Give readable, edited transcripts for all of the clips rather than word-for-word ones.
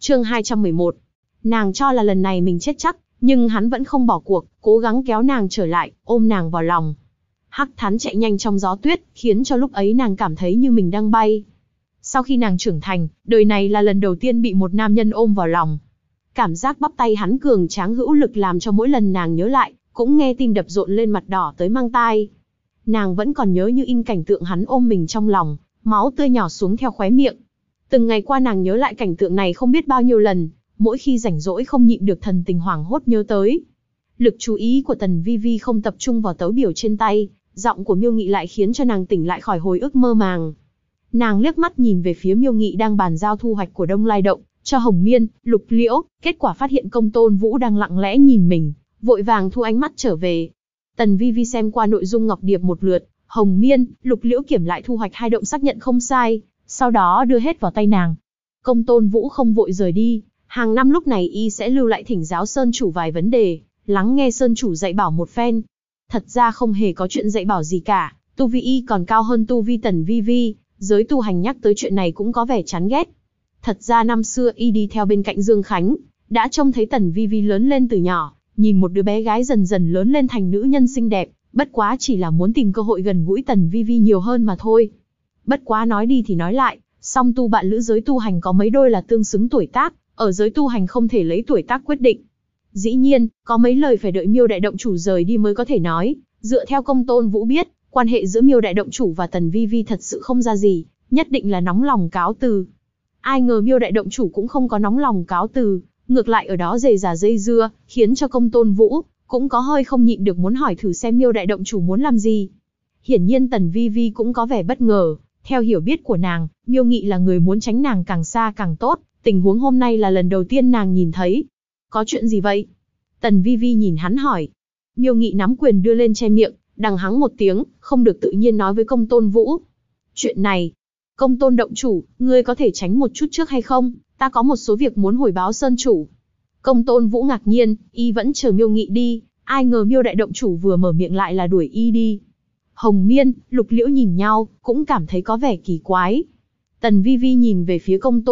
Chương 211. Nàng cho là lần này mình chết chắc, nhưng hắn vẫn không bỏ cuộc, cố gắng kéo nàng trở lại, ôm nàng vào lòng. Hắc Thán chạy nhanh trong gió tuyết, khiến cho lúc ấy nàng cảm thấy như mình đang bay. Sau khi nàng trưởng thành, đời này là lần đầu tiên bị một nam nhân ôm vào lòng. Cảm giác bắp tay hắn cường tráng hữu lực làm cho mỗi lần nàng nhớ lại, cũng nghe tim đập rộn lên mặt đỏ tới mang tai. Nàng vẫn còn nhớ như in cảnh tượng hắn ôm mình trong lòng, máu tươi nhỏ xuống theo khóe miệng. Từng ngày qua nàng nhớ lại cảnh tượng này không biết bao nhiêu lần, mỗi khi rảnh rỗi không nhịn được thần tình hoảng hốt nhớ tới. Lực chú ý của Tần Vi Vi không tập trung vào tấu biểu trên tay, giọng của Miêu Nghị lại khiến cho nàng tỉnh lại khỏi hồi ức mơ màng. Nàng liếc mắt nhìn về phía Miêu Nghị đang bàn giao thu hoạch của Đông Lai Động cho Hồng Miên, Lục Liễu, kết quả phát hiện Công Tôn Vũ đang lặng lẽ nhìn mình, vội vàng thu ánh mắt trở về. Tần Vi Vi xem qua nội dung ngọc điệp một lượt, Hồng Miên, Lục Liễu kiểm lại thu hoạch 2 động xác nhận không sai, sau đó đưa hết vào tay nàng. Công Tôn Vũ không vội rời đi, hàng năm lúc này y sẽ lưu lại thỉnh giáo Sơn Chủ vài vấn đề, lắng nghe Sơn Chủ dạy bảo một phen. Thật ra không hề có chuyện dạy bảo gì cả, tu vi y còn cao hơn tu vi Tần Vi Vi, giới tu hành nhắc tới chuyện này cũng có vẻ chán ghét. Thật ra năm xưa y đi theo bên cạnh Dương Khánh, đã trông thấy Tần Vi Vi lớn lên từ nhỏ, nhìn một đứa bé gái dần dần lớn lên thành nữ nhân xinh đẹp, bất quá chỉ là muốn tìm cơ hội gần gũi Tần Vi Vi nhiều hơn mà thôi. Bất quá nói đi thì nói lại, song tu bạn lữ giới tu hành có mấy đôi là tương xứng tuổi tác, ở giới tu hành không thể lấy tuổi tác quyết định. Dĩ nhiên, có mấy lời phải đợi Miêu Đại Động Chủ rời đi mới có thể nói, dựa theo Công Tôn Vũ biết, quan hệ giữa Miêu Đại Động Chủ và Tần Vi Vi thật sự không ra gì, nhất định là nóng lòng cáo từ. Ai ngờ Miêu Đại Động Chủ cũng không có nóng lòng cáo từ, ngược lại ở đó rầy rà dây dưa, khiến cho Công Tôn Vũ cũng có hơi không nhịn được muốn hỏi thử xem Miêu Đại Động Chủ muốn làm gì. Hiển nhiên Tần Vi Vi cũng có vẻ bất ngờ, theo hiểu biết của nàng, Miêu Nghị là người muốn tránh nàng càng xa càng tốt, tình huống hôm nay là lần đầu tiên nàng nhìn thấy. Có chuyện gì vậy? Tần Vi Vi nhìn hắn hỏi. Miêu Nghị nắm quyền đưa lên che miệng, đằng hắng một tiếng, không được tự nhiên nói với Công Tôn Vũ. Chuyện này, Công Tôn Động Chủ, ngươi có thể tránh một chút trước hay không? Ta có một số việc muốn hồi báo Sơn Chủ. Công Tôn Vũ ngạc nhiên, y vẫn chờ Miêu Nghị đi, ai ngờ Miêu Đại Động Chủ vừa mở miệng lại là đuổi y đi. Hồng Miên, Lục Liễu nhìn nhau, cũng cảm thấy có vẻ kỳ quái. Tần Vi Vi nhìn về phía Công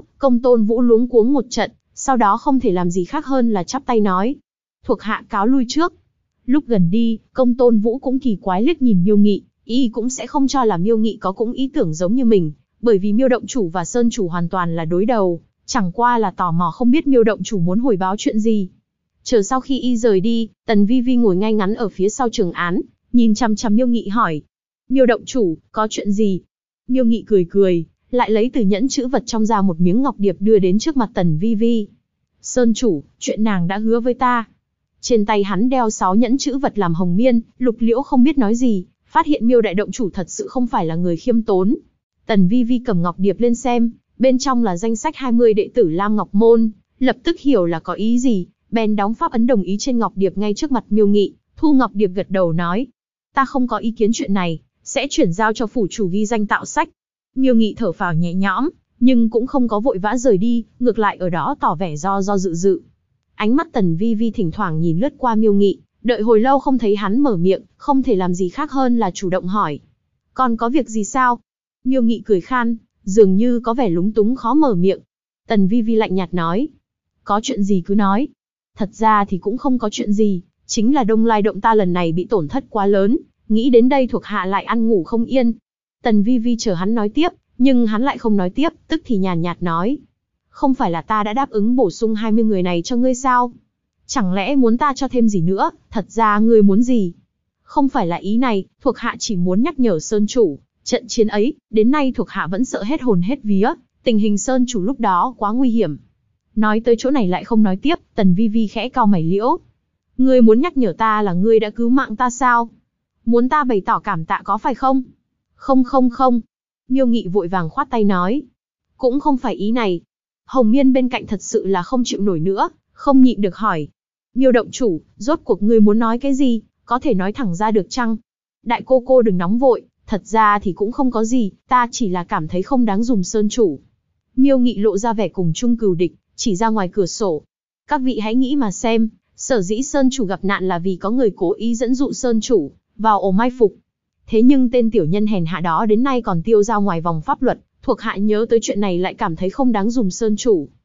Tôn Vũ luống cuống một trận, sau đó không thể làm gì khác hơn là chắp tay nói. Thuộc hạ cáo lui trước. Lúc gần đi, Công Tôn Vũ cũng kỳ quái liếc nhìn Miêu Nghị, y cũng sẽ không cho là Miêu Nghị có cũng ý tưởng giống như mình, bởi vì Miêu Động Chủ và Sơn Chủ hoàn toàn là đối đầu, chẳng qua là tò mò không biết Miêu Động Chủ muốn hồi báo chuyện gì. Chờ sau khi y rời đi, Tần Vi Vi ngồi ngay ngắn ở phía sau trường án, nhìn chằm chằm Miêu Nghị hỏi. Miêu Động Chủ, có chuyện gì? Miêu Nghị cười cười, lại lấy từ nhẫn chữ vật trong ra một miếng ngọc điệp đưa đến trước mặt Tần Vi Vi. Sơn Chủ, chuyện nàng đã hứa với ta. Trên tay hắn đeo 6 nhẫn chữ vật làm Hồng Miên, Lục Liễu không biết nói gì, phát hiện Miêu Đại Động Chủ thật sự không phải là người khiêm tốn. Tần Vi Vi cầm ngọc điệp lên xem, bên trong là danh sách 20 đệ tử Lam Ngọc Môn, lập tức hiểu là có ý gì, bèn đóng pháp ấn đồng ý trên ngọc điệp ngay trước mặt Miêu Nghị, thu ngọc điệp gật đầu nói. Ta không có ý kiến chuyện này, sẽ chuyển giao cho phủ chủ ghi danh tạo sách. Miêu Nghị thở phào nhẹ nhõm, nhưng cũng không có vội vã rời đi, ngược lại ở đó tỏ vẻ do dự. Ánh mắt Tần Vi Vi thỉnh thoảng nhìn lướt qua Miêu Nghị, đợi hồi lâu không thấy hắn mở miệng, không thể làm gì khác hơn là chủ động hỏi. Còn có việc gì sao? Miêu Nghị cười khan, dường như có vẻ lúng túng khó mở miệng. Tần Vi Vi lạnh nhạt nói. Có chuyện gì cứ nói. Thật ra thì cũng không có chuyện gì, chính là Đông Lai Động ta lần này bị tổn thất quá lớn, nghĩ đến đây thuộc hạ lại ăn ngủ không yên. Tần Vi Vi chờ hắn nói tiếp, nhưng hắn lại không nói tiếp, tức thì nhàn nhạt nói. Không phải là ta đã đáp ứng bổ sung 20 người này cho ngươi sao? Chẳng lẽ muốn ta cho thêm gì nữa, thật ra ngươi muốn gì? Không phải là ý này, thuộc hạ chỉ muốn nhắc nhở Sơn Chủ, trận chiến ấy, đến nay thuộc hạ vẫn sợ hết hồn hết vía, tình hình Sơn Chủ lúc đó quá nguy hiểm. Nói tới chỗ này lại không nói tiếp, Tần Vi Vi khẽ cau mày liễu. Ngươi muốn nhắc nhở ta là ngươi đã cứu mạng ta sao? Muốn ta bày tỏ cảm tạ có phải không? Không. Miêu Nghị vội vàng khoát tay nói. Cũng không phải ý này. Hồng Miên bên cạnh thật sự là không chịu nổi nữa, không nhịn được hỏi. Miêu Động Chủ, rốt cuộc ngươi muốn nói cái gì, có thể nói thẳng ra được chăng? Đại cô đừng nóng vội, thật ra thì cũng không có gì, ta chỉ là cảm thấy không đáng dùng Sơn Chủ. Miêu Nghị lộ ra vẻ cùng chung cừu địch, chỉ ra ngoài cửa sổ. Các vị hãy nghĩ mà xem, sở dĩ Sơn Chủ gặp nạn là vì có người cố ý dẫn dụ Sơn Chủ vào ổ mai phục. Thế nhưng tên tiểu nhân hèn hạ đó đến nay còn tiêu ra ngoài vòng pháp luật, thuộc hạ nhớ tới chuyện này lại cảm thấy không đáng dùng Sơn Chủ.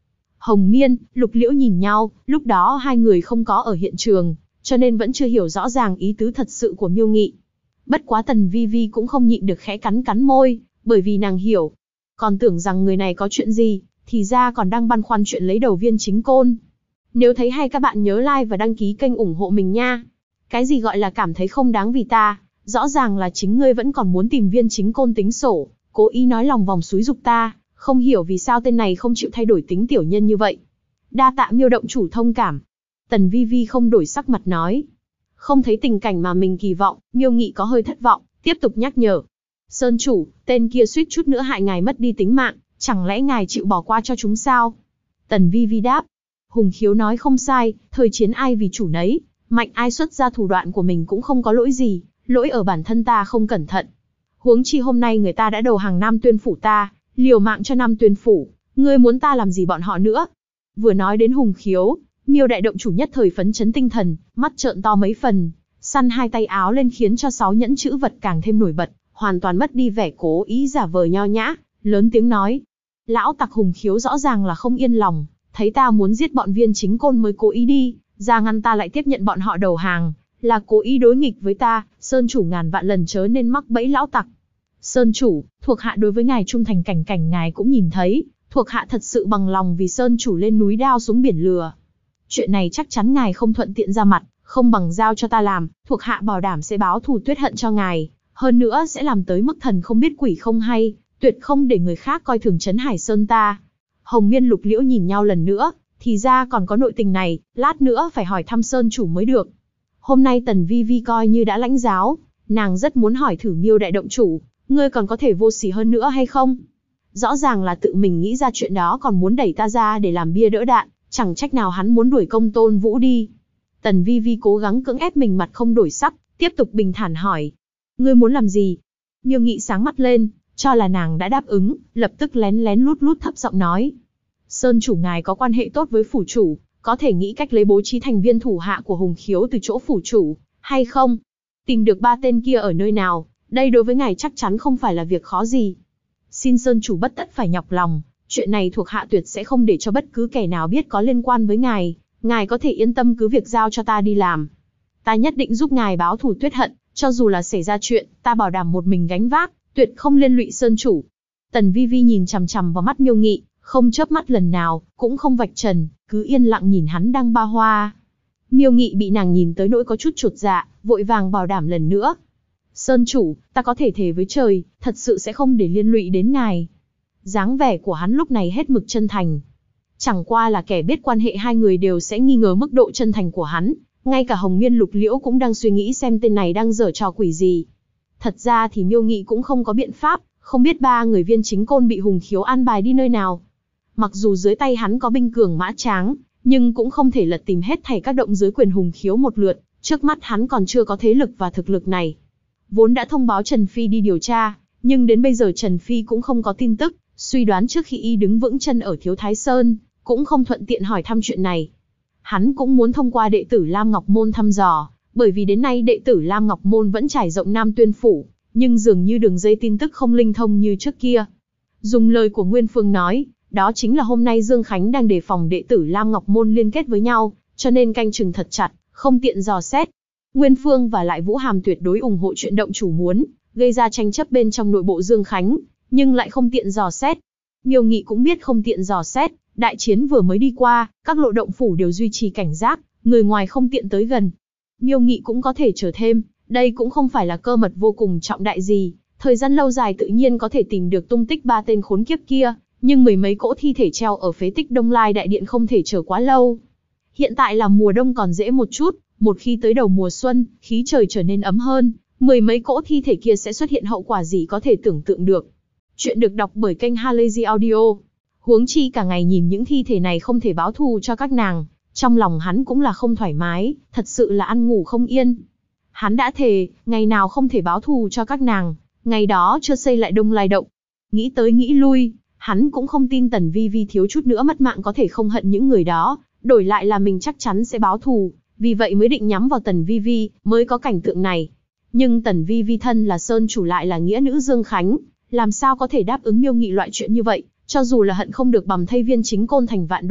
Hồng Miên, Lục Liễu nhìn nhau, lúc đó hai người không có ở hiện trường, cho nên vẫn chưa hiểu rõ ràng ý tứ thật sự của Miêu Nghị. Bất quá Tần Vi Vi cũng không nhịn được khẽ cắn cắn môi, bởi vì nàng hiểu. Còn tưởng rằng người này có chuyện gì, thì ra còn đang băn khoăn chuyện lấy đầu Viên Chính Côn. Nếu thấy hay các bạn nhớ like và đăng ký kênh ủng hộ mình nha. Cái gì gọi là cảm thấy không đáng vì ta, rõ ràng là chính ngươi vẫn còn muốn tìm Viên Chính Côn tính sổ, cố ý nói lòng vòng xúi giục ta, không hiểu vì sao tên này không chịu thay đổi tính tiểu nhân như vậy. Đa tạ Miêu động chủ thông cảm. Tần Vi Vi không đổi sắc mặt nói. Không thấy tình cảnh mà mình kỳ vọng, Miêu Nghị có hơi thất vọng, tiếp tục nhắc nhở. Sơn chủ, tên kia suýt chút nữa hại ngài mất đi tính mạng, chẳng lẽ ngài chịu bỏ qua cho chúng sao? Tần Vi Vi đáp. Hùng Khiếu nói không sai, thời chiến ai vì chủ nấy, mạnh ai xuất ra thủ đoạn của mình cũng không có lỗi gì, lỗi ở bản thân ta không cẩn thận. Huống chi hôm nay người ta đã đầu hàng Nam Tuyên phủ ta, liều mạng cho Nam Tuyên phủ, ngươi muốn ta làm gì bọn họ nữa? Vừa nói đến Hùng Khiếu, Miêu đại động chủ nhất thời phấn chấn tinh thần, mắt trợn to mấy phần, săn hai tay áo lên khiến cho 6 nhẫn chữ vật càng thêm nổi bật, hoàn toàn mất đi vẻ cố ý giả vờ nho nhã, lớn tiếng nói. Lão tặc Hùng Khiếu rõ ràng là không yên lòng, thấy ta muốn giết bọn Viên Chính Côn mới cố ý đi, ra ngăn ta lại tiếp nhận bọn họ đầu hàng, là cố ý đối nghịch với ta, Sơn chủ ngàn vạn lần chớ nên mắc bẫy lão tặc. Sơn chủ, thuộc hạ đối với ngài trung thành, cảnh ngài cũng nhìn thấy, thuộc hạ thật sự bằng lòng vì Sơn chủ lên núi đao xuống biển lừa. Chuyện này chắc chắn ngài không thuận tiện ra mặt, không bằng giao cho ta làm, thuộc hạ bảo đảm sẽ báo thù tuyết hận cho ngài, hơn nữa sẽ làm tới mức thần không biết quỷ không hay, tuyệt không để người khác coi thường Trấn Hải Sơn ta. Hồng Miên Lục Liễu nhìn nhau lần nữa, thì ra còn có nội tình này, lát nữa phải hỏi thăm Sơn chủ mới được. Hôm nay Tần Vi Vi coi như đã lãnh giáo, nàng rất muốn hỏi thử Miêu đại động chủ, ngươi còn có thể vô sỉ hơn nữa hay không? Rõ ràng là tự mình nghĩ ra chuyện đó còn muốn đẩy ta ra để làm bia đỡ đạn, chẳng trách nào hắn muốn đuổi Công Tôn Vũ đi. Tần Vi Vi cố gắng cưỡng ép mình mặt không đổi sắc, tiếp tục bình thản hỏi. Ngươi muốn làm gì? Miêu Nghị sáng mắt lên, cho là nàng đã đáp ứng, lập tức lén lén lút lút thấp giọng nói. Sơn chủ ngài có quan hệ tốt với phủ chủ, có thể nghĩ cách lấy bố trí thành viên thủ hạ của Hùng Khiếu từ chỗ phủ chủ, hay không? Tìm được 3 tên kia ở nơi nào, đây đối với ngài chắc chắn không phải là việc khó gì. Xin Sơn chủ bất tất phải nhọc lòng, chuyện này thuộc hạ tuyệt sẽ không để cho bất cứ kẻ nào biết có liên quan với ngài có thể yên tâm cứ việc giao cho ta đi làm. Ta nhất định giúp ngài báo thù tuyết hận, cho dù là xảy ra chuyện, ta bảo đảm một mình gánh vác, tuyệt không liên lụy Sơn chủ. Tần Vi Vi nhìn chằm chằm vào mắt Miêu Nghị, không chớp mắt lần nào, cũng không vạch trần, cứ yên lặng nhìn hắn đang ba hoa. Miêu Nghị bị nàng nhìn tới nỗi có chút chột dạ, vội vàng bảo đảm lần nữa. Sơn chủ, ta có thể thề với trời, thật sự sẽ không để liên lụy đến ngài. Dáng vẻ của hắn lúc này hết mực chân thành. Chẳng qua là kẻ biết quan hệ hai người đều sẽ nghi ngờ mức độ chân thành của hắn, ngay cả Hồng Miên Lục Liễu cũng đang suy nghĩ xem tên này đang giở trò quỷ gì. Thật ra thì Miêu Nghị cũng không có biện pháp, không biết 3 người Viên Chính Côn bị Hùng Khiếu an bài đi nơi nào. Mặc dù dưới tay hắn có binh cường mã tráng, nhưng cũng không thể lật tìm hết thảy các động dưới quyền Hùng Khiếu một lượt, trước mắt hắn còn chưa có thế lực và thực lực này. Vốn đã thông báo Trần Phi đi điều tra, nhưng đến bây giờ Trần Phi cũng không có tin tức, suy đoán trước khi y đứng vững chân ở Thiếu Thái Sơn, cũng không thuận tiện hỏi thăm chuyện này. Hắn cũng muốn thông qua đệ tử Lam Ngọc Môn thăm dò, bởi vì đến nay đệ tử Lam Ngọc Môn vẫn trải rộng Nam Tuyên phủ, nhưng dường như đường dây tin tức không linh thông như trước kia. Dùng lời của Nguyên Phương nói, đó chính là hôm nay Dương Khánh đang đề phòng đệ tử Lam Ngọc Môn liên kết với nhau, cho nên canh chừng thật chặt, không tiện dò xét. Nguyên Phương và lại Vũ Hàm tuyệt đối ủng hộ chuyện động chủ muốn gây ra tranh chấp bên trong nội bộ Dương Khánh, nhưng lại không tiện dò xét. Miêu Nghị cũng biết không tiện dò xét, đại chiến vừa mới đi qua, các lộ động phủ đều duy trì cảnh giác, người ngoài không tiện tới gần. Miêu Nghị cũng có thể chờ thêm, đây cũng không phải là cơ mật vô cùng trọng đại gì, thời gian lâu dài tự nhiên có thể tìm được tung tích 3 tên khốn kiếp kia, nhưng 10 mấy cỗ thi thể treo ở phế tích Đông Lai đại điện không thể chờ quá lâu. Hiện tại là mùa đông còn dễ một chút, một khi tới đầu mùa xuân, khí trời trở nên ấm hơn, 10 mấy cỗ thi thể kia sẽ xuất hiện hậu quả gì có thể tưởng tượng được. Chuyện được đọc bởi kênh Halazy Audio. Huống chi cả ngày nhìn những thi thể này không thể báo thù cho các nàng, trong lòng hắn cũng là không thoải mái, thật sự là ăn ngủ không yên. Hắn đã thề, ngày nào không thể báo thù cho các nàng, ngày đó chưa xây lại Đông Lai động. Nghĩ tới nghĩ lui, hắn cũng không tin Tần Vi Vi thiếu chút nữa mất mạng có thể không hận những người đó, đổi lại là mình chắc chắn sẽ báo thù, vì vậy mới định nhắm vào Tần Vi Vi, mới có cảnh tượng này. Nhưng Tần Vi Vi thân là Sơn chủ lại là nghĩa nữ Dương Khánh, làm sao có thể đáp ứng Miêu Nghị loại chuyện như vậy, cho dù là hận không được bầm thây Viên Chính Côn thành vạn đoạn,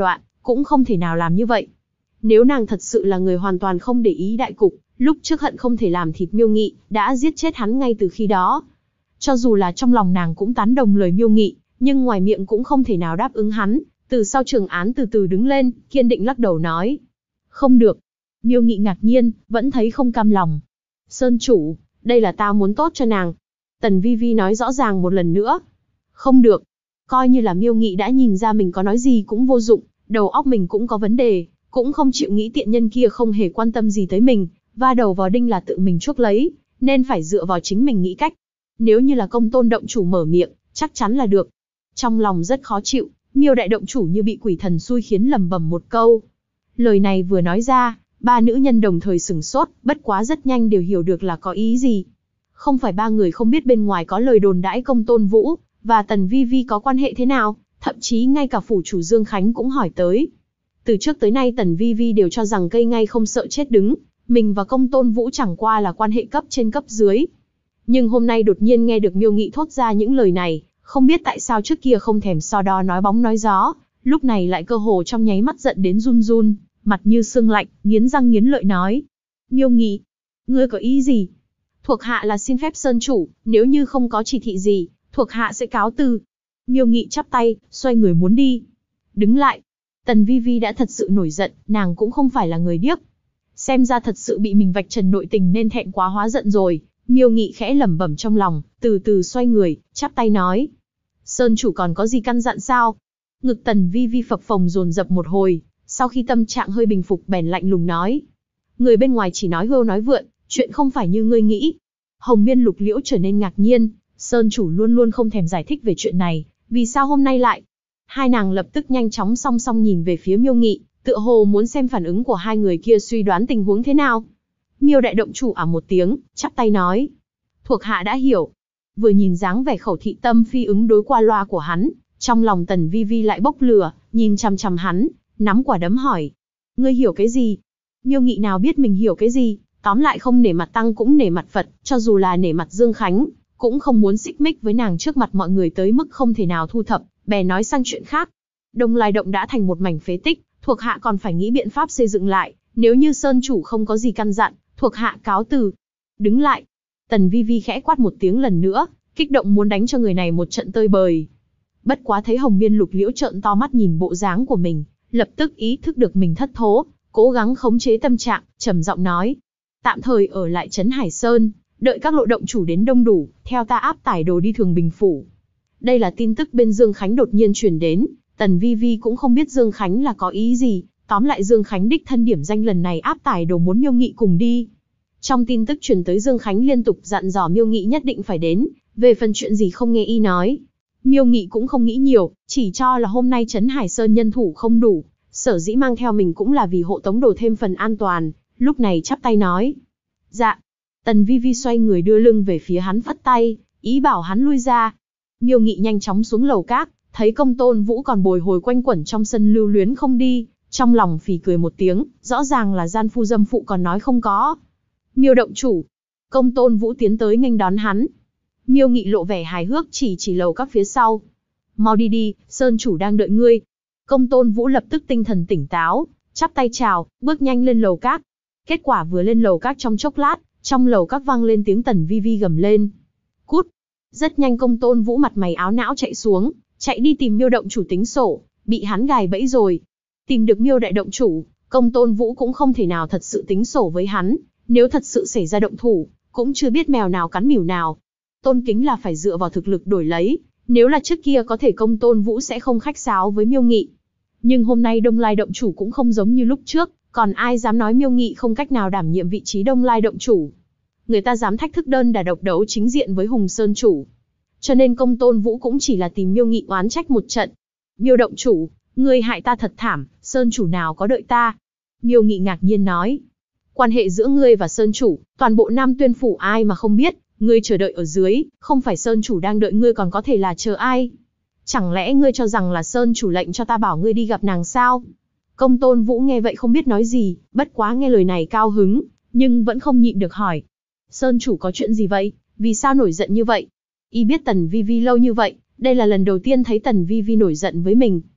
cũng không thể nào làm như vậy. Nếu nàng thật sự là người hoàn toàn không để ý đại cục, lúc trước hận không thể làm thịt Miêu Nghị, đã giết chết hắn ngay từ khi đó. Cho dù là trong lòng nàng cũng tán đồng lời Miêu Nghị, nhưng ngoài miệng cũng không thể nào đáp ứng hắn. Từ sau Trường Án từ từ đứng lên, kiên định lắc đầu nói. Không được. Miêu Nghị ngạc nhiên, vẫn thấy không cam lòng. Sơn chủ, đây là ta muốn tốt cho nàng. Tần Vi Vi nói rõ ràng một lần nữa. Không được. Coi như là Miêu Nghị đã nhìn ra mình có nói gì cũng vô dụng, đầu óc mình cũng có vấn đề, cũng không chịu nghĩ tiện nhân kia không hề quan tâm gì tới mình, va đầu vào đinh là tự mình chuốc lấy, nên phải dựa vào chính mình nghĩ cách. Nếu như là Công Tôn động chủ mở miệng, chắc chắn là được. Trong lòng rất khó chịu, Miêu đại động chủ như bị quỷ thần xui khiến lẩm bẩm một câu. Lời này vừa nói ra, ba nữ nhân đồng thời sửng sốt, bất quá rất nhanh đều hiểu được là có ý gì. Không phải ba người không biết bên ngoài có lời đồn đãi Công Tôn Vũ và Tần Vi Vi có quan hệ thế nào, thậm chí ngay cả phủ chủ Dương Khánh cũng hỏi tới. Từ trước tới nay Tần Vi Vi đều cho rằng cây ngay không sợ chết đứng, mình và Công Tôn Vũ chẳng qua là quan hệ cấp trên cấp dưới. Nhưng hôm nay đột nhiên nghe được Miêu Nghị thốt ra những lời này, không biết tại sao trước kia không thèm so đo nói bóng nói gió, lúc này lại cơ hồ trong nháy mắt giận đến run run, mặt như sương lạnh, nghiến răng nghiến lợi nói. Miêu Nghị, ngươi có ý gì? Thuộc hạ là xin phép Sơn chủ, nếu như không có chỉ thị gì, thuộc hạ sẽ cáo từ. Miêu Nghị chắp tay, xoay người muốn đi. Đứng lại. Tần Vi Vi đã thật sự nổi giận, nàng cũng không phải là người điếc. Xem ra thật sự bị mình vạch trần nội tình nên thẹn quá hóa giận rồi. Miêu Nghị khẽ lẩm bẩm trong lòng, từ từ xoay người, chắp tay nói. Sơn chủ còn có gì căn dặn sao? Ngực Tần Vi Vi phập phồng dồn dập một hồi, sau khi tâm trạng hơi bình phục bèn lạnh lùng nói. Người bên ngoài chỉ nói hưu nói vượn, chuyện không phải như ngươi nghĩ. Hồng Miên Lục Liễu trở nên ngạc nhiên, Sơn chủ luôn luôn không thèm giải thích về chuyện này, vì sao hôm nay lại? Hai nàng lập tức nhanh chóng song song nhìn về phía Miêu Nghị, tựa hồ muốn xem phản ứng của hai người kia suy đoán tình huống thế nào. Miêu đại động chủ một tiếng, chắp tay nói. Thuộc hạ đã hiểu. Vừa nhìn dáng vẻ khẩu thị tâm phi ứng đối qua loa của hắn, trong lòng Tần Vi Vi lại bốc lửa, nhìn chằm chằm hắn, nắm quả đấm hỏi. Ngươi hiểu cái gì? Miêu Nghị nào biết mình hiểu cái gì, tóm lại không nể mặt Tăng cũng nể mặt Phật, cho dù là nể mặt Dương Khánh, cũng không muốn xích mích với nàng trước mặt mọi người tới mức không thể nào thu thập, bè nói sang chuyện khác. Đông Lai Động đã thành một mảnh phế tích, thuộc hạ còn phải nghĩ biện pháp xây dựng lại, nếu như Sơn chủ không có gì căn dặn, thuộc hạ cáo từ. Đứng lại. Tần Vi Vi khẽ quát một tiếng lần nữa, kích động muốn đánh cho người này một trận tơi bời. Bất quá thấy Hồng Miên Lục Liễu trợn to mắt nhìn bộ dáng của mình, lập tức ý thức được mình thất thố, cố gắng khống chế tâm trạng, trầm giọng nói. Tạm thời ở lại Trấn Hải Sơn, đợi các lộ động chủ đến đông đủ, theo ta áp tải đồ đi Thường Bình Phủ. Đây là tin tức bên Dương Khánh đột nhiên truyền đến, Tần Vi Vi cũng không biết Dương Khánh là có ý gì, tóm lại Dương Khánh đích thân điểm danh lần này áp tải đồ muốn Miêu Nghị cùng đi. Trong tin tức truyền tới Dương Khánh liên tục dặn dò Miêu Nghị nhất định phải đến, về phần chuyện gì không nghe y nói. Miêu Nghị cũng không nghĩ nhiều, chỉ cho là hôm nay Trấn Hải Sơn nhân thủ không đủ, sở dĩ mang theo mình cũng là vì hộ tống đồ thêm phần an toàn, lúc này chắp tay nói. Dạ. Tần Vi Vi xoay người đưa lưng về phía hắn phất tay, ý bảo hắn lui ra. Miêu Nghị nhanh chóng xuống lầu các, thấy Công Tôn Vũ còn bồi hồi quanh quẩn trong sân lưu luyến không đi, trong lòng phì cười một tiếng, rõ ràng là gian phu dâm phụ còn nói không có. Miêu động chủ. Công Tôn Vũ tiến tới nghênh đón hắn. Miêu Nghị lộ vẻ hài hước chỉ lầu các phía sau. Mau đi đi, Sơn chủ đang đợi ngươi. Công Tôn Vũ lập tức tinh thần tỉnh táo, chắp tay chào, bước nhanh lên lầu các. Kết quả vừa lên lầu các trong chốc lát, trong lầu các vang lên tiếng Tần Vi Vi gầm lên. Cút! Rất nhanh Công Tôn Vũ mặt mày áo não chạy xuống, chạy đi tìm Miêu động chủ tính sổ, bị hắn gài bẫy rồi. Tìm được Miêu đại động chủ, Công Tôn Vũ cũng không thể nào thật sự tính sổ với hắn, nếu thật sự xảy ra động thủ, cũng chưa biết mèo nào cắn mỉu nào. Tôn kính là phải dựa vào thực lực đổi lấy, nếu là trước kia có thể Công Tôn Vũ sẽ không khách sáo với Miêu Nghị. Nhưng hôm nay Đông Lai động chủ cũng không giống như lúc trước, còn ai dám nói Miêu Nghị không cách nào đảm nhiệm vị trí Đông Lai động chủ. Người ta dám thách thức đơn đả độc đấu chính diện với Hùng Sơn chủ. Cho nên Công Tôn Vũ cũng chỉ là tìm Miêu Nghị oán trách một trận. Miêu động chủ, ngươi hại ta thật thảm, Sơn chủ nào có đợi ta. Miêu Nghị ngạc nhiên nói. Quan hệ giữa ngươi và Sơn chủ, toàn bộ Nam Tuyên phủ ai mà không biết, ngươi chờ đợi ở dưới, không phải Sơn chủ đang đợi ngươi còn có thể là chờ ai. Chẳng lẽ ngươi cho rằng là Sơn chủ lệnh cho ta bảo ngươi đi gặp nàng sao? Công Tôn Vũ nghe vậy không biết nói gì, bất quá nghe lời này cao hứng, nhưng vẫn không nhịn được hỏi. Sơn chủ có chuyện gì vậy? Vì sao nổi giận như vậy? Y biết Tần Vi Vi lâu như vậy, đây là lần đầu tiên thấy Tần Vi Vi nổi giận với mình.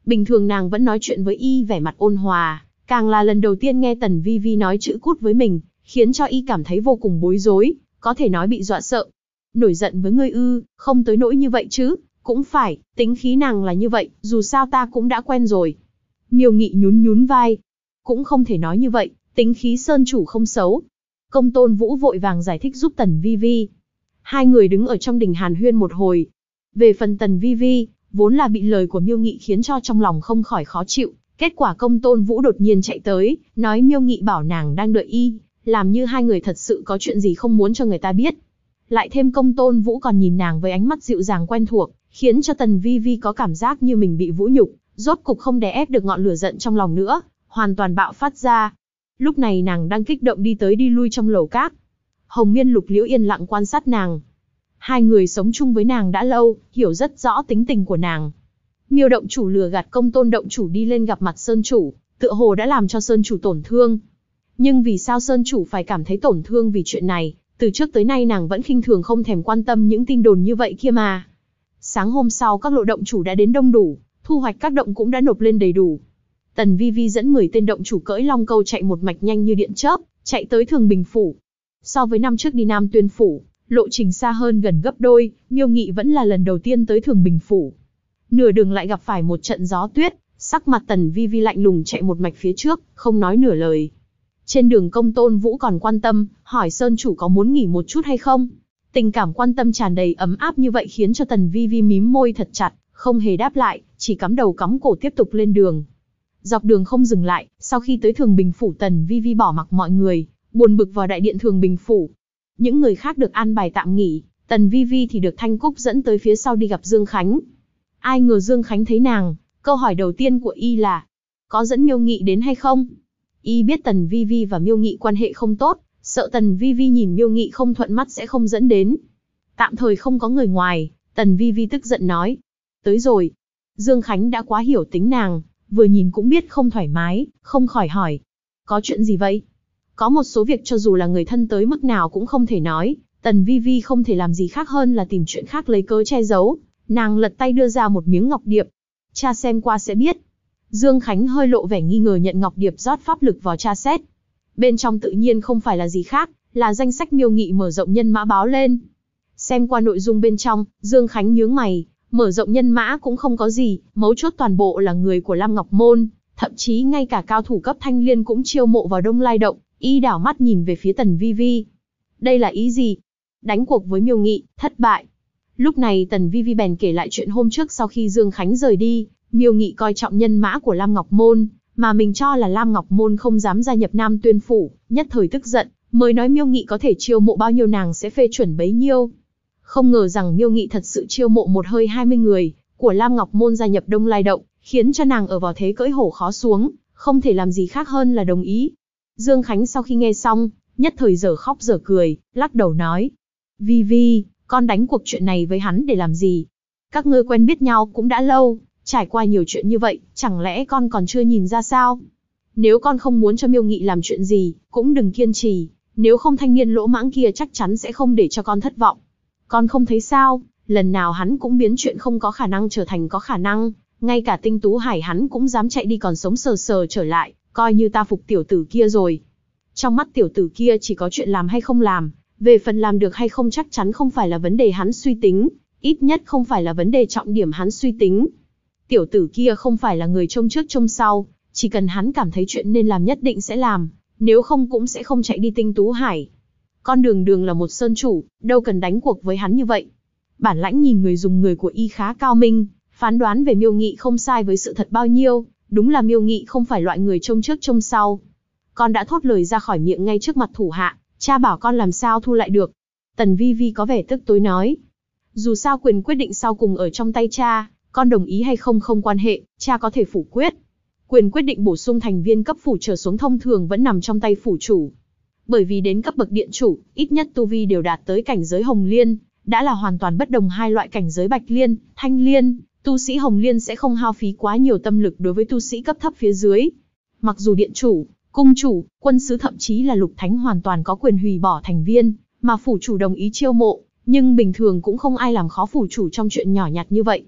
Bình thường nàng vẫn nói chuyện với y vẻ mặt ôn hòa, càng là lần đầu tiên nghe Tần Vi Vi nói chữ cút với mình, khiến cho y cảm thấy vô cùng bối rối, có thể nói bị dọa sợ. Nổi giận với ngươi ư, không tới nỗi như vậy chứ, cũng phải, tính khí nàng là như vậy, dù sao ta cũng đã quen rồi. Miêu Nghị nhún nhún vai, cũng không thể nói như vậy, tính khí Sơn chủ không xấu. Công Tôn Vũ vội vàng giải thích giúp Tần Vi Vi. Hai người đứng ở trong đình hàn huyên một hồi. Về phần Tần Vi Vi, vốn là bị lời của Miêu Nghị khiến cho trong lòng không khỏi khó chịu, kết quả Công Tôn Vũ đột nhiên chạy tới, nói Miêu Nghị bảo nàng đang đợi y, làm như hai người thật sự có chuyện gì không muốn cho người ta biết. Lại thêm Công Tôn Vũ còn nhìn nàng với ánh mắt dịu dàng quen thuộc, khiến cho Tần Vi Vi có cảm giác như mình bị vũ nhục, rốt cục không đè ép được ngọn lửa giận trong lòng nữa, hoàn toàn bạo phát ra. Lúc này nàng đang kích động đi tới đi lui trong lầu các. Hồng Miên Lục Liễu yên lặng quan sát nàng. Hai người sống chung với nàng đã lâu, hiểu rất rõ tính tình của nàng. Miêu động chủ lừa gạt Công Tôn động chủ đi lên gặp mặt Sơn chủ, tựa hồ đã làm cho Sơn chủ tổn thương. Nhưng vì sao Sơn chủ phải cảm thấy tổn thương vì chuyện này? Từ trước tới nay nàng vẫn khinh thường không thèm quan tâm những tin đồn như vậy kia mà. Sáng hôm sau các lộ động chủ đã đến đông đủ, thu hoạch các động cũng đã nộp lên đầy đủ. Tần Vi Vi dẫn 10 tên động chủ cưỡi long câu chạy một mạch nhanh như điện chớp, chạy tới Thường Bình phủ. So với năm trước đi Nam Tuyên phủ, lộ trình xa hơn gần gấp đôi, Miêu Nghị vẫn là lần đầu tiên tới Thường Bình phủ. Nửa đường lại gặp phải một trận gió tuyết, sắc mặt Tần Vi Vi lạnh lùng chạy một mạch phía trước, không nói nửa lời. Trên đường Công Tôn Vũ còn quan tâm, hỏi Sơn chủ có muốn nghỉ một chút hay không. Tình cảm quan tâm tràn đầy ấm áp như vậy khiến cho Tần Vi Vi mím môi thật chặt, không hề đáp lại, chỉ cắm đầu cắm cổ tiếp tục lên đường. Dọc đường không dừng lại, sau khi tới Thường Bình phủ Tần Vi Vi bỏ mặc mọi người, buồn bực vào đại điện Thường Bình phủ. Những người khác được an bài tạm nghỉ, Tần Vi Vi thì được Thanh Cúc dẫn tới phía sau đi gặp Dương Khánh. Ai ngờ Dương Khánh thấy nàng, câu hỏi đầu tiên của y là, có dẫn Miêu Nghị đến hay không? Y biết Tần Vi Vi và Miêu Nghị quan hệ không tốt, sợ Tần Vi Vi nhìn Miêu Nghị không thuận mắt sẽ không dẫn đến. Tạm thời không có người ngoài, Tần Vi Vi tức giận nói. Tới rồi. Dương Khánh đã quá hiểu tính nàng, vừa nhìn cũng biết không thoải mái, không khỏi hỏi. Có chuyện gì vậy? Có một số việc cho dù là người thân tới mức nào cũng không thể nói, Tần Vi Vi không thể làm gì khác hơn là tìm chuyện khác lấy cớ che giấu. Nàng lật tay đưa ra một miếng ngọc điệp. Cha xem qua sẽ biết. Dương Khánh hơi lộ vẻ nghi ngờ nhận ngọc điệp rót pháp lực vào tra xét. Bên trong tự nhiên không phải là gì khác, là danh sách Miêu Nghị mở rộng nhân mã báo lên. Xem qua nội dung bên trong, Dương Khánh nhướng mày, mở rộng nhân mã cũng không có gì, mấu chốt toàn bộ là người của Lam Ngọc Môn, thậm chí ngay cả cao thủ cấp thanh liên cũng chiêu mộ vào Đông Lai Động, y đảo mắt nhìn về phía Tần Vi Vi. Đây là ý gì? Đánh cuộc với Miêu Nghị, thất bại. Lúc này Tần Vi Vi bèn kể lại chuyện hôm trước sau khi Dương Khánh rời đi, Miêu Nghị coi trọng nhân mã của Lam Ngọc Môn, mà mình cho là Lam Ngọc Môn không dám gia nhập Nam Tuyên phủ, nhất thời tức giận, mới nói Miêu Nghị có thể chiêu mộ bao nhiêu nàng sẽ phê chuẩn bấy nhiêu. Không ngờ rằng Miêu Nghị thật sự chiêu mộ một hơi 20 người của Lam Ngọc Môn gia nhập Đông Lai Động, khiến cho nàng ở vào thế cưỡi hổ khó xuống, không thể làm gì khác hơn là đồng ý. Dương Khánh sau khi nghe xong, nhất thời dở khóc dở cười, lắc đầu nói: Vi Vi, con đánh cuộc chuyện này với hắn để làm gì? Các ngươi quen biết nhau cũng đã lâu, trải qua nhiều chuyện như vậy, chẳng lẽ con còn chưa nhìn ra sao? Nếu con không muốn cho Miêu Nghị làm chuyện gì, cũng đừng kiên trì, nếu không thanh niên lỗ mãng kia chắc chắn sẽ không để cho con thất vọng. Con không thấy sao, lần nào hắn cũng biến chuyện không có khả năng trở thành có khả năng, ngay cả Tinh Tú Hải hắn cũng dám chạy đi còn sống sờ sờ trở lại, coi như ta phục tiểu tử kia rồi. Trong mắt tiểu tử kia chỉ có chuyện làm hay không làm, về phần làm được hay không chắc chắn không phải là vấn đề hắn suy tính, ít nhất không phải là vấn đề trọng điểm hắn suy tính. Tiểu tử kia không phải là người trông trước trông sau, chỉ cần hắn cảm thấy chuyện nên làm nhất định sẽ làm, nếu không cũng sẽ không chạy đi Tinh Tú Hải. Con Đường Đường là một sơn chủ, đâu cần đánh cuộc với hắn như vậy. Bản lãnh nhìn người dùng người của y khá cao minh, phán đoán về Miêu Nghị không sai với sự thật bao nhiêu, đúng là Miêu Nghị không phải loại người trông trước trông sau. Con đã thốt lời ra khỏi miệng ngay trước mặt thủ hạ, cha bảo con làm sao thu lại được. Tần Vi Vi có vẻ tức tối nói. Dù sao quyền quyết định sau cùng ở trong tay cha, con đồng ý hay không không quan hệ, cha có thể phủ quyết. Quyền quyết định bổ sung thành viên cấp phủ trở xuống thông thường vẫn nằm trong tay phủ chủ. Bởi vì đến cấp bậc điện chủ, ít nhất tu vi đều đạt tới cảnh giới Hồng Liên, đã là hoàn toàn bất đồng hai loại cảnh giới Bạch Liên, Thanh Liên, tu sĩ Hồng Liên sẽ không hao phí quá nhiều tâm lực đối với tu sĩ cấp thấp phía dưới. Mặc dù điện chủ, cung chủ, quân sứ thậm chí là lục thánh hoàn toàn có quyền hủy bỏ thành viên, mà phủ chủ đồng ý chiêu mộ, nhưng bình thường cũng không ai làm khó phủ chủ trong chuyện nhỏ nhặt như vậy.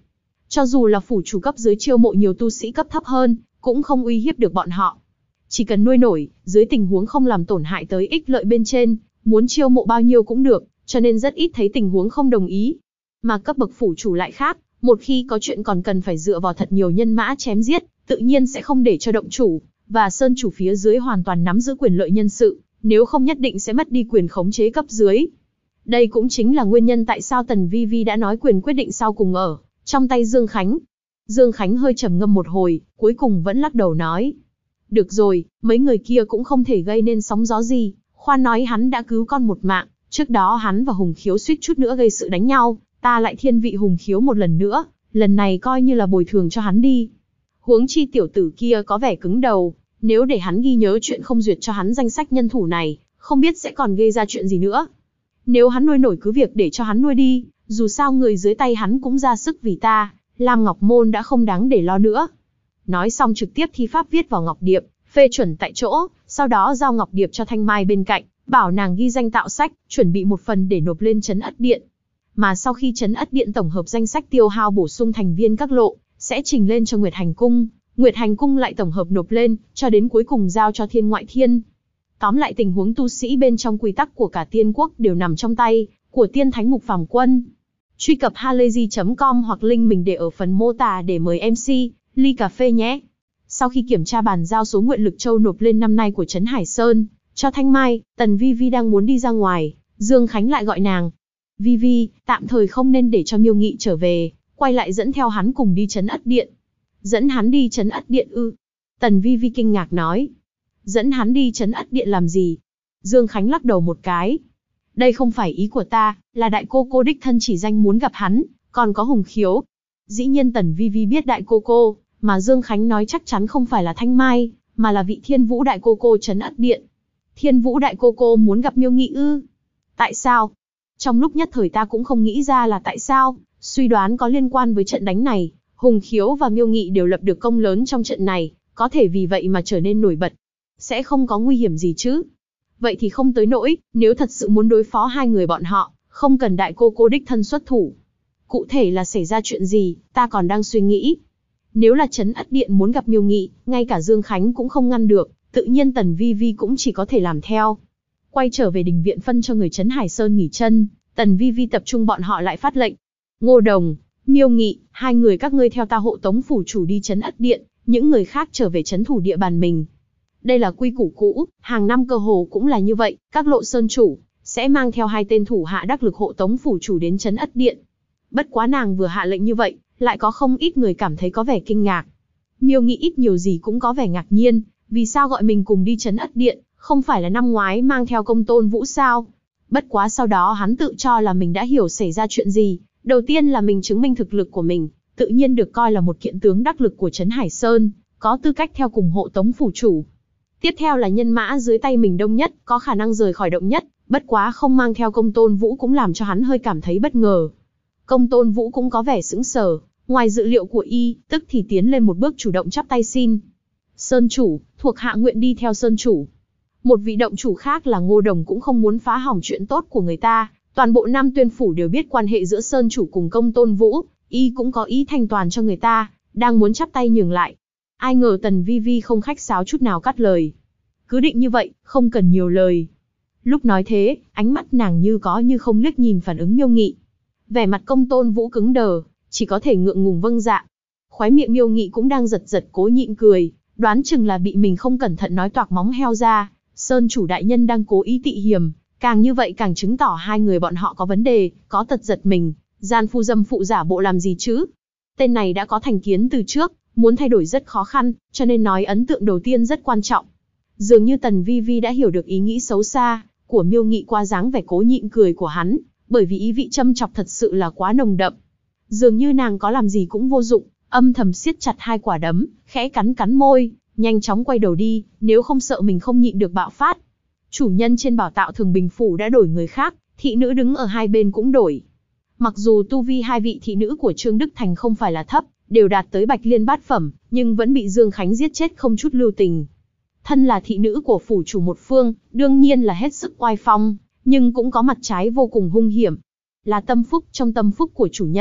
Cho dù là phủ chủ cấp dưới chiêu mộ nhiều tu sĩ cấp thấp hơn, cũng không uy hiếp được bọn họ. Chỉ cần nuôi nổi, dưới tình huống không làm tổn hại tới ích lợi bên trên, muốn chiêu mộ bao nhiêu cũng được, cho nên rất ít thấy tình huống không đồng ý. Mà cấp bậc phủ chủ lại khác, một khi có chuyện còn cần phải dựa vào thật nhiều nhân mã chém giết, tự nhiên sẽ không để cho động chủ và sơn chủ phía dưới hoàn toàn nắm giữ quyền lợi nhân sự, nếu không nhất định sẽ mất đi quyền khống chế cấp dưới. Đây cũng chính là nguyên nhân tại sao Tần Vi Vi đã nói quyền quyết định sau cùng ở trong tay Dương Khánh. Dương Khánh hơi trầm ngâm một hồi, cuối cùng vẫn lắc đầu nói. Được rồi, mấy người kia cũng không thể gây nên sóng gió gì, khoan nói hắn đã cứu con một mạng, trước đó hắn và Hùng Khiếu suýt chút nữa gây sự đánh nhau, ta lại thiên vị Hùng Khiếu một lần nữa, lần này coi như là bồi thường cho hắn đi. Huống chi tiểu tử kia có vẻ cứng đầu, nếu để hắn ghi nhớ chuyện không duyệt cho hắn danh sách nhân thủ này, không biết sẽ còn gây ra chuyện gì nữa. Nếu hắn nuôi nổi cứ việc để cho hắn nuôi đi, dù sao người dưới tay hắn cũng ra sức vì ta, Lam Ngọc Môn đã không đáng để lo nữa. Nói xong trực tiếp thi pháp viết vào ngọc điệp, phê chuẩn tại chỗ, sau đó giao ngọc điệp cho Thanh Mai bên cạnh, bảo nàng ghi danh tạo sách, chuẩn bị một phần để nộp lên Trấn Ất Điện. Mà sau khi Trấn Ất Điện tổng hợp danh sách tiêu hao bổ sung thành viên các lộ, sẽ trình lên cho Nguyệt Hành Cung, Nguyệt Hành Cung lại tổng hợp nộp lên, cho đến cuối cùng giao cho Thiên Ngoại Thiên. Tóm lại tình huống tu sĩ bên trong quy tắc của cả tiên quốc đều nằm trong tay của Tiên Thánh Mục Phàm Quân. Truy cập halayzi.com hoặc link mình để ở phần mô tả để mời MC ly cà phê nhé. Sau khi kiểm tra bàn giao số nguyện lực châu nộp lên năm nay của Trấn Hải Sơn cho Thanh Mai, Tần Vi Vi đang muốn đi ra ngoài, Dương Khánh lại gọi nàng. Vi Vi, tạm thời không nên để cho Miêu Nghị trở về, quay lại dẫn theo hắn cùng đi Trấn Ất Điện. Dẫn hắn đi Trấn Ất Điện ư? Tần Vi Vi kinh ngạc nói. Dẫn hắn đi Trấn Ất Điện làm gì? Dương Khánh lắc đầu một cái. Đây không phải ý của ta, là đại cô cô đích thân chỉ danh muốn gặp hắn, còn có Hùng Khiếu. Dĩ nhiên Tần Vi Vi biết đại cô cô, mà Dương Khánh nói chắc chắn không phải là Thanh Mai, mà là vị Thiên Vũ đại cô cô Trấn Ất Điện. Thiên Vũ đại cô cô muốn gặp Miêu Nghị ư? Tại sao? Trong lúc nhất thời ta cũng không nghĩ ra là tại sao, suy đoán có liên quan với trận đánh này, Hùng Khiếu và Miêu Nghị đều lập được công lớn trong trận này, có thể vì vậy mà trở nên nổi bật. Sẽ không có nguy hiểm gì chứ? Vậy thì không tới nỗi, nếu thật sự muốn đối phó hai người bọn họ, không cần đại cô cô đích thân xuất thủ. Cụ thể là xảy ra chuyện gì, ta còn đang suy nghĩ. Nếu là Trấn Ất Điện muốn gặp Miêu Nghị, ngay cả Dương Khánh cũng không ngăn được, tự nhiên Tần Vi Vi cũng chỉ có thể làm theo. Quay trở về đình viện phân cho người Trấn Hải Sơn nghỉ chân, Tần Vi Vi tập trung bọn họ lại phát lệnh. Ngô Đồng, Miêu Nghị, hai người các ngươi theo ta hộ tống phủ chủ đi Trấn Ất Điện, những người khác trở về trấn thủ địa bàn mình. Đây là quy củ cũ, hàng năm cơ hồ cũng là như vậy, các lộ sơn chủ sẽ mang theo hai tên thủ hạ đắc lực hộ tống phủ chủ đến Trấn Ất Điện. Bất quá nàng vừa hạ lệnh như vậy, lại có không ít người cảm thấy có vẻ kinh ngạc. Miêu Nghị ít nhiều gì cũng có vẻ ngạc nhiên, vì sao gọi mình cùng đi Trấn Ất Điện, không phải là năm ngoái mang theo Công Tôn Vũ sao? Bất quá sau đó hắn tự cho là mình đã hiểu xảy ra chuyện gì, đầu tiên là mình chứng minh thực lực của mình, tự nhiên được coi là một kiện tướng đắc lực của Trấn Hải Sơn, có tư cách theo cùng hộ tống phủ chủ. Tiếp theo là nhân mã dưới tay mình đông nhất, có khả năng rời khỏi động nhất, bất quá không mang theo Công Tôn Vũ cũng làm cho hắn hơi cảm thấy bất ngờ. Công Tôn Vũ cũng có vẻ sững sờ, ngoài dự liệu của y, tức thì tiến lên một bước chủ động chắp tay xin. Sơn chủ, thuộc hạ nguyện đi theo Sơn chủ. Một vị động chủ khác là Ngô Đồng cũng không muốn phá hỏng chuyện tốt của người ta, toàn bộ Nam Tuyên Phủ đều biết quan hệ giữa Sơn chủ cùng Công Tôn Vũ, y cũng có ý thành toàn cho người ta, đang muốn chắp tay nhường lại. Ai ngờ Tần Vi Vi không khách sáo chút nào cắt lời. Cứ định như vậy, không cần nhiều lời. Lúc nói thế, ánh mắt nàng như có như không liếc nhìn phản ứng Miêu Nghị. Vẻ mặt Công Tôn Vũ cứng đờ, chỉ có thể ngượng ngùng vâng dạ. Khóe miệng Miêu Nghị cũng đang giật giật cố nhịn cười, đoán chừng là bị mình không cẩn thận nói toạc móng heo ra. Sơn chủ đại nhân đang cố ý tị hiềm, càng như vậy càng chứng tỏ hai người bọn họ có vấn đề, có tật giật mình, gian phu dâm phụ giả bộ làm gì chứ? Tên này đã có thành kiến từ trước, muốn thay đổi rất khó khăn, cho nên nói ấn tượng đầu tiên rất quan trọng. Dường như Tần Vi Vi đã hiểu được ý nghĩ xấu xa của Miêu Nghị qua dáng vẻ cố nhịn cười của hắn, bởi vì ý vị châm chọc thật sự là quá nồng đậm. Dường như nàng có làm gì cũng vô dụng, âm thầm siết chặt hai quả đấm, khẽ cắn cắn môi, nhanh chóng quay đầu đi, nếu không sợ mình không nhịn được bạo phát. Chủ nhân trên bảo tạo Thường Bình Phủ đã đổi người khác, thị nữ đứng ở hai bên cũng đổi. Mặc dù tu vi hai vị thị nữ của Trương Đức Thành không phải là thấp, đều đạt tới Bạch Liên bát phẩm, nhưng vẫn bị Dương Khánh giết chết không chút lưu tình. Thân là thị nữ của phủ chủ một phương, đương nhiên là hết sức oai phong, nhưng cũng có mặt trái vô cùng hung hiểm. Là tâm phúc trong tâm phúc của chủ nhân,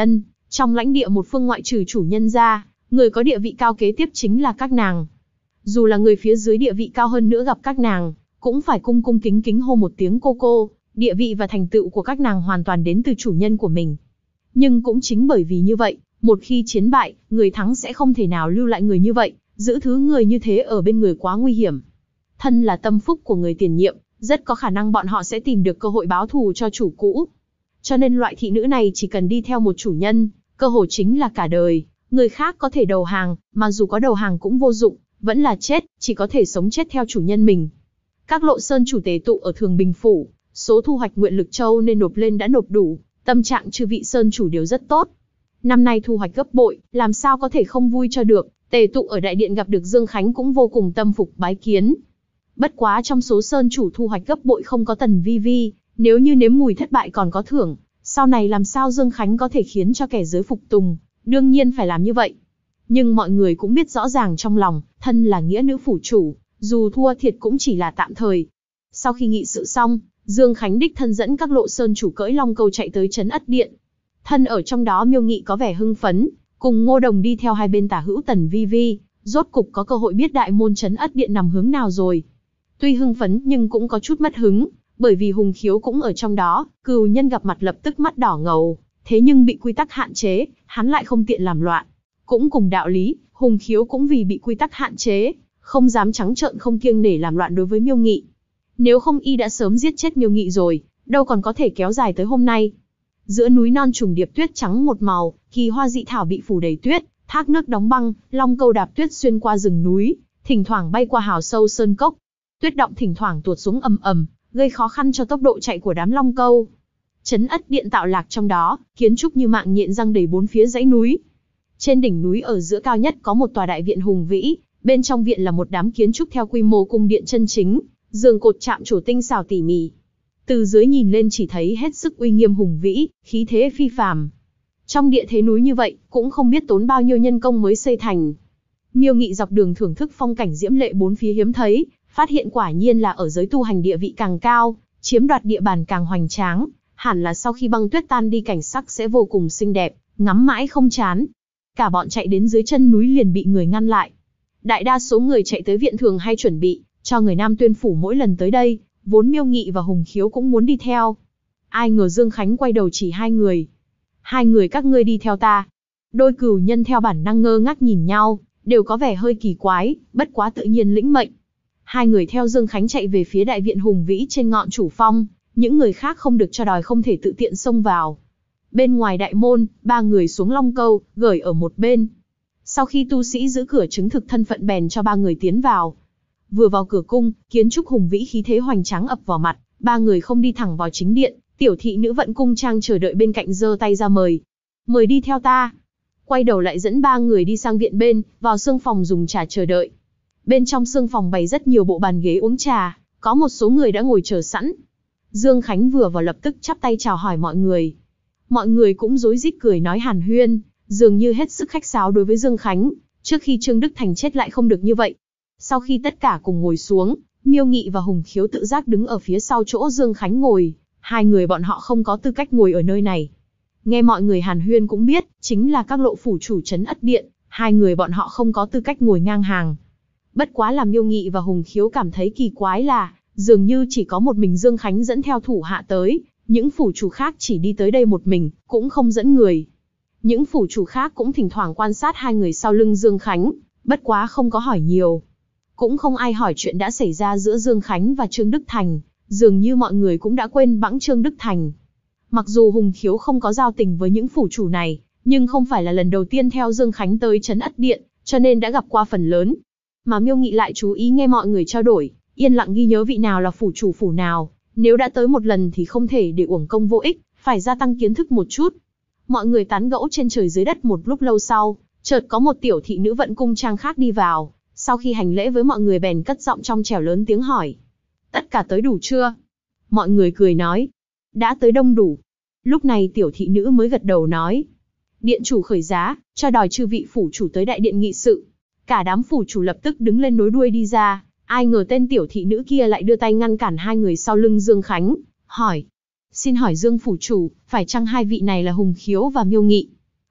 Trong lãnh địa một phương ngoại trừ chủ nhân ra, người có địa vị cao kế tiếp chính là các nàng. Dù là người phía dưới địa vị cao hơn nữa gặp các nàng, cũng phải cung cung kính kính hô một tiếng cô, địa vị và thành tựu của các nàng hoàn toàn đến từ chủ nhân của mình. Nhưng cũng chính bởi vì như vậy, một khi chiến bại, người thắng sẽ không thể nào lưu lại người như vậy, giữ thứ người như thế ở bên người quá nguy hiểm. Thân là tâm phúc của người tiền nhiệm, rất có khả năng bọn họ sẽ tìm được cơ hội báo thù cho chủ cũ. Cho nên loại thị nữ này chỉ cần đi theo một chủ nhân, cơ hội chính là cả đời. Người khác có thể đầu hàng, mà dù có đầu hàng cũng vô dụng, vẫn là chết, chỉ có thể sống chết theo chủ nhân mình. Các lộ sơn chủ tề tụ ở Thường Bình Phủ, số thu hoạch nguyện lực châu nên nộp lên đã nộp đủ, tâm trạng chư vị sơn chủ đều rất tốt. Năm nay thu hoạch gấp bội, làm sao có thể không vui cho được, tề tụ ở đại điện gặp được Dương Khánh cũng vô cùng tâm phục bái kiến. Bất quá trong số sơn chủ thu hoạch gấp bội không có Tần Vi Vi, nếu như nếm mùi thất bại còn có thưởng, sau này làm sao Dương Khánh có thể khiến cho kẻ dưới phục tùng, đương nhiên phải làm như vậy. Nhưng mọi người cũng biết rõ ràng trong lòng, thân là nghĩa nữ phủ chủ, dù thua thiệt cũng chỉ là tạm thời. Sau khi nghị sự xong, Dương Khánh đích thân dẫn các lộ sơn chủ cưỡi long câu chạy tới trấn Ất Điện. Thân ở trong đó Miêu Nghị có vẻ hưng phấn, cùng Ngô Đồng đi theo hai bên tả hữu Tần Vi Vi, rốt cục có cơ hội biết đại môn trấn Ất Điện nằm hướng nào rồi. Tuy hưng phấn nhưng cũng có chút mất hứng, bởi vì Hùng Khiếu cũng ở trong đó, cừu nhân gặp mặt lập tức mắt đỏ ngầu, thế nhưng bị quy tắc hạn chế, hắn lại không tiện làm loạn. Cũng cùng đạo lý, Hùng Khiếu cũng vì bị quy tắc hạn chế, không dám trắng trợn không kiêng nể làm loạn đối với Miêu Nghị. Nếu không y đã sớm giết chết Miêu Nghị rồi, đâu còn có thể kéo dài tới hôm nay. Giữa núi non trùng điệp tuyết trắng một màu, kỳ hoa dị thảo bị phủ đầy tuyết, thác nước đóng băng, long câu đạp tuyết xuyên qua rừng núi, thỉnh thoảng bay qua hào sâu sơn cốc. Tuyết động thỉnh thoảng tuột xuống ầm ầm, gây khó khăn cho tốc độ chạy của đám long câu. Trấn Ất Điện tạo lạc trong đó, kiến trúc như mạng nhện răng đầy bốn phía dãy núi. Trên đỉnh núi ở giữa cao nhất có một tòa đại viện hùng vĩ, bên trong viện là một đám kiến trúc theo quy mô cung điện chân chính, giường cột chạm trổ tinh xảo tỉ mỉ. Từ dưới nhìn lên chỉ thấy hết sức uy nghiêm hùng vĩ, khí thế phi phàm. Trong địa thế núi như vậy, cũng không biết tốn bao nhiêu nhân công mới xây thành. Miêu Nghị dọc đường thưởng thức phong cảnh diễm lệ bốn phía hiếm thấy, phát hiện quả nhiên là ở giới tu hành địa vị càng cao, chiếm đoạt địa bàn càng hoành tráng, hẳn là sau khi băng tuyết tan đi cảnh sắc sẽ vô cùng xinh đẹp, ngắm mãi không chán. Cả bọn chạy đến dưới chân núi liền bị người ngăn lại. Đại đa số người chạy tới viện thường hay chuẩn bị cho người Nam Tuyên phủ mỗi lần tới đây, vốn Miêu Nghị và Hùng Khiếu cũng muốn đi theo. Ai ngờ Dương Khánh quay đầu chỉ hai người. Hai người các ngươi đi theo ta. Đôi cừu nhân theo bản năng ngơ ngác nhìn nhau, đều có vẻ hơi kỳ quái, bất quá tự nhiên lĩnh mệnh. Hai người theo Dương Khánh chạy về phía đại viện hùng vĩ trên ngọn chủ phong, những người khác không được cho đòi không thể tự tiện xông vào. Bên ngoài đại môn, ba người xuống long câu, gửi ở một bên. Sau khi tu sĩ giữ cửa chứng thực thân phận bèn cho ba người tiến vào. Vừa vào cửa cung, kiến trúc hùng vĩ khí thế hoành tráng ập vào mặt, ba người không đi thẳng vào chính điện, tiểu thị nữ Vận Cung Trang chờ đợi bên cạnh giơ tay ra mời. Mời đi theo ta. Quay đầu lại dẫn ba người đi sang viện bên, vào sương phòng dùng trà chờ đợi. Bên trong sương phòng bày rất nhiều bộ bàn ghế uống trà, có một số người đã ngồi chờ sẵn. Dương Khánh vừa vào lập tức chắp tay chào hỏi mọi người. Mọi người cũng rối rít cười nói hàn huyên, dường như hết sức khách sáo đối với Dương Khánh, trước khi Trương Đức Thành chết lại không được như vậy. Sau khi tất cả cùng ngồi xuống, Miêu Nghị và Hùng Khiếu tự giác đứng ở phía sau chỗ Dương Khánh ngồi, hai người bọn họ không có tư cách ngồi ở nơi này. Nghe mọi người hàn huyên cũng biết, chính là các lộ phủ chủ trấn Ất Điện, hai người bọn họ không có tư cách ngồi ngang hàng. Bất quá là Miêu Nghị và Hùng Khiếu cảm thấy kỳ quái là, dường như chỉ có một mình Dương Khánh dẫn theo thủ hạ tới, những phủ chủ khác chỉ đi tới đây một mình, cũng không dẫn người. Những phủ chủ khác cũng thỉnh thoảng quan sát hai người sau lưng Dương Khánh, bất quá không có hỏi nhiều. Cũng không ai hỏi chuyện đã xảy ra giữa Dương Khánh và Trương Đức Thành, dường như mọi người cũng đã quên bẵng Trương Đức Thành. Mặc dù Hùng Khiếu không có giao tình với những phủ chủ này, nhưng không phải là lần đầu tiên theo Dương Khánh tới trấn Ất Điện, cho nên đã gặp qua phần lớn. Mà Miêu Nghị lại chú ý nghe mọi người trao đổi, yên lặng ghi nhớ vị nào là phủ chủ phủ nào, nếu đã tới một lần thì không thể để uổng công vô ích, phải gia tăng kiến thức một chút. Mọi người tán gẫu trên trời dưới đất một lúc lâu sau, chợt có một tiểu thị nữ Vận Cung Trang khác đi vào, sau khi hành lễ với mọi người bèn cất giọng trong trẻo lớn tiếng hỏi. Tất cả tới đủ chưa? Mọi người cười nói. Đã tới đông đủ. Lúc này tiểu thị nữ mới gật đầu nói. Điện chủ khởi giá, cho đòi chư vị phủ chủ tới đại điện nghị sự. Cả đám phủ chủ lập tức đứng lên nối đuôi đi ra, ai ngờ tên tiểu thị nữ kia lại đưa tay ngăn cản hai người sau lưng Dương Khánh, hỏi. Xin hỏi Dương phủ chủ, phải chăng hai vị này là Hùng Khiếu và Miêu Nghị?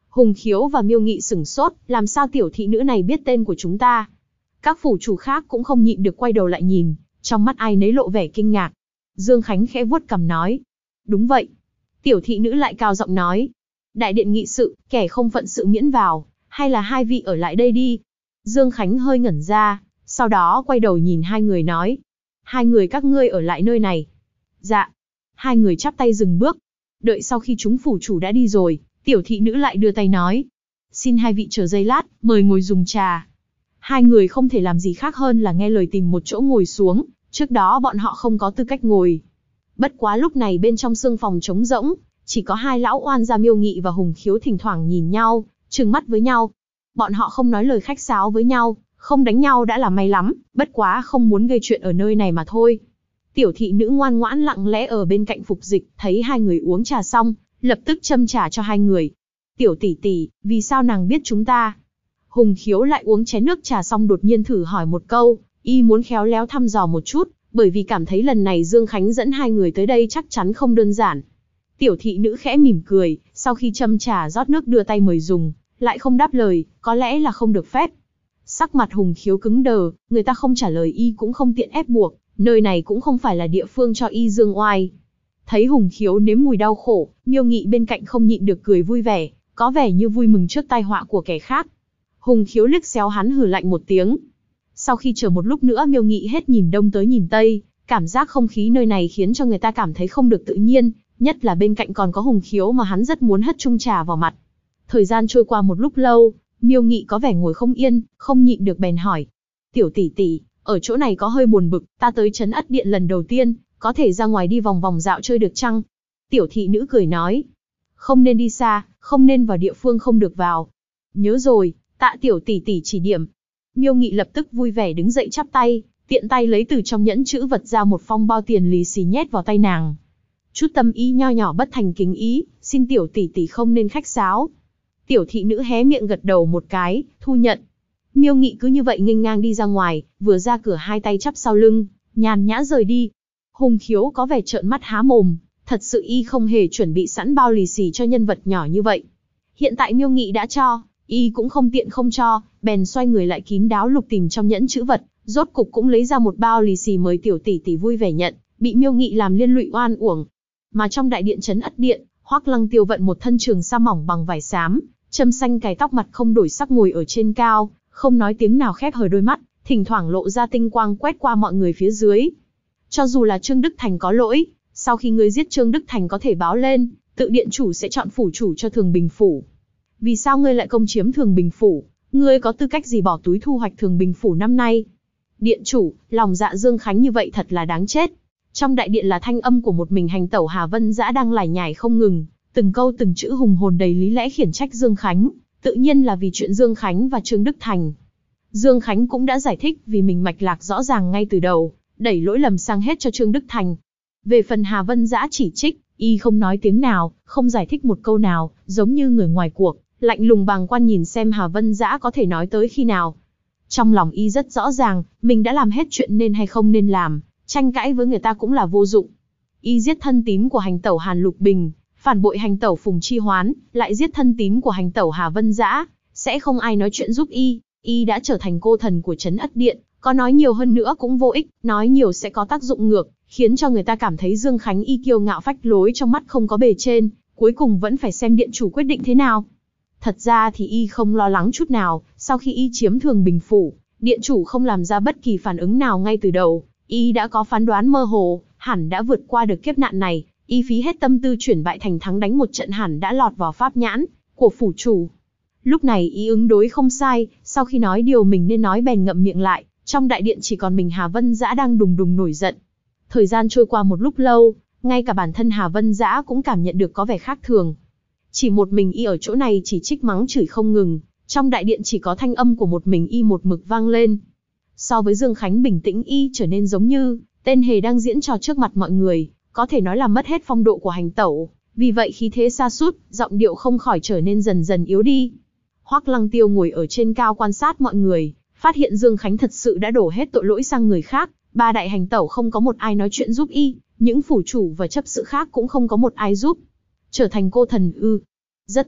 Hùng Khiếu và Miêu Nghị sửng sốt, làm sao tiểu thị nữ này biết tên của chúng ta? Các phủ chủ khác cũng không nhịn được quay đầu lại nhìn, trong mắt ai nấy lộ vẻ kinh ngạc. Dương Khánh khẽ vuốt cằm nói. Đúng vậy. Tiểu thị nữ lại cao giọng nói. Đại điện nghị sự, kẻ không phận sự miễn vào, hay là hai vị ở lại đây đi. Dương Khánh hơi ngẩn ra, sau đó quay đầu nhìn hai người nói. Hai người các ngươi ở lại nơi này. Dạ. Hai người chắp tay dừng bước. Đợi sau khi chúng phủ chủ đã đi rồi, tiểu thị nữ lại đưa tay nói. Xin hai vị chờ giây lát, mời ngồi dùng trà. Hai người không thể làm gì khác hơn là nghe lời tìm một chỗ ngồi xuống, trước đó bọn họ không có tư cách ngồi. Bất quá lúc này bên trong sương phòng trống rỗng, chỉ có hai lão oan gia Miêu Nghị và Hùng Khiếu thỉnh thoảng nhìn nhau, trừng mắt với nhau. Bọn họ không nói lời khách sáo với nhau, không đánh nhau đã là may lắm, bất quá không muốn gây chuyện ở nơi này mà thôi. Tiểu thị nữ ngoan ngoãn lặng lẽ ở bên cạnh phục dịch, thấy hai người uống trà xong, lập tức châm trà cho hai người. Tiểu tỷ tỷ, vì sao nàng biết chúng ta? Hùng Khiếu lại uống chén nước trà xong đột nhiên thử hỏi một câu, y muốn khéo léo thăm dò một chút, bởi vì cảm thấy lần này Dương Khánh dẫn hai người tới đây chắc chắn không đơn giản. Tiểu thị nữ khẽ mỉm cười, sau khi châm trà rót nước đưa tay mời dùng, lại không đáp lời, có lẽ là không được phép. Sắc mặt Hùng Khiếu cứng đờ, người ta không trả lời y cũng không tiện ép buộc, nơi này cũng không phải là địa phương cho y dương oai. Thấy Hùng Khiếu nếm mùi đau khổ, Miêu Nghị bên cạnh không nhịn được cười vui vẻ, có vẻ như vui mừng trước tai họa của kẻ khác. Hùng Khiếu liếc xéo hắn hừ lạnh một tiếng. Sau khi chờ một lúc nữa Miêu Nghị hết nhìn đông tới nhìn tây, cảm giác không khí nơi này khiến cho người ta cảm thấy không được tự nhiên, nhất là bên cạnh còn có Hùng Khiếu mà hắn rất muốn hất chung trà vào mặt. Thời gian trôi qua một lúc lâu, Miêu Nghị có vẻ ngồi không yên, không nhịn được bèn hỏi. Tiểu tỷ tỷ, ở chỗ này có hơi buồn bực, ta tới trấn Ất Điện lần đầu tiên, có thể ra ngoài đi vòng vòng dạo chơi được chăng? Tiểu thị nữ cười nói. Không nên đi xa, không nên vào địa phương không được vào. Nhớ rồi, tạ tiểu tỷ tỷ chỉ điểm. Miêu Nghị lập tức vui vẻ đứng dậy chắp tay, tiện tay lấy từ trong nhẫn chữ vật ra một phong bao tiền lì xì nhét vào tay nàng. Chút tâm ý nho nhỏ bất thành kính ý, xin tiểu tỷ tỷ không nên khách sáo. Tiểu thị nữ hé miệng gật đầu một cái, thu nhận. Miêu Nghị cứ như vậy nghênh ngang đi ra ngoài, vừa ra cửa hai tay chắp sau lưng, nhàn nhã rời đi. Hùng Khiếu có vẻ trợn mắt há mồm, thật sự y không hề chuẩn bị sẵn bao lì xì cho nhân vật nhỏ như vậy. Hiện tại Miêu Nghị đã cho, y cũng không tiện không cho, bèn xoay người lại kín đáo lục tìm trong nhẫn chữ vật, rốt cục cũng lấy ra một bao lì xì mời tiểu tỷ tỷ vui vẻ nhận, bị Miêu Nghị làm liên lụy oan uổng. Mà trong đại điện trấn Ất Điện, Hoắc Lăng Tiêu vận một thân trường sa mỏng bằng vải xám, châm xanh cài tóc mặt không đổi sắc ngồi ở trên cao, không nói tiếng nào khép hờ đôi mắt, thỉnh thoảng lộ ra tinh quang quét qua mọi người phía dưới. Cho dù là Trương Đức Thành có lỗi, sau khi ngươi giết Trương Đức Thành có thể báo lên, tự điện chủ sẽ chọn phủ chủ cho Thường Bình phủ. Vì sao ngươi lại công chiếm Thường Bình phủ? Ngươi có tư cách gì bỏ túi thu hoạch Thường Bình phủ năm nay? Điện chủ, lòng dạ Dương Khánh như vậy thật là đáng chết. Trong đại điện là thanh âm của một mình hành tẩu Hà Vân Dã đang lải nhải không ngừng, từng câu từng chữ hùng hồn đầy lý lẽ khiển trách Dương Khánh, tự nhiên là vì chuyện Dương Khánh và Trương Đức Thành. Dương Khánh cũng đã giải thích vì mình mạch lạc rõ ràng ngay từ đầu, đẩy lỗi lầm sang hết cho Trương Đức Thành. Về phần Hà Vân Dã chỉ trích, y không nói tiếng nào, không giải thích một câu nào, giống như người ngoài cuộc, lạnh lùng bàng quan nhìn xem Hà Vân Dã có thể nói tới khi nào. Trong lòng y rất rõ ràng, mình đã làm hết chuyện nên hay không nên làm, tranh cãi với người ta cũng là vô dụng. Y giết thân tín của hành tẩu Hàn Lục Bình, phản bội hành tẩu Phùng Chi Hoán, lại giết thân tín của hành tẩu Hà Vân Dã, sẽ không ai nói chuyện giúp y. Y đã trở thành cô thần của trấn Ất Điện, có nói nhiều hơn nữa cũng vô ích, nói nhiều sẽ có tác dụng ngược, khiến cho người ta cảm thấy Dương Khánh y kiêu ngạo phách lối trong mắt không có bề trên, cuối cùng vẫn phải xem điện chủ quyết định thế nào. Thật ra thì y không lo lắng chút nào, sau khi y chiếm Thường Bình phủ, điện chủ không làm ra bất kỳ phản ứng nào ngay từ đầu, y đã có phán đoán mơ hồ, hẳn đã vượt qua được kiếp nạn này, y phí hết tâm tư chuyển bại thành thắng đánh một trận hẳn đã lọt vào pháp nhãn của phủ chủ. Lúc này y ứng đối không sai, sau khi nói điều mình nên nói bèn ngậm miệng lại, trong đại điện chỉ còn mình Hà Vân Dã đang đùng đùng nổi giận. Thời gian trôi qua một lúc lâu, ngay cả bản thân Hà Vân Dã cũng cảm nhận được có vẻ khác thường. Chỉ một mình y ở chỗ này chỉ trích mắng chửi không ngừng, trong đại điện chỉ có thanh âm của một mình y một mực vang lên. So với Dương Khánh bình tĩnh y trở nên giống như tên hề đang diễn trò trước mặt mọi người, có thể nói là mất hết phong độ của hành tẩu, vì vậy khí thế sa sút, giọng điệu không khỏi trở nên dần dần yếu đi. Hoắc Lăng Tiêu ngồi ở trên cao quan sát mọi người, phát hiện Dương Khánh thật sự đã đổ hết tội lỗi sang người khác, ba đại hành tẩu không có một ai nói chuyện giúp y, những phủ chủ và chấp sự khác cũng không có một ai giúp. Trở thành cô thần ư? Rất tốt,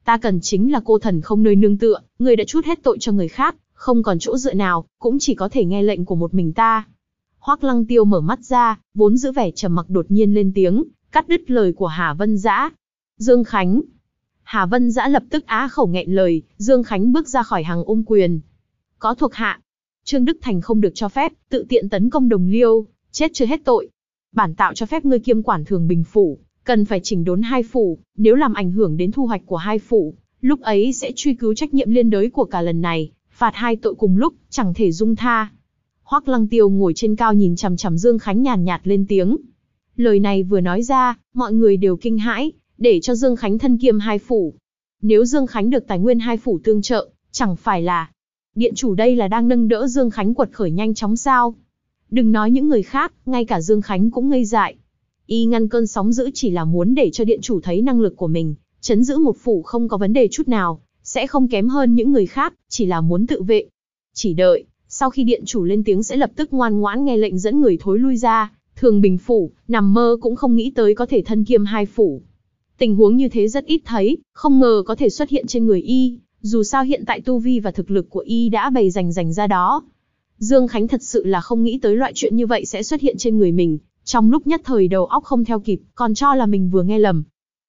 Ta cần chính là cô thần không nơi nương tựa, người đã trút hết tội cho người khác, không còn chỗ dựa nào, cũng chỉ có thể nghe lệnh của một mình ta. Hoắc Lăng Tiêu mở mắt ra, vốn giữ vẻ trầm mặc đột nhiên lên tiếng, cắt đứt lời của Hà Vân Dã. Dương Khánh. Hà Vân Dã lập tức á khẩu nghẹn lời, Dương Khánh bước ra khỏi hàng ôm quyền. Có thuộc hạ. Trương Đức Thành không được cho phép, tự tiện tấn công đồng liêu, chết chưa hết tội. Bản tạo cho phép ngươi kiêm quản Thường Bình Phủ, cần phải chỉnh đốn hai phủ, nếu làm ảnh hưởng đến thu hoạch của hai phủ, lúc ấy sẽ truy cứu trách nhiệm liên đới của cả lần này, phạt hai tội cùng lúc, chẳng thể dung tha. Hoắc Lăng Tiêu ngồi trên cao nhìn chằm chằm Dương Khánh nhàn nhạt lên tiếng. Lời này vừa nói ra, mọi người đều kinh hãi, để cho Dương Khánh thân kiêm hai phủ. Nếu Dương Khánh được tài nguyên hai phủ tương trợ, chẳng phải là điện chủ đây là đang nâng đỡ Dương Khánh quật khởi nhanh chóng sao? Đừng nói những người khác, ngay cả Dương Khánh cũng ngây dại. Y ngăn cơn sóng dữ chỉ là muốn để cho điện chủ thấy năng lực của mình, trấn giữ một phủ không có vấn đề chút nào, sẽ không kém hơn những người khác, chỉ là muốn tự vệ. Chỉ đợi, sau khi điện chủ lên tiếng sẽ lập tức ngoan ngoãn nghe lệnh dẫn người thối lui ra, Thường Bình Phủ, nằm mơ cũng không nghĩ tới có thể thân kiêm hai phủ. Tình huống như thế rất ít thấy, không ngờ có thể xuất hiện trên người Y, dù sao hiện tại tu vi và thực lực của Y đã bày rành ra đó. Dương Khánh thật sự là không nghĩ tới loại chuyện như vậy sẽ xuất hiện trên người mình, trong lúc nhất thời đầu óc không theo kịp, còn cho là mình vừa nghe lầm.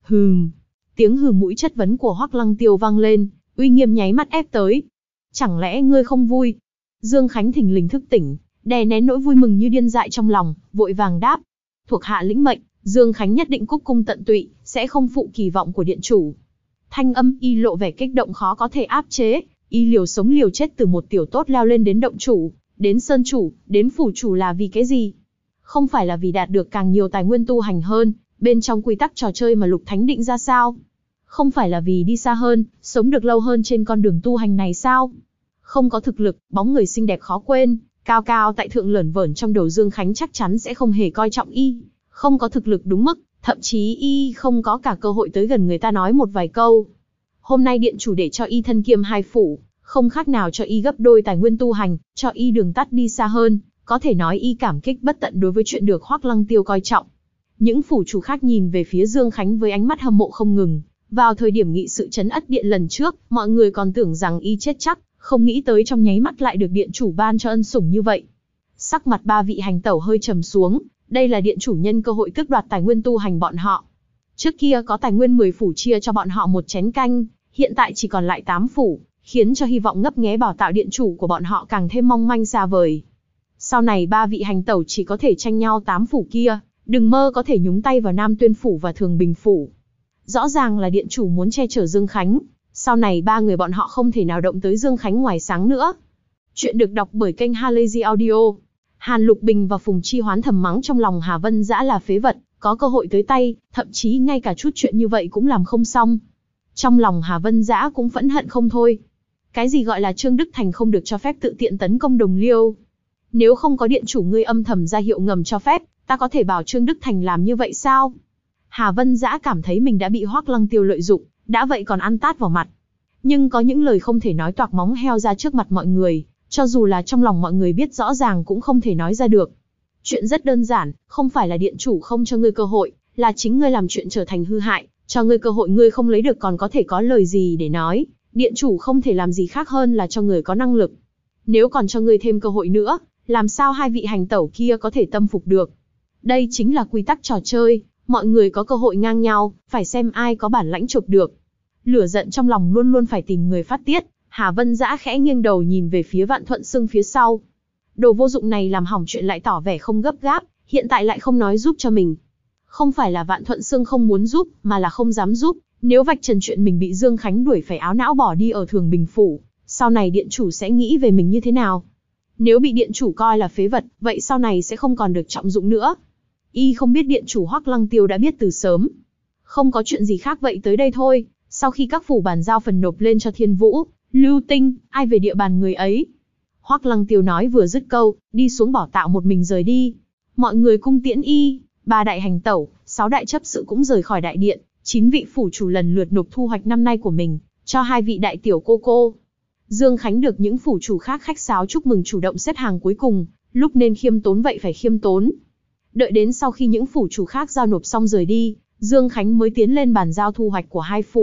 Tiếng hừ mũi chất vấn của Hoắc Lăng Tiêu vang lên, uy nghiêm nháy mắt ép tới. Chẳng lẽ ngươi không vui? Dương Khánh thình lình thức tỉnh, đè nén nỗi vui mừng như điên dại trong lòng, vội vàng đáp. Thuộc hạ lĩnh mệnh, Dương Khánh nhất định cúc cung tận tụy, sẽ không phụ kỳ vọng của điện chủ. Thanh âm Y lộ vẻ kích động khó có thể áp chế, Y liều sống liều chết từ một tiểu tốt leo lên đến động chủ, đến sơn chủ, đến phủ chủ là vì cái gì? Không phải là vì đạt được càng nhiều tài nguyên tu hành hơn, bên trong quy tắc trò chơi mà Lục Thánh định ra sao? Không phải là vì đi xa hơn, sống được lâu hơn trên con đường tu hành này sao? Không có thực lực, bóng người xinh đẹp khó quên, cao cao tại thượng lởn vởn trong đầu Dương Khánh chắc chắn sẽ không hề coi trọng Y. Không có thực lực đúng mức, thậm chí Y không có cả cơ hội tới gần người ta nói một vài câu. Hôm nay điện chủ để cho Y thân kiêm hai phủ, không khác nào cho Y gấp đôi tài nguyên tu hành, cho Y đường tắt đi xa hơn, có thể nói Y cảm kích bất tận đối với chuyện được Hoắc Lăng Tiêu coi trọng. Những phủ chủ khác nhìn về phía Dương Khánh với ánh mắt hâm mộ không ngừng. Vào thời điểm nghị sự trấn ất điện lần trước, mọi người còn tưởng rằng Y chết chắc, không nghĩ tới trong nháy mắt lại được điện chủ ban cho ân sủng như vậy. Sắc mặt ba vị hành tẩu hơi trầm xuống, đây là điện chủ nhân cơ hội tước đoạt tài nguyên tu hành bọn họ. Trước kia có tài nguyên 10 phủ chia cho bọn họ một chén canh, hiện tại chỉ còn lại 8 phủ, khiến cho hy vọng ngấp nghé bảo tạo điện chủ của bọn họ càng thêm mong manh xa vời. Sau này ba vị hành tẩu chỉ có thể tranh nhau 8 phủ kia, đừng mơ có thể nhúng tay vào Nam Tuyên Phủ và Thường Bình Phủ. Rõ ràng là điện chủ muốn che chở Dương Khánh, sau này ba người bọn họ không thể nào động tới Dương Khánh ngoài sáng nữa. Chuyện được đọc bởi kênh Halazy Audio. Hàn Lục Bình và Phùng Chi Hoán thầm mắng trong lòng Hà Vân Dã là phế vật, có cơ hội tới tay, thậm chí ngay cả chút chuyện như vậy cũng làm không xong. Trong lòng Hà Vân Dã cũng phẫn hận không thôi. Cái gì gọi là Trương Đức Thành không được cho phép tự tiện tấn công đồng liêu? Nếu không có điện chủ ngươi âm thầm ra hiệu ngầm cho phép, ta có thể bảo Trương Đức Thành làm như vậy sao? Hà Vân Dã cảm thấy mình đã bị Hoắc Lăng Tiêu lợi dụng, đã vậy còn ăn tát vào mặt. Nhưng có những lời không thể nói toạc móng heo ra trước mặt mọi người, cho dù là trong lòng mọi người biết rõ ràng cũng không thể nói ra được. Chuyện rất đơn giản, không phải là điện chủ không cho ngươi cơ hội, là chính ngươi làm chuyện trở thành hư hại, cho ngươi cơ hội ngươi không lấy được còn có thể có lời gì để nói. Điện chủ không thể làm gì khác hơn là cho người có năng lực. Nếu còn cho ngươi thêm cơ hội nữa, làm sao hai vị hành tẩu kia có thể tâm phục được? Đây chính là quy tắc trò chơi, mọi người có cơ hội ngang nhau, phải xem ai có bản lãnh chụp được. Lửa giận trong lòng luôn luôn phải tìm người phát tiết, Hà Vân Dã khẽ nghiêng đầu nhìn về phía Vạn Thuận Xưng phía sau. Đồ vô dụng này làm hỏng chuyện lại tỏ vẻ không gấp gáp, hiện tại lại không nói giúp cho mình. Không phải là Vạn Thuận Xưng không muốn giúp, mà là không dám giúp. Nếu vạch trần chuyện mình bị Dương Khánh đuổi phải áo não bỏ đi ở Thường Bình Phủ, sau này điện chủ sẽ nghĩ về mình như thế nào? Nếu bị điện chủ coi là phế vật, vậy sau này sẽ không còn được trọng dụng nữa. Y không biết điện chủ Hoắc Lăng Tiêu đã biết từ sớm. Không có chuyện gì khác vậy tới đây thôi, sau khi các phủ bàn giao phần nộp lên cho Thiên Vũ, Lưu Tinh, ai về địa bàn người ấy. Hoắc Lăng Tiêu nói vừa dứt câu, đi xuống bảo tạo một mình rời đi. Mọi người cung tiễn Y, 3 đại hành tẩu, 6 đại chấp sự cũng rời khỏi đại điện, 9 vị phủ chủ lần lượt nộp thu hoạch năm nay của mình, cho 2 vị đại tiểu cô. Dương Khánh được những phủ chủ khác khách sáo chúc mừng chủ động xếp hàng cuối cùng, lúc nên khiêm tốn vậy phải khiêm tốn. Đợi đến sau khi những phủ chủ khác giao nộp xong rời đi, Dương Khánh mới tiến lên bàn giao thu hoạch của 2 phủ,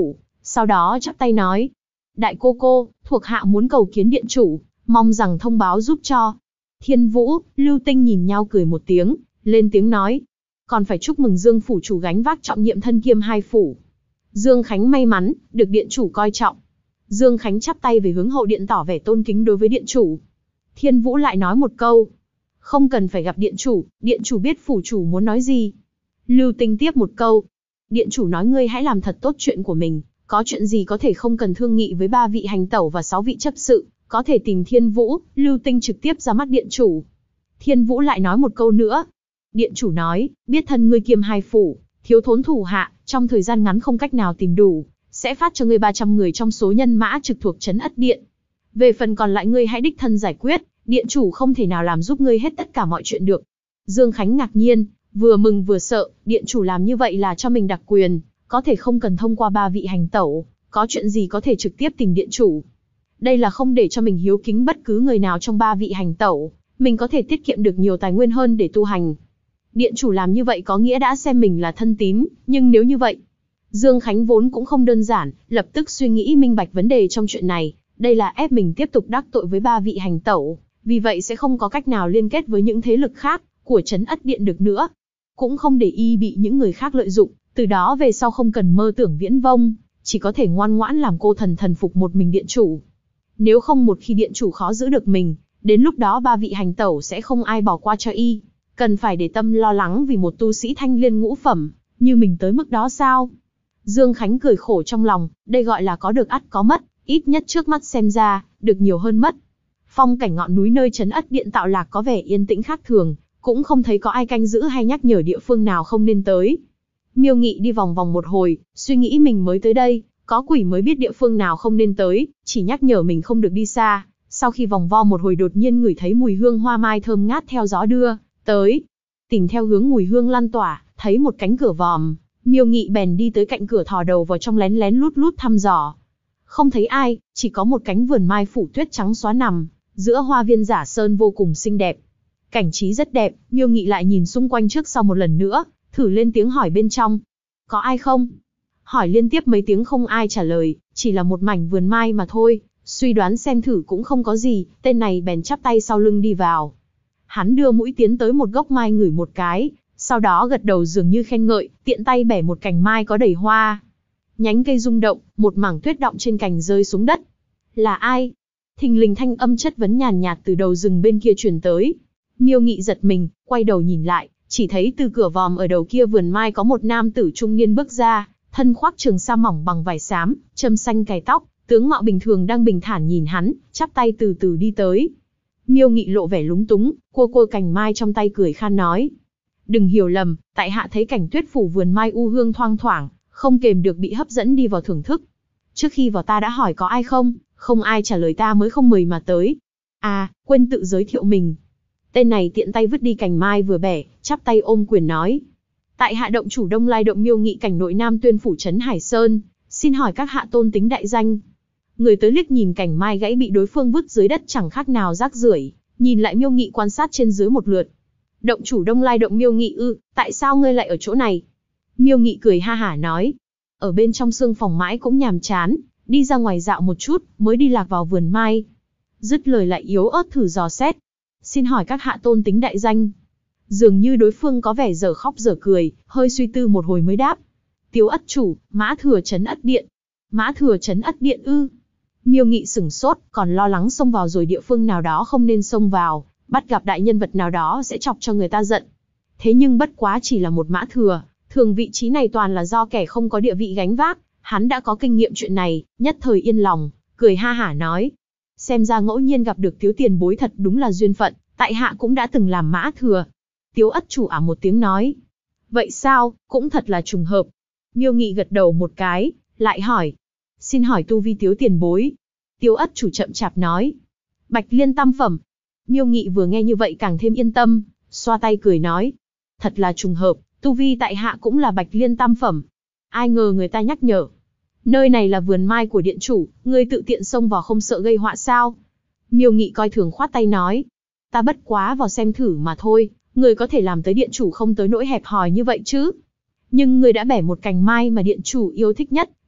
sau đó chắp tay nói. Đại cô, thuộc hạ muốn cầu kiến điện chủ, mong rằng thông báo giúp cho. Thiên Vũ, Lưu Tinh nhìn nhau cười một tiếng, lên tiếng nói. Còn phải chúc mừng Dương phủ chủ gánh vác trọng nhiệm thân kiêm hai phủ. Dương Khánh may mắn, được điện chủ coi trọng. Dương Khánh chắp tay về hướng hậu điện tỏ vẻ tôn kính đối với điện chủ. Thiên Vũ lại nói một câu. Không cần phải gặp điện chủ biết phủ chủ muốn nói gì. Lưu Tinh tiếp một câu. Điện chủ nói ngươi hãy làm thật tốt chuyện của mình, có chuyện gì có thể không cần thương nghị với 3 vị hành tẩu và 6 vị chấp sự, có thể tìm Thiên Vũ. Lưu Tinh trực tiếp ra mắt điện chủ. Thiên Vũ lại nói một câu nữa. Điện chủ nói, biết thân ngươi kiêm hai phủ, thiếu thốn thủ hạ, trong thời gian ngắn không cách nào tìm đủ, sẽ phát cho ngươi 300 người trong số nhân mã trực thuộc trấn Ất Điện. Về phần còn lại ngươi hãy đích thân giải quyết, điện chủ không thể nào làm giúp ngươi hết tất cả mọi chuyện được. Dương Khánh ngạc nhiên, vừa mừng vừa sợ, điện chủ làm như vậy là cho mình đặc quyền, có thể không cần thông qua 3 vị hành tẩu, có chuyện gì có thể trực tiếp tìm điện chủ. Đây là không để cho mình hiếu kính bất cứ người nào trong 3 vị hành tẩu, mình có thể tiết kiệm được nhiều tài nguyên hơn để tu hành. Điện chủ làm như vậy có nghĩa đã xem mình là thân tín, nhưng nếu như vậy, Dương Khánh vốn cũng không đơn giản, lập tức suy nghĩ minh bạch vấn đề trong chuyện này, đây là ép mình tiếp tục đắc tội với 3 vị hành tẩu, vì vậy sẽ không có cách nào liên kết với những thế lực khác của trấn Ất Điện được nữa. Cũng không để y bị những người khác lợi dụng, từ đó về sau không cần mơ tưởng viễn vông, chỉ có thể ngoan ngoãn làm cô thần phục một mình điện chủ. Nếu không một khi điện chủ khó giữ được mình, đến lúc đó 3 vị hành tẩu sẽ không ai bỏ qua cho y. Cần phải để tâm lo lắng vì một tu sĩ thanh liên ngũ phẩm, như mình tới mức đó sao? Dương Khánh cười khổ trong lòng, đây gọi là có được ắt có mất, ít nhất trước mắt xem ra, được nhiều hơn mất. Phong cảnh ngọn núi nơi trấn Ất Điện Tạo Lạc có vẻ yên tĩnh khác thường, cũng không thấy có ai canh giữ hay nhắc nhở địa phương nào không nên tới. Miêu Nghị đi vòng vòng một hồi, suy nghĩ mình mới tới đây, có quỷ mới biết địa phương nào không nên tới, chỉ nhắc nhở mình không được đi xa. Sau khi vòng vo một hồi đột nhiên ngửi thấy mùi hương hoa mai thơm ngát theo gió đưa tới. Tìm theo hướng mùi hương lan tỏa, thấy một cánh cửa vòm, Miêu Nghị bèn đi tới cạnh cửa thò đầu vào trong lén lén lút lút thăm dò. Không thấy ai, chỉ có một cánh vườn mai phủ tuyết trắng xóa nằm giữa hoa viên giả sơn vô cùng xinh đẹp. Cảnh trí rất đẹp, Miêu Nghị lại nhìn xung quanh trước sau một lần nữa, thử lên tiếng hỏi bên trong. Có ai không? Hỏi liên tiếp mấy tiếng không ai trả lời, chỉ là một mảnh vườn mai mà thôi, suy đoán xem thử cũng không có gì, tên này bèn chắp tay sau lưng đi vào. Hắn đưa mũi tiến tới một gốc mai ngửi một cái, sau đó gật đầu dường như khen ngợi, tiện tay bẻ một cành mai có đầy hoa. Nhánh cây rung động, một mảng tuyết đọng trên cành rơi xuống đất. Là ai? Thình lình thanh âm chất vấn nhàn nhạt từ đầu rừng bên kia truyền tới. Miêu Nghị giật mình, quay đầu nhìn lại, chỉ thấy từ cửa vòm ở đầu kia vườn mai có một nam tử trung niên bước ra, thân khoác trường sa mỏng bằng vải xám, châm xanh cài tóc, tướng mạo bình thường đang bình thản nhìn hắn, chắp tay từ từ đi tới. Miêu Nghị lộ vẻ lúng túng, cua cành mai trong tay cười khan nói. Đừng hiểu lầm, tại hạ thấy cảnh tuyết phủ vườn mai u hương thoang thoảng, không kềm được bị hấp dẫn đi vào thưởng thức. Trước khi vào ta đã hỏi có ai không ai trả lời ta mới không mời mà tới. À, quên tự giới thiệu mình. Tên này tiện tay vứt đi cành mai vừa bẻ, chắp tay ôm quyền nói. Tại hạ động chủ Đông Lai động Miêu Nghị cảnh nội Nam Tuyên phủ trấn Hải Sơn, xin hỏi các hạ tôn tính đại danh. Người tới liếc nhìn cành mai gãy bị đối phương vứt dưới đất chẳng khác nào rác rưởi, nhìn lại Miêu Nghị quan sát trên dưới một lượt. Động chủ Đông Lai động Miêu Nghị ư, tại sao ngươi lại ở chỗ này? Miêu Nghị cười ha hả nói. Ở bên trong sương phòng mãi cũng nhàm chán, đi ra ngoài dạo một chút, mới đi lạc vào vườn mai. Dứt lời lại yếu ớt thử dò xét. Xin hỏi các hạ tôn tính đại danh. Dường như đối phương có vẻ dở khóc dở cười, hơi suy tư một hồi mới đáp. Tiếu Ất chủ, Mã Thừa trấn Ất Điện. Mã Thừa trấn Ất Điện ư? Miêu Nghị sửng sốt, còn lo lắng xông vào rồi địa phương nào đó không nên xông vào, bắt gặp đại nhân vật nào đó sẽ chọc cho người ta giận. Thế nhưng bất quá chỉ là một Mã Thừa, thường vị trí này toàn là do kẻ không có địa vị gánh vác, hắn đã có kinh nghiệm chuyện này, nhất thời yên lòng, cười ha hả nói. Xem ra ngẫu nhiên gặp được Tiếu tiền bối thật đúng là duyên phận, tại hạ cũng đã từng làm Mã Thừa. Tiếu Ất chủ một tiếng nói. Vậy sao, cũng thật là trùng hợp. Miêu Nghị gật đầu một cái, lại hỏi. Xin hỏi tu vi Tiếu tiền bối. Tiếu Ất chủ chậm chạp nói. Bạch Liên tam phẩm. Miêu Nghị vừa nghe như vậy càng thêm yên tâm, xoa tay cười nói. Thật là trùng hợp, tu vi tại hạ cũng là Bạch Liên tam phẩm. Ai ngờ người ta nhắc nhở. Nơi này là vườn mai của điện chủ, ngươi tự tiện xông vào không sợ gây họa sao? Miêu Nghị coi thường khoát tay nói. Ta bất quá vào xem thử mà thôi, người có thể làm tới điện chủ không tới nỗi hẹp hòi như vậy chứ. Nhưng người đã bẻ một cành mai mà điện chủ yêu thích nhất,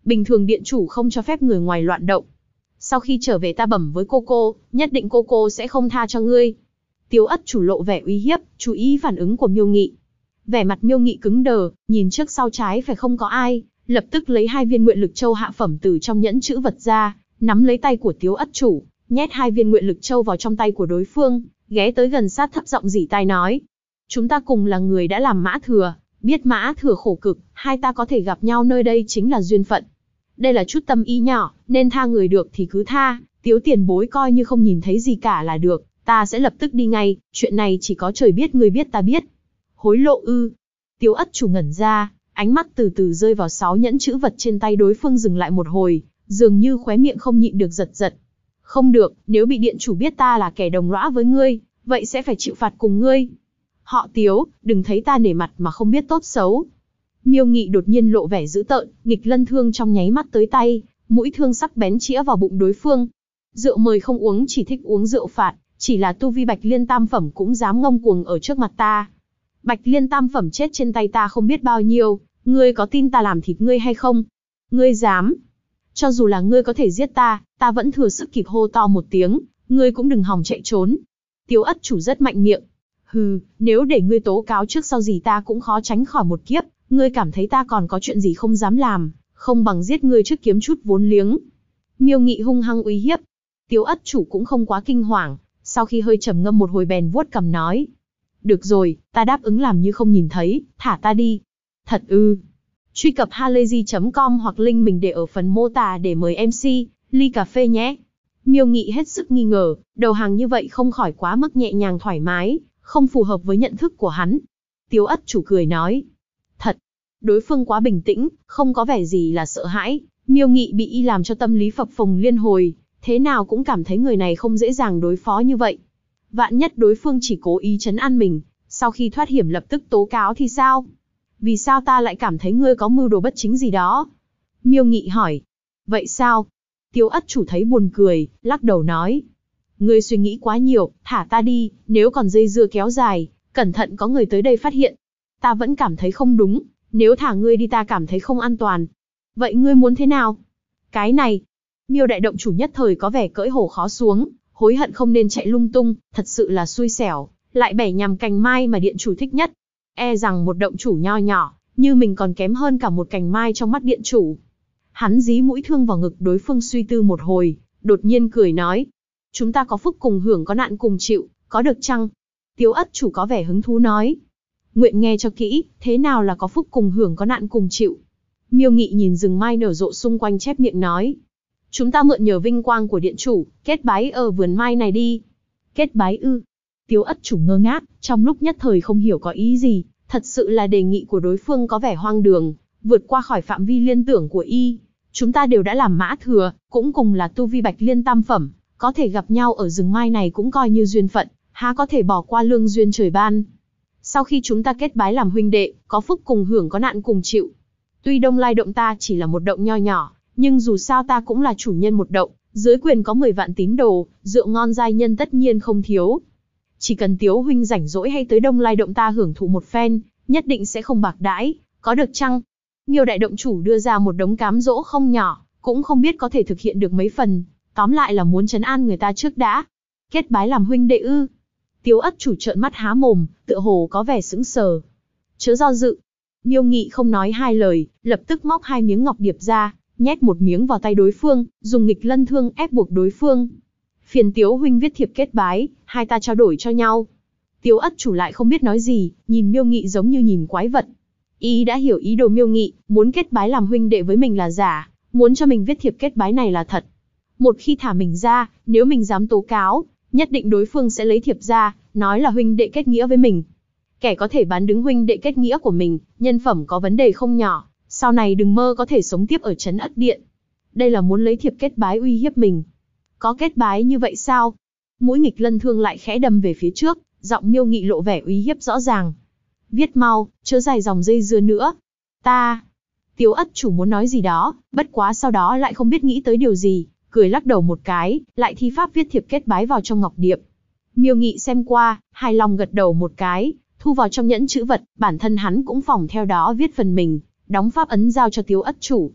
bình thường điện chủ không cho phép người ngoài loạn động. Sau khi trở về ta bẩm với cô, nhất định cô sẽ không tha cho ngươi. Tiếu Ất chủ lộ vẻ uy hiếp, chú ý phản ứng của Miêu Nghị. Vẻ mặt Miêu Nghị cứng đờ, nhìn trước sau trái phải không có ai, lập tức lấy 2 viên nguyện lực châu hạ phẩm từ trong nhẫn chữ vật ra, nắm lấy tay của Tiếu Ất chủ, nhét 2 viên nguyện lực châu vào trong tay của đối phương, ghé tới gần sát thấp giọng rỉ tai nói: chúng ta cùng là người đã làm Mã Thừa, biết Mã Thừa khổ cực, hai ta có thể gặp nhau nơi đây chính là duyên phận. Đây là chút tâm ý nhỏ, nên tha người được thì cứ tha, Tiếu tiền bối coi như không nhìn thấy gì cả là được, ta sẽ lập tức đi ngay, chuyện này chỉ có trời biết người biết ta biết. Hối lộ ư? Tiếu Ất chủ ngẩn ra, ánh mắt từ từ rơi vào 6 nhẫn chữ vật trên tay đối phương dừng lại một hồi, dường như khóe miệng không nhịn được giật giật. Không được, nếu bị điện chủ biết ta là kẻ đồng lõa với ngươi, vậy sẽ phải chịu phạt cùng ngươi. Họ Tiếu, đừng thấy ta nể mặt mà không biết tốt xấu. Miêu Nghị đột nhiên lộ vẻ dữ tợn, nghịch lân thương trong nháy mắt tới tay, mũi thương sắc bén chĩa vào bụng đối phương. Rượu mời không uống, chỉ thích uống rượu phạt, chỉ là tu vi Bạch Liên tam phẩm cũng dám ngông cuồng ở trước mặt ta. Bạch Liên tam phẩm chết trên tay ta không biết bao nhiêu, ngươi có tin ta làm thịt ngươi hay không? Ngươi dám? Cho dù là ngươi có thể giết ta, ta vẫn thừa sức kịp hô to một tiếng, ngươi cũng đừng hòng chạy trốn. Tiếu Ất chủ rất mạnh miệng. Hừ, nếu để ngươi tố cáo trước sau gì ta cũng khó tránh khỏi một kiếp, ngươi cảm thấy ta còn có chuyện gì không dám làm, không bằng giết ngươi trước kiếm chút vốn liếng. Miêu Nghị hung hăng uy hiếp. Tiếu Ất chủ cũng không quá kinh hoàng, sau khi hơi trầm ngâm một hồi bèn vuốt cằm nói: được rồi, ta đáp ứng làm như không nhìn thấy, thả ta đi. Thật ư? Truy cập halayzi.com hoặc link mình để ở phần mô tả để mời MC, ly cà phê nhé. Miêu Nghị hết sức nghi ngờ, đầu hàng như vậy không khỏi quá mức nhẹ nhàng thoải mái, không phù hợp với nhận thức của hắn. Tiếu Ất chủ cười nói: thật. Đối phương quá bình tĩnh, không có vẻ gì là sợ hãi. Miêu Nghị bị y làm cho tâm lý phập phồng liên hồi, thế nào cũng cảm thấy người này không dễ dàng đối phó như vậy. Vạn nhất đối phương chỉ cố ý trấn an mình, sau khi thoát hiểm lập tức tố cáo thì sao? Vì sao ta lại cảm thấy ngươi có mưu đồ bất chính gì đó? Miêu Nghị hỏi. Vậy sao? Tiếu Ất chủ thấy buồn cười, lắc đầu nói: ngươi suy nghĩ quá nhiều, thả ta đi, nếu còn dây dưa kéo dài, cẩn thận có người tới đây phát hiện. Ta vẫn cảm thấy không đúng, nếu thả ngươi đi ta cảm thấy không an toàn. Vậy ngươi muốn thế nào? Cái này, Miêu đại động chủ nhất thời có vẻ cưỡi hổ khó xuống, hối hận không nên chạy lung tung, thật sự là xui xẻo, lại bẻ nhằm cành mai mà điện chủ thích nhất. E rằng một động chủ nho nhỏ, như mình còn kém hơn cả một cành mai trong mắt điện chủ. Hắn dí mũi thương vào ngực đối phương suy tư một hồi, đột nhiên cười nói: chúng ta có phúc cùng hưởng có nạn cùng chịu, có được chăng? Tiếu Ất chủ có vẻ hứng thú nói: nguyện nghe cho kỹ, thế nào là có phúc cùng hưởng có nạn cùng chịu? Miêu Nghị nhìn rừng mai nở rộ xung quanh chép miệng nói: chúng ta mượn nhờ vinh quang của điện chủ, kết bái ở vườn mai này đi. Kết bái ư? Tiếu Ất chủ ngơ ngác, trong lúc nhất thời không hiểu có ý gì, thật sự là đề nghị của đối phương có vẻ hoang đường, vượt qua khỏi phạm vi liên tưởng của y. Chúng ta đều đã làm Mã Thừa, cũng cùng là tu vi Bạch Liên tam phẩm, có thể gặp nhau ở rừng mai này cũng coi như duyên phận, há có thể bỏ qua lương duyên trời ban. Sau khi chúng ta kết bái làm huynh đệ, có phúc cùng hưởng có nạn cùng chịu. Tuy Đông Lai động ta chỉ là một động nho nhỏ, nhưng dù sao ta cũng là chủ nhân một động, dưới quyền có 10 vạn tín đồ, rượu ngon giai nhân tất nhiên không thiếu. Chỉ cần Tiếu huynh rảnh rỗi hay tới Đông Lai động ta hưởng thụ một phen, nhất định sẽ không bạc đãi, có được chăng? Miêu đại động chủ đưa ra một đống cám dỗ không nhỏ, cũng không biết có thể thực hiện được mấy phần, tóm lại là muốn trấn an người ta trước đã. Kết bái làm huynh đệ ư? Tiếu Ất chủ trợn mắt há mồm, tựa hồ có vẻ sững sờ. Chớ do dự. Miêu Nghị không nói hai lời, lập tức móc 2 miếng ngọc điệp ra, nhét một miếng vào tay đối phương, dùng nghịch lân thương ép buộc đối phương. Phiền Tiếu huynh viết thiệp kết bái, hai ta trao đổi cho nhau. Tiếu Ất chủ lại không biết nói gì, nhìn Miêu Nghị giống như nhìn quái vật. Y đã hiểu ý đồ Miêu Nghị, muốn kết bái làm huynh đệ với mình là giả, muốn cho mình viết thiệp kết bái này là thật. Một khi thả mình ra, nếu mình dám tố cáo, nhất định đối phương sẽ lấy thiệp ra, nói là huynh đệ kết nghĩa với mình. Kẻ có thể bán đứng huynh đệ kết nghĩa của mình, nhân phẩm có vấn đề không nhỏ, sau này đừng mơ có thể sống tiếp ở trấn Ất Điện. Đây là muốn lấy thiệp kết bái uy hiếp mình. Có kết bái như vậy sao? Mũi nghịch lân thương lại khẽ đâm về phía trước, giọng Miêu Nghị lộ vẻ uy hiếp rõ ràng. Viết mau, chớ dài dòng dây dưa nữa. Ta... Tiếu Ất chủ muốn nói gì đó, bất quá sau đó lại không biết nghĩ tới điều gì, cười lắc đầu một cái, lại thi pháp viết thiệp kết bái vào trong ngọc điệp. Miêu Nghị xem qua, hài lòng gật đầu một cái, thu vào trong nhẫn chữ vật, bản thân hắn cũng phỏng theo đó viết phần mình, đóng pháp ấn giao cho Tiếu Ất chủ.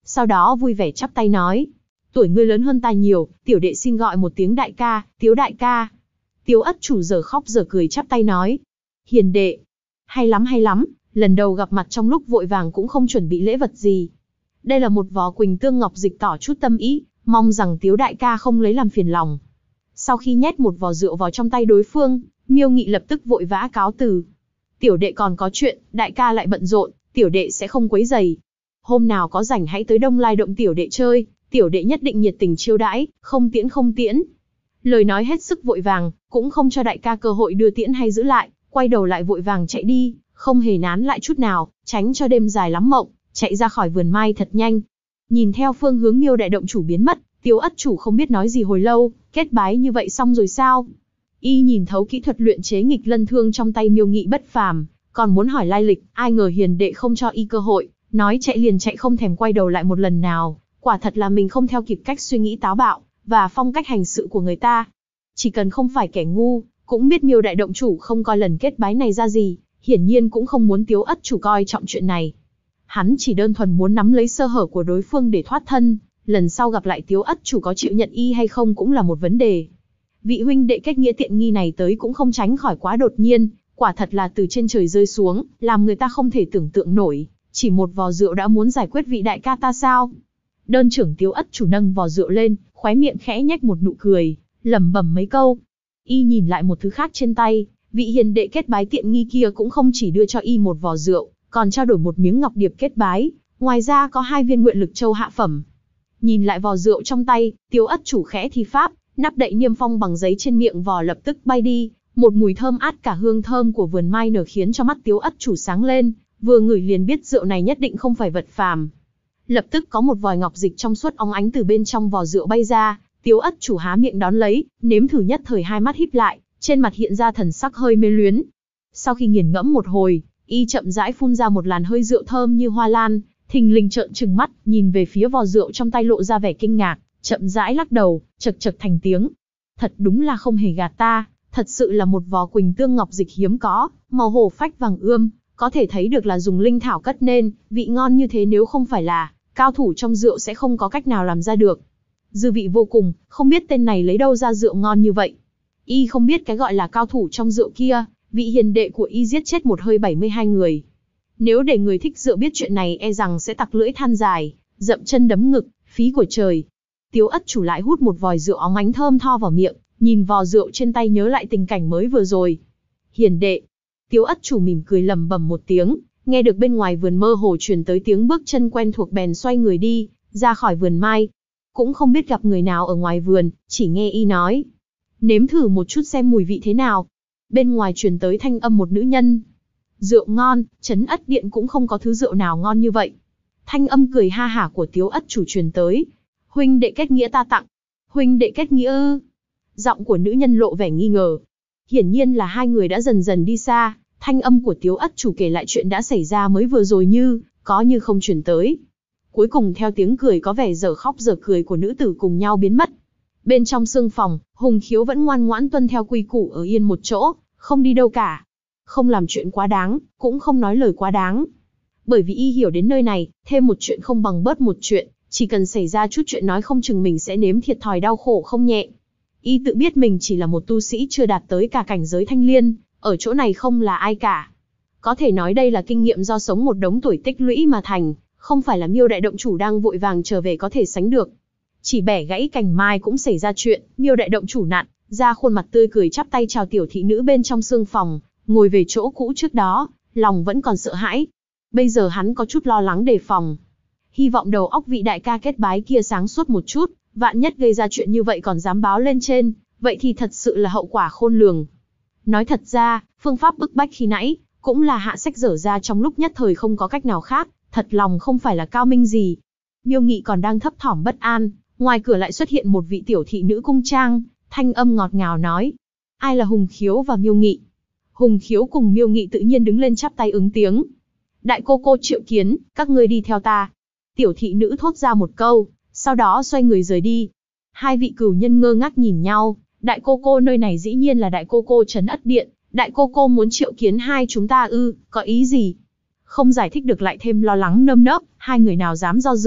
sau đó vui vẻ chắp tay nói. Tuổi ngươi lớn hơn ta nhiều, tiểu đệ xin gọi một tiếng đại ca, Tiếu đại ca. Tiếu ất chủ giờ khóc giờ cười chắp tay nói. Hiền đệ. Hay lắm, lần đầu gặp mặt trong lúc vội vàng cũng không chuẩn bị lễ vật gì. Đây là một vò Quỳnh Tương Ngọc Dịch tỏ chút tâm ý, mong rằng Tiếu đại ca không lấy làm phiền lòng. Sau khi nhét một vò rượu vào trong tay đối phương, Miêu Nghị lập tức vội vã cáo từ. Tiểu đệ còn có chuyện, đại ca lại bận rộn, tiểu đệ sẽ không quấy rầy. Hôm nào có rảnh hãy tới Đông Lai Động tiểu đệ chơi, tiểu đệ nhất định nhiệt tình chiêu đãi, không tiễn. Lời nói hết sức vội vàng, cũng không cho đại ca cơ hội đưa tiễn hay giữ lại, quay đầu lại vội vàng chạy đi, không hề nán lại chút nào, tránh cho đêm dài lắm mộng, chạy ra khỏi vườn mai thật nhanh. Nhìn theo phương hướng Miêu đại động chủ biến mất, Tiếu ất chủ không biết nói gì hồi lâu, kết bái như vậy xong rồi sao? Y nhìn thấu kỹ thuật luyện chế nghịch lân thương trong tay Miêu Nghị bất phàm, còn muốn hỏi lai lịch, ai ngờ hiền đệ không cho y cơ hội, nói chạy liền chạy không thèm quay đầu lại một lần nào, quả thật là mình không theo kịp cách suy nghĩ táo bạo và phong cách hành sự của người ta. Chỉ cần không phải kẻ ngu, cũng biết Miêu đại động chủ không coi lần kết bái này ra gì, hiển nhiên cũng không muốn Tiếu ất chủ coi trọng chuyện này. Hắn chỉ đơn thuần muốn nắm lấy sơ hở của đối phương để thoát thân, lần sau gặp lại Tiếu ất chủ có chịu nhận y hay không cũng là một vấn đề. Vị huynh đệ kết nghĩa tiện nghi này tới cũng không tránh khỏi quá đột nhiên, quả thật là từ trên trời rơi xuống, làm người ta không thể tưởng tượng nổi, chỉ một vò rượu đã muốn giải quyết vị đại ca ta sao? Đơn trưởng Tiếu ất chủ nâng vò rượu lên, khóe miệng khẽ nhếch một nụ cười, lẩm bẩm mấy câu. Y nhìn lại một thứ khác trên tay, vị hiền đệ kết bái tiện nghi kia cũng không chỉ đưa cho y một vò rượu, còn trao đổi một miếng ngọc điệp kết bái, ngoài ra có 2 viên nguyện lực châu hạ phẩm. Nhìn lại vò rượu trong tay, Tiếu ất chủ khẽ thi pháp, nắp đậy niêm phong bằng giấy trên miệng vò lập tức bay đi, một mùi thơm át cả hương thơm của vườn mai nở khiến cho mắt Tiếu ất chủ sáng lên, vừa ngửi liền biết rượu này nhất định không phải vật phàm. Lập tức có một vòi ngọc dịch trong suốt óng ánh từ bên trong vò rượu bay ra, Tiếu ất chủ há miệng đón lấy, nếm thử nhất thời hai mắt híp lại, trên mặt hiện ra thần sắc hơi mê luyến. Sau khi nghiền ngẫm một hồi, y chậm rãi phun ra một làn hơi rượu thơm như hoa lan, thình lình trợn trừng mắt, nhìn về phía vò rượu trong tay lộ ra vẻ kinh ngạc, chậm rãi lắc đầu, chậc chậc thành tiếng. Thật đúng là không hề gạt ta, thật sự là một vò Quỳnh Tương Ngọc Dịch hiếm có, màu hổ phách vàng ươm, có thể thấy được là dùng linh thảo cất nên, vị ngon như thế nếu không phải là cao thủ trong rượu sẽ không có cách nào làm ra được. Dư vị vô cùng, không biết tên này lấy đâu ra rượu ngon như vậy. Y không biết cái gọi là cao thủ trong rượu kia, vị hiền đệ của y giết chết một hơi 72 người. Nếu để người thích rượu biết chuyện này e rằng sẽ tặc lưỡi than dài, dậm chân đấm ngực, phí của trời. Tiếu ất chủ lại hút một vòi rượu óng ánh thơm tho vào miệng, nhìn vò rượu trên tay nhớ lại tình cảnh mới vừa rồi. Hiền đệ. Tiếu ất chủ mỉm cười lẩm bẩm một tiếng, nghe được bên ngoài vườn mơ hồ truyền tới tiếng bước chân quen thuộc bèn xoay người đi, ra khỏi vườn mai. Cũng không biết gặp người nào ở ngoài vườn, chỉ nghe y nói. Nếm thử một chút xem mùi vị thế nào. Bên ngoài truyền tới thanh âm một nữ nhân. Rượu ngon, Trấn Ất Điện cũng không có thứ rượu nào ngon như vậy. Thanh âm cười ha hả của Tiếu ất chủ truyền tới. Huynh đệ kết nghĩa ta tặng. Huynh đệ kết nghĩa ư? Giọng của nữ nhân lộ vẻ nghi ngờ. Hiển nhiên là hai người đã dần dần đi xa, thanh âm của Tiếu ất chủ kể lại chuyện đã xảy ra mới vừa rồi như không truyền tới. Cuối cùng theo tiếng cười có vẻ dở khóc dở cười của nữ tử cùng nhau biến mất. Bên trong sương phòng, Hùng Khiếu vẫn ngoan ngoãn tuân theo quy củ ở yên một chỗ, không đi đâu cả. Không làm chuyện quá đáng, cũng không nói lời quá đáng. Bởi vì y hiểu đến nơi này, thêm một chuyện không bằng bớt một chuyện, chỉ cần xảy ra chút chuyện nói không chừng mình sẽ nếm thiệt thòi đau khổ không nhẹ. Y tự biết mình chỉ là một tu sĩ chưa đạt tới cả cảnh giới thanh liên, ở chỗ này không là ai cả. Có thể nói đây là kinh nghiệm do sống một đống tuổi tích lũy mà thành, không phải là Miêu đại động chủ đang vội vàng trở về có thể sánh được. Chỉ bẻ gãy cành mai cũng xảy ra chuyện, Miêu đại động chủ nặn ra khuôn mặt tươi cười chắp tay chào tiểu thị nữ bên trong sương phòng, ngồi về chỗ cũ trước đó, lòng vẫn còn sợ hãi. Bây giờ hắn có chút lo lắng đề phòng. Hy vọng đầu óc vị đại ca kết bái kia sáng suốt một chút, vạn nhất gây ra chuyện như vậy còn dám báo lên trên, vậy thì thật sự là hậu quả khôn lường. Nói thật ra, phương pháp bức bách khi nãy, cũng là hạ sách dở ra trong lúc nhất thời không có cách nào khác, thật lòng không phải là cao minh gì. Miêu Nghị còn đang thấp thỏm bất an, ngoài cửa lại xuất hiện một vị tiểu thị nữ cung trang, thanh âm ngọt ngào nói. Ai là Hùng Khiếu và Miêu Nghị? Hùng Khiếu cùng Miêu Nghị tự nhiên đứng lên chắp tay ứng tiếng. Đại cô cô Triệu Kiến, các ngươi đi theo ta. Tiểu thị nữ thốt ra một câu, sau đó xoay người rời đi. Hai vị cửu nhân ngơ ngác nhìn nhau, đại cô cô nơi này dĩ nhiên là đại cô cô Trấn Ất Điện, đại cô cô muốn triệu kiến hai chúng ta ư, có ý gì? Không giải thích được lại thêm lo lắng nơm nớp, hai người nào dám do dự,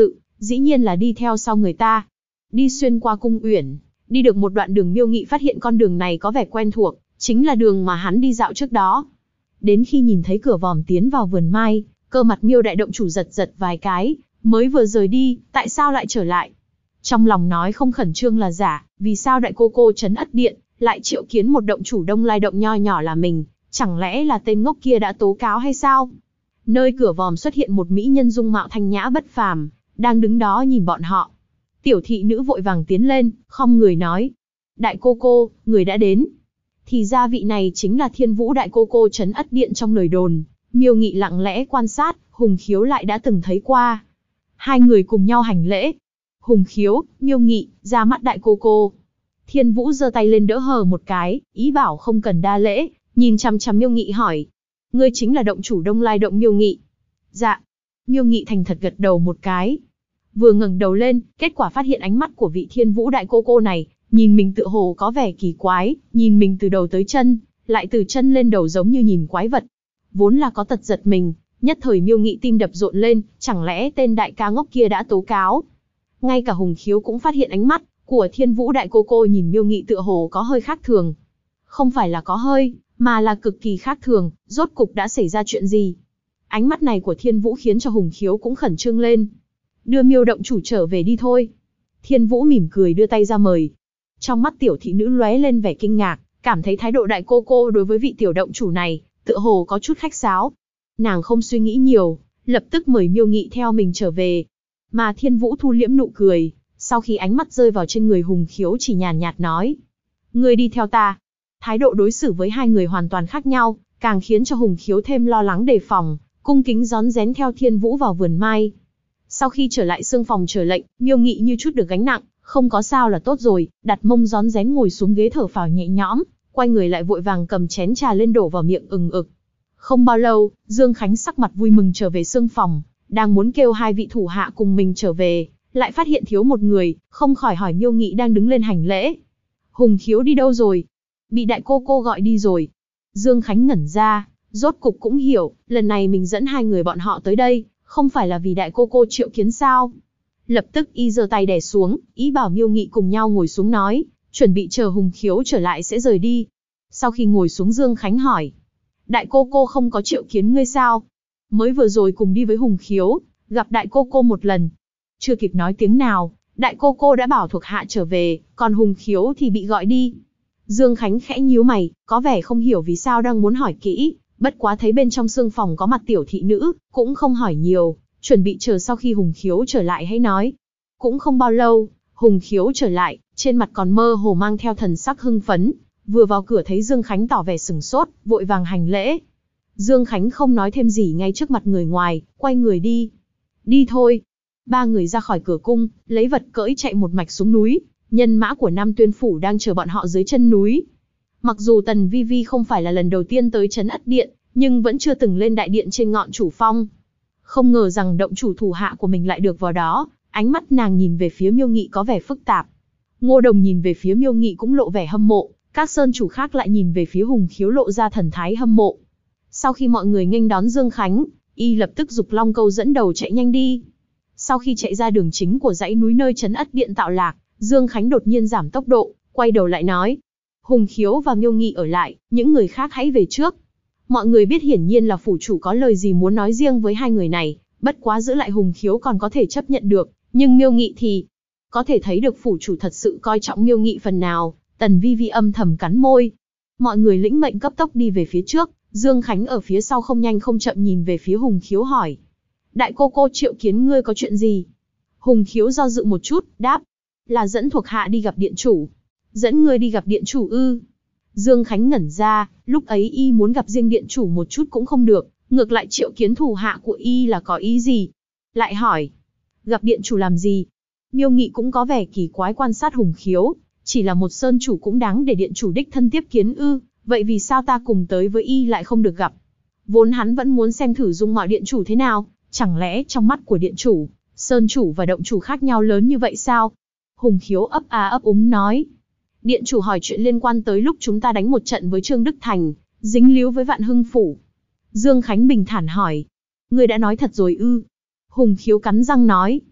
Dĩ nhiên là đi theo sau người ta. Đi xuyên qua cung uyển, đi được một đoạn đường Miêu Nghị phát hiện con đường này có vẻ quen thuộc, chính là đường mà hắn đi dạo trước đó. Đến khi nhìn thấy cửa vòm tiến vào vườn mai, cơ mặt Miêu đại động chủ giật giật vài cái, mới vừa rời đi, tại sao lại trở lại? Trong lòng nói không khẩn trương là giả, vì sao đại cô cô trấn Ất Điện lại triệu kiến một động chủ Đông Lai động nho nhỏ là mình, chẳng lẽ là tên ngốc kia đã tố cáo hay sao? Nơi cửa vòm xuất hiện một mỹ nhân dung mạo thanh nhã bất phàm, đang đứng đó nhìn bọn họ. Tiểu thị nữ vội vàng tiến lên, khom người nói: đại cô cô, người đã đến. Thì ra vị này chính là Thiên Vũ đại cô cô trấn Ất Điện trong lời đồn. Miêu Nghị lặng lẽ quan sát, Hùng Khiếu lại đã từng thấy qua. Hai người cùng nhau hành lễ. Hùng Khiếu, Miêu Nghị, ra mắt đại cô cô. Thiên Vũ giơ tay lên đỡ hờ một cái, ý bảo không cần đa lễ, nhìn chằm chằm Miêu Nghị hỏi: ngươi chính là động chủ Đông Lai động Miêu Nghị? Dạ. Miêu Nghị thành thật gật đầu một cái. Vừa ngẩng đầu lên, kết quả phát hiện ánh mắt của vị Thiên Vũ đại cô cô này, nhìn mình tựa hồ có vẻ kỳ quái, nhìn mình từ đầu tới chân, lại từ chân lên đầu giống như nhìn quái vật. Vốn là có tật giật mình, nhất thời Miêu Nghị tim đập rộn lên, chẳng lẽ tên đại ca ngốc kia đã tố cáo? Ngay cả Hùng Khiếu cũng phát hiện ánh mắt của Thiên Vũ đại cô cô nhìn Miêu Nghị tựa hồ có hơi khác thường. Không phải là có hơi, mà là cực kỳ khác thường, rốt cục đã xảy ra chuyện gì? Ánh mắt này của Thiên Vũ khiến cho Hùng Khiếu cũng khẩn trương lên. Đưa Miêu động chủ trở về đi thôi. Thiên Vũ mỉm cười đưa tay ra mời. Trong mắt tiểu thị nữ lóe lên vẻ kinh ngạc, cảm thấy thái độ đại cô cô đối với vị tiểu động chủ này, tựa hồ có chút khách sáo. Nàng không suy nghĩ nhiều, lập tức mời Miêu Nghị theo mình trở về. Mà Thiên Vũ thu liễm nụ cười, sau khi ánh mắt rơi vào trên người Hùng Khiếu chỉ nhàn nhạt nói: ngươi đi theo ta. Thái độ đối xử với hai người hoàn toàn khác nhau, càng khiến cho Hùng Khiếu thêm lo lắng đề phòng, cung kính rón rén theo Thiên Vũ vào vườn mai. Sau khi trở lại xương phòng chờ lệnh, Miêu Nghị như chút được gánh nặng, không có sao là tốt rồi, đặt mông rón rén ngồi xuống ghế thở phào nhẹ nhõm, quay người lại vội vàng cầm chén trà lên đổ vào miệng ừng ực. Không bao lâu, Dương Khánh sắc mặt vui mừng trở về xương phòng, đang muốn kêu hai vị thủ hạ cùng mình trở về, lại phát hiện thiếu một người, không khỏi hỏi Miêu Nghị đang đứng lên hành lễ: Hùng Khiếu đi đâu rồi? Bị đại cô gọi đi rồi. Dương Khánh ngẩn ra, rốt cục cũng hiểu, lần này mình dẫn hai người bọn họ tới đây, không phải là vì đại cô triệu kiến sao? Lập tức y giơ tay đè xuống, ý bảo Miêu Nghị cùng nhau ngồi xuống nói, chuẩn bị chờ Hùng Khiếu trở lại sẽ rời đi. Sau khi ngồi xuống Dương Khánh hỏi: đại cô không có triệu kiến ngươi sao? Mới vừa rồi cùng đi với Hùng Khiếu, gặp đại cô một lần. Chưa kịp nói tiếng nào, đại cô đã bảo thuộc hạ trở về, còn Hùng Khiếu thì bị gọi đi. Dương Khánh khẽ nhíu mày, có vẻ không hiểu vì sao đang muốn hỏi kỹ, bất quá thấy bên trong xương phòng có mặt tiểu thị nữ, cũng không hỏi nhiều, chuẩn bị chờ sau khi Hùng Khiếu trở lại hãy nói. Cũng không bao lâu, Hùng Khiếu trở lại, trên mặt còn mơ hồ mang theo thần sắc hưng phấn, vừa vào cửa thấy Dương Khánh tỏ vẻ sửng sốt, vội vàng hành lễ. Dương Khánh không nói thêm gì ngay trước mặt người ngoài, quay người đi. Đi thôi. Ba người ra khỏi cửa cung, lấy vật cưỡi chạy một mạch xuống núi, nhân mã của Nam Tuyên Phủ đang chờ bọn họ dưới chân núi. Mặc dù Tần Vi Vi không phải là lần đầu tiên tới trấn Ất Điện, nhưng vẫn chưa từng lên đại điện trên ngọn chủ phong. Không ngờ rằng động chủ thủ hạ của mình lại được vào đó, ánh mắt nàng nhìn về phía Miêu Nghị có vẻ phức tạp. Ngô Đồng nhìn về phía Miêu Nghị cũng lộ vẻ hâm mộ, các sơn chủ khác lại nhìn về phía Hùng Khiếu lộ ra thần thái hâm mộ. Sau khi mọi người nghênh đón Dương Khánh, y lập tức giục Long Câu dẫn đầu chạy nhanh đi. Sau khi chạy ra đường chính của dãy núi nơi trấn Ất Điện tạo lạc, Dương Khánh đột nhiên giảm tốc độ, quay đầu lại nói: Hùng Khiếu và Miêu Nghị ở lại, những người khác hãy về trước. Mọi người biết hiển nhiên là phủ chủ có lời gì muốn nói riêng với hai người này, bất quá giữ lại Hùng Khiếu còn có thể chấp nhận được, nhưng Miêu Nghị thì... Có thể thấy được phủ chủ thật sự coi trọng Miêu Nghị phần nào. Tần Vi Vi âm thầm cắn môi. Mọi người lĩnh mệnh cấp tốc đi về phía trước, Dương Khánh ở phía sau không nhanh không chậm nhìn về phía Hùng Khiếu hỏi: đại cô triệu kiến ngươi có chuyện gì? Hùng Khiếu do dự một chút, đáp: là dẫn thuộc hạ đi gặp điện chủ. Dẫn ngươi đi gặp điện chủ ư? Dương Khánh ngẩn ra, lúc ấy y muốn gặp riêng điện chủ một chút cũng không được, ngược lại triệu kiến thủ hạ của y là có ý gì? Lại hỏi: gặp điện chủ làm gì? Miêu Nghị cũng có vẻ kỳ quái quan sát Hùng Khiếu, chỉ là một sơn chủ cũng đáng để điện chủ đích thân tiếp kiến ư, vậy vì sao ta cùng tới với y lại không được gặp? Vốn hắn vẫn muốn xem thử dung mạo điện chủ thế nào, chẳng lẽ trong mắt của điện chủ, sơn chủ và động chủ khác nhau lớn như vậy sao? Hùng Khiếu ấp a ấp úng nói: điện chủ hỏi chuyện liên quan tới lúc chúng ta đánh một trận với Trương Đức Thành, dính líu với Vạn Hưng Phủ. Dương Khánh bình thản hỏi: ngươi đã nói thật rồi ư? Hùng Khiếu cắn răng nói: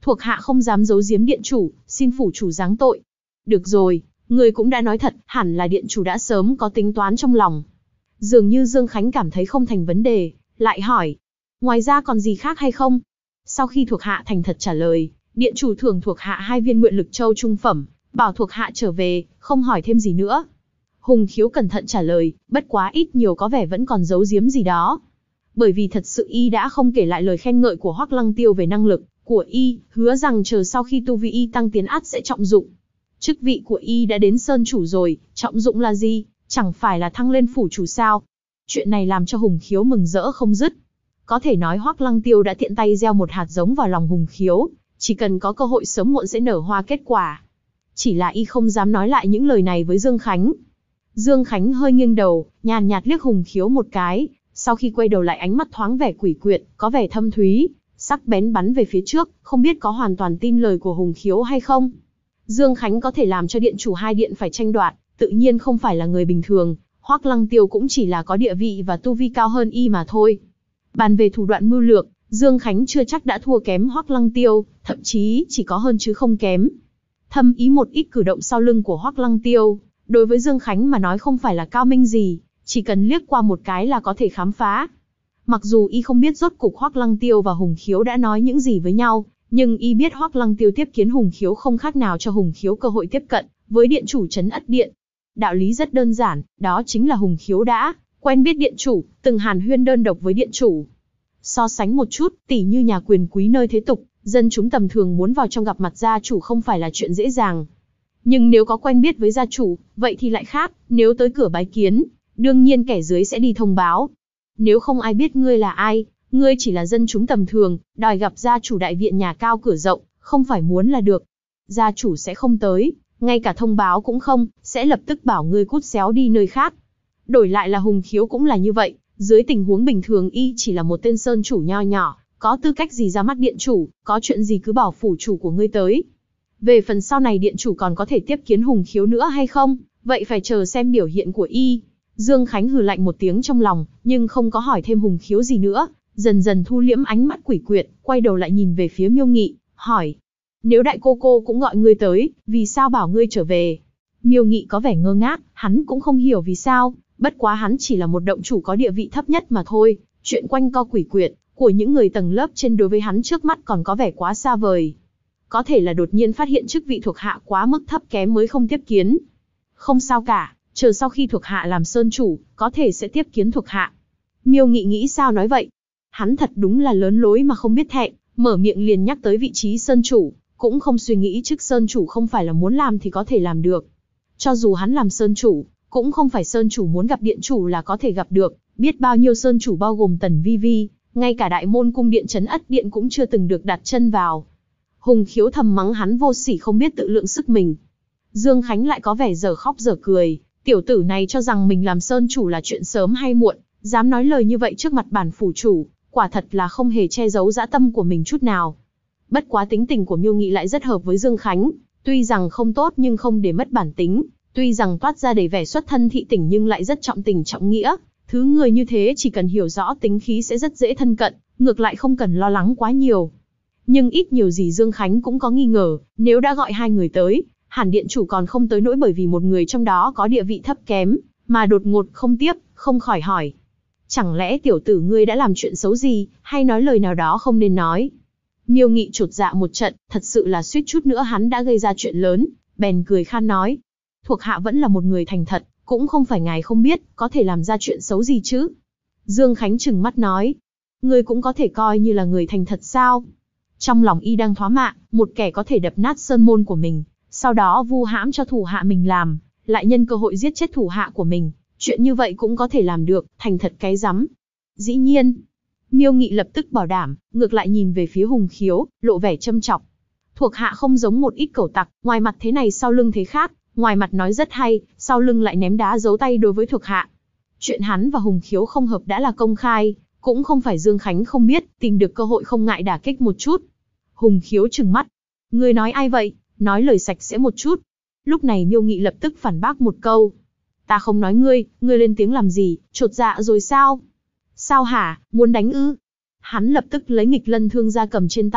Thuộc hạ không dám giấu giếm điện chủ, xin phủ chủ giáng tội. Được rồi, người cũng đã nói thật, hẳn là điện chủ đã sớm có tính toán trong lòng. Dường như Dương Khánh cảm thấy không thành vấn đề, lại hỏi. Ngoài ra còn gì khác hay không? Sau khi thuộc hạ thành thật trả lời, điện chủ thưởng thuộc hạ 2 viên nguyện lực châu trung phẩm, bảo thuộc hạ trở về, không hỏi thêm gì nữa. Hùng Khiếu cẩn thận trả lời, bất quá ít nhiều có vẻ vẫn còn giấu giếm gì đó. Bởi vì thật sự y đã không kể lại lời khen ngợi của Hoắc Lăng Tiêu về năng lực của y, hứa rằng chờ sau khi tu vi y tăng tiến ắt sẽ trọng dụng. Chức vị của y đã đến sơn chủ rồi, trọng dụng là gì, chẳng phải là thăng lên phủ chủ sao? Chuyện này làm cho Hùng Khiếu mừng rỡ không dứt. Có thể nói Hoắc Lăng Tiêu đã tiện tay gieo một hạt giống vào lòng Hùng Khiếu, chỉ cần có cơ hội sớm muộn sẽ nở hoa kết quả. Chỉ là y không dám nói lại những lời này với Dương Khánh. Dương Khánh hơi nghiêng đầu, nhàn nhạt liếc Hùng Khiếu một cái, sau khi quay đầu lại ánh mắt thoáng vẻ quỷ quyệt, có vẻ thâm thúy, sắc bén bắn về phía trước, không biết có hoàn toàn tin lời của Hùng Khiếu hay không. Dương Khánh có thể làm cho điện chủ 2 điện phải tranh đoạt, tự nhiên không phải là người bình thường, Hoắc Lăng Tiêu cũng chỉ là có địa vị và tu vi cao hơn y mà thôi. Bàn về thủ đoạn mưu lược, Dương Khánh chưa chắc đã thua kém Hoắc Lăng Tiêu, thậm chí chỉ có hơn chứ không kém. Thâm ý một ít cử động sau lưng của Hoắc Lăng Tiêu, đối với Dương Khánh mà nói không phải là cao minh gì, chỉ cần liếc qua một cái là có thể khám phá. Mặc dù y không biết rốt cục Hoắc Lăng Tiêu và Hùng Khiếu đã nói những gì với nhau, nhưng y biết Hoắc Lăng Tiêu tiếp kiến Hùng Khiếu không khác nào cho Hùng Khiếu cơ hội tiếp cận với điện chủ trấn Ất Điện. Đạo lý rất đơn giản, đó chính là Hùng Khiếu đã quen biết điện chủ, từng hàn huyên đơn độc với điện chủ. So sánh một chút, tỉ như nhà quyền quý nơi thế tục, dân chúng tầm thường muốn vào trong gặp mặt gia chủ không phải là chuyện dễ dàng. Nhưng nếu có quen biết với gia chủ, vậy thì lại khác, nếu tới cửa bái kiến, đương nhiên kẻ dưới sẽ đi thông báo. Nếu không ai biết ngươi là ai, ngươi chỉ là dân chúng tầm thường, đòi gặp gia chủ đại viện nhà cao cửa rộng, không phải muốn là được. Gia chủ sẽ không tới, ngay cả thông báo cũng không, sẽ lập tức bảo ngươi cút xéo đi nơi khác. Đổi lại là Hùng Khiếu cũng là như vậy, dưới tình huống bình thường y chỉ là một tên sơn chủ nho nhỏ, có tư cách gì ra mắt điện chủ, có chuyện gì cứ bảo phủ chủ của ngươi tới. Về phần sau này điện chủ còn có thể tiếp kiến Hùng Khiếu nữa hay không, vậy phải chờ xem biểu hiện của y. Dương Khánh hừ lạnh một tiếng trong lòng, nhưng không có hỏi thêm Hùng Khiếu gì nữa, dần dần thu liễm ánh mắt quỷ quyệt, quay đầu lại nhìn về phía Miêu Nghị, hỏi. Nếu đại cô cũng gọi ngươi tới, vì sao bảo ngươi trở về? Miêu Nghị có vẻ ngơ ngác, hắn cũng không hiểu vì sao, bất quá hắn chỉ là một động chủ có địa vị thấp nhất mà thôi, chuyện quanh co quỷ quyệt của những người tầng lớp trên đối với hắn trước mắt còn có vẻ quá xa vời. Có thể là đột nhiên phát hiện chức vị thuộc hạ quá mức thấp kém mới không tiếp kiến. Không sao cả, chờ sau khi thuộc hạ làm sơn chủ, có thể sẽ tiếp kiến thuộc hạ. Miêu Nghị nghĩ sao nói vậy? Hắn thật đúng là lớn lối mà không biết thẹn, mở miệng liền nhắc tới vị trí sơn chủ, cũng không suy nghĩ chức sơn chủ không phải là muốn làm thì có thể làm được. Cho dù hắn làm sơn chủ, cũng không phải sơn chủ muốn gặp điện chủ là có thể gặp được, biết bao nhiêu sơn chủ bao gồm Tần Vi Vi, ngay cả đại môn cung điện trấn Ất Điện cũng chưa từng được đặt chân vào. Hùng Khiếu thầm mắng hắn vô sỉ không biết tự lượng sức mình. Dương Khánh lại có vẻ dở khóc dở cười, tiểu tử này cho rằng mình làm sơn chủ là chuyện sớm hay muộn, dám nói lời như vậy trước mặt bản phủ chủ, quả thật là không hề che giấu dã tâm của mình chút nào. Bất quá tính tình của Miêu Nghị lại rất hợp với Dương Khánh, tuy rằng không tốt nhưng không để mất bản tính, tuy rằng toát ra đầy vẻ xuất thân thị tỉnh nhưng lại rất trọng tình trọng nghĩa, thứ người như thế chỉ cần hiểu rõ tính khí sẽ rất dễ thân cận, ngược lại không cần lo lắng quá nhiều. Nhưng ít nhiều gì Dương Khánh cũng có nghi ngờ, nếu đã gọi 2 người tới, hẳn điện chủ còn không tới nỗi bởi vì một người trong đó có địa vị thấp kém, mà đột ngột không tiếp, không khỏi hỏi. Chẳng lẽ tiểu tử ngươi đã làm chuyện xấu gì, hay nói lời nào đó không nên nói? Miêu Nghị chột dạ một trận, thật sự là suýt chút nữa hắn đã gây ra chuyện lớn, bèn cười khan nói. Thuộc hạ vẫn là một người thành thật, cũng không phải ngài không biết, có thể làm ra chuyện xấu gì chứ? Dương Khánh trừng mắt nói. Ngươi cũng có thể coi như là người thành thật sao? Trong lòng y đang thoá mạ, một kẻ có thể đập nát sơn môn của mình, sau đó vu hãm cho thủ hạ mình làm, lại nhân cơ hội giết chết thủ hạ của mình. Chuyện như vậy cũng có thể làm được, thành thật cái rắm. Dĩ nhiên. Miêu Nghị lập tức bảo đảm, ngược lại nhìn về phía Hùng Khiếu, lộ vẻ châm chọc. Thuộc hạ không giống một ít cẩu tặc, ngoài mặt thế này sau lưng thế khác, ngoài mặt nói rất hay, sau lưng lại ném đá giấu tay đối với thuộc hạ. Chuyện hắn và Hùng Khiếu không hợp đã là công khai, cũng không phải Dương Khánh không biết, tìm được cơ hội không ngại đả kích một chút. Hùng Khiếu trừng mắt. Ngươi nói ai vậy? Nói lời sạch sẽ một chút. Lúc này Miêu Nghị lập tức phản bác một câu. Ta không nói ngươi lên tiếng làm gì, chột dạ rồi sao? Sao hả, muốn đánh ư? Hắn lập tức lấy nghịch lân thương ra cầm trên tay,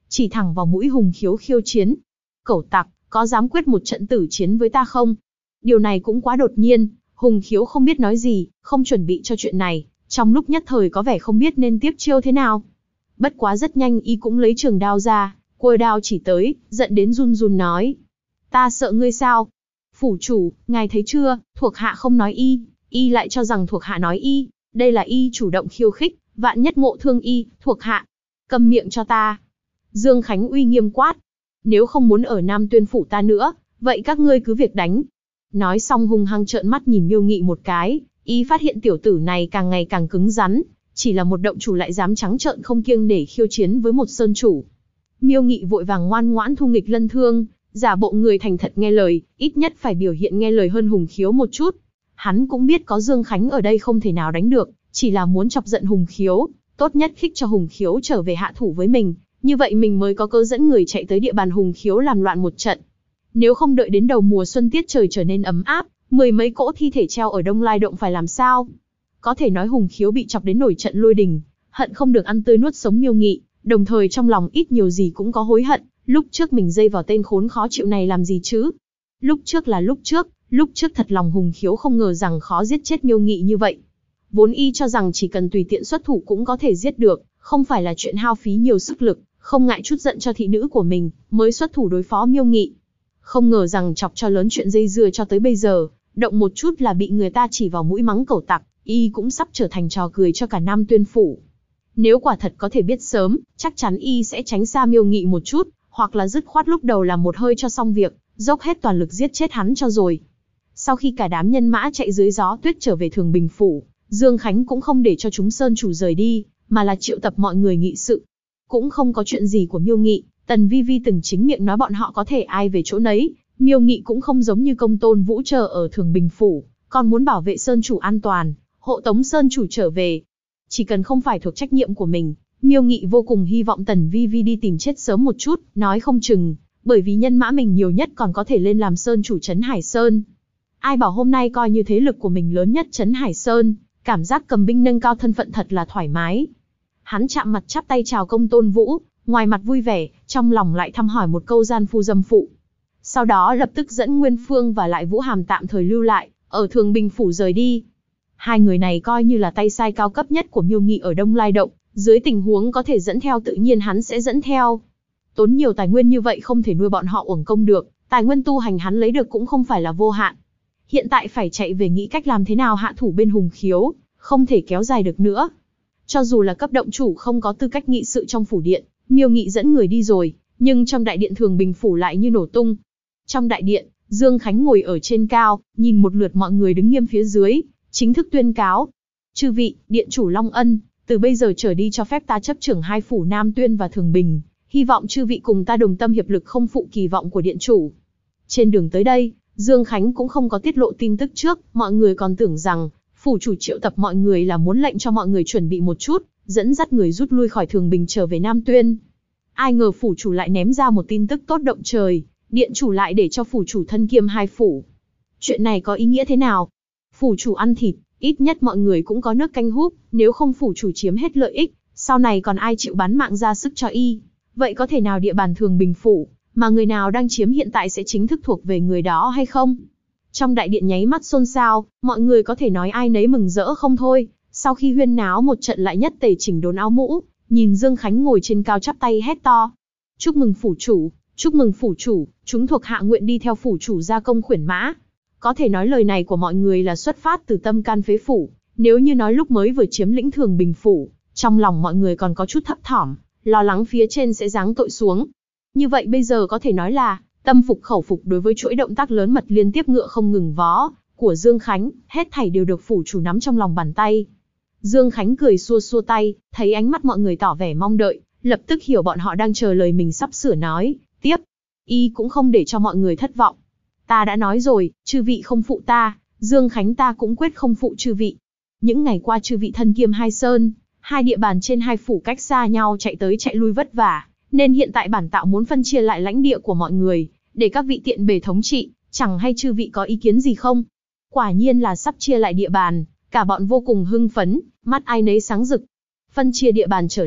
chỉ thẳng vào mũi Hùng Khiếu khiêu chiến. Cẩu tặc, có dám quyết một trận tử chiến với ta không? Điều này cũng quá đột nhiên, Hùng Khiếu không biết nói gì, không chuẩn bị cho chuyện này, trong lúc nhất thời có vẻ không biết nên tiếp chiêu thế nào. Bất quá rất nhanh y cũng lấy trường đao ra, quơ đao chỉ tới, giận đến run run nói. Ta sợ ngươi sao? Phủ chủ, ngài thấy chưa, thuộc hạ không nói y lại cho rằng thuộc hạ nói y, đây là y chủ động khiêu khích, vạn nhất ngộ thương y, thuộc hạ. Câm miệng cho ta. Dương Khánh uy nghiêm quát. Nếu không muốn ở Nam Tuyên phủ ta nữa, vậy các ngươi cứ việc đánh. Nói xong hung hăng trợn mắt nhìn Miêu Nghị một cái, y phát hiện tiểu tử này càng ngày càng cứng rắn, chỉ là một động chủ lại dám trắng trợn không kiêng để khiêu chiến với một sơn chủ. Miêu Nghị vội vàng ngoan ngoãn thu nghịch lân thương, giả bộ người thành thật nghe lời, ít nhất phải biểu hiện nghe lời hơn Hùng Khiếu một chút. Hắn cũng biết có Dương Khánh ở đây không thể nào đánh được, chỉ là muốn chọc giận Hùng Khiếu, tốt nhất khích cho Hùng Khiếu trở về hạ thủ với mình, như vậy mình mới có cơ dẫn người chạy tới địa bàn Hùng Khiếu làm loạn một trận. Nếu không đợi đến đầu mùa xuân tiết trời trở nên ấm áp, 10 mấy cỗ thi thể treo ở Đông Lai Động phải làm sao? Có thể nói Hùng Khiếu bị chọc đến nổi trận lôi đình, hận không được ăn tươi nuốt sống Miêu Nghị, đồng thời trong lòng ít nhiều gì cũng có hối hận, lúc trước mình dây vào tên khốn khó chịu này làm gì chứ? Lúc trước là lúc trước thật lòng Hùng Khiếu không ngờ rằng khó giết chết Miêu Nghị như vậy. Vốn y cho rằng chỉ cần tùy tiện xuất thủ cũng có thể giết được, không phải là chuyện hao phí nhiều sức lực, không ngại chút giận cho thị nữ của mình, mới xuất thủ đối phó Miêu Nghị. Không ngờ rằng chọc cho lớn chuyện dây dưa cho tới bây giờ, động một chút là bị người ta chỉ vào mũi mắng cẩu tặc, y cũng sắp trở thành trò cười cho cả Nam Tuyên phủ. Nếu quả thật có thể biết sớm, chắc chắn y sẽ tránh xa Miêu Nghị một chút, hoặc là dứt khoát lúc đầu làm một hơi cho xong việc, dốc hết toàn lực giết chết hắn cho rồi. Sau khi cả đám nhân mã chạy dưới gió tuyết trở về Thường Bình phủ, Dương Khánh cũng không để cho chúng sơn chủ rời đi, mà là triệu tập mọi người nghị sự. Cũng không có chuyện gì của Miêu Nghị, Tần Vi Vi từng chính miệng nói bọn họ có thể ai về chỗ nấy, Miêu Nghị cũng không giống như Công Tôn Vũ chờ ở Thường Bình phủ, còn muốn bảo vệ sơn chủ an toàn, hộ tống sơn chủ trở về. Chỉ cần không phải thuộc trách nhiệm của mình, Miêu Nghị vô cùng hy vọng Tần Vi Vi đi tìm chết sớm một chút, nói không chừng, bởi vì nhân mã mình nhiều nhất còn có thể lên làm sơn chủ trấn Hải Sơn. Ai bảo hôm nay coi như thế lực của mình lớn nhất trấn Hải Sơn, cảm giác cầm binh nâng cao thân phận thật là thoải mái. Hắn chạm mặt chắp tay chào Công Tôn Vũ, ngoài mặt vui vẻ, trong lòng lại thăm hỏi một câu gian phu dâm phụ. Sau đó lập tức dẫn Nguyên Phương và lại Vũ Hàm tạm thời lưu lại, ở Thường Bình phủ rời đi. Hai người này coi như là tay sai cao cấp nhất của Miêu Nghị ở Đông Lai Động, dưới tình huống có thể dẫn theo tự nhiên hắn sẽ dẫn theo. Tốn nhiều tài nguyên như vậy không thể nuôi bọn họ uổng công được, tài nguyên tu hành hắn lấy được cũng không phải là vô hạn. Hiện tại phải chạy về nghĩ cách làm thế nào hạ thủ bên Hùng Khiếu, không thể kéo dài được nữa. Cho dù là cấp động chủ không có tư cách nghị sự trong phủ điện, Miêu Nghị dẫn người đi rồi, nhưng trong đại điện Thường Bình phủ lại như nổ tung. Trong đại điện, Dương Khánh ngồi ở trên cao, nhìn một lượt mọi người đứng nghiêm phía dưới, chính thức tuyên cáo. Chư vị, điện chủ Long Ân, từ bây giờ trở đi cho phép ta chấp trưởng hai phủ Nam Tuyên và Thường Bình, hy vọng chư vị cùng ta đồng tâm hiệp lực không phụ kỳ vọng của điện chủ. Trên đường tới đây, Dương Khánh cũng không có tiết lộ tin tức trước, mọi người còn tưởng rằng phủ chủ triệu tập mọi người là muốn lệnh cho mọi người chuẩn bị một chút, dẫn dắt người rút lui khỏi Thường Bình trở về Nam Tuyên. Ai ngờ phủ chủ lại ném ra một tin tức tốt động trời, điện chủ lại để cho phủ chủ thân kiêm hai phủ. Chuyện này có ý nghĩa thế nào? Phủ chủ ăn thịt, ít nhất mọi người cũng có nước canh húp, nếu không phủ chủ chiếm hết lợi ích, sau này còn ai chịu bán mạng ra sức cho y? Vậy có thể nào địa bàn Thường Bình phủ, mà người nào đang chiếm hiện tại sẽ chính thức thuộc về người đó hay không? Trong đại điện nháy mắt xôn xao, mọi người có thể nói ai nấy mừng rỡ không thôi. Sau khi huyên náo một trận lại nhất tề chỉnh đốn áo mũ, nhìn Dương Khánh ngồi trên cao chắp tay hét to. Chúc mừng phủ chủ, chúng thuộc hạ nguyện đi theo phủ chủ ra công khuyển mã. Có thể nói lời này của mọi người là xuất phát từ tâm can phế phủ, nếu như nói lúc mới vừa chiếm lĩnh Thường Bình phủ, trong lòng mọi người còn có chút thấp thỏm, lo lắng phía trên sẽ giáng tội xuống. Như vậy bây giờ có thể nói là tâm phục khẩu phục đối với chuỗi động tác lớn mật liên tiếp ngựa không ngừng vó của Dương Khánh, hết thảy đều được phủ chủ nắm trong lòng bàn tay. Dương Khánh cười xua xua tay, thấy ánh mắt mọi người tỏ vẻ mong đợi, lập tức hiểu bọn họ đang chờ lời mình sắp sửa nói, tiếp. Y cũng không để cho mọi người thất vọng. Ta đã nói rồi, chư vị không phụ ta, Dương Khánh ta cũng quyết không phụ chư vị. Những ngày qua chư vị thân kiêm hai sơn, hai địa bàn trên hai phủ cách xa nhau chạy tới chạy lui vất vả, nên hiện tại bản tạo muốn phân chia lại lãnh địa của mọi người, để các vị tiện bề thống trị, chẳng hay chư vị có ý kiến gì không? Quả nhiên là sắp chia lại địa bàn, cả bọn vô cùng hưng phấn, mắt ai nấy sáng rực. Phân chia địa bàn trở lại,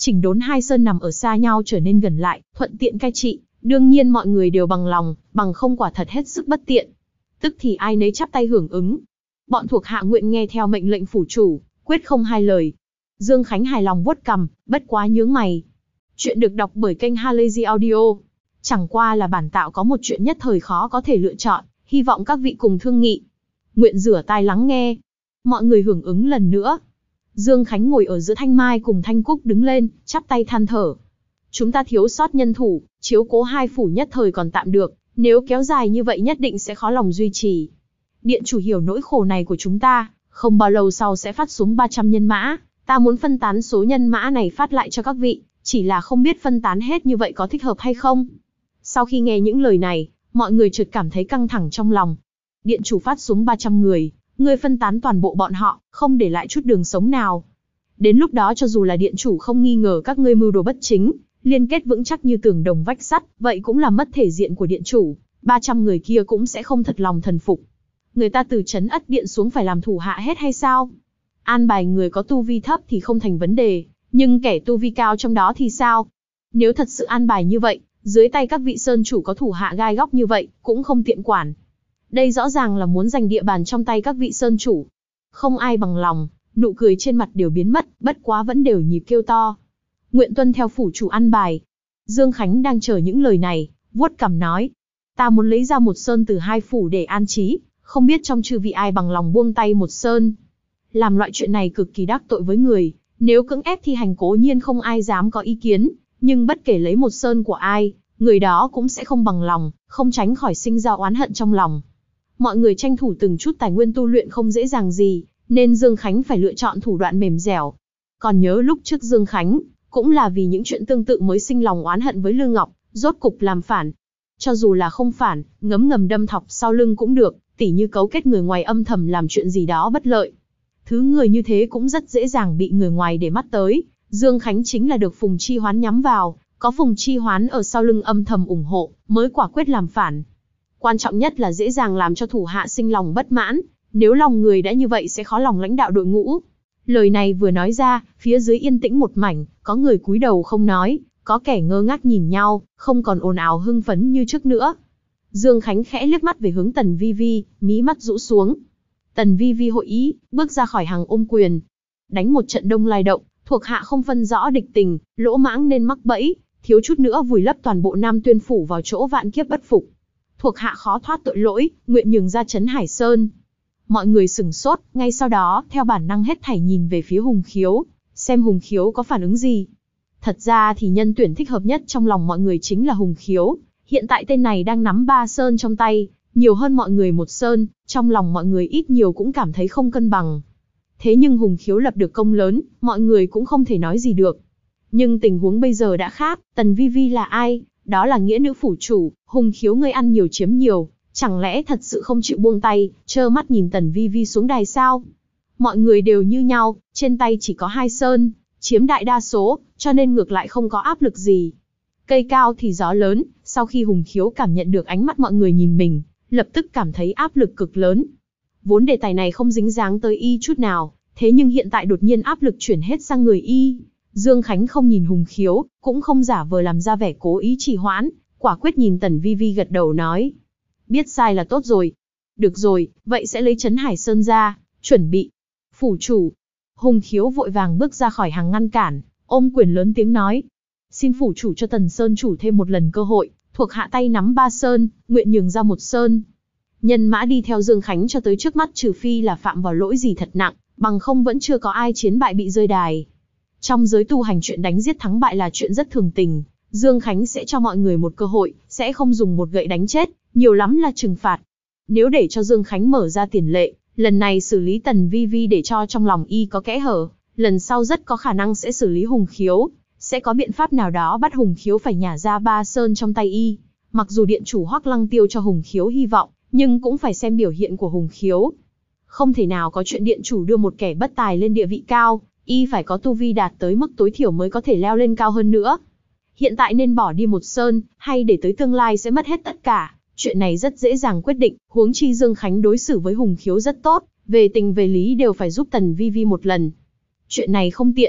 chỉnh đốn hai sơn nằm ở xa nhau trở nên gần lại, thuận tiện cai trị. Đương nhiên mọi người đều bằng lòng, bằng không quả thật hết sức bất tiện. Tức thì ai nấy chắp tay hưởng ứng. Bọn thuộc hạ nguyện nghe theo mệnh lệnh phủ chủ, quyết không hai lời. Dương Khánh hài lòng vuốt cằm, bất quá nhướng mày. Chuyện được đọc bởi kênh Halazy Audio. Chẳng qua là bản tạo có một chuyện nhất thời khó có thể lựa chọn, hy vọng các vị cùng thương nghị. Nguyện rửa tai lắng nghe. Mọi người hưởng ứng lần nữa. Dương Khánh ngồi ở giữa Thanh Mai cùng Thanh Cúc đứng lên, chắp tay than thở. Chúng ta thiếu sót nhân thủ, chiếu cố hai phủ nhất thời còn tạm được, nếu kéo dài như vậy nhất định sẽ khó lòng duy trì. Điện chủ hiểu nỗi khổ này của chúng ta, không bao lâu sau sẽ phát xuống 300 nhân mã, ta muốn phân tán số nhân mã này phát lại cho các vị, chỉ là không biết phân tán hết như vậy có thích hợp hay không. Sau khi nghe những lời này, mọi người chợt cảm thấy căng thẳng trong lòng. Điện chủ phát xuống 300 người, ngươi phân tán toàn bộ bọn họ, không để lại chút đường sống nào. Đến lúc đó cho dù là điện chủ không nghi ngờ các ngươi mưu đồ bất chính, liên kết vững chắc như tường đồng vách sắt, vậy cũng là mất thể diện của điện chủ, 300 người kia cũng sẽ không thật lòng thần phục. Người ta từ trấn Ất Điện xuống phải làm thủ hạ hết hay sao? An bài người có tu vi thấp thì không thành vấn đề, nhưng kẻ tu vi cao trong đó thì sao? Nếu thật sự an bài như vậy, dưới tay các vị sơn chủ có thủ hạ gai góc như vậy, cũng không tiện quản. Đây rõ ràng là muốn giành địa bàn trong tay các vị sơn chủ. Không ai bằng lòng, nụ cười trên mặt đều biến mất, bất quá vẫn đều nhịp kêu to. Nguyện tuân theo phủ chủ an bài. Dương Khánh đang chờ những lời này, vuốt cằm nói. Ta muốn lấy ra một sơn từ hai phủ để an trí, không biết trong chư vị ai bằng lòng buông tay một sơn. Làm loại chuyện này cực kỳ đắc tội với người, nếu cưỡng ép thi hành cố nhiên không ai dám có ý kiến, nhưng bất kể lấy một sơn của ai, người đó cũng sẽ không bằng lòng, không tránh khỏi sinh ra oán hận trong lòng. Mọi người tranh thủ từng chút tài nguyên tu luyện không dễ dàng gì, nên Dương Khánh phải lựa chọn thủ đoạn mềm dẻo. Còn nhớ lúc trước Dương Khánh, cũng là vì những chuyện tương tự mới sinh lòng oán hận với Lương Ngọc, rốt cục làm phản. Cho dù là không phản, ngấm ngầm đâm thọc sau lưng cũng được, tỉ như cấu kết người ngoài âm thầm làm chuyện gì đó bất lợi. Thứ người như thế cũng rất dễ dàng bị người ngoài để mắt tới. Dương Khánh chính là được Phùng Chi Hoán nhắm vào, có Phùng Chi Hoán ở sau lưng âm thầm ủng hộ, mới quả quyết làm phản. Quan trọng nhất là dễ dàng làm cho thủ hạ sinh lòng bất mãn, nếu lòng người đã như vậy sẽ khó lòng lãnh đạo đội ngũ. Lời này vừa nói ra, phía dưới yên tĩnh một mảnh, có người cúi đầu không nói, có kẻ ngơ ngác nhìn nhau, không còn ồn ào hưng phấn như trước nữa. Dương Khánh khẽ liếc mắt về hướng Tần Vi Vi, mí mắt rũ xuống. Tần Vi Vi hội ý, bước ra khỏi hàng ôm quyền. Đánh một trận đông lai động, thuộc hạ không phân rõ địch tình, lỗ mãng nên mắc bẫy, thiếu chút nữa vùi lấp toàn bộ Nam Tuyên phủ vào chỗ vạn kiếp bất phục. Thuộc hạ khó thoát tội lỗi, nguyện nhường ra trấn Hải Sơn. Mọi người sửng sốt, ngay sau đó, theo bản năng hết thảy nhìn về phía Hùng Khiếu, xem Hùng Khiếu có phản ứng gì. Thật ra thì nhân tuyển thích hợp nhất trong lòng mọi người chính là Hùng Khiếu. Hiện tại tên này đang nắm 3 sơn trong tay, nhiều hơn mọi người một sơn, trong lòng mọi người ít nhiều cũng cảm thấy không cân bằng. Thế nhưng Hùng Khiếu lập được công lớn, mọi người cũng không thể nói gì được. Nhưng tình huống bây giờ đã khác, Tần Vi Vi là ai? Đó là nghĩa nữ phủ chủ, Hùng Khiếu ngươi ăn nhiều chiếm nhiều, chẳng lẽ thật sự không chịu buông tay, trơ mắt nhìn Tần Vi Vi xuống đài sao? Mọi người đều như nhau, trên tay chỉ có 2 sơn, chiếm đại đa số, cho nên ngược lại không có áp lực gì. Cây cao thì gió lớn, sau khi Hùng Khiếu cảm nhận được ánh mắt mọi người nhìn mình, lập tức cảm thấy áp lực cực lớn. Vốn đề tài này không dính dáng tới y chút nào, thế nhưng hiện tại đột nhiên áp lực chuyển hết sang người y. Dương Khánh không nhìn Hùng Khiếu, cũng không giả vờ làm ra vẻ cố ý trì hoãn, quả quyết nhìn Tần Vi Vi gật đầu nói. Biết sai là tốt rồi. Được rồi, vậy sẽ lấy trấn Hải Sơn ra, chuẩn bị. Phủ chủ. Hùng Khiếu vội vàng bước ra khỏi hàng ngăn cản, ôm quyền lớn tiếng nói. Xin phủ chủ cho Tần Sơn chủ thêm một lần cơ hội, thuộc hạ tay nắm 3 sơn, nguyện nhường ra 1 sơn. Nhân mã đi theo Dương Khánh cho tới trước mắt trừ phi là phạm vào lỗi gì thật nặng, bằng không vẫn chưa có ai chiến bại bị rơi đài. Trong giới tu hành chuyện đánh giết thắng bại là chuyện rất thường tình, Dương Khánh sẽ cho mọi người một cơ hội, sẽ không dùng một gậy đánh chết, nhiều lắm là trừng phạt. Nếu để cho Dương Khánh mở ra tiền lệ, lần này xử lý Tần Vi Vi để cho trong lòng y có kẽ hở, lần sau rất có khả năng sẽ xử lý Hùng Khiếu, sẽ có biện pháp nào đó bắt Hùng Khiếu phải nhả ra 3 sơn trong tay y. Mặc dù điện chủ Hoắc Lăng Tiêu cho Hùng Khiếu hy vọng, nhưng cũng phải xem biểu hiện của Hùng Khiếu. Không thể nào có chuyện điện chủ đưa một kẻ bất tài lên địa vị cao, y phải có tu vi đạt tới mức tối thiểu mới có thể leo lên cao hơn nữa. Hiện tại nên bỏ đi 1 sơn, hay để tới tương lai sẽ mất hết tất cả, chuyện này rất dễ dàng quyết định, huống chi Dương Khánh đối xử với Hùng Khiếu rất tốt, về tình về lý đều phải giúp Tần Vi Vi một lần. Chuyện này không tiện.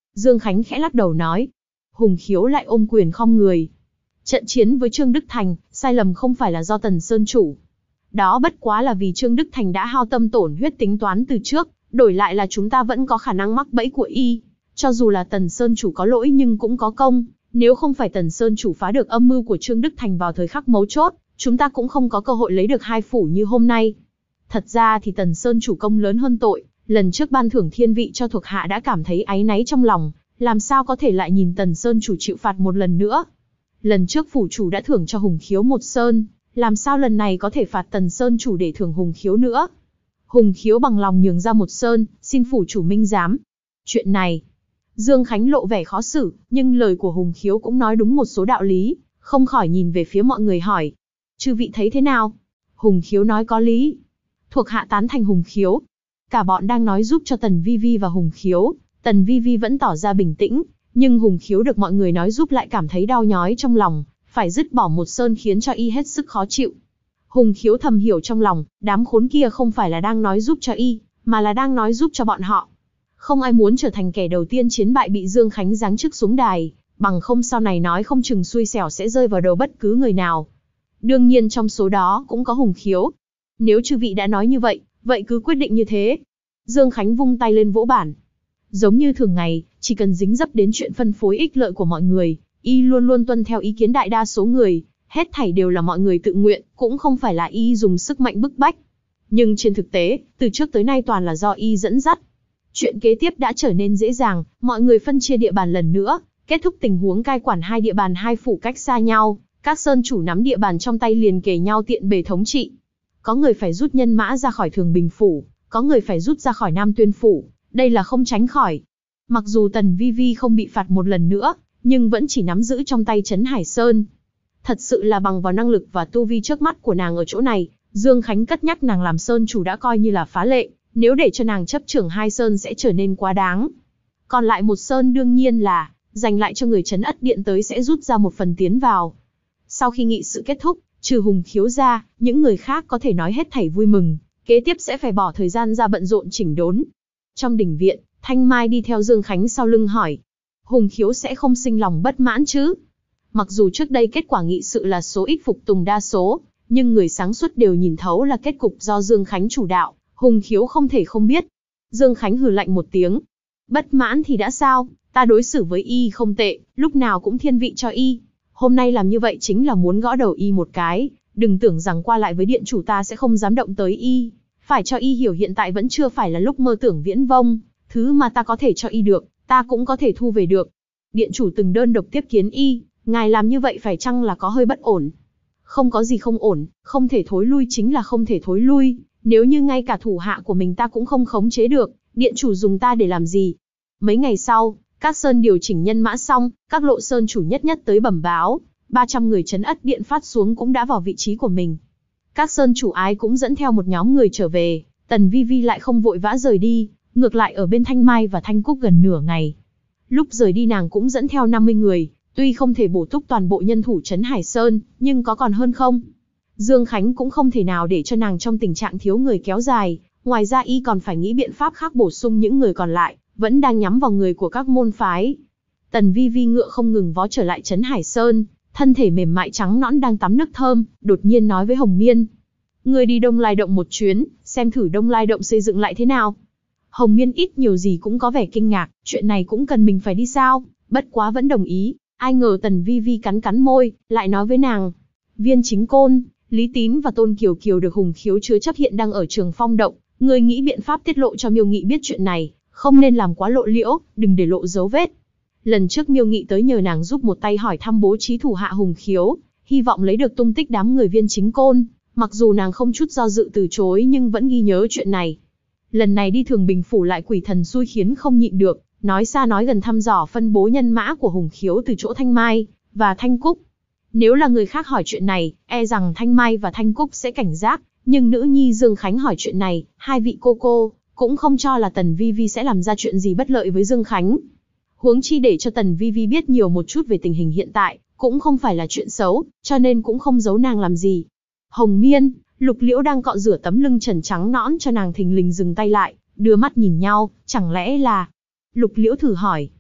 Dương Khánh khẽ lắc đầu nói. Hùng Khiếu lại ôm quyền khom người. Trận chiến với Trương Đức Thành, sai lầm không phải là do Tần Sơn Chủ. Đó bất quá là vì Trương Đức Thành đã hao tâm tổn huyết tính toán từ trước, đổi lại là chúng ta vẫn có khả năng mắc bẫy của y. Cho dù là Tần Sơn Chủ có lỗi nhưng cũng có công, nếu không phải Tần Sơn Chủ phá được âm mưu của Trương Đức Thành vào thời khắc mấu chốt, chúng ta cũng không có cơ hội lấy được 2 phủ như hôm nay. Thật ra thì Tần Sơn Chủ công lớn hơn tội, lần trước ban thưởng thiên vị cho thuộc hạ đã cảm thấy áy náy trong lòng, làm sao có thể lại nhìn Tần Sơn Chủ chịu phạt một lần nữa. Lần trước phủ chủ đã thưởng cho Hùng Khiếu một sơn, làm sao lần này có thể phạt Tần Sơn Chủ để thưởng Hùng Khiếu nữa. Hùng Khiếu bằng lòng nhường ra một sơn, xin phủ chủ minh giám. Chuyện này, Dương Khánh lộ vẻ khó xử, nhưng lời của Hùng Khiếu cũng nói đúng một số đạo lý, không khỏi nhìn về phía mọi người hỏi. Chư vị thấy thế nào? Hùng Khiếu nói có lý. Thuộc hạ tán thành Hùng Khiếu. Cả bọn đang nói giúp cho Tần Vi Vi và Hùng Khiếu, Tần Vi Vi vẫn tỏ ra bình tĩnh, nhưng Hùng Khiếu được mọi người nói giúp lại cảm thấy đau nhói trong lòng, phải dứt bỏ một sơn khiến cho y hết sức khó chịu. Hùng Khiếu thầm hiểu trong lòng, đám khốn kia không phải là đang nói giúp cho y, mà là đang nói giúp cho bọn họ. Không ai muốn trở thành kẻ đầu tiên chiến bại bị Dương Khánh giáng chức xuống đài, bằng không sau này nói không chừng xui xẻo sẽ rơi vào đầu bất cứ người nào. Đương nhiên trong số đó cũng có Hùng Khiếu. Nếu chư vị đã nói như vậy, vậy cứ quyết định như thế. Dương Khánh vung tay lên vỗ bản. Giống như thường ngày, chỉ cần dính dấp đến chuyện phân phối ích lợi của mọi người, y luôn luôn tuân theo ý kiến đại đa số người, hết thảy đều là mọi người tự nguyện, cũng không phải là y dùng sức mạnh bức bách. Nhưng trên thực tế, từ trước tới nay toàn là do y dẫn dắt. Chuyện kế tiếp đã trở nên dễ dàng, mọi người phân chia địa bàn lần nữa, kết thúc tình huống cai quản 2 địa bàn 2 phủ cách xa nhau, các sơn chủ nắm địa bàn trong tay liền kề nhau tiện bề thống trị. Có người phải rút nhân mã ra khỏi Thường Bình phủ, có người phải rút ra khỏi Nam Tuyên phủ, đây là không tránh khỏi. Mặc dù Tần Vi Vi không bị phạt một lần nữa, nhưng vẫn chỉ nắm giữ trong tay Trấn Hải Sơn. Thật sự là bằng vào năng lực và tu vi trước mắt của nàng ở chỗ này, Dương Khánh cất nhắc nàng làm sơn chủ đã coi như là phá lệ, nếu để cho nàng chấp trưởng 2 sơn sẽ trở nên quá đáng. Còn lại một sơn đương nhiên là dành lại cho người Trấn Ất Điện tới sẽ rút ra một phần tiến vào. Sau khi nghị sự kết thúc, trừ Hùng Khiếu ra, những người khác có thể nói hết thảy vui mừng, kế tiếp sẽ phải bỏ thời gian ra bận rộn chỉnh đốn. Trong đình viện, Thanh Mai đi theo Dương Khánh sau lưng hỏi. Hùng Khiếu sẽ không sinh lòng bất mãn chứ? Mặc dù trước đây kết quả nghị sự là số ít phục tùng đa số, nhưng người sáng suốt đều nhìn thấu là kết cục do Dương Khánh chủ đạo, Hùng Khiếu không thể không biết. Dương Khánh hừ lạnh một tiếng. Bất mãn thì đã sao, ta đối xử với y không tệ, lúc nào cũng thiên vị cho y. Hôm nay làm như vậy chính là muốn gõ đầu y một cái, đừng tưởng rằng qua lại với điện chủ ta sẽ không dám động tới y. Phải cho y hiểu hiện tại vẫn chưa phải là lúc mơ tưởng viễn vông, thứ mà ta có thể cho y được, ta cũng có thể thu về được. Điện chủ từng đơn độc tiếp kiến y, ngài làm như vậy phải chăng là có hơi bất ổn? Không có gì không ổn, không thể thối lui chính là không thể thối lui, nếu như ngay cả thủ hạ của mình ta cũng không khống chế được, điện chủ dùng ta để làm gì? Mấy ngày sau, các sơn điều chỉnh nhân mã xong, các lộ sơn chủ nhất nhất tới bẩm báo, 300 người Trấn Ất Điện phát xuống cũng đã vào vị trí của mình. Các sơn chủ ái cũng dẫn theo một nhóm người trở về, Tần Vi Vi lại không vội vã rời đi, ngược lại ở bên Thanh Mai và Thanh Cúc gần nửa ngày. Lúc rời đi nàng cũng dẫn theo 50 người, tuy không thể bổ túc toàn bộ nhân thủ Trấn Hải Sơn, nhưng có còn hơn không? Dương Khánh cũng không thể nào để cho nàng trong tình trạng thiếu người kéo dài, ngoài ra y còn phải nghĩ biện pháp khác bổ sung những người còn lại, vẫn đang nhắm vào người của các môn phái. Tần Vi Vi ngựa không ngừng vó trở lại Trấn Hải Sơn, thân thể mềm mại trắng nõn đang tắm nước thơm, đột nhiên nói với Hồng Miên. Người đi Đông Lai Động một chuyến, xem thử Đông Lai Động xây dựng lại thế nào. Hồng Miên ít nhiều gì cũng có vẻ kinh ngạc, chuyện này cũng cần mình phải đi sao, bất quá vẫn đồng ý. Ai ngờ Tần Vi Vi cắn cắn môi, lại nói với nàng. Viên Chính Côn, Lý Tín và Tôn Kiều Kiều được Hùng Khiếu chứa chấp hiện đang ở Trường Phong Động, người nghĩ biện pháp tiết lộ cho Miêu Nghị biết chuyện này, không nên làm quá lộ liễu, đừng để lộ dấu vết. Lần trước Miêu Nghị tới nhờ nàng giúp một tay hỏi thăm bố trí thủ hạ Hùng Khiếu, hy vọng lấy được tung tích đám người Viên Chính Côn, mặc dù nàng không chút do dự từ chối nhưng vẫn ghi nhớ chuyện này. Lần này đi Thường Bình phủ lại quỷ thần xui khiến không nhịn được, nói xa nói gần thăm dò phân bố nhân mã của Hùng Khiếu từ chỗ Thanh Mai và Thanh Cúc. Nếu là người khác hỏi chuyện này, e rằng Thanh Mai và Thanh Cúc sẽ cảnh giác, nhưng nữ nhi Dương Khánh hỏi chuyện này, hai vị cô cũng không cho là Tần Vi Vi sẽ làm ra chuyện gì bất lợi với Dương Khánh. Huống chi để cho Tần Vi Vi biết nhiều một chút về tình hình hiện tại, cũng không phải là chuyện xấu, cho nên cũng không giấu nàng làm gì. Hồng Miên, Lục Liễu đang cọ rửa tấm lưng trần trắng nõn cho nàng thình lình dừng tay lại, đưa mắt nhìn nhau, chẳng lẽ là... Lục Liễu thử hỏi.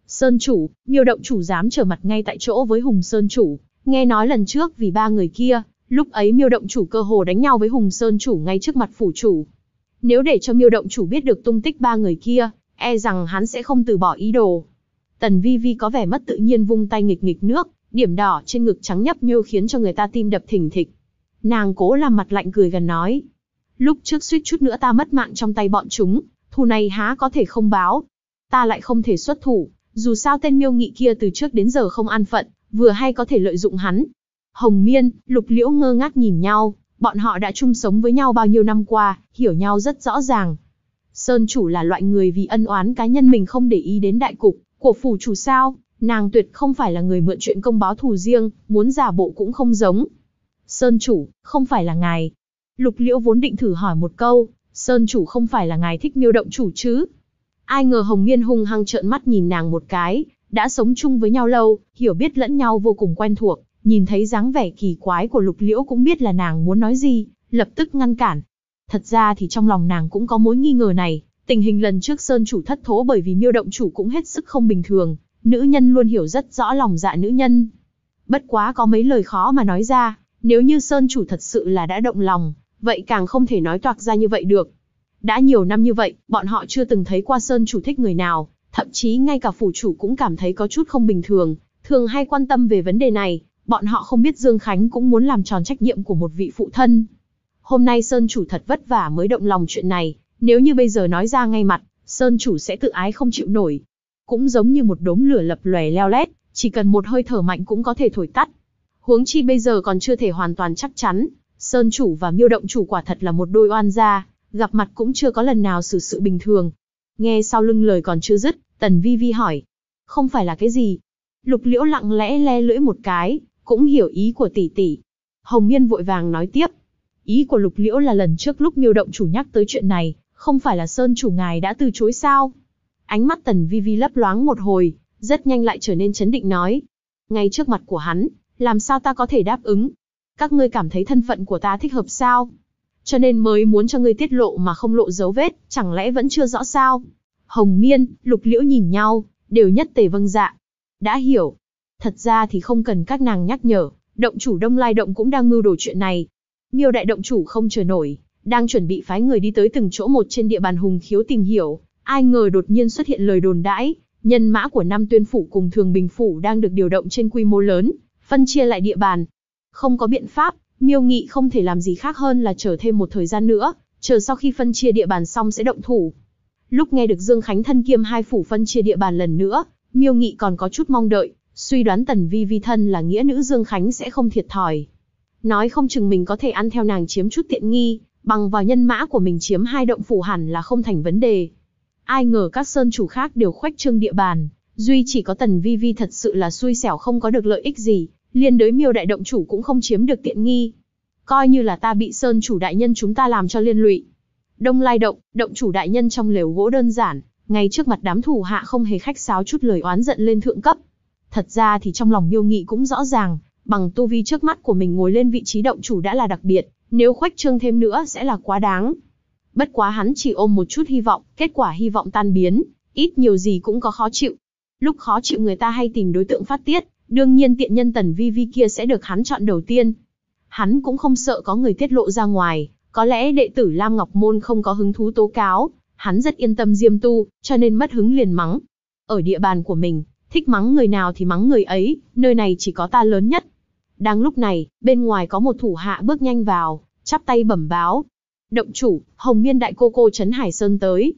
Sơn chủ, Miêu động chủ dám trở mặt ngay tại chỗ với Hùng Sơn chủ, nghe nói lần trước vì ba người kia, lúc ấy Miêu động chủ cơ hồ đánh nhau với Hùng Sơn chủ ngay trước mặt phủ chủ. Nếu để cho Miêu động chủ biết được tung tích ba người kia, e rằng hắn sẽ không từ bỏ ý đồ. Tần Vi Vi có vẻ mất tự nhiên vung tay nghịch nghịch nước, điểm đỏ trên ngực trắng nhấp nhô khiến cho người ta tim đập thình thịch. Nàng cố làm mặt lạnh cười gần nói. Lúc trước suýt chút nữa ta mất mạng trong tay bọn chúng, thù này há có thể không báo. Ta lại không thể xuất thủ, dù sao tên Miêu Nghị kia từ trước đến giờ không an phận, vừa hay có thể lợi dụng hắn. Hồng Miên, Lục Liễu ngơ ngác nhìn nhau, bọn họ đã chung sống với nhau bao nhiêu năm qua, hiểu nhau rất rõ ràng. Sơn chủ là loại người vì ân oán cá nhân mình không để ý đến đại cục của phủ chủ sao, nàng tuyệt không phải là người mượn chuyện công báo thù riêng, muốn giả bộ cũng không giống. Sơn chủ, không phải là ngài. Lục Liễu vốn định thử hỏi một câu, Sơn chủ không phải là ngài thích Miêu động chủ chứ? Ai ngờ Hồng Miên hung hăng trợn mắt nhìn nàng một cái, đã sống chung với nhau lâu, hiểu biết lẫn nhau vô cùng quen thuộc, nhìn thấy dáng vẻ kỳ quái của Lục Liễu cũng biết là nàng muốn nói gì, lập tức ngăn cản. Thật ra thì trong lòng nàng cũng có mối nghi ngờ này, tình hình lần trước Sơn chủ thất thố bởi vì Miêu động chủ cũng hết sức không bình thường, nữ nhân luôn hiểu rất rõ lòng dạ nữ nhân. Bất quá có mấy lời khó mà nói ra, nếu như Sơn chủ thật sự là đã động lòng, vậy càng không thể nói toạc ra như vậy được. Đã nhiều năm như vậy, bọn họ chưa từng thấy qua Sơn chủ thích người nào, thậm chí ngay cả phủ chủ cũng cảm thấy có chút không bình thường, thường hay quan tâm về vấn đề này, bọn họ không biết Dương Khánh cũng muốn làm tròn trách nhiệm của một vị phụ thân. Hôm nay Sơn chủ thật vất vả mới động lòng chuyện này, nếu như bây giờ nói ra ngay mặt, Sơn chủ sẽ tự ái không chịu nổi. Cũng giống như một đốm lửa lập lòe leo lét, chỉ cần một hơi thở mạnh cũng có thể thổi tắt. Huống chi bây giờ còn chưa thể hoàn toàn chắc chắn, Sơn chủ và Miêu động chủ quả thật là một đôi oan gia, gặp mặt cũng chưa có lần nào xử sự bình thường. Nghe sau lưng lời còn chưa dứt, Tần Vi Vi hỏi, không phải là cái gì? Lục Liễu lặng lẽ le lưỡi một cái, cũng hiểu ý của tỷ tỷ. Hồng Miên vội vàng nói tiếp, ý của Lục Liễu là lần trước lúc Miêu động chủ nhắc tới chuyện này, không phải là Sơn chủ ngài đã từ chối sao? Ánh mắt Tần Vi Vi lấp loáng một hồi, rất nhanh lại trở nên trấn định nói, ngay trước mặt của hắn, làm sao ta có thể đáp ứng? Các ngươi cảm thấy thân phận của ta thích hợp sao? Cho nên mới muốn cho ngươi tiết lộ mà không lộ dấu vết, chẳng lẽ vẫn chưa rõ sao? Hồng Miên, Lục Liễu nhìn nhau, đều nhất tề vâng dạ. Đã hiểu. Thật ra thì không cần các nàng nhắc nhở, động chủ Đông Lai Động cũng đang mưu đồ chuyện này. Miêu đại động chủ không chờ nổi, đang chuẩn bị phái người đi tới từng chỗ một trên địa bàn Hùng Khiếu tìm hiểu, ai ngờ đột nhiên xuất hiện lời đồn đãi, nhân mã của Nam Tuyên phủ cùng Thường Bình phủ đang được điều động trên quy mô lớn, phân chia lại địa bàn. Không có biện pháp, Miêu Nghị không thể làm gì khác hơn là chờ thêm một thời gian nữa, chờ sau khi phân chia địa bàn xong sẽ động thủ. Lúc nghe được Dương Khánh thân kiêm hai phủ phân chia địa bàn lần nữa, Miêu Nghị còn có chút mong đợi, suy đoán Tần Vi Vi thân là nghĩa nữ Dương Khánh sẽ không thiệt thòi. Nói không chừng mình có thể ăn theo nàng chiếm chút tiện nghi, bằng vào nhân mã của mình chiếm hai động phủ hẳn là không thành vấn đề. Ai ngờ các sơn chủ khác đều khuếch trương địa bàn, duy chỉ có Tần Vi Vi thật sự là xui xẻo không có được lợi ích gì, liên đới Miêu đại động chủ cũng không chiếm được tiện nghi. Coi như là ta bị sơn chủ đại nhân chúng ta làm cho liên lụy. Đông Lai Động, động chủ đại nhân trong lều gỗ đơn giản, ngay trước mặt đám thủ hạ không hề khách sáo chút lời oán giận lên thượng cấp. Thật ra thì trong lòng Miêu Nghị cũng rõ ràng, bằng tu vi trước mắt của mình ngồi lên vị trí động chủ đã là đặc biệt, nếu khuếch trương thêm nữa sẽ là quá đáng. Bất quá hắn chỉ ôm một chút hy vọng, kết quả hy vọng tan biến, ít nhiều gì cũng có khó chịu. Lúc khó chịu người ta hay tìm đối tượng phát tiết, đương nhiên tiện nhân Tần Vi Vi kia sẽ được hắn chọn đầu tiên. Hắn cũng không sợ có người tiết lộ ra ngoài, có lẽ đệ tử Lam Ngọc Môn không có hứng thú tố cáo, hắn rất yên tâm diêm tu, cho nên mất hứng liền mắng. Ở địa bàn của mình, thích mắng người nào thì mắng người ấy, nơi này chỉ có ta lớn nhất. Đang lúc này, bên ngoài có một thủ hạ bước nhanh vào, chắp tay bẩm báo. Động chủ, Hồng Miên đại cô Trấn Hải Sơn tới.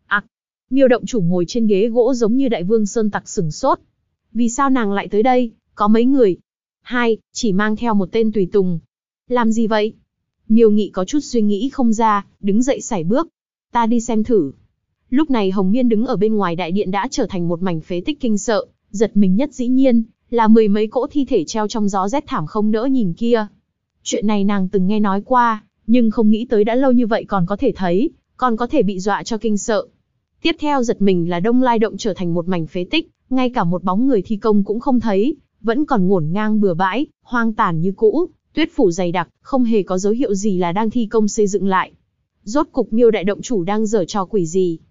Miêu động chủ ngồi trên ghế gỗ giống như đại vương sơn tặc sửng sốt. Vì sao nàng lại tới đây, có mấy người? Hai, chỉ mang theo một tên tùy tùng. Làm gì vậy? Miêu Nghị có chút suy nghĩ không ra, đứng dậy sải bước. Ta đi xem thử. Lúc này Hồng Miên đứng ở bên ngoài đại điện đã trở thành một mảnh phế tích kinh sợ, giật mình nhất dĩ nhiên, là mười mấy cỗ thi thể treo trong gió rét thảm không nỡ nhìn kia. Chuyện này nàng từng nghe nói qua, nhưng không nghĩ tới đã lâu như vậy còn có thể thấy, còn có thể bị dọa cho kinh sợ. Tiếp theo giật mình là Đông Lai Động trở thành một mảnh phế tích, ngay cả một bóng người thi công cũng không thấy, vẫn còn ngổn ngang bừa bãi, hoang tàn như cũ, tuyết phủ dày đặc, không hề có dấu hiệu gì là đang thi công xây dựng lại. Rốt cục Miêu đại động chủ đang giở trò quỷ gì?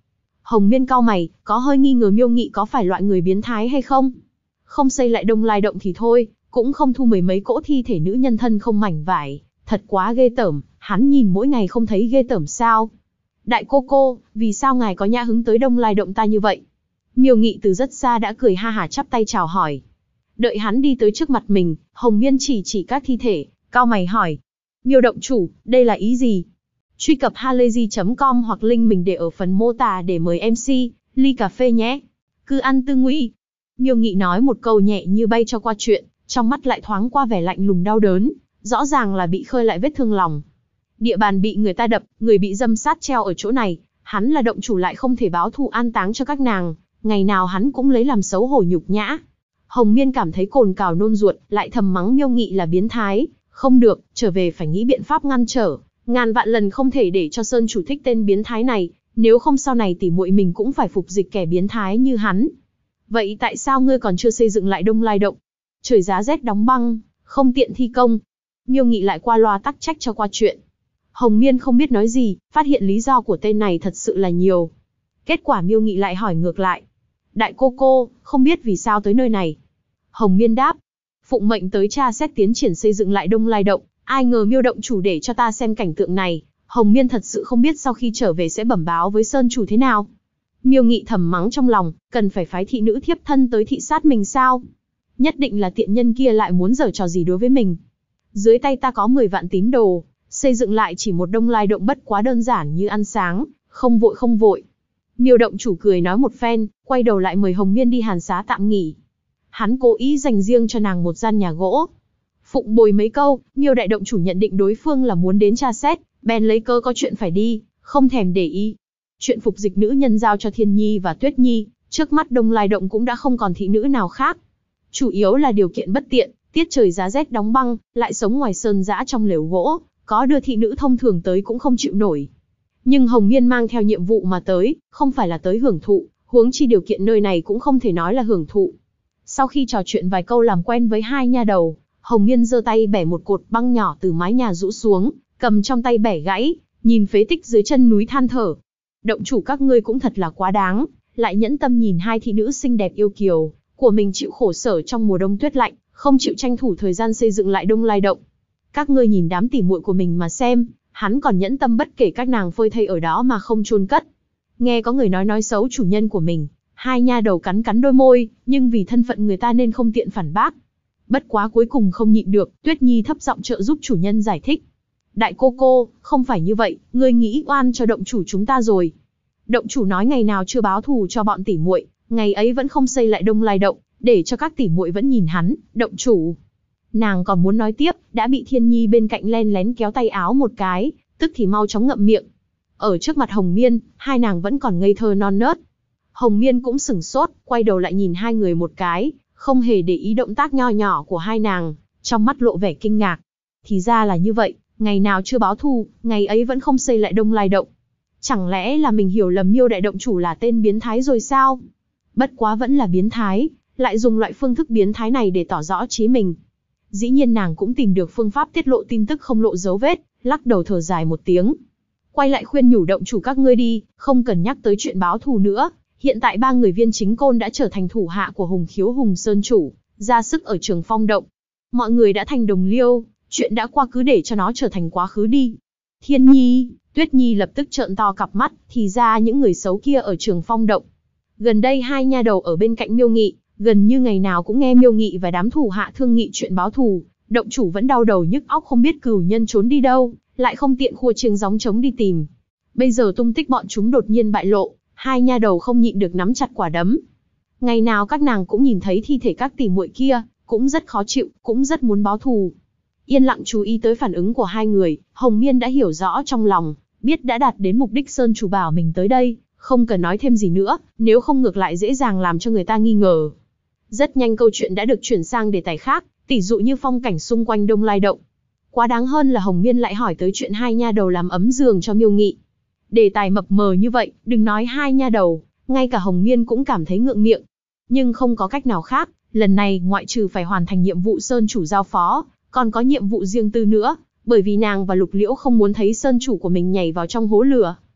Hồng Miên cau mày, có hơi nghi ngờ Miêu Nghị có phải loại người biến thái hay không. Không xây lại Đông Lai Động thì thôi, cũng không thu mười mấy cỗ thi thể nữ nhân thân không mảnh vải, thật quá ghê tởm, hắn nhìn mỗi ngày không thấy ghê tởm sao. Đại cô, vì sao ngài có nhã hứng tới Đông Lai Động ta như vậy? Miêu Nghị từ rất xa đã cười ha hả chắp tay chào hỏi. Đợi hắn đi tới trước mặt mình, Hồng Miên chỉ các thi thể, cau mày hỏi. Miêu động chủ, đây là ý gì? Truy cập halayzi.com hoặc link mình để ở phần mô tả để mời MC, ly cà phê nhé. Cứ ăn tư ngụy. Miêu Nghị nói một câu nhẹ như bay cho qua chuyện, trong mắt lại thoáng qua vẻ lạnh lùng đau đớn, rõ ràng là bị khơi lại vết thương lòng. Địa bàn bị người ta đập, người bị dâm sát treo ở chỗ này, hắn là động chủ lại không thể báo thù an táng cho các nàng, ngày nào hắn cũng lấy làm xấu hổ nhục nhã. Hồng Miên cảm thấy cồn cào nôn ruột, lại thầm mắng Miêu Nghị là biến thái, không được, trở về phải nghĩ biện pháp ngăn trở, ngàn vạn lần không thể để cho Sơn chủ thích tên biến thái này, nếu không sau này tỉ muội mình cũng phải phục dịch kẻ biến thái như hắn. Vậy tại sao ngươi còn chưa xây dựng lại Đông Lai Động? Trời giá rét đóng băng, không tiện thi công. Miêu Nghị lại qua loa tắc trách cho qua chuyện. Hồng Miên không biết nói gì, phát hiện lý do của tên này thật sự là nhiều. Kết quả Miêu Nghị lại hỏi ngược lại. Đại cô, không biết vì sao tới nơi này. Hồng Miên đáp. Phụng mệnh tới tra xét tiến triển xây dựng lại Đông Lai Động, ai ngờ Miêu động chủ để cho ta xem cảnh tượng này. Hồng Miên thật sự không biết sau khi trở về sẽ bẩm báo với Sơn chủ thế nào. Miêu Nghị thầm mắng trong lòng, cần phải phái thị nữ thiếp thân tới thị sát mình sao? Nhất định là tiện nhân kia lại muốn giở trò gì đối với mình. Dưới tay ta có 10 vạn tín đồ, xây dựng lại chỉ một Đông Lai Động bất quá đơn giản như ăn sáng, không vội. Miêu động chủ cười nói một phen, quay đầu lại mời Hồng Miên đi hàn xá tạm nghỉ. Hắn cố ý dành riêng cho nàng một gian nhà gỗ. Phụng bồi mấy câu, Miêu đại động chủ nhận định đối phương là muốn đến tra xét, bèn lấy cớ có chuyện phải đi, không thèm để ý. Chuyện phục dịch nữ nhân giao cho Thiên Nhi và Tuyết Nhi, trước mắt Đông Lai Động cũng đã không còn thị nữ nào khác. Chủ yếu là điều kiện bất tiện, tiết trời giá rét đóng băng, lại sống ngoài sơn dã trong lều gỗ, có đưa thị nữ thông thường tới cũng không chịu nổi. Nhưng Hồng Miên mang theo nhiệm vụ mà tới, không phải là tới hưởng thụ, huống chi điều kiện nơi này cũng không thể nói là hưởng thụ. Sau khi trò chuyện vài câu làm quen với hai nha đầu, Hồng Miên giơ tay bẻ một cột băng nhỏ từ mái nhà rũ xuống, cầm trong tay bẻ gãy, nhìn phế tích dưới chân núi than thở. Động chủ các ngươi cũng thật là quá đáng, lại nhẫn tâm nhìn hai thị nữ xinh đẹp yêu kiều của mình chịu khổ sở trong mùa đông tuyết lạnh, không chịu tranh thủ thời gian xây dựng lại Đông Lai Động. Các ngươi nhìn đám tỉ muội của mình mà xem, hắn còn nhẫn tâm bất kể các nàng phơi thây ở đó mà không chôn cất. Nghe có người nói xấu chủ nhân của mình, hai nha đầu cắn đôi môi, nhưng vì thân phận người ta nên không tiện phản bác. Bất quá cuối cùng không nhịn được, Tuyết Nhi thấp giọng trợ giúp chủ nhân giải thích. Đại cô, không phải như vậy, ngươi nghĩ oan cho động chủ chúng ta rồi. Động chủ nói ngày nào chưa báo thù cho bọn tỉ muội, ngày ấy vẫn không xây lại Đông Lai Động, để cho các tỉ muội vẫn nhìn hắn, động chủ. Nàng còn muốn nói tiếp, đã bị Thiên Nhi bên cạnh len lén kéo tay áo một cái, tức thì mau chóng ngậm miệng. Ở trước mặt Hồng Miên, hai nàng vẫn còn ngây thơ non nớt. Hồng Miên cũng sửng sốt, quay đầu lại nhìn hai người một cái, không hề để ý động tác nho nhỏ của hai nàng, trong mắt lộ vẻ kinh ngạc. Thì ra là như vậy, ngày nào chưa báo thù, ngày ấy vẫn không xây lại Đông Lai Động. Chẳng lẽ là mình hiểu lầm Miêu đại động chủ là tên biến thái rồi sao? Bất quá vẫn là biến thái, lại dùng loại phương thức biến thái này để tỏ rõ trí mình. Dĩ nhiên nàng cũng tìm được phương pháp tiết lộ tin tức không lộ dấu vết, lắc đầu thở dài một tiếng. Quay lại khuyên nhủ động chủ các ngươi đi, không cần nhắc tới chuyện báo thù nữa. Hiện tại ba người Viên Chính Côn đã trở thành thủ hạ của Hùng Khiếu Hùng Sơn chủ, ra sức ở Trường Phong Động. Mọi người đã thành đồng liêu, chuyện đã qua cứ để cho nó trở thành quá khứ đi. Thiên Nhi, Tuyết Nhi lập tức trợn to cặp mắt, thì ra những người xấu kia ở Trường Phong Động. Gần đây hai nha đầu ở bên cạnh Miêu Nghị, gần như ngày nào cũng nghe Miêu Nghị và đám thủ hạ thương nghị chuyện báo thù, động chủ vẫn đau đầu nhức óc không biết cửu nhân trốn đi đâu, lại không tiện khua chiêng gióng trống đi tìm. Bây giờ tung tích bọn chúng đột nhiên bại lộ, hai nha đầu không nhịn được nắm chặt quả đấm. Ngày nào các nàng cũng nhìn thấy thi thể các tỷ muội kia, cũng rất khó chịu, cũng rất muốn báo thù. Yên lặng chú ý tới phản ứng của hai người, Hồng Miên đã hiểu rõ trong lòng, biết đã đạt đến mục đích Sơn chủ bảo mình tới đây, không cần nói thêm gì nữa, nếu không ngược lại dễ dàng làm cho người ta nghi ngờ. Rất nhanh câu chuyện đã được chuyển sang đề tài khác, tỉ dụ như phong cảnh xung quanh Đông Lai Động. Quá đáng hơn là Hồng Miên lại hỏi tới chuyện hai nha đầu làm ấm giường cho Miêu Nghị. Đề tài mập mờ như vậy, đừng nói hai nha đầu, ngay cả Hồng Miên cũng cảm thấy ngượng miệng. Nhưng không có cách nào khác, lần này ngoại trừ phải hoàn thành nhiệm vụ Sơn chủ giao phó, còn có nhiệm vụ riêng tư nữa, bởi vì nàng và Lục Liễu không muốn thấy Sơn chủ của mình nhảy vào trong hố lửa.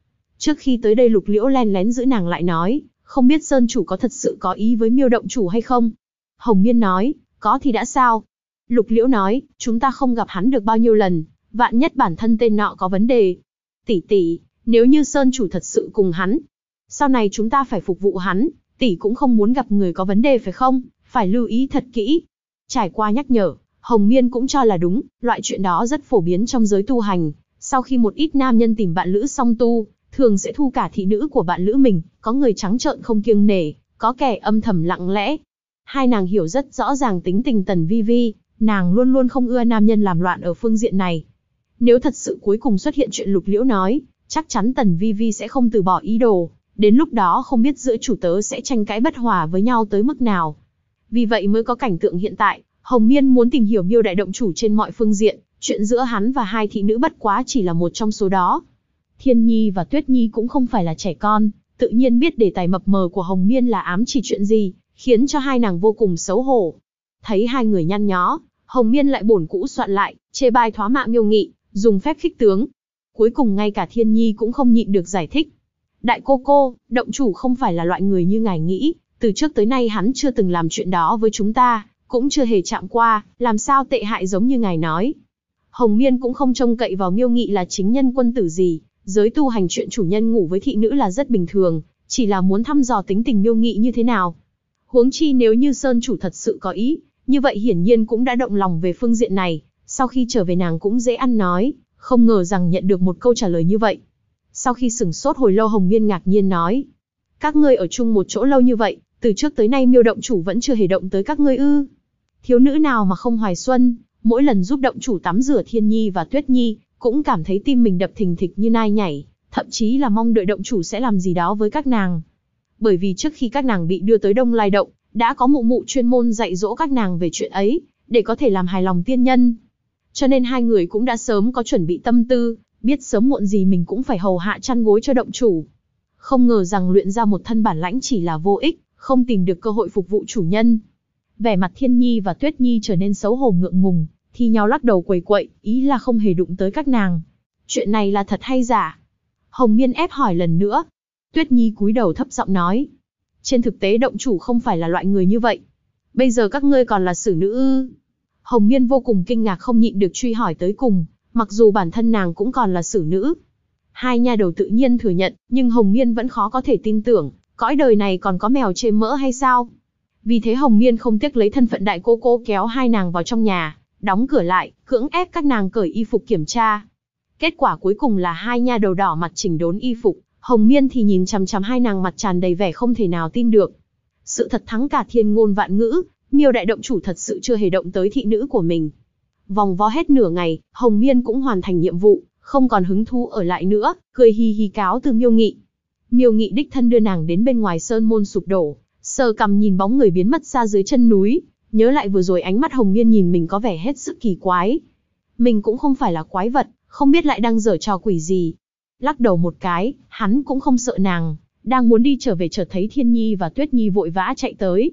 Trước khi tới đây Lục Liễu len lén giữ nàng lại nói, không biết Sơn chủ có thật sự có ý với Miêu động chủ hay không? Hồng Miên nói, có thì đã sao? Lục Liễu nói, chúng ta không gặp hắn được bao nhiêu lần, vạn nhất bản thân tên nọ có vấn đề. Tỷ tỷ, nếu như Sơn chủ thật sự cùng hắn, sau này chúng ta phải phục vụ hắn, tỷ cũng không muốn gặp người có vấn đề phải không? Phải lưu ý thật kỹ. Trải qua nhắc nhở, Hồng Miên cũng cho là đúng, loại chuyện đó rất phổ biến trong giới tu hành. Sau khi một ít nam nhân tìm bạn lữ song tu, thường sẽ thu cả thị nữ của bạn lữ mình, có người trắng trợn không kiêng nể, có kẻ âm thầm lặng lẽ. Hai nàng hiểu rất rõ ràng tính tình Tần Vi Vi, nàng luôn luôn không ưa nam nhân làm loạn ở phương diện này. Nếu thật sự cuối cùng xuất hiện chuyện Lục Liễu nói, chắc chắn Tần Vi Vi sẽ không từ bỏ ý đồ, đến lúc đó không biết giữa chủ tớ sẽ tranh cãi bất hòa với nhau tới mức nào. Vì vậy mới có cảnh tượng hiện tại, Hồng Miên muốn tìm hiểu Miêu đại động chủ trên mọi phương diện, chuyện giữa hắn và hai thị nữ bất quá chỉ là một trong số đó. Thiên Nhi và Tuyết Nhi cũng không phải là trẻ con, tự nhiên biết đề tài mập mờ của Hồng Miên là ám chỉ chuyện gì, khiến cho hai nàng vô cùng xấu hổ. Thấy hai người nhăn nhó, Hồng Miên lại bổn cũ soạn lại, chê bai thoá mạ Miêu Nghị, dùng phép khích tướng. Cuối cùng ngay cả Thiên Nhi cũng không nhịn được giải thích. Đại cô, động chủ không phải là loại người như ngài nghĩ, từ trước tới nay hắn chưa từng làm chuyện đó với chúng ta, cũng chưa hề chạm qua, làm sao tệ hại giống như ngài nói. Hồng Miên cũng không trông cậy vào Miêu Nghị là chính nhân quân tử gì, giới tu hành chuyện chủ nhân ngủ với thị nữ là rất bình thường, chỉ là muốn thăm dò tính tình Miêu Nghị như thế nào. Huống chi nếu như Sơn chủ thật sự có ý, như vậy hiển nhiên cũng đã động lòng về phương diện này, sau khi trở về nàng cũng dễ ăn nói, không ngờ rằng nhận được một câu trả lời như vậy. Sau khi sửng sốt hồi lâu Hồng Miên ngạc nhiên nói, các ngươi ở chung một chỗ lâu như vậy, từ trước tới nay Miêu động chủ vẫn chưa hề động tới các ngươi ư? Thiếu nữ nào mà không hoài xuân, mỗi lần giúp động chủ tắm rửa Thiên Nhi và Tuyết Nhi, cũng cảm thấy tim mình đập thình thịch như nai nhảy, thậm chí là mong đợi động chủ sẽ làm gì đó với các nàng. Bởi vì trước khi các nàng bị đưa tới Đông Lai Động, đã có mụ mụ chuyên môn dạy dỗ các nàng về chuyện ấy, để có thể làm hài lòng tiên nhân. Cho nên hai người cũng đã sớm có chuẩn bị tâm tư, biết sớm muộn gì mình cũng phải hầu hạ chăn gối cho động chủ. Không ngờ rằng luyện ra một thân bản lãnh chỉ là vô ích, không tìm được cơ hội phục vụ chủ nhân. Vẻ mặt Thiên Nhi và Tuyết Nhi trở nên xấu hổ ngượng ngùng, thì nhau lắc đầu quầy quậy, ý là không hề đụng tới các nàng. Chuyện này là thật hay giả? Hồng Miên ép hỏi lần nữa. Tuyết Nhi cúi đầu thấp giọng nói, trên thực tế động chủ không phải là loại người như vậy. Bây giờ các ngươi còn là xử nữ ư? Hồng Miên vô cùng kinh ngạc không nhịn được truy hỏi tới cùng, mặc dù bản thân nàng cũng còn là xử nữ. Hai nha đầu tự nhiên thừa nhận, nhưng Hồng Miên vẫn khó có thể tin tưởng, cõi đời này còn có mèo chê mỡ hay sao? Vì thế Hồng Miên không tiếc lấy thân phận đại cô kéo hai nàng vào trong nhà, đóng cửa lại, cưỡng ép các nàng cởi y phục kiểm tra. Kết quả cuối cùng là hai nha đầu đỏ mặt chỉnh đốn y phục, Hồng Miên thì nhìn chằm chằm hai nàng mặt tràn đầy vẻ không thể nào tin được. Sự thật thắng cả thiên ngôn vạn ngữ, Miêu đại động chủ thật sự chưa hề động tới thị nữ của mình. Vòng vo hết nửa ngày, Hồng Miên cũng hoàn thành nhiệm vụ, không còn hứng thú ở lại nữa, cười hì hì cáo từ Miêu Nghị. Miêu Nghị đích thân đưa nàng đến bên ngoài sơn môn sụp đổ, sờ cằm nhìn bóng người biến mất xa dưới chân núi, nhớ lại vừa rồi ánh mắt Hồng Miên nhìn mình có vẻ hết sức kỳ quái. Mình cũng không phải là quái vật, không biết lại đang giở trò quỷ gì. Lắc đầu một cái, hắn cũng không sợ nàng, đang muốn đi trở về chợt thấy Thiên Nhi và Tuyết Nhi vội vã chạy tới.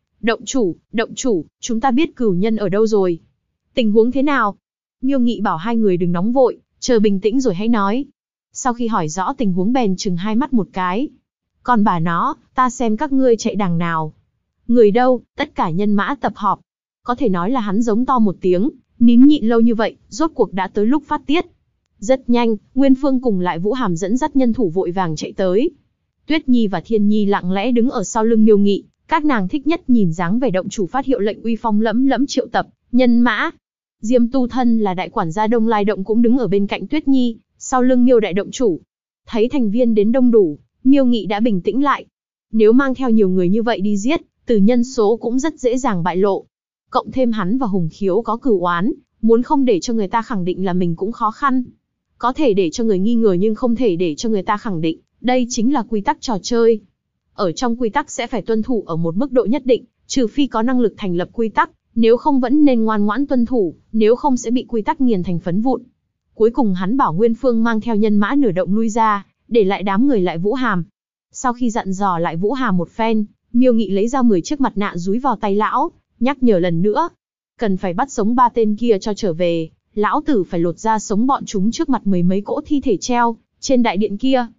Động chủ, chúng ta biết cửu nhân ở đâu rồi. Tình huống thế nào? Miêu Nghị bảo hai người đừng nóng vội, chờ bình tĩnh rồi hãy nói. Sau khi hỏi rõ tình huống bèn chừng hai mắt một cái. Còn bà nó, ta xem các ngươi chạy đằng nào. Người đâu, tất cả nhân mã tập họp. Có thể nói là hắn giống to một tiếng, nín nhịn lâu như vậy, rốt cuộc đã tới lúc phát tiết. Rất nhanh, Nguyên Phương cùng lại Vũ Hàm dẫn dắt nhân thủ vội vàng chạy tới. Tuyết Nhi và Thiên Nhi lặng lẽ đứng ở sau lưng Miêu Nghị, các nàng thích nhất nhìn dáng vẻ động chủ phát hiệu lệnh uy phong lẫm lẫm triệu tập nhân mã. Diêm Tu Thân là đại quản gia Đông Lai Động cũng đứng ở bên cạnh Tuyết Nhi, sau lưng Miêu đại động chủ. Thấy thành viên đến đông đủ, Miêu Nghị đã bình tĩnh lại. Nếu mang theo nhiều người như vậy đi giết, từ nhân số cũng rất dễ dàng bại lộ. Cộng thêm hắn và Hùng Khiếu có cửu oán, muốn không để cho người ta khẳng định là mình cũng khó khăn. Có thể để cho người nghi ngờ nhưng không thể để cho người ta khẳng định, đây chính là quy tắc trò chơi. Ở trong quy tắc sẽ phải tuân thủ ở một mức độ nhất định, trừ phi có năng lực thành lập quy tắc, nếu không vẫn nên ngoan ngoãn tuân thủ, nếu không sẽ bị quy tắc nghiền thành phấn vụn. Cuối cùng hắn bảo Nguyên Phương mang theo nhân mã nửa động lui ra, để lại đám người lại Vũ Hàm. Sau khi dặn dò lại Vũ Hàm một phen, Miêu Nghị lấy ra 10 chiếc mặt nạ dúi vào tay lão, nhắc nhở lần nữa. Cần phải bắt sống 3 tên kia cho trở về, lão tử phải lột ra sống bọn chúng trước mặt mười mấy cỗ thi thể treo trên đại điện kia.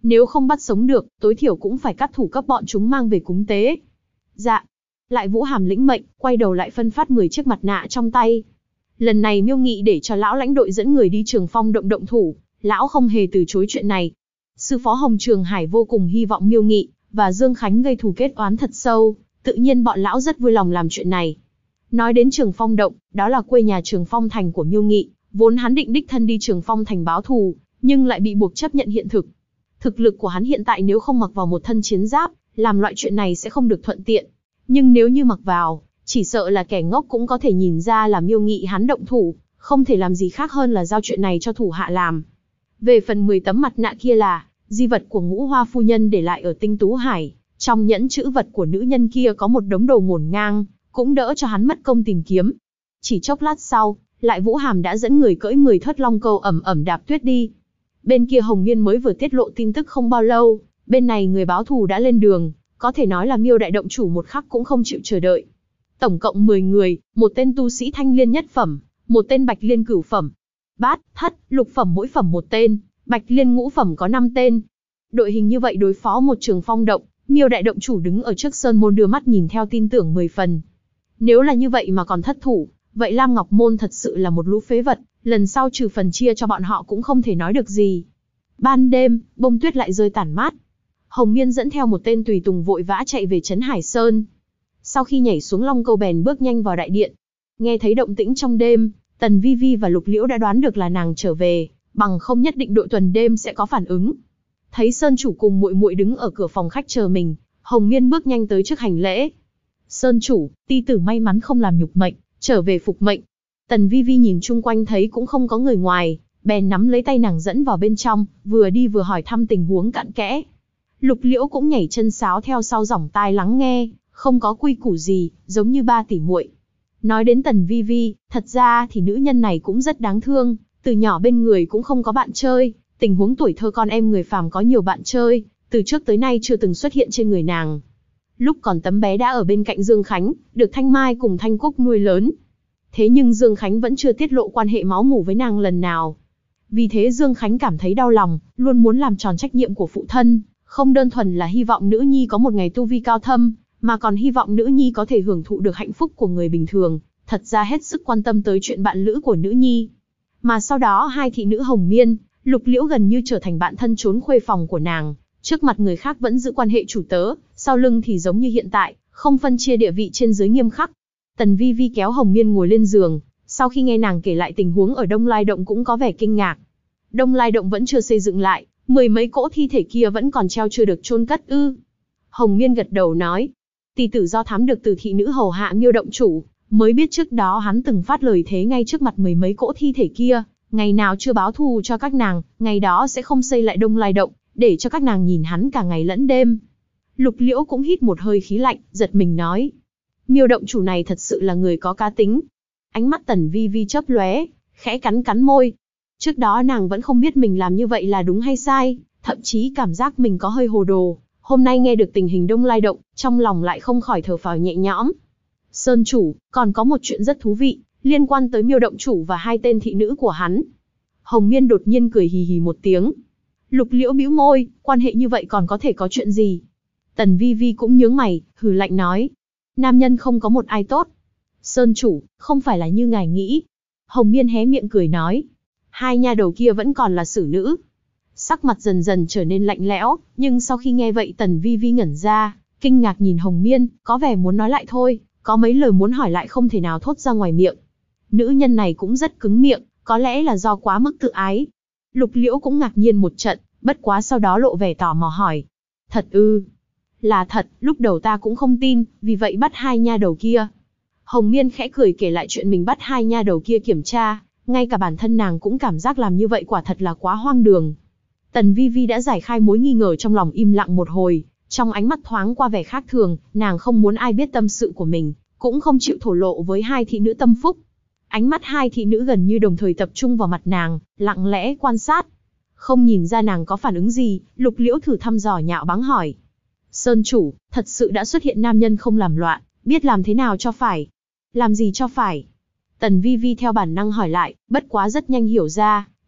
Nếu không bắt sống được, tối thiểu cũng phải cắt thủ cấp bọn chúng mang về cúng tế. Dạ. Lại Vũ Hàm lĩnh mệnh, quay đầu lại phân phát 10 chiếc mặt nạ trong tay. Lần này Miêu Nghị để cho lão lãnh đội dẫn người đi Trường Phong động động thủ, lão không hề từ chối chuyện này. Sư phó Hồng Trường Hải vô cùng hy vọng Miêu Nghị và Dương Khánh gây thù kết oán thật sâu, tự nhiên bọn lão rất vui lòng làm chuyện này. Nói đến Trường Phong động, đó là quê nhà Trường Phong thành của Miêu Nghị, vốn hắn định đích thân đi Trường Phong thành báo thù, nhưng lại bị buộc chấp nhận hiện thực. Thực lực của hắn hiện tại nếu không mặc vào một thân chiến giáp, làm loại chuyện này sẽ không được thuận tiện. Nhưng nếu như mặc vào, chỉ sợ là kẻ ngốc cũng có thể nhìn ra là Miêu Nghị hắn động thủ, không thể làm gì khác hơn là giao chuyện này cho thủ hạ làm. Về phần 10 tấm mặt nạ kia là di vật của Ngũ Hoa phu nhân để lại ở Tinh Tú Hải, trong nhẫn chữ vật của nữ nhân kia có một đống đồ ngổn ngang, cũng đỡ cho hắn mất công tìm kiếm. Chỉ chốc lát sau, lại Vũ Hàm đã dẫn người cưỡi 10 thất long câu ẩm ẩm đạp tuyết đi. Bên kia Hồng Miên mới vừa tiết lộ tin tức không bao lâu, bên này người báo thù đã lên đường, có thể nói là Miêu đại động chủ một khắc cũng không chịu chờ đợi. Tổng cộng 10 người, một tên tu sĩ thanh liên nhất phẩm, một tên bạch liên cửu phẩm, bát, thất, lục phẩm mỗi phẩm một tên, bạch liên ngũ phẩm có 5 tên. Đội hình như vậy đối phó một Trường Phong động, Miêu đại động chủ đứng ở trước sơn môn đưa mắt nhìn theo tin tưởng 10 phần. Nếu là như vậy mà còn thất thủ, vậy Lam Ngọc Môn thật sự là một lũ phế vật, lần sau trừ phần chia cho bọn họ cũng không thể nói được gì. Ban đêm, bông tuyết lại rơi tản mát. Hồng Miên dẫn theo một tên tùy tùng vội vã chạy về trấn Hải Sơn. Sau khi nhảy xuống long câu bèn bước nhanh vào đại điện. Nghe thấy động tĩnh trong đêm, Tần Vi Vi và Lục Liễu đã đoán được là nàng trở về, bằng không nhất định đội tuần đêm sẽ có phản ứng. Thấy Sơn chủ cùng muội muội đứng ở cửa phòng khách chờ mình, Hồng Miên bước nhanh tới trước hành lễ. Sơn chủ, ti tử may mắn không làm nhục mệnh, trở về phục mệnh. Tần Vi Vi nhìn chung quanh thấy cũng không có người ngoài, bèn nắm lấy tay nàng dẫn vào bên trong, vừa đi vừa hỏi thăm tình huống cặn kẽ. Lục Liễu cũng nhảy chân sáo theo sau giỏng tai lắng nghe, không có quy củ gì, giống như ba tỷ muội. Nói đến Tần Vi Vi, thật ra thì nữ nhân này cũng rất đáng thương, từ nhỏ bên người cũng không có bạn chơi, tình huống tuổi thơ con em người phàm có nhiều bạn chơi, từ trước tới nay chưa từng xuất hiện trên người nàng. Lúc còn tấm bé đã ở bên cạnh Dương Khánh, được Thanh Mai cùng Thanh Cúc nuôi lớn. Thế nhưng Dương Khánh vẫn chưa tiết lộ quan hệ máu mủ với nàng lần nào. Vì thế Dương Khánh cảm thấy đau lòng, luôn muốn làm tròn trách nhiệm của phụ thân, không đơn thuần là hy vọng nữ nhi có một ngày tu vi cao thâm, mà còn hy vọng nữ nhi có thể hưởng thụ được hạnh phúc của người bình thường, thật ra hết sức quan tâm tới chuyện bạn lữ của nữ nhi. Mà sau đó hai thị nữ Hồng Miên, Lục Liễu gần như trở thành bạn thân trốn khuê phòng của nàng, trước mặt người khác vẫn giữ quan hệ chủ tớ, sau lưng thì giống như hiện tại, không phân chia địa vị trên dưới nghiêm khắc. Tần Vi Vi kéo Hồng Miên ngồi lên giường, sau khi nghe nàng kể lại tình huống ở Đông Lai Động cũng có vẻ kinh ngạc. Đông Lai Động vẫn chưa xây dựng lại, 10 mấy cỗ thi thể kia vẫn còn treo chưa được chôn cất ư? Hồng Miên gật đầu nói, tỷ tử do thám được từ thị nữ hầu hạ Miêu động chủ, mới biết trước đó hắn từng phát lời thế ngay trước mặt 10 mấy cỗ thi thể kia, ngày nào chưa báo thù cho các nàng, ngày đó sẽ không xây lại Đông Lai Động, để cho các nàng nhìn hắn cả ngày lẫn đêm. Lục Liễu cũng hít một hơi khí lạnh, giật mình nói, Miêu động chủ này thật sự là người có cá tính. Ánh mắt Tần Vi Vi chớp lóe, khẽ cắn cắn môi. Trước đó nàng vẫn không biết mình làm như vậy là đúng hay sai, thậm chí cảm giác mình có hơi hồ đồ. Hôm nay nghe được tình hình Đông Lai Động, trong lòng lại không khỏi thở phào nhẹ nhõm. Sơn chủ, còn có một chuyện rất thú vị, liên quan tới Miêu động chủ và hai tên thị nữ của hắn. Hồng Miên đột nhiên cười hì hì một tiếng. Lục Liễu bĩu môi, quan hệ như vậy còn có thể có chuyện gì? Tần Vi Vi cũng nhướng mày, hừ lạnh nói, nam nhân không có một ai tốt. Sơn chủ, không phải là như ngài nghĩ. Hồng Miên hé miệng cười nói, hai nha đầu kia vẫn còn là xử nữ. Sắc mặt dần dần trở nên lạnh lẽo, nhưng sau khi nghe vậy Tần Vi Vi ngẩn ra, kinh ngạc nhìn Hồng Miên, có vẻ muốn nói lại thôi, có mấy lời muốn hỏi lại không thể nào thốt ra ngoài miệng. Nữ nhân này cũng rất cứng miệng, có lẽ là do quá mức tự ái. Lục Liễu cũng ngạc nhiên một trận, bất quá sau đó lộ vẻ tò mò hỏi, thật ư? Là thật, lúc đầu ta cũng không tin, vì vậy bắt hai nha đầu kia. Hồng Miên khẽ cười kể lại chuyện mình bắt hai nha đầu kia kiểm tra, ngay cả bản thân nàng cũng cảm giác làm như vậy quả thật là quá hoang đường. Tần Vi Vi đã giải khai mối nghi ngờ trong lòng im lặng một hồi, trong ánh mắt thoáng qua vẻ khác thường, nàng không muốn ai biết tâm sự của mình, cũng không chịu thổ lộ với hai thị nữ tâm phúc. Ánh mắt hai thị nữ gần như đồng thời tập trung vào mặt nàng, lặng lẽ quan sát. Không nhìn ra nàng có phản ứng gì, Lục Liễu thử thăm dò nhạo báng hỏi. Sơn chủ, thật sự đã xuất hiện nam nhân không làm loạn, biết làm thế nào cho phải. Làm gì cho phải? Tần Vi Vi theo bản năng hỏi lại, bất quá rất nhanh hiểu ra,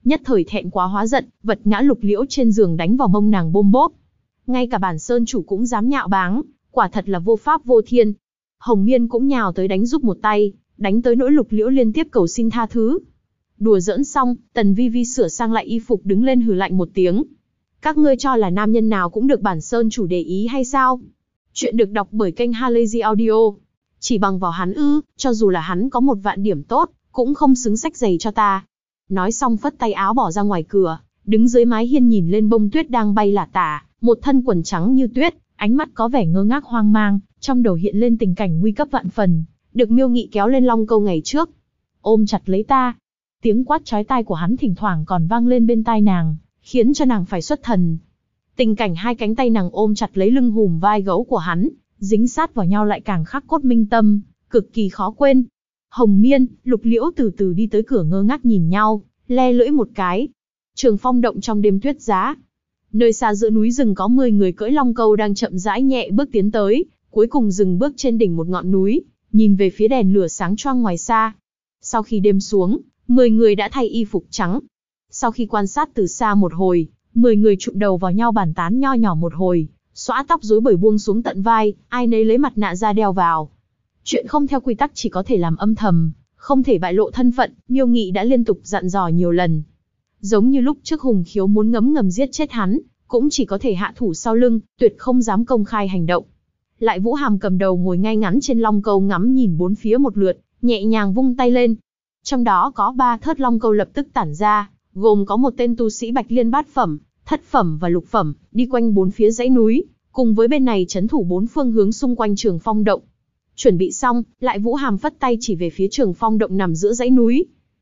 nhất thời thẹn quá hóa giận, vật ngã Lục Liễu trên giường đánh vào mông nàng bôm bốp. Ngay cả bản sơn chủ cũng dám nhạo báng, quả thật là vô pháp vô thiên. Hồng Miên cũng nhào tới đánh giúp một tay, đánh tới nỗi Lục Liễu liên tiếp cầu xin tha thứ. Đùa giỡn xong, Tần Vi Vi sửa sang lại y phục đứng lên hừ lạnh một tiếng. Các ngươi cho là nam nhân nào cũng được bản sơn chủ để ý hay sao? Chuyện được đọc bởi kênh Halazy Audio. Chỉ bằng vào hắn ư, cho dù là hắn có 1.000.000 điểm tốt, cũng không xứng xách giày cho ta. Nói xong phất tay áo bỏ ra ngoài cửa, đứng dưới mái hiên nhìn lên bông tuyết đang bay lả tả, một thân quần trắng như tuyết, ánh mắt có vẻ ngơ ngác hoang mang, trong đầu hiện lên tình cảnh nguy cấp vạn phần, được Miêu Nghị kéo lên Long Câu ngày trước. Ôm chặt lấy ta. Tiếng quát chói tai của hắn thỉnh thoảng còn vang lên bên tai nàng, khiến cho nàng phải xuất thần. Tình cảnh hai cánh tay nàng ôm chặt lấy lưng hùm vai gấu của hắn, dính sát vào nhau lại càng khắc cốt minh tâm, cực kỳ khó quên. Hồng Miên, Lục Liễu từ từ đi tới cửa ngơ ngác nhìn nhau, le lưỡi một cái. Trường Phong động trong đêm tuyết giá. Nơi xa giữa núi rừng có 10 người cưỡi long câu đang chậm rãi nhẹ bước tiến tới, cuối cùng dừng bước trên đỉnh một ngọn núi, nhìn về phía đèn lửa sáng choang ngoài xa. Sau khi đêm xuống, 10 người đã thay y phục trắng. Sau khi quan sát từ xa một hồi, 10 người chụm đầu vào nhau bàn tán nho nhỏ một hồi, xõa tóc rối bời buông xuống tận vai, ai nấy lấy mặt nạ ra đeo vào. Chuyện không theo quy tắc chỉ có thể làm âm thầm, không thể bại lộ thân phận, Miêu Nghị đã liên tục dặn dò nhiều lần. Giống như lúc trước Hùng Khiếu muốn ngấm ngầm giết chết hắn, cũng chỉ có thể hạ thủ sau lưng, tuyệt không dám công khai hành động. Lại Vũ Hàm cầm đầu ngồi ngay ngắn trên long câu ngắm nhìn bốn phía một lượt, nhẹ nhàng vung tay lên. Trong đó có 3 thớt long câu lập tức tản ra, gồm có một tên tu sĩ Bạch Liên bát phẩm, thất phẩm và lục phẩm, đi quanh bốn phía dãy núi, cùng với bên này trấn thủ 4 phương hướng xung quanh Trường Phong động. Chuẩn bị xong, Lại Vũ Hàm phất tay chỉ về phía Trường Phong động nằm giữa dãy núi.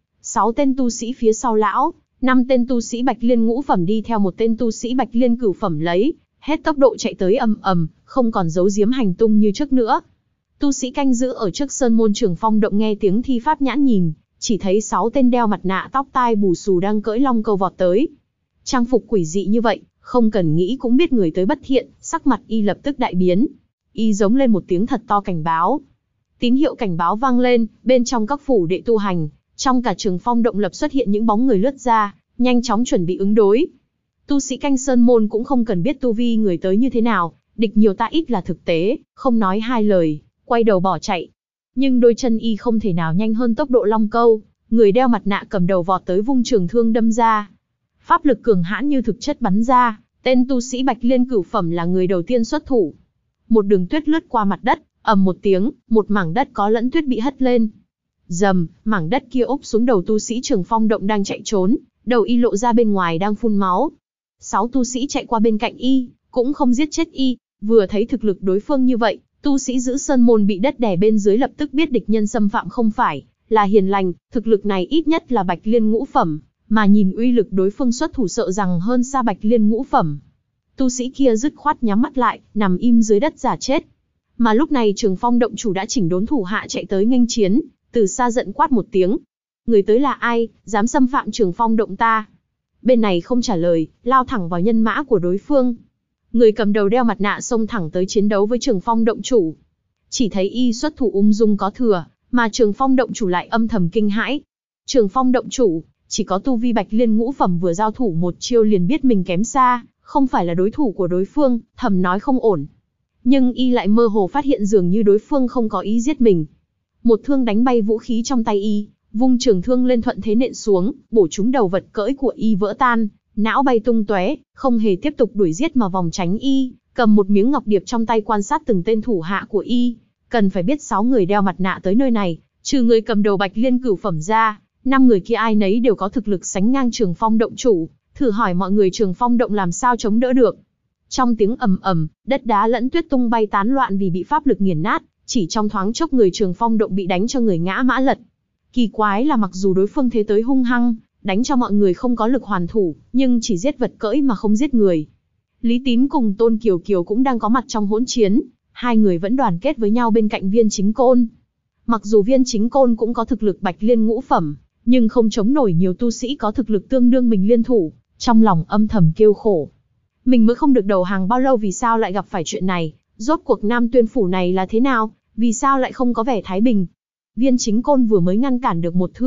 6 tên tu sĩ phía sau lão, 5 tên tu sĩ Bạch Liên ngũ phẩm đi theo một tên tu sĩ Bạch Liên cửu phẩm lấy hết tốc độ chạy tới ầm ầm, không còn giấu giếm hành tung như trước nữa. Tu sĩ canh giữ ở trước sơn môn Trường Phong động nghe tiếng thi pháp nhãn nhìn, chỉ thấy 6 tên đeo mặt nạ tóc tai bù xù đang cưỡi long câu vọt tới. Trang phục quỷ dị như vậy, không cần nghĩ cũng biết người tới bất thiện, sắc mặt y lập tức đại biến. Y giống lên một tiếng thật to cảnh báo. Tín hiệu cảnh báo vang lên, bên trong các phủ đệ tu hành, trong cả Trường Phong động lập xuất hiện những bóng người lướt ra, nhanh chóng chuẩn bị ứng đối. Tu sĩ canh sơn môn cũng không cần biết tu vi người tới như thế nào, địch nhiều ta ít là thực tế, không nói hai lời, quay đầu bỏ chạy. Nhưng đôi chân y không thể nào nhanh hơn tốc độ long câu, người đeo mặt nạ cầm đầu vọt tới vung trường thương đâm ra. Pháp lực cường hãn như thực chất bắn ra, tên tu sĩ Bạch Liên cửu phẩm là người đầu tiên xuất thủ. Một đường tuyết lướt qua mặt đất, ầm một tiếng, một mảng đất có lẫn tuyết bị hất lên. Rầm, mảng đất kia úp xuống đầu tu sĩ Trường Phong động đang chạy trốn, đầu y lộ ra bên ngoài đang phun máu. 6 tu sĩ chạy qua bên cạnh y, cũng không giết chết y, vừa thấy thực lực đối phương như vậy, tu sĩ giữ sơn môn bị đất đè bên dưới lập tức biết địch nhân xâm phạm không phải là hiền lành, thực lực này ít nhất là Bạch Liên ngũ phẩm, mà nhìn uy lực đối phương xuất thủ sợ rằng hơn xa Bạch Liên ngũ phẩm. Tu sĩ kia dứt khoát nhắm mắt lại, nằm im dưới đất giả chết. Mà lúc này Trường Phong động chủ đã chỉnh đốn thủ hạ chạy tới nghênh chiến, từ xa giận quát một tiếng. Người tới là ai, dám xâm phạm Trường Phong động ta? Bên này không trả lời, lao thẳng vào nhân mã của đối phương. Người cầm đầu đeo mặt nạ xông thẳng tới chiến đấu với Trường Phong động chủ. Chỉ thấy y xuất thủ ung dung có thừa, mà Trường Phong động chủ lại âm thầm kinh hãi. Trường Phong động chủ, chỉ có tu vi Bạch Liên ngũ phẩm vừa giao thủ một chiêu liền biết mình kém xa, không phải là đối thủ của đối phương, thầm nói không ổn. Nhưng y lại mơ hồ phát hiện dường như đối phương không có ý giết mình. Một thương đánh bay vũ khí trong tay y, vung trường thương lên thuận thế nện xuống, bổ trúng đầu vật cưỡi của y vỡ tan, não bay tung tóe, không hề tiếp tục đuổi giết mà vòng tránh y, cầm một miếng ngọc điệp trong tay quan sát từng tên thủ hạ của y. Cần phải biết 6 người đeo mặt nạ tới nơi này, trừ người cầm đầu Bạch Liên cửu phẩm ra, 5 người kia ai nấy đều có thực lực sánh ngang Trường Phong động chủ, thử hỏi mọi người Trường Phong động làm sao chống đỡ được. Trong tiếng ầm ầm, đất đá lẫn tuyết tung bay tán loạn vì bị pháp lực nghiền nát, chỉ trong thoáng chốc người Trường Phong động bị đánh cho người ngã mã lật. Kỳ quái là mặc dù đối phương thế tới hung hăng, đánh cho mọi người không có lực hoàn thủ, nhưng chỉ giết vật cưỡi mà không giết người. Lý Tín cùng Tôn Kiều Kiều cũng đang có mặt trong hỗn chiến, hai người vẫn đoàn kết với nhau bên cạnh Viên Chính Côn. Mặc dù Viên Chính Côn cũng có thực lực Bạch Liên ngũ phẩm, nhưng không chống nổi nhiều tu sĩ có thực lực tương đương mình liên thủ, trong lòng âm thầm kêu khổ. Mình mới không được đầu hàng bao lâu vì sao lại gặp phải chuyện này, rốt cuộc Nam Tuyên phủ này là thế nào, vì sao lại không có vẻ thái bình. Viên Chính Côn vừa mới ngăn cản được một thương,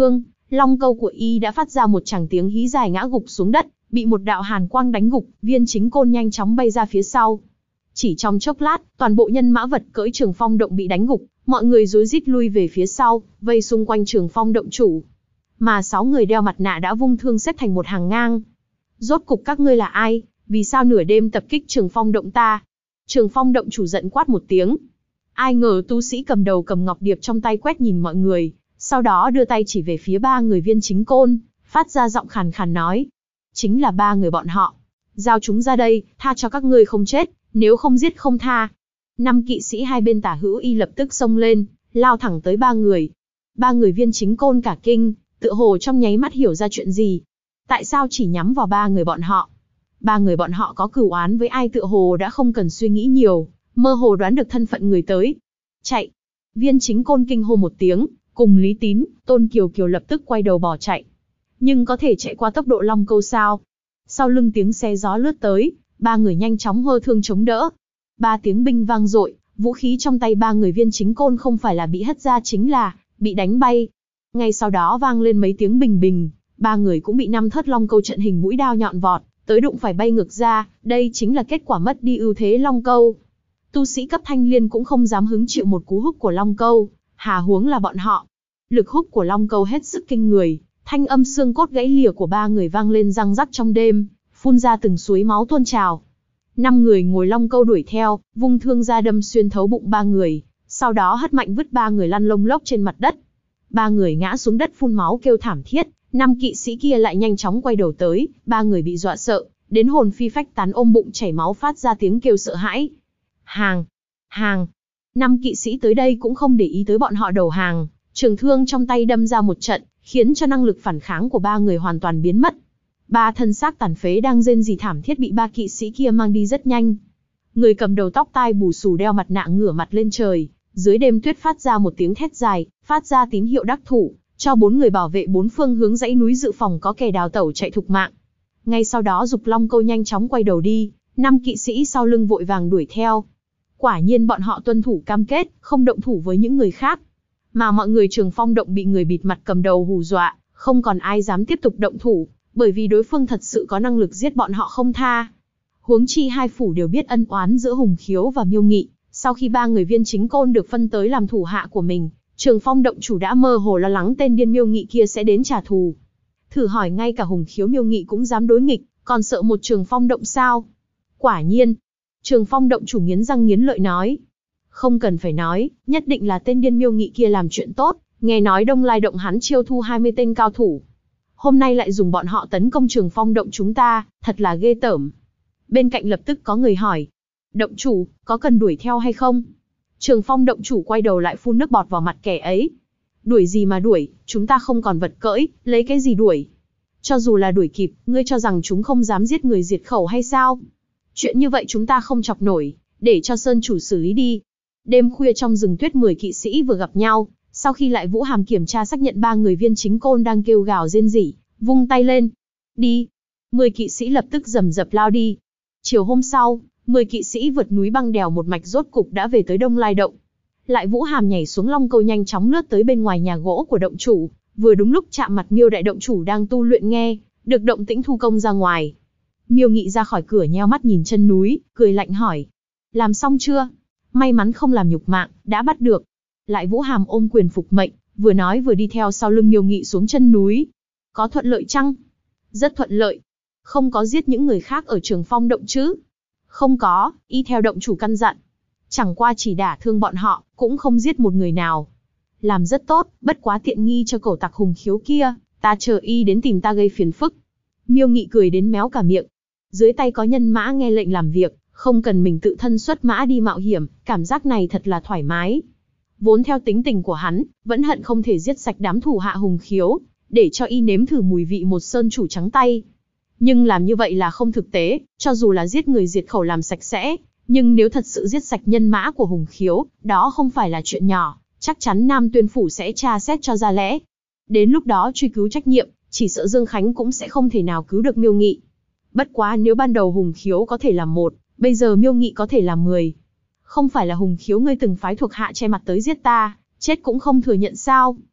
Long câu của y đã phát ra một tràng tiếng hí dài ngã gục xuống đất, bị một đạo hàn quang đánh gục, Viên Chính Côn nhanh chóng bay ra phía sau. Chỉ trong chốc lát, toàn bộ nhân mã vật cưỡi Trường Phong động bị đánh gục, mọi người rối rít lui về phía sau, vây xung quanh Trường Phong động chủ. Mà 6 người đeo mặt nạ đã vung thương xếp thành một hàng ngang. Rốt cục các ngươi là ai? Vì sao nửa đêm tập kích Trường Phong động ta? Trường Phong động chủ giận quát một tiếng. Ai ngờ tu sĩ cầm đầu cầm ngọc điệp trong tay quét nhìn mọi người, sau đó đưa tay chỉ về phía 3 người Viên Chính Côn, phát ra giọng khàn khàn nói. Chính là 3 người bọn họ. Giao chúng ra đây, tha cho các ngươi không chết, nếu không giết không tha. 5 kỵ sĩ hai bên tả hữu y lập tức xông lên, lao thẳng tới 3 người. 3 người Viên Chính Côn cả kinh, tựa hồ trong nháy mắt hiểu ra chuyện gì. Tại sao chỉ nhắm vào 3 người bọn họ? 3 người bọn họ có cửu oán với ai tựa hồ đã không cần suy nghĩ nhiều, mơ hồ đoán được thân phận người tới. Chạy! Viên Chính Côn kinh hô một tiếng, cùng Lý Tín, Tôn Kiều Kiều lập tức quay đầu bỏ chạy. Nhưng có thể chạy qua tốc độ long câu sao? Sau lưng tiếng xe gió lướt tới, 3 người nhanh chóng hơ thương chống đỡ. 3 tiếng binh vang dội, vũ khí trong tay 3 người Viên Chính Côn không phải là bị hất ra chính là bị đánh bay. Ngay sau đó vang lên mấy tiếng bình bình, 3 người cũng bị 5 thớt long câu trận hình mũi đao nhọn vọt tới đụng phải bay ngược ra, đây chính là kết quả mất đi ưu thế long câu. Tu sĩ cấp thanh liên cũng không dám hứng chịu một cú húc của long câu, hà huống là bọn họ. Lực húc của long câu hết sức kinh người, thanh âm xương cốt gãy lìa của 3 người vang lên răng rắc trong đêm, phun ra từng suối máu tuôn trào. 5 người ngồi long câu đuổi theo, vung thương ra đâm xuyên thấu bụng 3 người, sau đó hất mạnh vứt 3 người lăn lông lốc trên mặt đất. 3 người ngã xuống đất phun máu kêu thảm thiết, 5 kỵ sĩ kia lại nhanh chóng quay đầu tới, 3 người bị dọa sợ, đến hồn phi phách tán ôm bụng chảy máu phát ra tiếng kêu sợ hãi. Hàng! Hàng! 5 kỵ sĩ tới đây cũng không để ý tới bọn họ đầu hàng, trường thương trong tay đâm ra một trận, khiến cho năng lực phản kháng của 3 người hoàn toàn biến mất. 3 thân xác tàn phế đang rên rỉ thảm thiết bị 3 kỵ sĩ kia mang đi rất nhanh. Người cầm đầu tóc tai bù xù đeo mặt nạ ngửa mặt lên trời, dưới đêm tuyết phát ra một tiếng thét dài, phát ra tín hiệu đắc thủ, cho 4 người bảo vệ 4 phương hướng dãy núi dự phòng có kẻ đào tẩu chạy thục mạng. Ngay sau đó Dục Long câu nhanh chóng quay đầu đi, 5 kỵ sĩ sau lưng vội vàng đuổi theo. Quả nhiên bọn họ tuân thủ cam kết, không động thủ với những người khác. Mà mọi người Trường Phong động bị người bịt mặt cầm đầu hù dọa, không còn ai dám tiếp tục động thủ, bởi vì đối phương thật sự có năng lực giết bọn họ không tha. Huống chi hai phủ đều biết ân oán giữa Hùng Khiếu và Miêu Nghị, sau khi 3 người Viên Chính Côn được phân tới làm thủ hạ của mình, Trường Phong động chủ đã mơ hồ lo lắng tên điên Miêu Nghị kia sẽ đến trả thù. Thử hỏi ngay cả Hùng Khiếu Miêu Nghị cũng dám đối nghịch, còn sợ một Trường Phong động sao? Quả nhiên, Trường Phong động chủ nghiến răng nghiến lợi nói. Không cần phải nói, nhất định là tên điên Miêu Nghị kia làm chuyện tốt, nghe nói Đông Lai động hắn chiêu thu 20 tên cao thủ. Hôm nay lại dùng bọn họ tấn công Trường Phong động chúng ta, thật là ghê tởm. Bên cạnh lập tức có người hỏi. Động chủ, có cần đuổi theo hay không? Trường Phong động chủ quay đầu lại phun nước bọt vào mặt kẻ ấy. Đuổi gì mà đuổi, chúng ta không còn vật cưỡi, lấy cái gì đuổi? Cho dù là đuổi kịp, ngươi cho rằng chúng không dám giết người diệt khẩu hay sao? Chuyện như vậy chúng ta không chọc nổi, để cho Sơn chủ xử lý đi. Đêm khuya trong rừng tuyết 10 kỵ sĩ vừa gặp nhau, sau khi lại Vũ Hàm kiểm tra xác nhận 3 người Viên Chính Côn đang kêu gào rên rỉ, vung tay lên. Đi! 10 kỵ sĩ lập tức rầm rập lao đi. Chiều hôm sau, 10 kỵ sĩ vượt núi băng đèo một mạch rốt cục đã về tới Đông Lai động. Lại Vũ Hàm nhảy xuống long câu nhanh chóng lướt tới bên ngoài nhà gỗ của động chủ, vừa đúng lúc chạm mặt Miêu đại động chủ đang tu luyện nghe, được động tĩnh thu công ra ngoài. Miêu Nghị ra khỏi cửa nheo mắt nhìn chân núi, cười lạnh hỏi. Làm xong chưa? May mắn không làm nhục mạng, đã bắt được. Lại Vũ Hàm ôm quyền phục mệnh, vừa nói vừa đi theo sau lưng Miêu Nghị xuống chân núi. Có thuận lợi chăng? Rất thuận lợi. Không có giết những người khác ở Trường Phong động chứ? Không có, y theo động chủ căn dặn. Chẳng qua chỉ đả thương bọn họ, cũng không giết một người nào. Làm rất tốt, bất quá tiện nghi cho cẩu tặc Hùng Khiếu kia, ta chờ y đến tìm ta gây phiền phức. Miêu Nghị cười đến méo cả miệng. Dưới tay có nhân mã nghe lệnh làm việc, không cần mình tự thân xuất mã đi mạo hiểm, cảm giác này thật là thoải mái. Vốn theo tính tình của hắn, vẫn hận không thể giết sạch đám thủ hạ Hùng Khiếu, để cho y nếm thử mùi vị một sơn chủ trắng tay. Nhưng làm như vậy là không thực tế, cho dù là giết người diệt khẩu làm sạch sẽ, nhưng nếu thật sự giết sạch nhân mã của Hùng Khiếu, đó không phải là chuyện nhỏ, chắc chắn Nam Tuyên Phủ sẽ tra xét cho ra lẽ. Đến lúc đó truy cứu trách nhiệm, chỉ sợ Dương Khánh cũng sẽ không thể nào cứu được Miêu Nghị. Bất quá nếu ban đầu Hùng Khiếu có thể làm 1, bây giờ Miêu Nghị có thể làm 10. Không phải là Hùng Khiếu ngươi từng phái thuộc hạ che mặt tới giết ta, chết cũng không thừa nhận sao?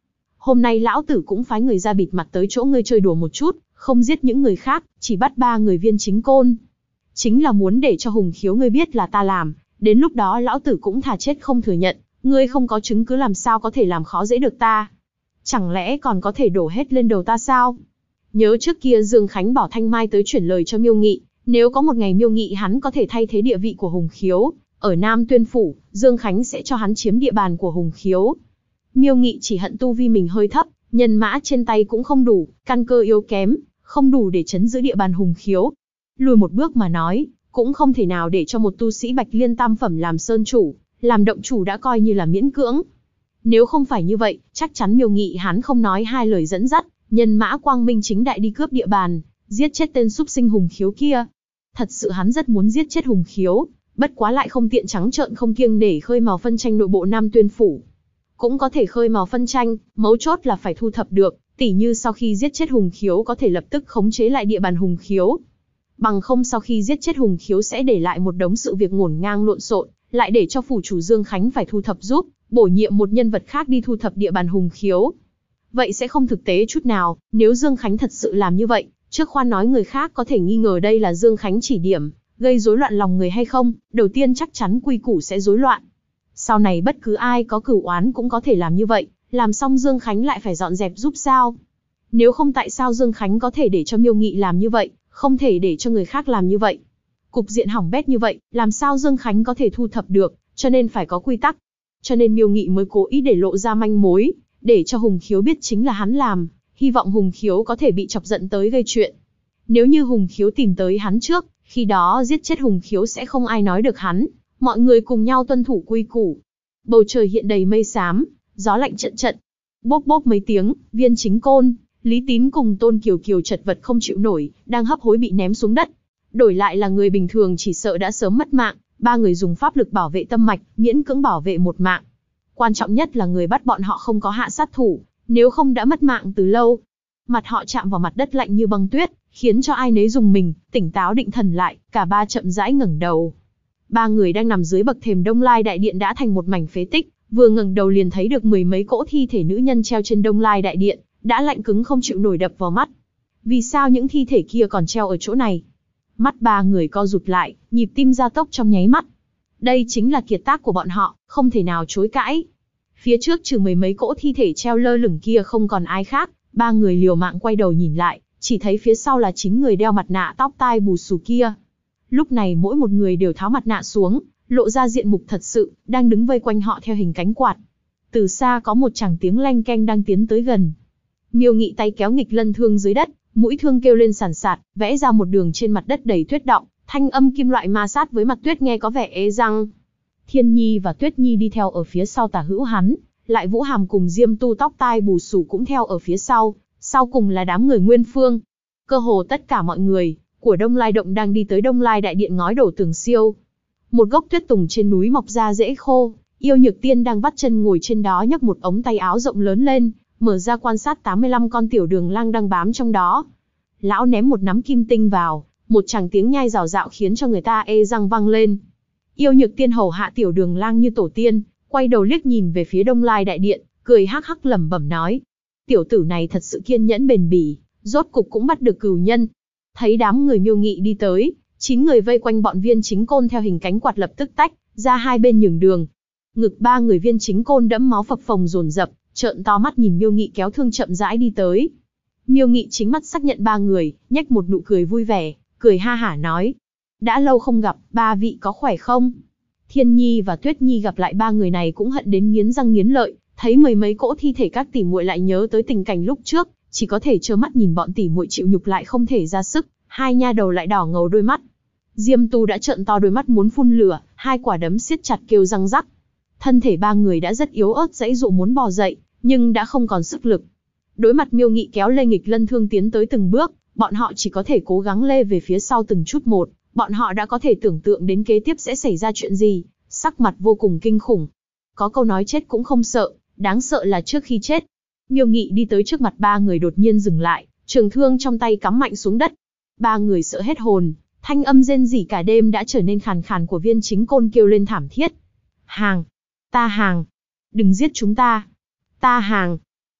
Hôm nay lão tử cũng phái người ra bịt mặt tới chỗ ngươi chơi đùa một chút, không giết những người khác, chỉ bắt 3 người viên chính côn. Chính là muốn để cho Hùng Khiếu ngươi biết là ta làm, đến lúc đó lão tử cũng thà chết không thừa nhận, ngươi không có chứng cứ làm sao có thể làm khó dễ được ta. Chẳng lẽ còn có thể đổ hết lên đầu ta sao? Nhớ trước kia Dương Khánh bảo Thanh Mai tới chuyển lời cho Miêu Nghị, nếu có một ngày Miêu Nghị hắn có thể thay thế địa vị của Hùng Khiếu, ở Nam Tuyên Phủ, Dương Khánh sẽ cho hắn chiếm địa bàn của Hùng Khiếu. Miêu Nghị chỉ hận tu vi mình hơi thấp, nhân mã trên tay cũng không đủ, căn cơ yếu kém, không đủ để trấn giữ địa bàn Hùng Khiếu. Lùi một bước mà nói, cũng không thể nào để cho một tu sĩ Bạch Liên tam phẩm làm sơn chủ, làm động chủ đã coi như là miễn cưỡng. Nếu không phải như vậy, chắc chắn Miêu Nghị hắn không nói hai lời dẫn dắt, nhân mã quang minh chính đại đi cướp địa bàn, giết chết tên súc sinh Hùng Khiếu kia. Thật sự hắn rất muốn giết chết Hùng Khiếu, bất quá lại không tiện trắng trợn không kiêng để khơi mào phân tranh nội bộ Nam Tuyên Phủ. Cũng có thể khơi mào phân tranh, mấu chốt là phải thu thập được, tỉ như sau khi giết chết Hùng Khiếu có thể lập tức khống chế lại địa bàn Hùng Khiếu. Bằng không sau khi giết chết Hùng Khiếu sẽ để lại một đống sự việc ngổn ngang lộn xộn, lại để cho phủ chủ Dương Khánh phải thu thập giúp, bổ nhiệm một nhân vật khác đi thu thập địa bàn Hùng Khiếu. Vậy sẽ không thực tế chút nào, nếu Dương Khánh thật sự làm như vậy, trước khoan nói người khác có thể nghi ngờ đây là Dương Khánh chỉ điểm, gây rối loạn lòng người hay không, đầu tiên chắc chắn quy củ sẽ rối loạn. Sau này bất cứ ai có cửu oán cũng có thể làm như vậy, làm xong Dương Khánh lại phải dọn dẹp giúp sao? Nếu không tại sao Dương Khánh có thể để cho Miêu Nghị làm như vậy, không thể để cho người khác làm như vậy? Cục diện hỏng bét như vậy, làm sao Dương Khánh có thể thu thập được, cho nên phải có quy tắc. Cho nên Miêu Nghị mới cố ý để lộ ra manh mối, để cho Hùng Khiếu biết chính là hắn làm, hy vọng Hùng Khiếu có thể bị chọc giận tới gây chuyện. Nếu như Hùng Khiếu tìm tới hắn trước, khi đó giết chết Hùng Khiếu sẽ không ai nói được hắn, mọi người cùng nhau tuân thủ quy củ. Bầu trời hiện đầy mây xám, gió lạnh trận trận. Bốp bốp mấy tiếng, viên chính côn, Lý Tín cùng Tôn Kiều Kiều chật vật không chịu nổi, đang hấp hối bị ném xuống đất. Đổi lại là người bình thường chỉ sợ đã sớm mất mạng, 3 người dùng pháp lực bảo vệ tâm mạch, miễn cưỡng bảo vệ một mạng. Quan trọng nhất là người bắt bọn họ không có hạ sát thủ, nếu không đã mất mạng từ lâu. Mặt họ chạm vào mặt đất lạnh như băng tuyết, khiến cho ai nấy dùng mình, tỉnh táo định thần lại, cả ba chậm rãi ngẩng đầu. 3 người đang nằm dưới bậc thềm Đông Lai Đại Điện đã thành một mảnh phế tích, vừa ngẩng đầu liền thấy được 10 mấy cỗ thi thể nữ nhân treo trên Đông Lai Đại Điện, đã lạnh cứng không chịu nổi đập vào mắt. Vì sao những thi thể kia còn treo ở chỗ này? Mắt 3 người co rụt lại, nhịp tim gia tốc trong nháy mắt. Đây chính là kiệt tác của bọn họ, không thể nào chối cãi. Phía trước trừ 10 mấy cỗ thi thể treo lơ lửng kia không còn ai khác, 3 người liều mạng quay đầu nhìn lại, chỉ thấy phía sau là 9 người đeo mặt nạ tóc tai bù xù kia. Lúc này mỗi một người đều tháo mặt nạ xuống, lộ ra diện mục thật sự, đang đứng vây quanh họ theo hình cánh quạt. Từ xa có một chàng tiếng leng keng đang tiến tới gần. Miêu Nghị tay kéo nghịch lân thương dưới đất, mũi thương kêu lên sàn sạt, vẽ ra một đường trên mặt đất đầy tuyết đọng, thanh âm kim loại ma sát với mặt tuyết nghe có vẻ ê răng. Thiên Nhi và Tuyết Nhi đi theo ở phía sau tả hữu hắn, lại Vũ Hàm cùng Diêm Tu tóc tai bù xù cũng theo ở phía sau, sau cùng là đám người Nguyên Phương. Cơ hồ tất cả mọi người của Đông Lai Động đang đi tới Đông Lai Đại Điện ngói đổ tường siêu. Một gốc tuyết tùng trên núi mọc ra rễ khô, Yêu Nhược Tiên đang vắt chân ngồi trên đó nhấc một ống tay áo rộng lớn lên, mở ra quan sát 85 con tiểu đường lang đang bám trong đó. Lão ném một nắm kim tinh vào, một tràng tiếng nhai rào rạo khiến cho người ta ê răng vang lên. Yêu Nhược Tiên hầu hạ tiểu đường lang như tổ tiên, quay đầu liếc nhìn về phía Đông Lai Đại Điện, cười hắc hắc lẩm bẩm nói: tiểu tử này thật sự kiên nhẫn bền bỉ, rốt cục cũng bắt được cừu nhân. Thấy đám người Miêu Nghị đi tới, 9 người vây quanh bọn viên chính côn theo hình cánh quạt lập tức tách ra hai bên nhường đường. Ngực 3 người viên chính côn đẫm máu phập phồng dồn dập, trợn to mắt nhìn Miêu Nghị kéo thương chậm rãi đi tới. Miêu Nghị chính mắt xác nhận 3 người, nhếch một nụ cười vui vẻ, cười ha hả nói: đã lâu không gặp, 3 vị có khỏe không? Thiên Nhi và Tuyết Nhi gặp lại 3 người này cũng hận đến nghiến răng nghiến lợi, thấy mười mấy cỗ thi thể các tỷ muội lại nhớ tới tình cảnh lúc trước, chỉ có thể trơ mắt nhìn bọn tỷ muội chịu nhục lại không thể ra sức, hai nha đầu lại đỏ ngầu đôi mắt. Diêm Tu đã trợn to đôi mắt muốn phun lửa, hai quả đấm siết chặt kêu răng rắc. Thân thể 3 người đã rất yếu ớt giãy dụ muốn bò dậy, nhưng đã không còn sức lực. Đối mặt Miêu Nghị kéo lê nghịch lân thương tiến tới từng bước, bọn họ chỉ có thể cố gắng lê về phía sau từng chút một, bọn họ đã có thể tưởng tượng đến kế tiếp sẽ xảy ra chuyện gì, sắc mặt vô cùng kinh khủng. Có câu nói chết cũng không sợ, đáng sợ là trước khi chết. Miêu Nghị đi tới trước mặt 3 người đột nhiên dừng lại, trường thương trong tay cắm mạnh xuống đất. 3 người sợ hết hồn, thanh âm rên rỉ cả đêm đã trở nên khàn khàn của viên chính côn kêu lên thảm thiết. Hàng! Ta hàng! Đừng giết chúng ta! Ta hàng!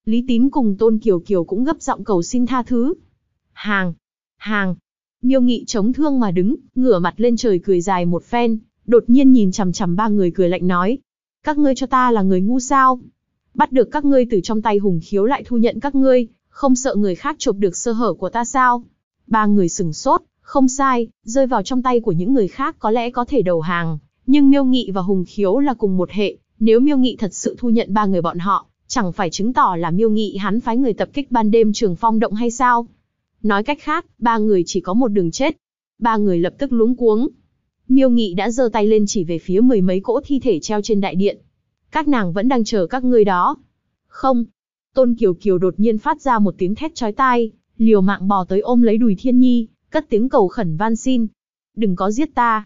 Lý Tín cùng Tôn Kiều Kiều cũng gấp giọng cầu xin tha thứ. Hàng. Miêu Nghị chống thương mà đứng, ngửa mặt lên trời cười dài một phen, đột nhiên nhìn chằm chằm ba người cười lạnh nói. Các ngươi cho ta là người ngu sao? Bắt được các ngươi từ trong tay Hùng Khiếu lại thu nhận các ngươi, không sợ người khác chộp được sơ hở của ta sao? Ba người sửng sốt, không sai, rơi vào trong tay của những người khác có lẽ có thể đầu hàng, nhưng Miêu Nghị và Hùng Khiếu là cùng một hệ, nếu Miêu Nghị thật sự thu nhận ba người bọn họ, chẳng phải chứng tỏ là Miêu Nghị hắn phái người tập kích ban đêm Trường Phong động hay sao? Nói cách khác, ba người chỉ có một đường chết. Ba người lập tức luống cuống. Miêu Nghị đã giơ tay lên chỉ về phía mười mấy cỗ thi thể treo trên đại điện. Các nàng vẫn đang chờ các ngươi đó. Không. Tôn Kiều Kiều đột nhiên phát ra một tiếng thét chói tai, liều mạng bò tới ôm lấy đùi Thiên Nhi, cất tiếng cầu khẩn van xin. Đừng có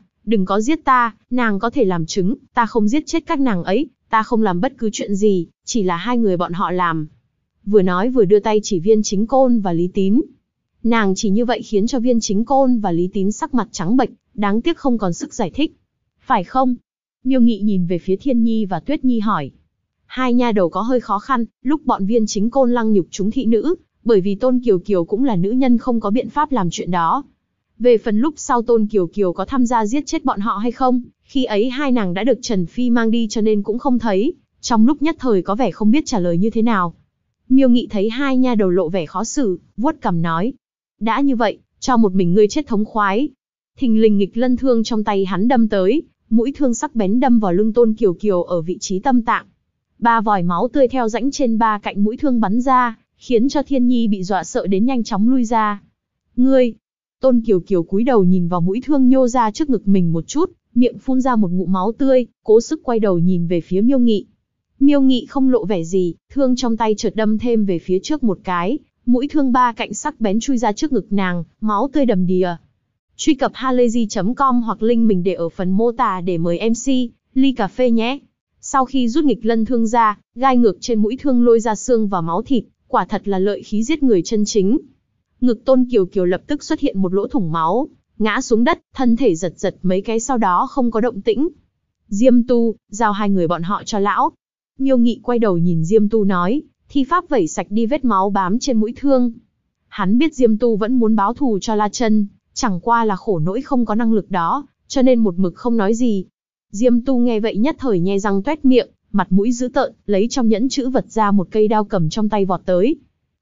giết ta, nàng có thể làm chứng, ta không giết chết các nàng ấy, ta không làm bất cứ chuyện gì, chỉ là hai người bọn họ làm. Vừa nói vừa đưa tay chỉ Viên Chính Côn và Lý Tín. Nàng chỉ như vậy khiến cho Viên Chính Côn và Lý Tín sắc mặt trắng bệch, đáng tiếc không còn sức giải thích. Phải không? Miêu Nghị nhìn về phía Thiên Nhi và Tuyết Nhi hỏi. Hai nha đầu có hơi khó khăn, lúc bọn Viên Chính Côn lăng nhục chúng thị nữ, bởi vì Tôn Kiều Kiều cũng là nữ nhân không có biện pháp làm chuyện đó. Về phần lúc sau Tôn Kiều Kiều có tham gia giết chết bọn họ hay không, khi ấy hai nàng đã được Trần Phi mang đi cho nên cũng không thấy, trong lúc nhất thời có vẻ không biết trả lời như thế nào. Miêu Nghị thấy hai nha đầu lộ vẻ khó xử, vuốt cằm nói. Đã như vậy, cho một mình ngươi chết thống khoái. Thình lình nghịch lân thương trong tay hắn đâm tới, mũi thương sắc bén đâm vào lưng Tôn Kiều Kiều ở vị trí tâm tạng. Ba vòi máu tươi theo rãnh trên ba cạnh mũi thương bắn ra, khiến cho Thiên Nhi bị dọa sợ đến nhanh chóng lui ra. Ngươi! Tôn Kiều Kiều cúi đầu nhìn vào mũi thương nhô ra trước ngực mình một chút, miệng phun ra một ngụm máu tươi, cố sức quay đầu nhìn về phía Miêu Nghị. Miêu Nghị không lộ vẻ gì, thương trong tay chợt đâm thêm về phía trước một cái, mũi thương ba cạnh sắc bén chui ra trước ngực nàng, máu tươi đầm đìa. Truy cập halayzi.com hoặc link mình để ở phần mô tả để mời MC, ly cà phê nhé. Sau khi rút nghịch lân thương ra, gai ngược trên mũi thương lôi ra xương và máu thịt, quả thật là lợi khí giết người chân chính. Ngực Tôn Kiều Kiều lập tức xuất hiện một lỗ thủng máu, ngã xuống đất, thân thể giật giật mấy cái sau đó không có động tĩnh. Diêm Tu, giao hai người bọn họ cho lão. Miêu Nghị quay đầu nhìn Diêm Tu nói, thi pháp vẩy sạch đi vết máu bám trên mũi thương. Hắn biết Diêm Tu vẫn muốn báo thù cho La Chân, chẳng qua là khổ nỗi không có năng lực đó, cho nên một mực không nói gì. Diêm Tu nghe vậy nhất thời nhe răng toét miệng, mặt mũi dữ tợn, lấy trong nhẫn chữ vật ra một cây đao cầm trong tay vọt tới.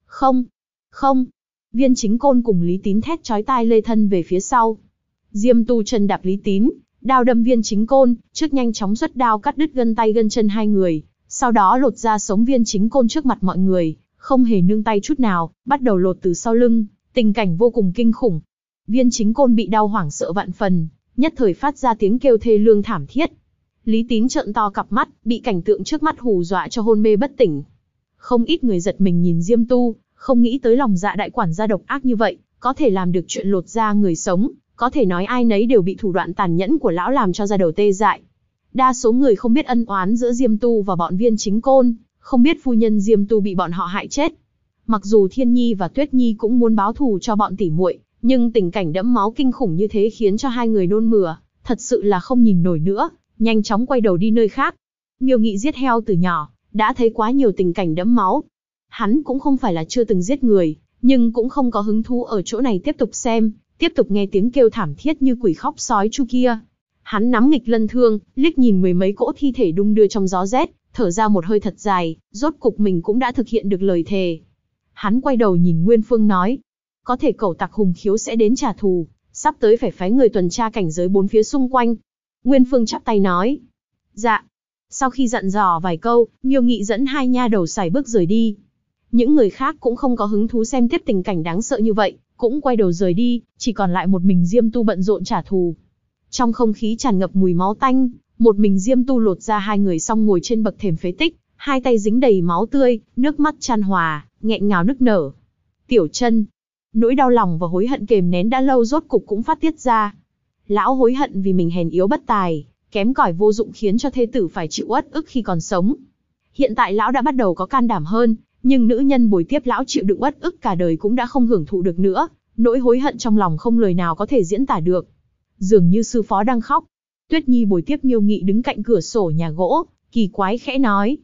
Không. Viên Chính Côn cùng Lý Tín thét chói tai lê thân về phía sau. Diêm Tu chân đạp Lý Tín, đao đâm Viên Chính Côn, trước nhanh chóng xuất đao cắt đứt gân tay gân chân hai người, sau đó lột ra sống Viên Chính Côn trước mặt mọi người, không hề nương tay chút nào, bắt đầu lột từ sau lưng, tình cảnh vô cùng kinh khủng. Viên Chính Côn bị đau hoảng sợ vạn phần, nhất thời phát ra tiếng kêu thê lương thảm thiết. Lý Tín trợn to cặp mắt, bị cảnh tượng trước mắt hù dọa cho hôn mê bất tỉnh. Không ít người giật mình nhìn Diêm Tu, không nghĩ tới lòng dạ đại quản gia độc ác như vậy, có thể làm được chuyện lột da người sống, có thể nói ai nấy đều bị thủ đoạn tàn nhẫn của lão làm cho da đầu tê dại. Đa số người không biết ân oán giữa Diêm Tu và bọn Viên Chính Côn, không biết phu nhân Diêm Tu bị bọn họ hại chết. Mặc dù Thiên Nhi và Tuyết Nhi cũng muốn báo thù cho bọn tỉ muội, nhưng tình cảnh đẫm máu kinh khủng như thế khiến cho hai người nôn mửa, thật sự là không nhìn nổi nữa, nhanh chóng quay đầu đi nơi khác. Miêu Nghị giết heo từ nhỏ, đã thấy quá nhiều tình cảnh đẫm máu. Hắn cũng không phải là chưa từng giết người, nhưng cũng không có hứng thú ở chỗ này tiếp tục xem, tiếp tục nghe tiếng kêu thảm thiết như quỷ khóc sói chu kia. Hắn nắm nghịch lân thương, liếc nhìn mười mấy cỗ thi thể đung đưa trong gió rét, thở ra một hơi thật dài, rốt cục mình cũng đã thực hiện được lời thề. Hắn quay đầu nhìn Nguyên Phương nói, có thể cẩu tặc Hùng Khiếu sẽ đến trả thù, sắp tới phải phái người tuần tra cảnh giới bốn phía xung quanh. Nguyên Phương chắp tay nói, dạ. Sau khi dặn dò vài câu, Miêu Nghị dẫn hai nha đầu sải bước rời đi. Những người khác cũng không có hứng thú xem tiếp tình cảnh đáng sợ như vậy, cũng quay đầu rời đi, chỉ còn lại một mình Diêm Tu bận rộn trả thù. Trong không khí tràn ngập mùi máu tanh, một mình Diêm Tu lột ra hai người xong ngồi trên bậc thềm phế tích, hai tay dính đầy máu tươi, nước mắt chan hòa, nghẹn ngào nức nở. Tiểu Chân, nỗi đau lòng và hối hận kềm nén đã lâu rốt cục cũng phát tiết ra. Lão hối hận vì mình hèn yếu bất tài, kém cỏi vô dụng khiến cho thê tử phải chịu uất ức khi còn sống. Hiện tại lão đã bắt đầu có can đảm hơn, nhưng nữ nhân bồi tiếp lão chịu đựng uất ức cả đời cũng đã không hưởng thụ được nữa, nỗi hối hận trong lòng không lời nào có thể diễn tả được. Dường như sư phó đang khóc. Tuyết Nhi bồi tiếp Miêu Nghị đứng cạnh cửa sổ nhà gỗ, kỳ quái khẽ nói.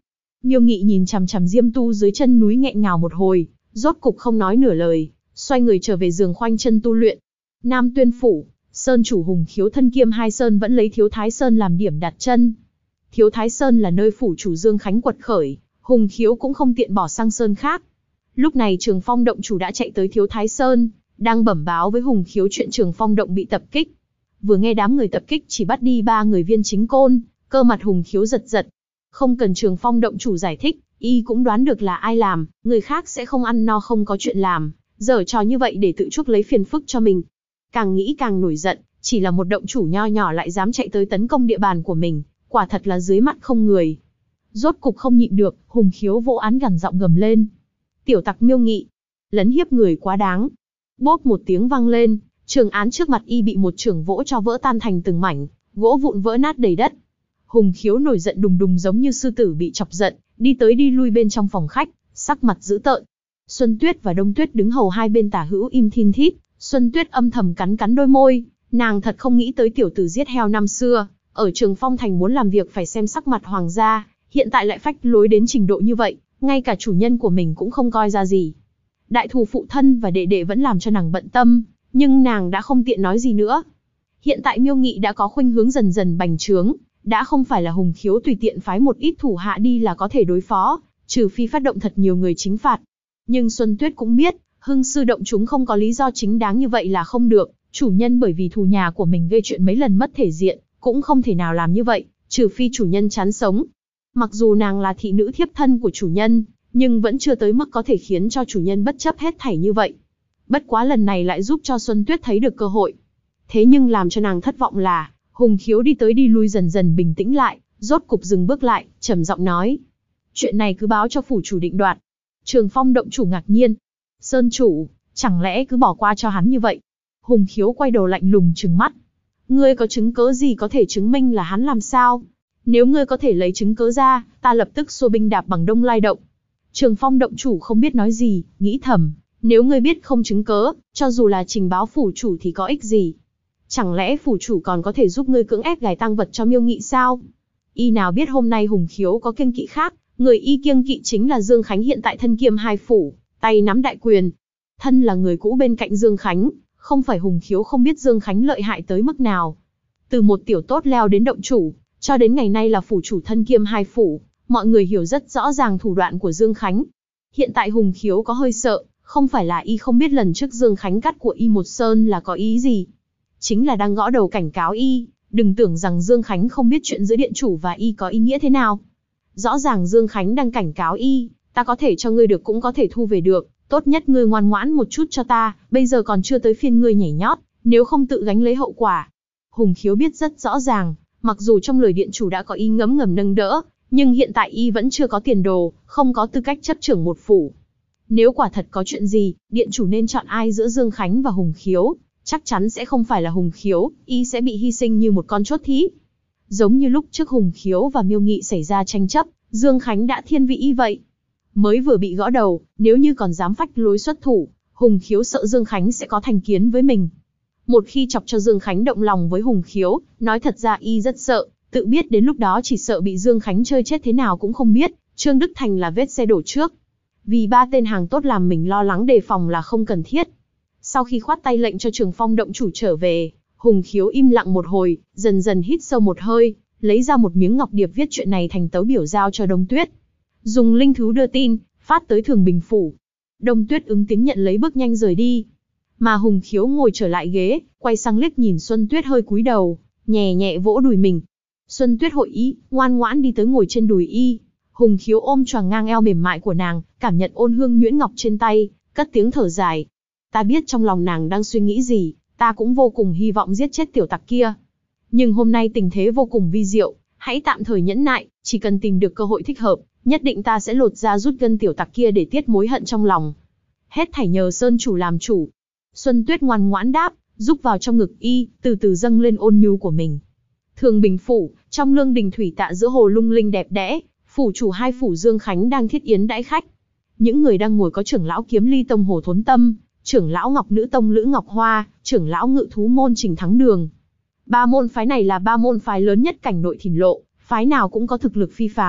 Miêu Nghị nhìn chằm chằm Diêm Tu dưới chân núi nghẹn ngào một hồi, rốt cục không nói nửa lời, xoay người trở về giường khoanh chân tu luyện. Nam Tuyên phủ, Sơn chủ Hùng Khiếu thân kiêm hai sơn vẫn lấy Thiếu Thái Sơn làm điểm đặt chân. Thiếu Thái Sơn là nơi phủ chủ Dương Khánh quật khởi, Hùng Khiếu cũng không tiện bỏ sang sơn khác. Lúc này Trường Phong động chủ đã chạy tới Thiếu Thái Sơn, đang bẩm báo với Hùng Khiếu chuyện Trường Phong động bị tập kích. Vừa nghe đám người tập kích chỉ bắt đi 3 người viên chính côn, cơ mặt Hùng Khiếu giật giật. Không cần Trường Phong động chủ giải thích, y cũng đoán được là ai làm, người khác sẽ không ăn no không có chuyện làm, giở trò như vậy để tự chuốc lấy phiền phức cho mình. Càng nghĩ càng nổi giận, chỉ là một động chủ nho nhỏ lại dám chạy tới tấn công địa bàn của mình, quả thật là dưới mắt không người. Rốt cục không nhịn được, Hùng Khiếu vỗ án gằn giọng gầm lên. Tiểu tặc Miêu Nghị, lấn hiếp người quá đáng. Bốp một tiếng vang lên, trường án trước mặt y bị một chưởng vỗ cho vỡ tan thành từng mảnh, gỗ vụn vỡ nát đầy đất. Hùng Khiếu nổi giận đùng đùng giống như sư tử bị chọc giận, đi tới đi lui bên trong phòng khách, sắc mặt dữ tợn. Xuân Tuyết và Đông Tuyết đứng hầu hai bên tả hữu im thin thít, Xuân Tuyết âm thầm cắn cắn đôi môi, nàng thật không nghĩ tới tiểu tử giết heo năm xưa, ở Trường Phong thành muốn làm việc phải xem sắc mặt hoàng gia, hiện tại lại phách lối đến trình độ như vậy, ngay cả chủ nhân của mình cũng không coi ra gì. Đại thù phụ thân và đệ đệ vẫn làm cho nàng bận tâm, nhưng nàng đã không tiện nói gì nữa. Hiện tại Miêu Nghị đã có khuynh hướng dần dần bành trướng, đã không phải là Hùng Khiếu tùy tiện phái một ít thủ hạ đi là có thể đối phó, trừ phi phát động thật nhiều người chính phạt. Nhưng Xuân Tuyết cũng biết, hưng sư động chúng không có lý do chính đáng như vậy là không được, chủ nhân bởi vì thù nhà của mình gây chuyện mấy lần mất thể diện, cũng không thể nào làm như vậy, trừ phi chủ nhân chán sống. Mặc dù nàng là thị nữ thiếp thân của chủ nhân, nhưng vẫn chưa tới mức có thể khiến cho chủ nhân bất chấp hết thảy như vậy. Bất quá lần này lại giúp cho Xuân Tuyết thấy được cơ hội. Thế nhưng làm cho nàng thất vọng là, Hùng Khiếu đi tới đi lui dần dần bình tĩnh lại, rốt cục dừng bước lại, trầm giọng nói. Chuyện này cứ báo cho phủ chủ định đoạt. Trường Phong động chủ ngạc nhiên. Sơn chủ, chẳng lẽ cứ bỏ qua cho hắn như vậy? Hùng Khiếu quay đầu lạnh lùng trừng mắt. Ngươi có chứng cớ gì có thể chứng minh là hắn làm sao? Nếu ngươi có thể lấy chứng cớ ra, ta lập tức xua binh đạp bằng Đông Lai động. Trường Phong động chủ không biết nói gì, nghĩ thầm. Nếu ngươi biết không chứng cớ, cho dù là trình báo phủ chủ thì có ích gì? Chẳng lẽ phủ chủ còn có thể giúp ngươi cưỡng ép gài tang vật cho Miêu Nghị sao? Y nào biết hôm nay Hùng Khiếu có kiêng kỵ khác, người y kiêng kỵ chính là Dương Khánh hiện tại thân kiêm hai phủ, tay nắm đại quyền. Thân là người cũ bên cạnh Dương Khánh, không phải Hùng Khiếu không biết Dương Khánh lợi hại tới mức nào. Từ một tiểu tốt leo đến động chủ, cho đến ngày nay là phủ chủ thân kiêm hai phủ, mọi người hiểu rất rõ ràng thủ đoạn của Dương Khánh. Hiện tại Hùng Khiếu có hơi sợ, không phải là y không biết lần trước Dương Khánh cắt của y một sơn là có ý gì. Chính là đang gõ đầu cảnh cáo y, đừng tưởng rằng Dương Khánh không biết chuyện giữa điện chủ và y có ý nghĩa thế nào. Rõ ràng Dương Khánh đang cảnh cáo y, ta có thể cho ngươi được cũng có thể thu về được, tốt nhất ngươi ngoan ngoãn một chút cho ta, bây giờ còn chưa tới phiên ngươi nhảy nhót, nếu không tự gánh lấy hậu quả. Hùng Khiếu biết rất rõ ràng, mặc dù trong lời điện chủ đã có ý ngấm ngầm nâng đỡ, nhưng hiện tại y vẫn chưa có tiền đồ, không có tư cách chấp trưởng một phủ. Nếu quả thật có chuyện gì, điện chủ nên chọn ai giữa Dương Khánh và Hùng Khiếu, chắc chắn sẽ không phải là Hùng Khiếu, y sẽ bị hy sinh như một con chốt thí. Giống như lúc trước Hùng Khiếu và Miêu Nghị xảy ra tranh chấp, Dương Khánh đã thiên vị y vậy. Mới vừa bị gõ đầu, nếu như còn dám phách lối xuất thủ, Hùng Khiếu sợ Dương Khánh sẽ có thành kiến với mình. Một khi chọc cho Dương Khánh động lòng với Hùng Khiếu, nói thật ra y rất sợ, tự biết đến lúc đó chỉ sợ bị Dương Khánh chơi chết thế nào cũng không biết, Trương Đức Thành là vết xe đổ trước. Vì 3 tên hàng tốt làm mình lo lắng đề phòng là không cần thiết. Sau khi khoát tay lệnh cho Trường Phong động chủ trở về, Hùng Khiếu im lặng một hồi, dần dần hít sâu một hơi, lấy ra một miếng ngọc điệp viết chuyện này thành tấu biểu giao cho Đông Tuyết. Dùng linh thú đưa tin, phát tới Thường Bình phủ. Đông Tuyết ứng tiếng nhận lấy bước nhanh rời đi. Mà Hùng Khiếu ngồi trở lại ghế, quay sang liếc nhìn Xuân Tuyết hơi cúi đầu, nhẹ nhẹ vỗ đùi mình. Xuân Tuyết hội ý, ngoan ngoãn đi tới ngồi trên đùi y. Hùng Khiếu ôm choàng ngang eo mềm mại của nàng, cảm nhận ôn hương nhuyễn ngọc trên tay, cất tiếng thở dài. Ta biết trong lòng nàng đang suy nghĩ gì, ta cũng vô cùng hy vọng giết chết tiểu tặc kia. Nhưng hôm nay tình thế vô cùng vi diệu, hãy tạm thời nhẫn nại, chỉ cần tìm được cơ hội thích hợp, nhất định ta sẽ lột ra rút gân tiểu tặc kia để tiết mối hận trong lòng. Hết thảy nhờ Sơn chủ làm chủ. Xuân Tuyết ngoan ngoãn đáp, rúc vào trong ngực y, từ từ dâng lên ôn nhu của mình. Thường Bình phủ, trong lương đình thủy tạ giữa hồ lung linh đẹp đẽ, phủ chủ hai phủ Dương Khánh đang thiết yến đãi khách. Những người đang ngồi có trưởng lão Kiếm Ly tông Hồ Thốn Tâm, trưởng lão Ngọc Nữ tông Lữ Ngọc Hoa, trưởng lão Ngự thú môn Trình Thắng Đường. 3 môn phái này là 3 môn phái lớn nhất cảnh nội Thìn Lộ, phái nào cũng có thực lực phi phàm,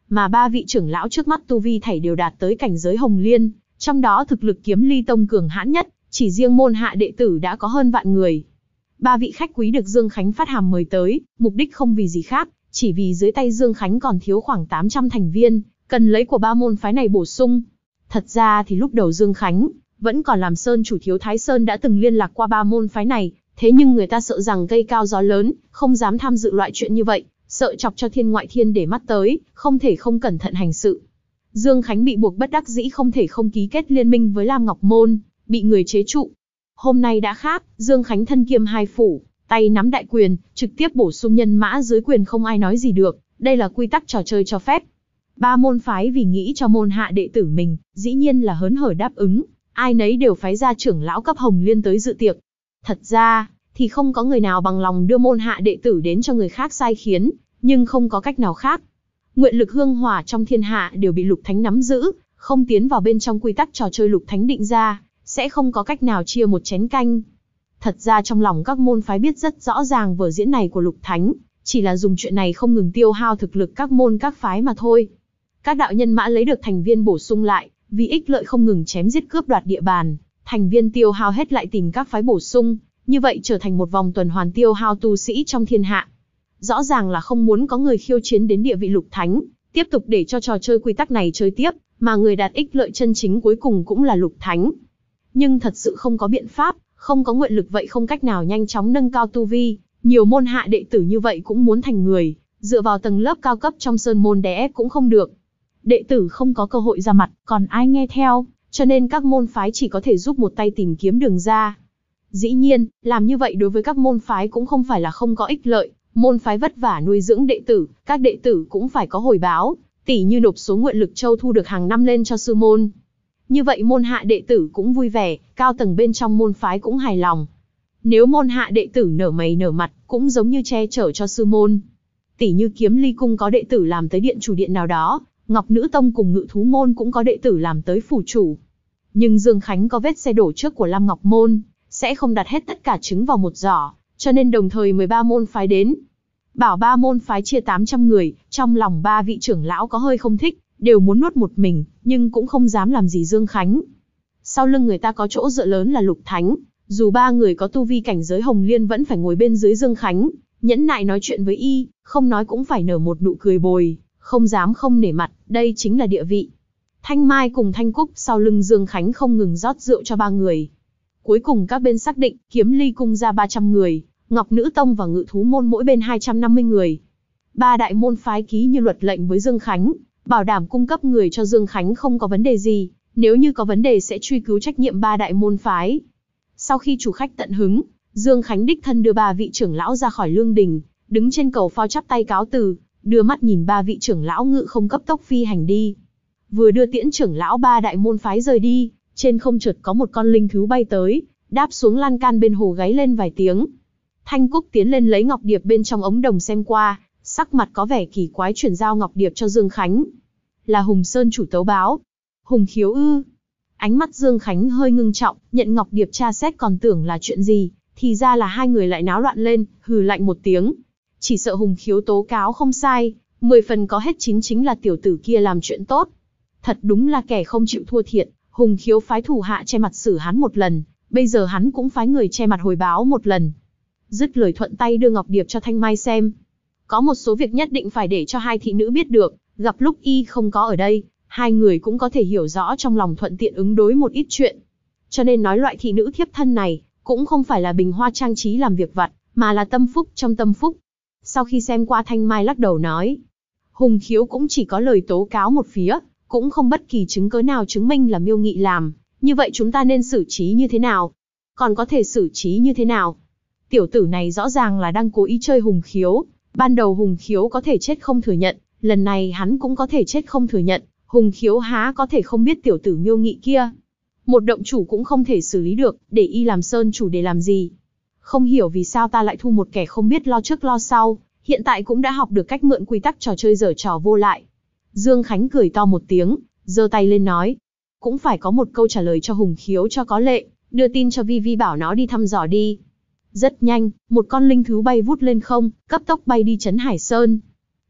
mà ba vị trưởng lão trước mắt tu vi thảy đều đạt tới cảnh giới Hồng Liên, trong đó thực lực Kiếm Ly Tông cường hãn nhất, chỉ riêng môn hạ đệ tử đã có hơn vạn người. Ba vị khách quý được Dương Khánh phát hàm mời tới, mục đích không vì gì khác, chỉ vì dưới tay Dương Khánh còn thiếu khoảng 800 thành viên, cần lấy của ba môn phái này bổ sung. Thật ra thì lúc đầu Dương Khánh vẫn còn làm Sơn chủ Thiếu Thái Sơn đã từng liên lạc qua ba môn phái này, thế nhưng người ta sợ rằng cây cao gió lớn, không dám tham dự loại chuyện như vậy, sợ chọc cho thiên ngoại thiên để mắt tới, không thể không cẩn thận hành sự. Dương Khánh bị buộc bất đắc dĩ không thể không ký kết liên minh với Lam Ngọc Môn, bị người chế trụ. Hôm nay đã khác, Dương Khánh thân kiêm hai phủ, tay nắm đại quyền, trực tiếp bổ sung nhân mã dưới quyền không ai nói gì được, đây là quy tắc trò chơi cho phép. Ba môn phái vì nghĩ cho môn hạ đệ tử mình, dĩ nhiên là hớn hở đáp ứng, ai nấy đều phái ra trưởng lão cấp Hồng Liên tới dự tiệc. Thật ra, thì không có người nào bằng lòng đưa môn hạ đệ tử đến cho người khác sai khiến, nhưng không có cách nào khác. Nguyện lực hương hỏa trong thiên hạ đều bị Lục Thánh nắm giữ, không tiến vào bên trong quy tắc trò chơi Lục Thánh định ra, sẽ không có cách nào chia một chén canh. Thật ra trong lòng các môn phái biết rất rõ ràng vở diễn này của Lục Thánh, chỉ là dùng chuyện này không ngừng tiêu hao thực lực các môn các phái mà thôi. Các đạo nhân mã lấy được thành viên bổ sung lại, vì ích lợi không ngừng chém giết cướp đoạt địa bàn, thành viên tiêu hao hết lại tìm các phái bổ sung, như vậy trở thành một vòng tuần hoàn tiêu hao tu sĩ trong thiên hạ. Rõ ràng là không muốn có người khiêu chiến đến địa vị Lục Thánh, tiếp tục để cho trò chơi quy tắc này chơi tiếp, mà người đạt ích lợi chân chính cuối cùng cũng là Lục Thánh. Nhưng thật sự không có biện pháp, không có nguyện lực vậy không cách nào nhanh chóng nâng cao tu vi, nhiều môn hạ đệ tử như vậy cũng muốn thành người, dựa vào tầng lớp cao cấp trong sơn môn đè ép cũng không được. Đệ tử không có cơ hội ra mặt, còn ai nghe theo, cho nên các môn phái chỉ có thể giúp một tay tìm kiếm đường ra. Dĩ nhiên, làm như vậy đối với các môn phái cũng không phải là không có ích lợi, môn phái vất vả nuôi dưỡng đệ tử, các đệ tử cũng phải có hồi báo, tỉ như nộp số nguyện lực châu thu được hàng năm lên cho sư môn. Như vậy môn hạ đệ tử cũng vui vẻ, cao tầng bên trong môn phái cũng hài lòng. Nếu môn hạ đệ tử nở mày nở mặt, cũng giống như che chở cho sư môn. Tỉ như Kiếm Ly Cung có đệ tử làm tới điện chủ điện nào đó, Ngọc Nữ Tông cùng Ngự Thú Môn cũng có đệ tử làm tới phủ chủ. Nhưng Dương Khánh có vết xe đổ trước của Lam Ngọc Môn, sẽ không đặt hết tất cả trứng vào một giỏ, cho nên đồng thời 13 môn phái đến. Bảo ba môn phái chia 800 người, trong lòng ba vị trưởng lão có hơi không thích, đều muốn nuốt một mình, nhưng cũng không dám làm gì Dương Khánh. Sau lưng người ta có chỗ dựa lớn là Lục Thánh, dù ba người có tu vi cảnh giới Hồng Liên vẫn phải ngồi bên dưới Dương Khánh, nhẫn nại nói chuyện với y, không nói cũng phải nở một nụ cười bồi, không dám không nể mặt, đây chính là địa vị. Thanh Mai cùng Thanh Cúc sau lưng Dương Khánh không ngừng rót rượu cho ba người. Cuối cùng các bên xác định, Kiếm Ly Cung ra 300 người, Ngọc Nữ Tông và Ngự Thú Môn mỗi bên 250 người. Ba đại môn phái ký như luật lệnh với Dương Khánh, bảo đảm cung cấp người cho Dương Khánh không có vấn đề gì, nếu như có vấn đề sẽ truy cứu trách nhiệm ba đại môn phái. Sau khi chủ khách tận hứng, Dương Khánh đích thân đưa ba vị trưởng lão ra khỏi lương đình, đứng trên cầu phao chắp tay cáo từ, đưa mắt nhìn ba vị trưởng lão ngự không cấp tốc phi hành đi. Vừa đưa tiễn trưởng lão ba đại môn phái rời đi, trên không chợt có một con linh thú bay tới, đáp xuống lan can bên hồ gáy lên vài tiếng. Thanh Cúc tiến lên lấy ngọc điệp bên trong ống đồng xem qua, sắc mặt có vẻ kỳ quái chuyển giao ngọc điệp cho Dương Khánh. Là Hùng Sơn chủ tấu báo. Hùng Khiếu ư? Ánh mắt Dương Khánh hơi ngưng trọng, nhận ngọc điệp tra xét còn tưởng là chuyện gì, thì ra là hai người lại náo loạn lên, hừ lạnh một tiếng. Chỉ sợ Hùng Khiếu tố cáo không sai, 10 phần có hết 9 chính là tiểu tử kia làm chuyện tốt. Thật đúng là kẻ không chịu thua thiệt, Hùng Khiếu phái thủ hạ che mặt xử hắn một lần, bây giờ hắn cũng phái người che mặt hồi báo một lần. Dứt lời thuận tay đưa ngọc điệp cho Thanh Mai xem. Có một số việc nhất định phải để cho hai thị nữ biết được, gặp lúc y không có ở đây, hai người cũng có thể hiểu rõ trong lòng thuận tiện ứng đối một ít chuyện. Cho nên nói loại thị nữ thiếp thân này, cũng không phải là bình hoa trang trí làm việc vặt, mà là tâm phúc trong tâm phúc. Sau khi xem qua Thanh Mai lắc đầu nói, Hùng Khiếu cũng chỉ có lời tố cáo một phía, cũng không bất kỳ chứng cớ nào chứng minh là Miêu Nghị làm, như vậy chúng ta nên xử trí như thế nào? Còn có thể xử trí như thế nào? Tiểu tử này rõ ràng là đang cố ý chơi Hùng Khiếu, ban đầu Hùng Khiếu có thể chết không thừa nhận, lần này hắn cũng có thể chết không thừa nhận, Hùng Khiếu há có thể không biết tiểu tử Miêu Nghị kia. Một động chủ cũng không thể xử lý được, để y làm sơn chủ để làm gì? Không hiểu vì sao ta lại thu một kẻ không biết lo trước lo sau, hiện tại cũng đã học được cách mượn quy tắc trò chơi giở trò vô lại. Dương Khánh cười to một tiếng, giơ tay lên nói, cũng phải có một câu trả lời cho Hùng Khiếu cho có lệ, đưa tin cho Vi Vi bảo nó đi thăm dò đi. Rất nhanh, một con linh thú bay vút lên không, cấp tốc bay đi Trấn Hải Sơn.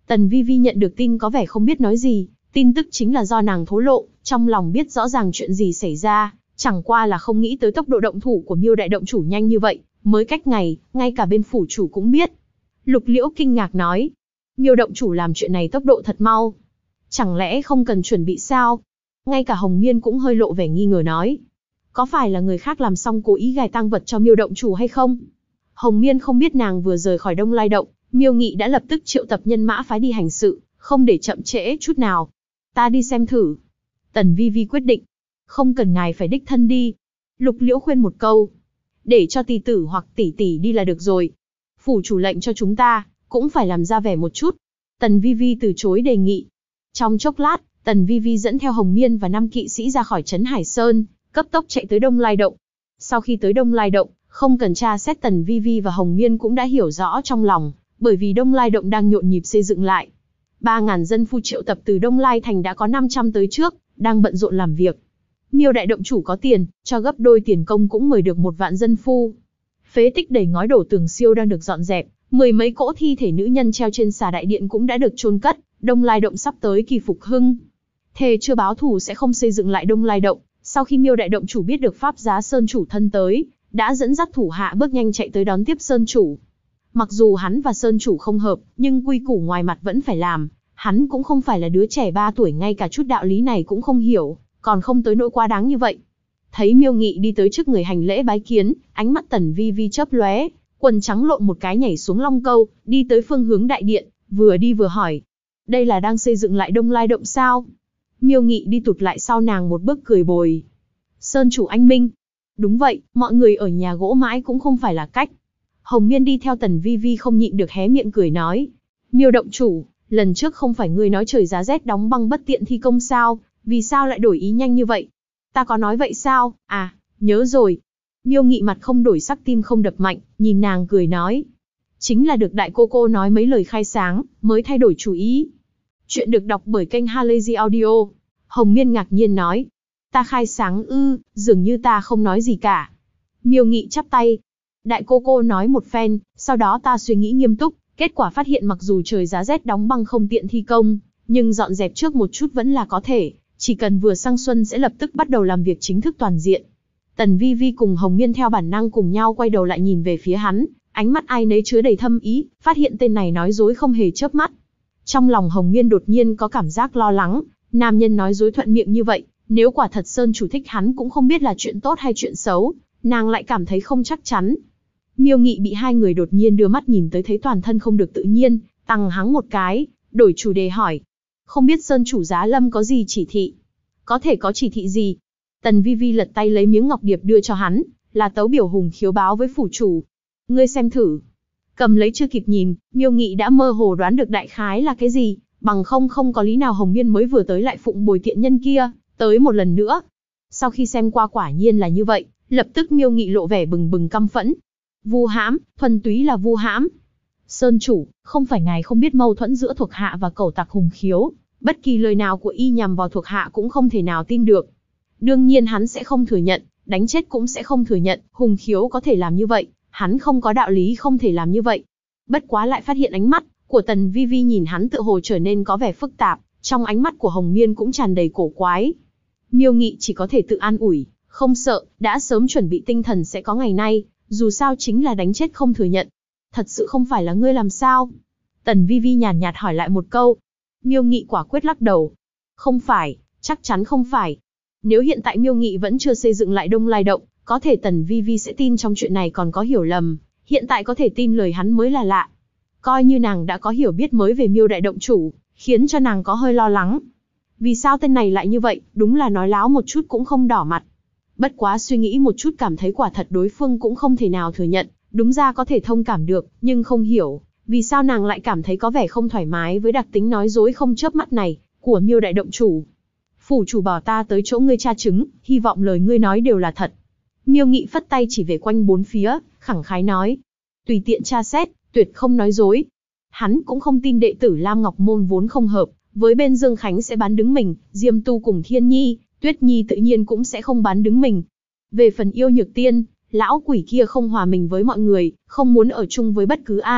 Tần Vi Vi nhận được tin có vẻ không biết nói gì, tin tức chính là do nàng thố lộ, trong lòng biết rõ ràng chuyện gì xảy ra, chẳng qua là không nghĩ tới tốc độ động thủ của Miêu đại động chủ nhanh như vậy, mới cách ngày, ngay cả bên phủ chủ cũng biết. Lục Liễu kinh ngạc nói, Miêu động chủ làm chuyện này tốc độ thật mau. Chẳng lẽ không cần chuẩn bị sao? Ngay cả Hồng Miên cũng hơi lộ vẻ nghi ngờ nói, có phải là người khác làm xong cố ý gài tang vật cho Miêu động chủ hay không? Hồng Miên không biết nàng vừa rời khỏi Đông Lai động, Miêu Nghị đã lập tức triệu tập nhân mã phái đi hành sự, không để chậm trễ chút nào. Ta đi xem thử. Tần Vi Vi quyết định. Không cần ngài phải đích thân đi. Lục Liễu khuyên một câu. Để cho tỷ tử hoặc tỷ tỷ đi là được rồi. Phủ chủ lệnh cho chúng ta, cũng phải làm ra vẻ một chút. Tần Vi Vi từ chối đề nghị. Trong chốc lát, Tần Vi Vi dẫn theo Hồng Miên và 5 kỵ sĩ ra khỏi trấn Hải Sơn, cấp tốc chạy tới Đông Lai động. Sau khi tới Đông Lai động, không cần tra xét, Tần Vi Vi và Hồng Miên cũng đã hiểu rõ trong lòng, bởi vì Đông Lai động đang nhộn nhịp xây dựng lại. 3.000 dân phu triệu tập từ Đông Lai thành đã có 500 tới trước, đang bận rộn làm việc. Miêu đại động chủ có tiền, cho gấp đôi tiền công cũng mời được 1 vạn dân phu. Phế tích đầy ngói đổ tường siêu đang được dọn dẹp, 10 mấy cỗ thi thể nữ nhân treo trên xà đại điện cũng đã được chôn cất. Đông Lai động sắp tới kỳ phục hưng. Thề chưa báo thù sẽ không xây dựng lại Đông Lai động. Sau khi Miêu đại động chủ biết được Pháp Giá Sơn chủ thân tới, đã dẫn dắt thủ hạ bước nhanh chạy tới đón tiếp Sơn chủ. Mặc dù hắn và Sơn chủ không hợp, nhưng quy củ ngoài mặt vẫn phải làm. Hắn cũng không phải là đứa trẻ 3 tuổi, ngay cả chút đạo lý này cũng không hiểu, còn không tới nỗi quá đáng như vậy. Thấy Miêu Nghị đi tới trước người hành lễ bái kiến, ánh mắt Tần Vi Vi chớp lóe, quần trắng lộn một cái nhảy xuống long câu, đi tới phương hướng đại điện, vừa đi vừa hỏi: đây là đang xây dựng lại Đông Lai động sao? Miêu Nghị đi tụt lại sau nàng một bước cười bồi: Sơn chủ anh minh. Đúng vậy, mọi người ở nhà gỗ mãi cũng không phải là cách. Hồng Miên đi theo Tần Vi Vi không nhịn được hé miệng cười nói: Miêu động chủ, lần trước không phải ngươi nói trời giá rét đóng băng bất tiện thi công sao, vì sao lại đổi ý nhanh như vậy? Ta có nói vậy sao? À, nhớ rồi. Miêu Nghị mặt không đổi sắc, tim không đập mạnh, nhìn nàng cười nói: chính là được đại cô nói mấy lời khai sáng, mới thay đổi chủ ý. Chuyện được đọc bởi kênh Halazy Audio. Hồng Miên ngạc nhiên nói: ta khai sáng ư? Dường như ta không nói gì cả. Miêu Nghị chắp tay. Đại cô nói một phen, sau đó ta suy nghĩ nghiêm túc, kết quả phát hiện mặc dù trời giá rét đóng băng không tiện thi công, nhưng dọn dẹp trước một chút vẫn là có thể, chỉ cần vừa sang xuân sẽ lập tức bắt đầu làm việc chính thức toàn diện. Tần Vi Vi cùng Hồng Miên theo bản năng cùng nhau quay đầu lại nhìn về phía hắn, ánh mắt ai nấy chứa đầy thâm ý, phát hiện tên này nói dối không hề chớp mắt. Trong lòng Hồng Miên đột nhiên có cảm giác lo lắng, nam nhân nói dối thuận miệng như vậy, nếu quả thật Sơn chủ thích hắn cũng không biết là chuyện tốt hay chuyện xấu, nàng lại cảm thấy không chắc chắn. Miêu Nghị bị hai người đột nhiên đưa mắt nhìn tới thấy toàn thân không được tự nhiên, tăng hắng một cái, đổi chủ đề hỏi: không biết Sơn chủ Giá Lâm có gì chỉ thị? Có thể có chỉ thị gì? Tần Vi Vi lật tay lấy miếng ngọc điệp đưa cho hắn, là tấu biểu hùng khiếu báo với phủ chủ. Ngươi xem thử. Cầm lấy chưa kịp nhìn, Miêu Nghị đã mơ hồ đoán được đại khái là cái gì, bằng không có lý nào Hồng Miên mới vừa tới lại phụng bồi tiện nhân kia tới một lần nữa. Sau khi xem qua quả nhiên là như vậy, lập tức Miêu Nghị lộ vẻ bừng bừng căm phẫn. Vu hãm, thuần túy là vu hãm. Sơn chủ, không phải ngài không biết mâu thuẫn giữa thuộc hạ và cẩu tặc hùng khiếu, bất kỳ lời nào của y nhằm vào thuộc hạ cũng không thể nào tin được. Đương nhiên hắn sẽ không thừa nhận, đánh chết cũng sẽ không thừa nhận, hùng khiếu có thể làm như vậy, hắn không có đạo lý không thể làm như vậy. Bất quá lại phát hiện ánh mắt của Tần Vi Vi nhìn hắn tựa hồ trở nên có vẻ phức tạp, trong ánh mắt của Hồng Miên cũng tràn đầy cổ quái. Miêu Nghị chỉ có thể tự an ủi, không sợ, đã sớm chuẩn bị tinh thần sẽ có ngày nay, dù sao chính là đánh chết không thừa nhận. Thật sự không phải là ngươi làm sao? Tần Vi Vi nhàn nhạt hỏi lại một câu. Miêu Nghị quả quyết lắc đầu. Không phải, chắc chắn không phải. Nếu hiện tại Miêu Nghị vẫn chưa xây dựng lại Đông Lai động, có thể Tần Vi Vi sẽ tin trong chuyện này còn có hiểu lầm, hiện tại có thể tin lời hắn mới là lạ. Coi như nàng đã có hiểu biết mới về Miêu đại động chủ, khiến cho nàng có hơi lo lắng. Vì sao tên này lại như vậy, đúng là nói láo một chút cũng không đỏ mặt. Bất quá suy nghĩ một chút cảm thấy quả thật đối phương cũng không thể nào thừa nhận, đúng ra có thể thông cảm được, nhưng không hiểu, vì sao nàng lại cảm thấy có vẻ không thoải mái với đặc tính nói dối không chớp mắt này, của Miêu đại động chủ. Phủ chủ bảo ta tới chỗ ngươi tra chứng, hy vọng lời ngươi nói đều là thật. Miêu Nghị phất tay chỉ về quanh bốn phía, khẳng khái nói. Tùy tiện tra xét, tuyệt không nói dối. Hắn cũng không tin đệ tử Lam Ngọc Môn vốn không hợp, với bên Dương Khánh sẽ bán đứng mình, Diêm Tu cùng Thiên Nhi, Tuyết Nhi tự nhiên cũng sẽ không bán đứng mình. Về phần Yêu Nhược Tiên, lão quỷ kia không hòa mình với mọi người, không muốn ở chung với bất cứ ai,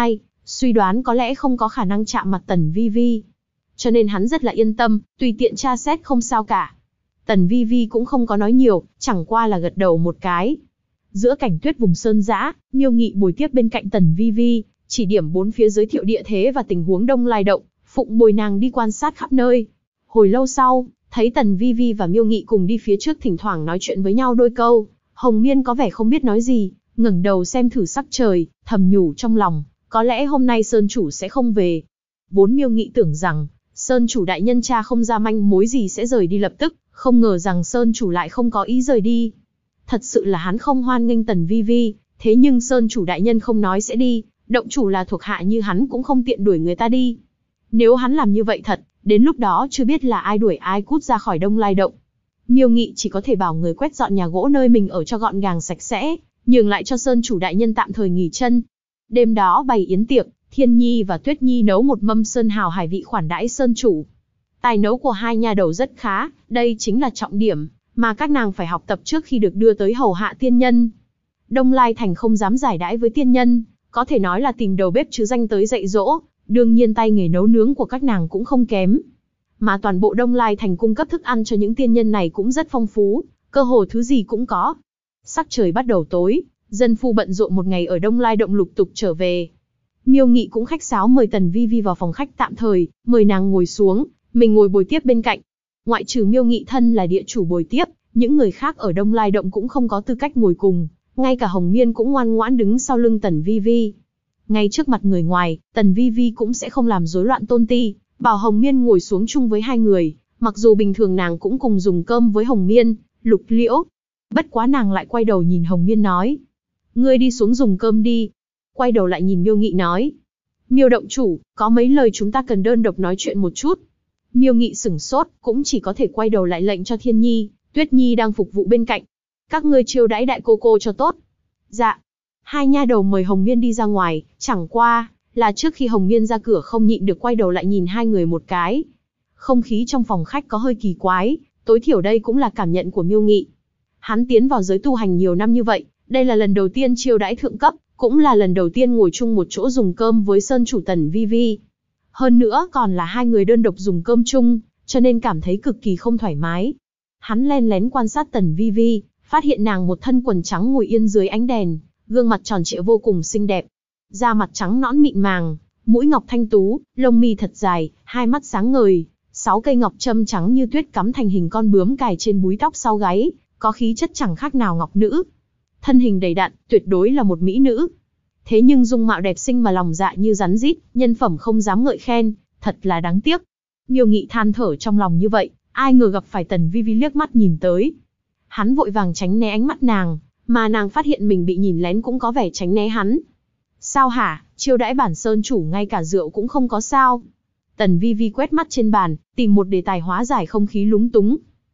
suy đoán có lẽ không có khả năng chạm mặt Tần Vi Vi. Cho nên hắn rất là yên tâm, tùy tiện tra xét không sao cả. Tần Vi Vi cũng không có nói nhiều, chẳng qua là gật đầu một cái. Giữa cảnh tuyết vùng sơn dã, Miêu Nghị bồi tiếp bên cạnh Tần Vi Vi, chỉ điểm bốn phía giới thiệu địa thế và tình huống Đông Lai Động, phụng bồi nàng đi quan sát khắp nơi. Hồi lâu sau, thấy Tần Vi Vi và Miêu Nghị cùng đi phía trước thỉnh thoảng nói chuyện với nhau đôi câu, Hồng Miên có vẻ không biết nói gì, ngẩng đầu xem thử sắc trời, thầm nhủ trong lòng, có lẽ hôm nay Sơn chủ sẽ không về. Vốn Miêu Nghị tưởng rằng, Sơn chủ đại nhân tra không ra manh mối gì sẽ rời đi lập tức, không ngờ rằng Sơn chủ lại không có ý rời đi. Thật sự là hắn không hoan nghênh Tần Vi Vi, thế nhưng Sơn chủ đại nhân không nói sẽ đi, động chủ là thuộc hạ như hắn cũng không tiện đuổi người ta đi. Nếu hắn làm như vậy thật, đến lúc đó chưa biết là ai đuổi ai cút ra khỏi Đông Lai Động. Miêu Nghị chỉ có thể bảo người quét dọn nhà gỗ nơi mình ở cho gọn gàng sạch sẽ, nhường lại cho Sơn chủ đại nhân tạm thời nghỉ chân. Đêm đó bày yến tiệc, Thiên Nhi và Tuyết Nhi nấu một mâm sơn hào hải vị khoản đãi Sơn chủ. Tài nấu của hai nha đầu rất khá, đây chính là trọng điểm mà các nàng phải học tập trước khi được đưa tới hầu hạ tiên nhân. Đông Lai Thành không dám giải đãi với tiên nhân, có thể nói là tìm đầu bếp chứ danh tới dạy dỗ, đương nhiên tay nghề nấu nướng của các nàng cũng không kém. Mà toàn bộ Đông Lai Thành cung cấp thức ăn cho những tiên nhân này cũng rất phong phú, cơ hồ thứ gì cũng có. Sắc trời bắt đầu tối, dân phu bận rộn một ngày ở Đông Lai Động lục tục trở về. Miêu Nghị cũng khách sáo mời Tần Vi Vi vào phòng khách tạm thời, mời nàng ngồi xuống, mình ngồi bồi tiếp bên cạnh. Ngoại trừ Miêu Nghị thân là địa chủ bồi tiếp, những người khác ở Đông Lai Động cũng không có tư cách ngồi cùng, ngay cả Hồng Miên cũng ngoan ngoãn đứng sau lưng Tần Vi Vi. Ngay trước mặt người ngoài, Tần Vi Vi cũng sẽ không làm rối loạn tôn ti, bảo Hồng Miên ngồi xuống chung với hai người, mặc dù bình thường nàng cũng cùng dùng cơm với Hồng Miên, Lục Liễu. Bất quá nàng lại quay đầu nhìn Hồng Miên nói, ngươi đi xuống dùng cơm đi. Quay đầu lại nhìn Miêu Nghị nói, Miêu động chủ, có mấy lời chúng ta cần đơn độc nói chuyện một chút. Miêu Nghị sửng sốt, cũng chỉ có thể quay đầu lại lệnh cho Thiên Nhi, Tuyết Nhi đang phục vụ bên cạnh. Các ngươi chiêu đãi đại cô cô cho tốt. Dạ. Hai nha đầu mời Hồng Miên đi ra ngoài, chẳng qua là trước khi Hồng Miên ra cửa không nhịn được quay đầu lại nhìn hai người một cái. Không khí trong phòng khách có hơi kỳ quái, tối thiểu đây cũng là cảm nhận của Miêu Nghị. Hắn tiến vào giới tu hành nhiều năm như vậy, đây là lần đầu tiên chiêu đãi thượng cấp, cũng là lần đầu tiên ngồi chung một chỗ dùng cơm với Sơn chủ Tần Vi Vi. Hơn nữa còn là hai người đơn độc dùng cơm chung, cho nên cảm thấy cực kỳ không thoải mái. Hắn len lén quan sát Tần Vi Vi, phát hiện nàng một thân quần trắng ngồi yên dưới ánh đèn, gương mặt tròn trịa vô cùng xinh đẹp. Da mặt trắng nõn mịn màng, mũi ngọc thanh tú, lông mi thật dài, hai mắt sáng ngời, 6 cây ngọc châm trắng như tuyết cắm thành hình con bướm cài trên búi tóc sau gáy, có khí chất chẳng khác nào ngọc nữ. Thân hình đầy đặn, tuyệt đối là một mỹ nữ. Thế nhưng dung mạo đẹp xinh mà lòng dạ như rắn rít, nhân phẩm không dám ngợi khen, thật là đáng tiếc. Miêu Nghị than thở trong lòng như vậy, ai ngờ gặp phải Tần Vi Vi liếc mắt nhìn tới. Hắn vội vàng tránh né ánh mắt nàng, mà nàng phát hiện mình bị nhìn lén cũng có vẻ tránh né hắn. Sao hả, chiêu đãi bản sơn chủ ngay cả rượu cũng không có sao? Tần Vi Vi quét mắt trên bàn, tìm một đề tài hóa giải không khí lúng túng.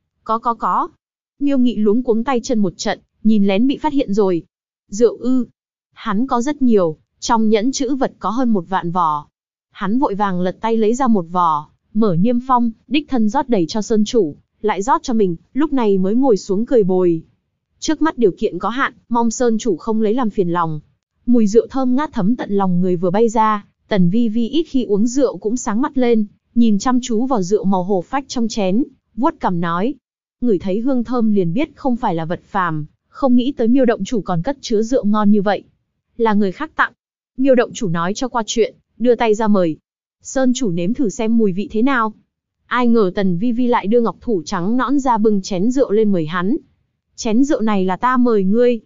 Có. Miêu Nghị luống cuống tay chân một trận, nhìn lén bị phát hiện rồi. Rượu ư? Hắn có rất nhiều, trong nhẫn trữ vật có hơn 1 vạn vỏ. Hắn vội vàng lật tay lấy ra một vỏ, mở niêm phong, đích thân rót đầy cho sơn chủ, lại rót cho mình, lúc này mới ngồi xuống cười bồi. Trước mắt điều kiện có hạn, mong sơn chủ không lấy làm phiền lòng. Mùi rượu thơm ngát thấm tận lòng người vừa bay ra, Tần Vi Vi ít khi uống rượu cũng sáng mắt lên, nhìn chăm chú vào rượu màu hổ phách trong chén, vuốt cằm nói. Ngửi thấy hương thơm liền biết không phải là vật phàm, không nghĩ tới Miêu động chủ còn cất chứa rượu ngon như vậy. Là người khác tặng. Miêu động chủ nói cho qua chuyện, đưa tay ra mời. Sơn chủ nếm thử xem mùi vị thế nào. Ai ngờ Tần Vi Vi lại đưa ngọc thủ trắng nõn ra bưng chén rượu lên mời hắn. Chén rượu này là ta mời ngươi.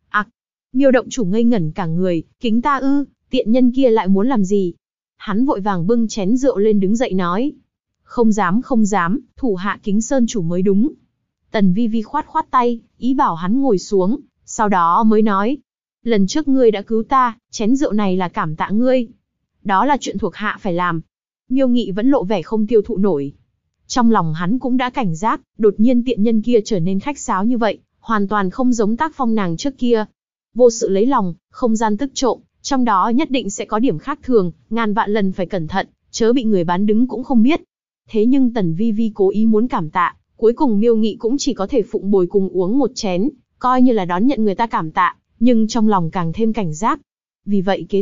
Miêu động chủ ngây ngẩn cả người, kính ta ư, tiện nhân kia lại muốn làm gì? Hắn vội vàng bưng chén rượu lên đứng dậy nói. Không dám, thủ hạ kính sơn chủ mới đúng. Tần Vi Vi khoát tay, ý bảo hắn ngồi xuống, sau đó mới nói. Lần trước ngươi đã cứu ta, chén rượu này là cảm tạ ngươi. Đó là chuyện thuộc hạ phải làm. Miêu Nghị vẫn lộ vẻ không tiêu thụ nổi. Trong lòng hắn cũng đã cảnh giác, đột nhiên tiện nhân kia trở nên khách sáo như vậy, hoàn toàn không giống tác phong nàng trước kia. Vô sự lấy lòng, không gian tức trộm, trong đó nhất định sẽ có điểm khác thường, ngàn vạn lần phải cẩn thận, chớ bị người bán đứng cũng không biết. Thế nhưng Tần Vi Vi cố ý muốn cảm tạ, cuối cùng Miêu Nghị cũng chỉ có thể phụng bồi cùng uống một chén, coi như là đón nhận người ta cảm tạ, nhưng trong lòng càng thêm cảnh giác. Vì vậy kế tiếp,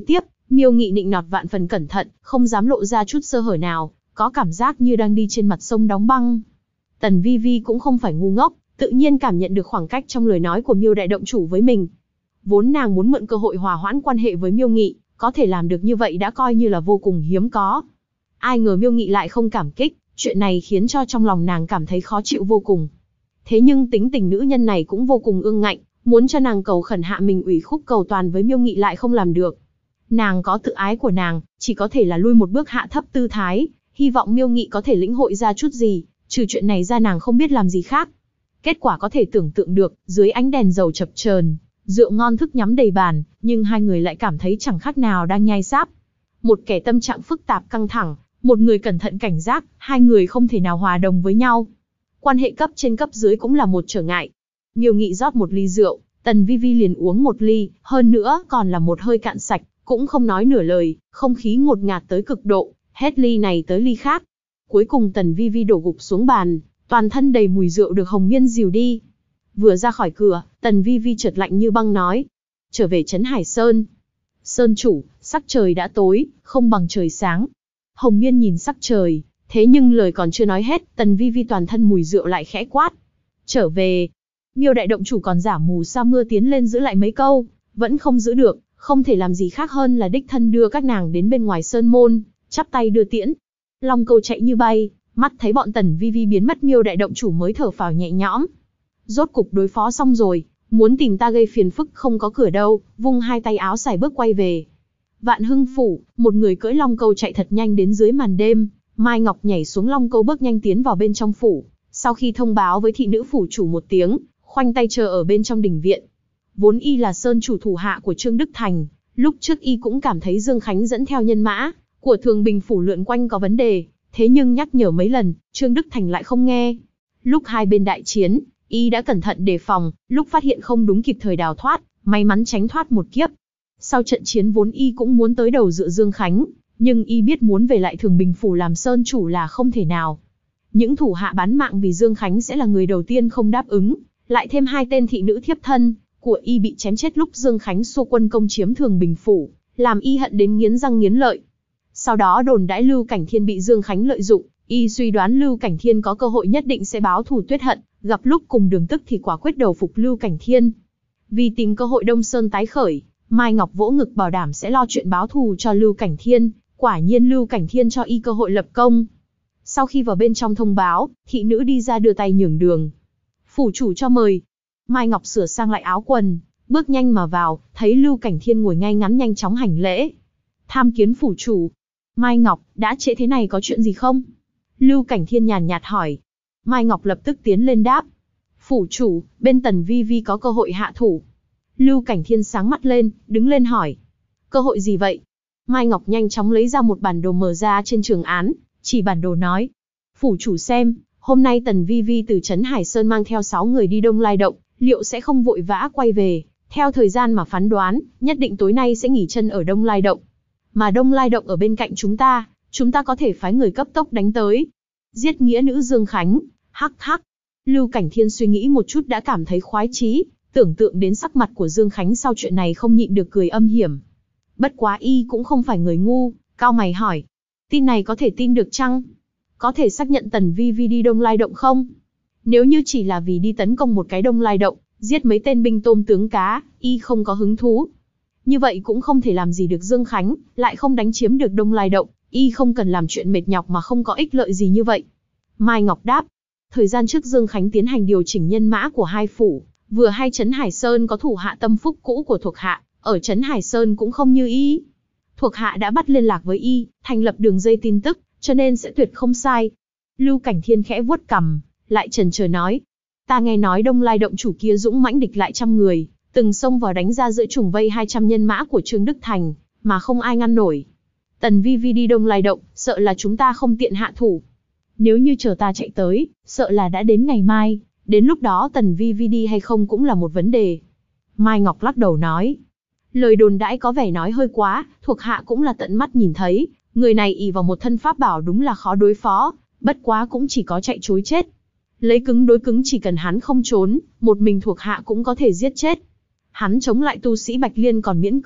Miêu Nghị nịnh nọt vạn phần cẩn thận, không dám lộ ra chút sơ hở nào, có cảm giác như đang đi trên mặt sông đóng băng. Tần Vi Vi cũng không phải ngu ngốc, tự nhiên cảm nhận được khoảng cách trong lời nói của Miêu đại động chủ với mình. Vốn nàng muốn mượn cơ hội hòa hoãn quan hệ với Miêu Nghị, có thể làm được như vậy đã coi như là vô cùng hiếm có. Ai ngờ Miêu Nghị lại không cảm kích, chuyện này khiến cho trong lòng nàng cảm thấy khó chịu vô cùng. Thế nhưng tính tình nữ nhân này cũng vô cùng ương ngạnh, muốn cho nàng cầu khẩn hạ mình ủy khúc cầu toàn với Miêu Nghị lại không làm được. Nàng có tự ái của nàng, chỉ có thể là lui một bước hạ thấp tư thái, hy vọng Miêu Nghị có thể lĩnh hội ra chút gì, trừ chuyện này ra nàng không biết làm gì khác. Kết quả có thể tưởng tượng được, dưới ánh đèn dầu chập chờn, rượu ngon thức nhắm đầy bàn, nhưng hai người lại cảm thấy chẳng khác nào đang nhai sáp. Một kẻ tâm trạng phức tạp căng thẳng, một người cẩn thận cảnh giác, hai người không thể nào hòa đồng với nhau. Quan hệ cấp trên cấp dưới cũng là một trở ngại. Miêu Nghị rót một ly rượu, Tần Vi Vi liền uống một ly, hơn nữa còn là một hơi cạn sạch, cũng không nói nửa lời, không khí ngột ngạt tới cực độ, hết ly này tới ly khác. Cuối cùng Tần Vi Vi đổ gục xuống bàn, toàn thân đầy mùi rượu được Hồng Miên dìu đi. Vừa ra khỏi cửa, Tần Vi Vi chợt lạnh như băng nói: trở về trấn Hải Sơn. Sơn chủ, sắc trời đã tối, không bằng trời sáng. Hồng Miên nhìn sắc trời, thế nhưng lời còn chưa nói hết, Tần Vi Vi toàn thân mùi rượu lại khẽ quát: trở về. Miêu đại động chủ còn giả mù sa mưa tiến lên giữ lại mấy câu, vẫn không giữ được, không thể làm gì khác hơn là đích thân đưa các nàng đến bên ngoài sơn môn, chắp tay đưa tiễn. Long Câu chạy như bay, mắt thấy bọn Tần Vi Vi biến mất, Miêu đại động chủ mới thở phào nhẹ nhõm. Rốt cục đối phó xong rồi, muốn tìm ta gây phiền phức không có cửa đâu, vung hai tay áo xài bước quay về. Vạn Hưng phủ, một người cưỡi Long Câu chạy thật nhanh đến dưới màn đêm, Mai Ngọc nhảy xuống Long Câu bước nhanh tiến vào bên trong phủ, sau khi thông báo với thị nữ phủ chủ một tiếng, khoanh tay chờ ở bên trong đình viện. Vốn y là sơn chủ thủ hạ của Trương Đức Thành, lúc trước y cũng cảm thấy Dương Khánh dẫn theo nhân mã của Thường Bình phủ lượn quanh có vấn đề, thế nhưng nhắc nhở mấy lần, Trương Đức Thành lại không nghe. Lúc hai bên đại chiến, y đã cẩn thận đề phòng, lúc phát hiện không đúng kịp thời đào thoát, may mắn tránh thoát một kiếp. Sau trận chiến vốn y cũng muốn tới đầu dựa Dương Khánh, nhưng y biết muốn về lại Thường Bình phủ làm sơn chủ là không thể nào. Những thủ hạ bán mạng vì Dương Khánh sẽ là người đầu tiên không đáp ứng, lại thêm hai tên thị nữ thiếp thân của y bị chém chết lúc Dương Khánh xua quân công chiếm Thường Bình phủ, làm y hận đến nghiến răng nghiến lợi. Sau đó đồn đãi Lưu Cảnh Thiên bị Dương Khánh lợi dụng, y suy đoán Lưu Cảnh Thiên có cơ hội nhất định sẽ báo thù tuyết hận, gặp lúc cùng đường tức thì quả quyết đầu phục Lưu Cảnh Thiên. Vì tìm cơ hội Đông Sơn tái khởi, Mai Ngọc vỗ ngực bảo đảm sẽ lo chuyện báo thù cho Lưu Cảnh Thiên, quả nhiên Lưu Cảnh Thiên cho y cơ hội lập công. Sau khi vào bên trong thông báo, thị nữ đi ra đưa tay nhường đường. Phủ chủ cho mời. Mai Ngọc sửa sang lại áo quần, bước nhanh mà vào, thấy Lưu Cảnh Thiên ngồi ngay ngắn nhanh chóng hành lễ. Tham kiến phủ chủ. Mai Ngọc, đã trễ thế này có chuyện gì không? Lưu Cảnh Thiên nhàn nhạt hỏi. Mai Ngọc lập tức tiến lên đáp. Phủ chủ, bên Tần Vi Vi có cơ hội hạ thủ. Lưu Cảnh Thiên sáng mắt lên, đứng lên hỏi. Cơ hội gì vậy? Mai Ngọc nhanh chóng lấy ra một bản đồ mở ra trên trường án, chỉ bản đồ nói. Phủ chủ xem, hôm nay Tần Vi Vi từ trấn Hải Sơn mang theo 6 người đi Đông Lai Động, liệu sẽ không vội vã quay về. Theo thời gian mà phán đoán, nhất định tối nay sẽ nghỉ chân ở Đông Lai Động. Mà Đông Lai Động ở bên cạnh chúng ta có thể phái người cấp tốc đánh tới. Giết nghĩa nữ Dương Khánh, hắc hắc. Lưu Cảnh Thiên suy nghĩ một chút đã cảm thấy khoái chí, tưởng tượng đến sắc mặt của Dương Khánh sau chuyện này không nhịn được cười âm hiểm. Bất quá y cũng không phải người ngu, cau mày hỏi. Tin này có thể tin được chăng? Có thể xác nhận Tần Vi Vi đi Đông Lai Động không? Nếu như chỉ là vì đi tấn công một cái Đông Lai Động, giết mấy tên binh tôm tướng cá, y không có hứng thú. Như vậy cũng không thể làm gì được Dương Khánh, lại không đánh chiếm được Đông Lai Động, y không cần làm chuyện mệt nhọc mà không có ích lợi gì như vậy. Mai Ngọc đáp. Thời gian trước Dương Khánh tiến hành điều chỉnh nhân mã của hai phủ, vừa hay trấn Hải Sơn có thủ hạ tâm phúc cũ của thuộc hạ, ở trấn Hải Sơn cũng không như y. Thuộc hạ đã bắt liên lạc với y, thành lập đường dây tin tức, cho nên sẽ tuyệt không sai. Lưu Cảnh Thiên khẽ vuốt cằm, lại chần chờ nói. Ta nghe nói Đông Lai Động chủ kia dũng mãnh địch lại 100 người, từng xông vào đánh ra giữa trùng vây 200 nhân mã của Trương Đức Thành, mà không ai ngăn nổi. Tần Vi Vi đi Đông Lai Động, sợ là chúng ta không tiện hạ thủ. Nếu như chờ ta chạy tới, sợ là đã đến ngày mai, đến lúc đó Tần Vi Vi đi hay không cũng là một vấn đề. Mai Ngọc lắc đầu nói. Lời đồn đãi có vẻ nói hơi quá, thuộc hạ cũng là tận mắt nhìn thấy, người này ỷ vào một thân pháp bảo đúng là khó đối phó, bất quá cũng chỉ có chạy trối chết. Lấy cứng đối cứng chỉ cần hắn không trốn, một mình thuộc hạ cũng có thể giết chết. Hắn chống lại tu sĩ Bạch Liên còn miễn cưỡng,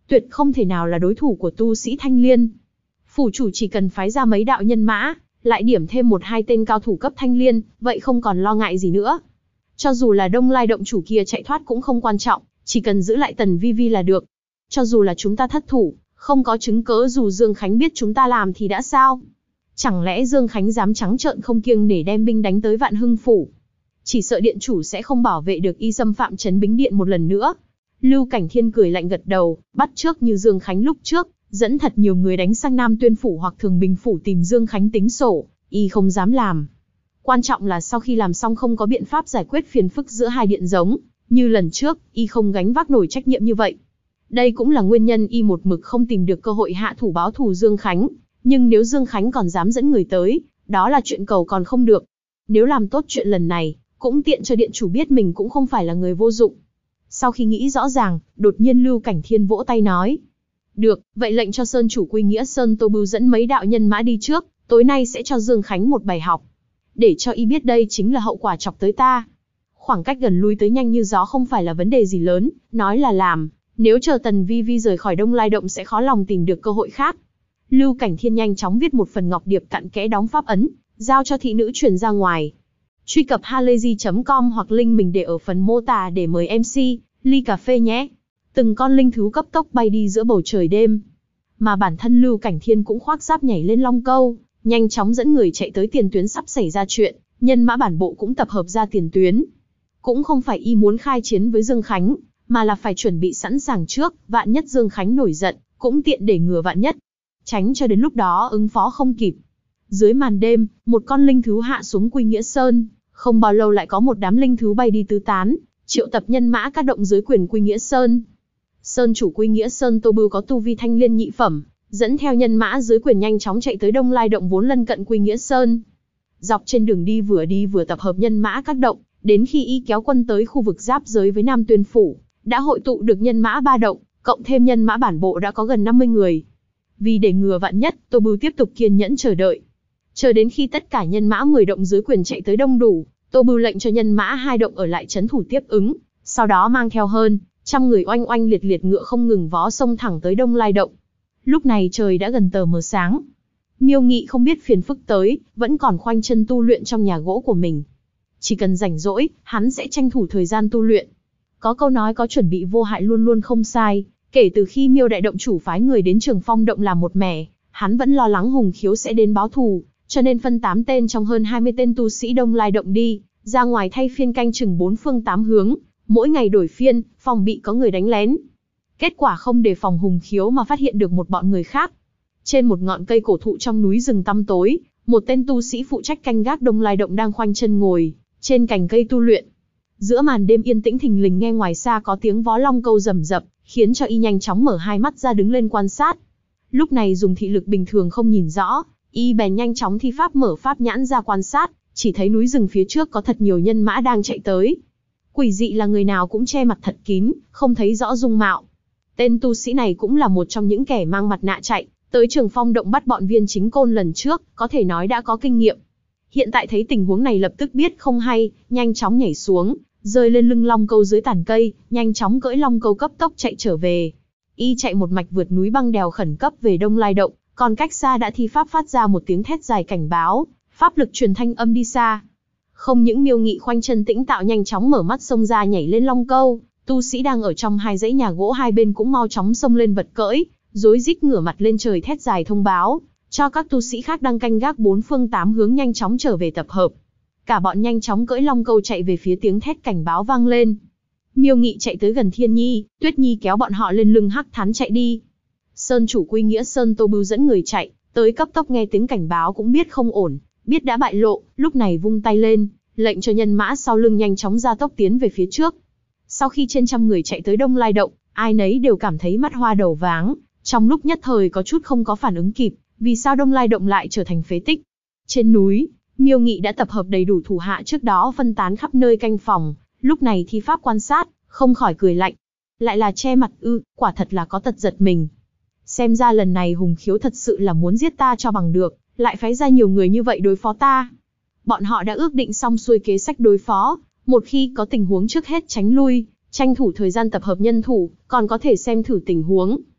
tuyệt không thể nào là đối thủ của tu sĩ Thanh Liên. Phủ chủ chỉ cần phái ra mấy đạo nhân mã, lại điểm thêm 1-2 tên cao thủ cấp Thanh Liên, vậy không còn lo ngại gì nữa. Cho dù là Đông Lai động chủ kia chạy thoát cũng không quan trọng, chỉ cần giữ lại Tần Vi Vi là được. Cho dù là chúng ta thất thủ, không có chứng cớ dù Dương Khánh biết chúng ta làm thì đã sao? Chẳng lẽ Dương Khánh dám trắng trợn không kiêng để đem binh đánh tới Vạn Hưng phủ? Chỉ sợ điện chủ sẽ không bảo vệ được y xâm phạm Trấn Bính Điện một lần nữa. Lưu Cảnh Thiên cười lạnh gật đầu, bắt chước như Dương Khánh lúc trước, dẫn thật nhiều người đánh sang Nam Tuyên phủ hoặc Thường Bình phủ tìm Dương Khánh tính sổ, y không dám làm. Quan trọng là sau khi làm xong không có biện pháp giải quyết phiền phức giữa hai điện giống, như lần trước, y không gánh vác nổi trách nhiệm như vậy. Đây cũng là nguyên nhân y một mực không tìm được cơ hội hạ thủ báo thù Dương Khánh, nhưng nếu Dương Khánh còn dám dẫn người tới, đó là chuyện cầu còn không được. Nếu làm tốt chuyện lần này, cũng tiện cho điện chủ biết mình cũng không phải là người vô dụng. Sau khi nghĩ rõ ràng, đột nhiên Lưu Cảnh Thiên vỗ tay nói. Được, vậy lệnh cho Sơn chủ Quy Nghĩa Sơn Tô Bưu dẫn mấy đạo nhân mã đi trước, tối nay sẽ cho Dương Khánh một bài học. Để cho y biết đây chính là hậu quả chọc tới ta. Khoảng cách gần lui tới nhanh như gió không phải là vấn đề gì lớn, nói là làm. Nếu chờ Tần Vi Vi rời khỏi Đông Lai động sẽ khó lòng tìm được cơ hội khác. Lưu Cảnh Thiên nhanh chóng viết một phần ngọc điệp cặn kẽ đóng pháp ấn, giao cho thị nữ truyền ra ngoài. Truy cập halayzi.com hoặc link mình để ở phần mô tả để mời MC, ly cà phê nhé. Từng con linh thú cấp tốc bay đi giữa bầu trời đêm. Mà bản thân Lưu Cảnh Thiên cũng khoác giáp nhảy lên long câu, nhanh chóng dẫn người chạy tới tiền tuyến sắp xảy ra chuyện, nhân mã bản bộ cũng tập hợp ra tiền tuyến. Cũng không phải y muốn khai chiến với Dương Khánh, mà là phải chuẩn bị sẵn sàng trước, vạn nhất Dương Khánh nổi giận, cũng tiện để ngừa vạn nhất. Tránh cho đến lúc đó ứng phó không kịp. Dưới màn đêm, một con linh thú hạ xuống Quy Nghĩa Sơn, không bao lâu lại có một đám linh thú bay đi tứ tán, triệu tập nhân mã các động dưới quyền Quy Nghĩa Sơn. Sơn chủ Quy Nghĩa Sơn Tô Bưu có tu vi Thanh Liên nhị phẩm, dẫn theo nhân mã dưới quyền nhanh chóng chạy tới Đông Lai động vốn lân cận Quy Nghĩa Sơn. Dọc trên đường đi vừa tập hợp nhân mã các động, đến khi y kéo quân tới khu vực giáp giới với Nam Tuyên phủ, đã hội tụ được nhân mã 3 động, cộng thêm nhân mã bản bộ đã có gần 50 người. Vì để ngừa vạn nhất, Tô Bưu tiếp tục kiên nhẫn chờ đợi. Chờ đến khi tất cả nhân mã 10 động dưới quyền chạy tới đông đủ, Tô Bưu lệnh cho nhân mã 2 động ở lại trấn thủ tiếp ứng, sau đó mang theo hơn 100 người oanh oanh liệt liệt ngựa không ngừng vó xông thẳng tới Đông Lai động. Lúc này trời đã gần tờ mờ sáng. Miêu Nghị không biết phiền phức tới, vẫn còn khoanh chân tu luyện trong nhà gỗ của mình. Chỉ cần rảnh rỗi, hắn sẽ tranh thủ thời gian tu luyện. Có câu nói có chuẩn bị vô hại luôn luôn không sai, kể từ khi Miêu đại động chủ phái người đến Trường Phong động làm một mẻ, hắn vẫn lo lắng Hùng Khiếu sẽ đến báo thù, cho nên phân 8 tên trong hơn 20 tên tu sĩ Đông Lai động đi, ra ngoài thay phiên canh chừng 4 phương 8 hướng, mỗi ngày đổi phiên, phòng bị có người đánh lén. Kết quả không đề phòng Hùng Khiếu mà phát hiện được một bọn người khác. Trên một ngọn cây cổ thụ trong núi rừng tăm tối, một tên tu sĩ phụ trách canh gác Đông Lai động đang khoanh chân ngồi trên cành cây tu luyện. Giữa màn đêm yên tĩnh thình lình nghe ngoài xa có tiếng vó long câu rầm rập, khiến cho y nhanh chóng mở hai mắt ra đứng lên quan sát. Lúc này dùng thị lực bình thường không nhìn rõ, y bèn nhanh chóng thi pháp mở pháp nhãn ra quan sát, chỉ thấy núi rừng phía trước có thật nhiều nhân mã đang chạy tới. Quỷ dị là người nào cũng che mặt thật kín, không thấy rõ dung mạo. Tên tu sĩ này cũng là một trong những kẻ mang mặt nạ chạy tới Trường Phong động bắt bọn Viên Chính Côn lần trước, có thể nói đã có kinh nghiệm. Hiện tại thấy tình huống này lập tức biết không hay, nhanh chóng nhảy xuống, rơi lên lưng long câu dưới tàn cây, nhanh chóng cưỡi long câu cấp tốc chạy trở về. Y chạy một mạch vượt núi băng đèo khẩn cấp về Đông Lai động, còn cách xa đã thi pháp phát ra một tiếng thét dài cảnh báo, pháp lực truyền thanh âm đi xa. Không những Miêu Nghị khoanh chân tĩnh tạo nhanh chóng mở mắt xông ra nhảy lên long câu, tu sĩ đang ở trong hai dãy nhà gỗ hai bên cũng mau chóng xông lên vật cưỡi, rối rít ngửa mặt lên trời thét dài thông báo, cho các tu sĩ khác đang canh gác 4 phương 8 hướng nhanh chóng trở về tập hợp. Cả bọn nhanh chóng cưỡi long câu chạy về phía tiếng thét cảnh báo vang lên. Miêu Nghị chạy tới gần Thiên Nhi, Tuyết Nhi kéo bọn họ lên lưng Hắc Thán chạy đi. Sơn chủ Quy Nghĩa Sơn Tô Bưu dẫn người chạy, tới cấp tốc nghe tiếng cảnh báo cũng biết không ổn, biết đã bại lộ, lúc này vung tay lên, lệnh cho nhân mã sau lưng nhanh chóng ra tốc tiến về phía trước. Sau khi trên trăm người chạy tới Đông Lai động, ai nấy đều cảm thấy mắt hoa đầu váng, trong lúc nhất thời có chút không có phản ứng kịp, vì sao Đông Lai động lại trở thành phế tích. Trên núi, Miêu Nghị đã tập hợp đầy đủ thủ hạ trước đó phân tán khắp nơi canh phòng, lúc này thi pháp quan sát, không khỏi cười lạnh. Lại là che mặt ư, quả thật là có tật giật mình. Xem ra lần này Hùng Khiếu thật sự là muốn giết ta cho bằng được, lại phái ra nhiều người như vậy đối phó ta. Bọn họ đã ước định xong xuôi kế sách đối phó, một khi có tình huống trước hết tránh lui, tranh thủ thời gian tập hợp nhân thủ, còn có thể xem thử tình huống.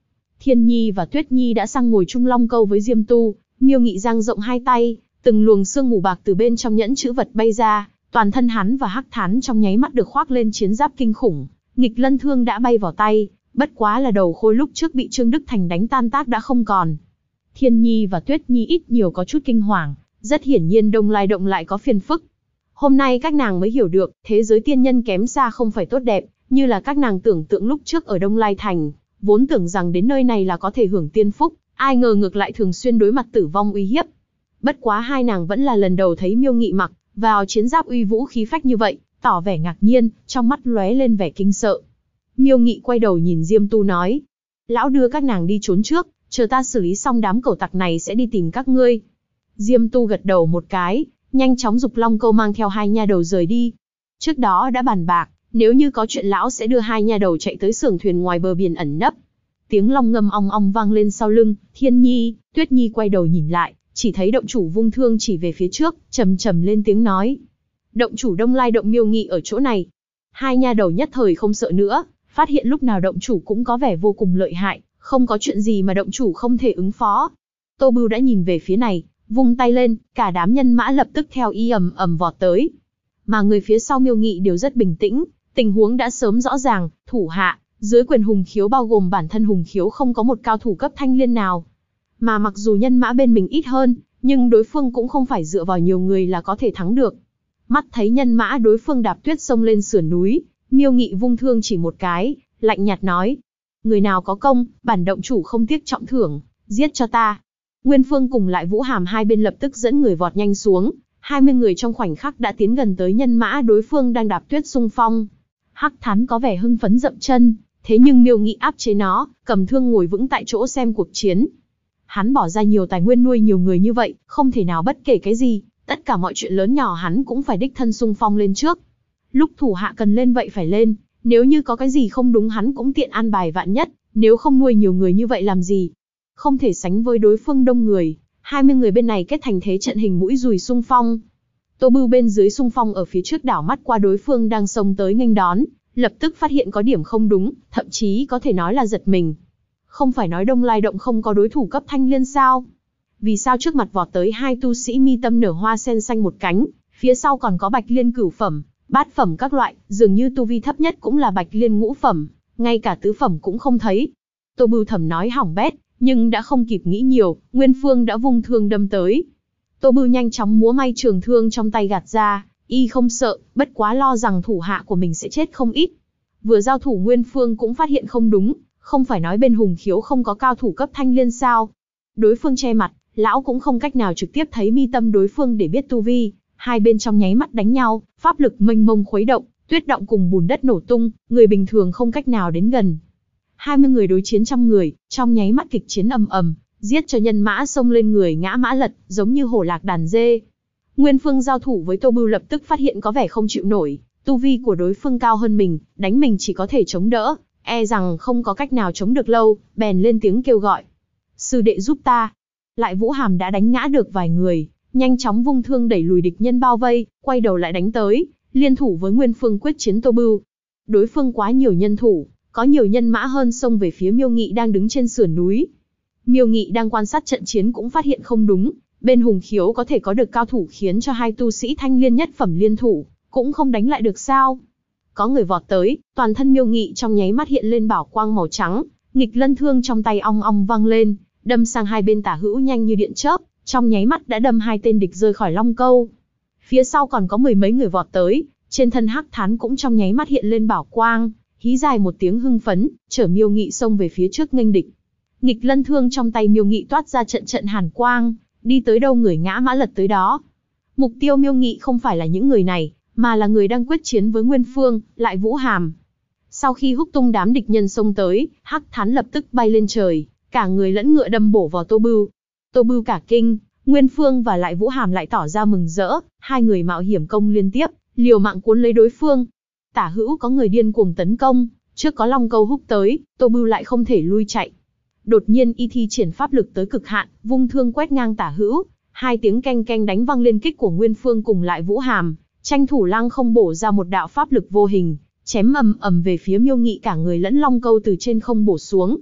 Thiên Nhi và Tuyết Nhi đã sang ngồi chung long câu với Diêm Tu. Miêu Nghị dang rộng hai tay, từng luồng sương mù bạc từ bên trong nhẫn chữ vật bay ra, toàn thân hắn và Hắc Thán trong nháy mắt được khoác lên chiến giáp kinh khủng. Nghịch Lân Thương đã bay vào tay, bất quá là đầu khôi lúc trước bị Trương Đức Thành đánh tan tác đã không còn. Thiên Nhi và Tuyết Nhi ít nhiều có chút kinh hoàng, rất hiển nhiên Đông Lai Động lại có phiền phức. Hôm nay các nàng mới hiểu được, thế giới tiên nhân kém xa không phải tốt đẹp, như là các nàng tưởng tượng lúc trước ở Đông Lai Thành, vốn tưởng rằng đến nơi này là có thể hưởng tiên phúc, ai ngờ ngược lại thường xuyên đối mặt tử vong uy hiếp. Bất quá hai nàng vẫn là lần đầu thấy Miêu Nghị mặc vào chiến giáp uy vũ khí phách như vậy, tỏ vẻ ngạc nhiên, trong mắt lóe lên vẻ kinh sợ. Miêu Nghị quay đầu nhìn Diêm Tu nói, lão đưa các nàng đi trốn trước, chờ ta xử lý xong đám cẩu tặc này sẽ đi tìm các ngươi. Diêm Tu gật đầu một cái, nhanh chóng giục long câu mang theo hai nha đầu rời đi. Trước đó đã bàn bạc, nếu như có chuyện lão sẽ đưa hai nha đầu chạy tới xưởng thuyền ngoài bờ biển ẩn nấp. Tiếng long ngâm ong ong vang lên sau lưng, Thiên Nhi, Tuyết Nhi quay đầu nhìn lại, chỉ thấy động chủ vung thương chỉ về phía trước, trầm trầm lên tiếng nói. Động chủ Đông Lai Động Miêu Nghị ở chỗ này. Hai nha đầu nhất thời không sợ nữa, phát hiện lúc nào động chủ cũng có vẻ vô cùng lợi hại, không có chuyện gì mà động chủ không thể ứng phó. Tô Bưu đã nhìn về phía này, vung tay lên, cả đám nhân mã lập tức theo y ầm ầm vọt tới. Mà người phía sau Miêu Nghị đều rất bình tĩnh, tình huống đã sớm rõ ràng, thủ hạ, dưới quyền Hùng Khiếu bao gồm bản thân Hùng Khiếu không có một cao thủ cấp thanh liên nào. Mà mặc dù nhân mã bên mình ít hơn, nhưng đối phương cũng không phải dựa vào nhiều người là có thể thắng được. Mắt thấy nhân mã đối phương đạp tuyết xông lên sườn núi, Miêu Nghị vung thương chỉ một cái, lạnh nhạt nói. Người nào có công, bản động chủ không tiếc trọng thưởng, giết cho ta. Nguyên Phương cùng lại Vũ Hàm hai bên lập tức dẫn người vọt nhanh xuống, 20 người trong khoảnh khắc đã tiến gần tới nhân mã đối phương đang đạp tuyết xung phong. Hắc Thán có vẻ hưng phấn dậm chân, thế nhưng Miêu Nghị áp chế nó, cầm thương ngồi vững tại chỗ xem cuộc chiến. Hắn bỏ ra nhiều tài nguyên nuôi nhiều người như vậy, không thể nào bất kể cái gì, tất cả mọi chuyện lớn nhỏ hắn cũng phải đích thân xung phong lên trước. Lúc thủ hạ cần lên vậy phải lên, nếu như có cái gì không đúng hắn cũng tiện an bài vạn nhất, nếu không nuôi nhiều người như vậy làm gì. Không thể sánh với đối phương đông người, 20 người bên này kết thành thế trận hình mũi dùi xung phong. Tô Bưu bên dưới xung phong ở phía trước đảo mắt qua đối phương đang xông tới nghênh đón, lập tức phát hiện có điểm không đúng, thậm chí có thể nói là giật mình. Không phải nói Đông Lai Động không có đối thủ cấp thanh liên sao? Vì sao trước mặt vọt tới hai tu sĩ mi tâm nở hoa sen xanh một cánh, phía sau còn có bạch liên cửu phẩm, bát phẩm các loại, dường như tu vi thấp nhất cũng là bạch liên ngũ phẩm, ngay cả tứ phẩm cũng không thấy. Tô Bưu thầm nói hỏng bét, nhưng đã không kịp nghĩ nhiều, Nguyên Phương đã vung thương đâm tới. Tô Bưu nhanh chóng múa may trường thương trong tay gạt ra, y không sợ, bất quá lo rằng thủ hạ của mình sẽ chết không ít. Vừa giao thủ Nguyên Phương cũng phát hiện không đúng, không phải nói bên Hùng Khiếu không có cao thủ cấp thanh liên sao? Đối phương che mặt, lão cũng không cách nào trực tiếp thấy mi tâm đối phương để biết tu vi. Hai bên trong nháy mắt đánh nhau, pháp lực mênh mông khuấy động, tuyết động cùng bùn đất nổ tung, người bình thường không cách nào đến gần. 20 người đối chiến trăm người, trong nháy mắt kịch chiến ầm ầm, giết cho nhân mã xông lên người ngã mã lật, giống như hổ lạc đàn dê. Nguyên Phương giao thủ với Tô Bưu lập tức phát hiện có vẻ không chịu nổi, tu vi của đối phương cao hơn mình, đánh mình chỉ có thể chống đỡ, e rằng không có cách nào chống được lâu, bèn lên tiếng kêu gọi. Sư đệ giúp ta. Lại Vũ Hàm đã đánh ngã được vài người, nhanh chóng vung thương đẩy lùi địch nhân bao vây, quay đầu lại đánh tới, liên thủ với Nguyên Phương quyết chiến Tô Bưu. Đối phương quá nhiều nhân thủ, có nhiều nhân mã hơn xông về phía Miêu Nghị đang đứng trên sườn núi. Miêu Nghị đang quan sát trận chiến cũng phát hiện không đúng, bên Hùng Khiếu có thể có được cao thủ khiến cho hai tu sĩ thanh liên nhất phẩm liên thủ, cũng không đánh lại được sao? Có người vọt tới, toàn thân Miêu Nghị trong nháy mắt hiện lên bảo quang màu trắng, nghịch lân thương trong tay ong ong vang lên, đâm sang hai bên tả hữu nhanh như điện chớp, trong nháy mắt đã đâm hai tên địch rơi khỏi long câu. Phía sau còn có mười mấy người vọt tới, trên thân Hắc Thán cũng trong nháy mắt hiện lên bảo quang, hí dài một tiếng hưng phấn, chở Miêu Nghị xông về phía trước nghênh địch. Nghịch lân thương trong tay Miêu Nghị toát ra trận trận hàn quang, đi tới đâu người ngã mã lật tới đó. Mục tiêu Miêu Nghị không phải là những người này, mà là người đang quyết chiến với Nguyên Phương, lại Vũ Hàm. Sau khi húc tung đám địch nhân xông tới, Hắc Thán lập tức bay lên trời, cả người lẫn ngựa đâm bổ vào Tô Bưu. Tô Bưu cả kinh, Nguyên Phương và lại Vũ Hàm lại tỏ ra mừng rỡ, hai người mạo hiểm công liên tiếp, liều mạng cuốn lấy đối phương. Tả hữu có người điên cuồng tấn công, trước có long câu húc tới, Tô Bưu lại không thể lui chạy. Đột nhiên y thi triển pháp lực tới cực hạn, vung thương quét ngang tả hữu, hai tiếng keng keng đánh vang liên kích của Nguyên Phương cùng lại Vũ Hàm, tranh thủ lăng không bổ ra một đạo pháp lực vô hình, chém ầm ầm về phía Miêu Nghị, cả người lẫn long câu từ trên không bổ xuống.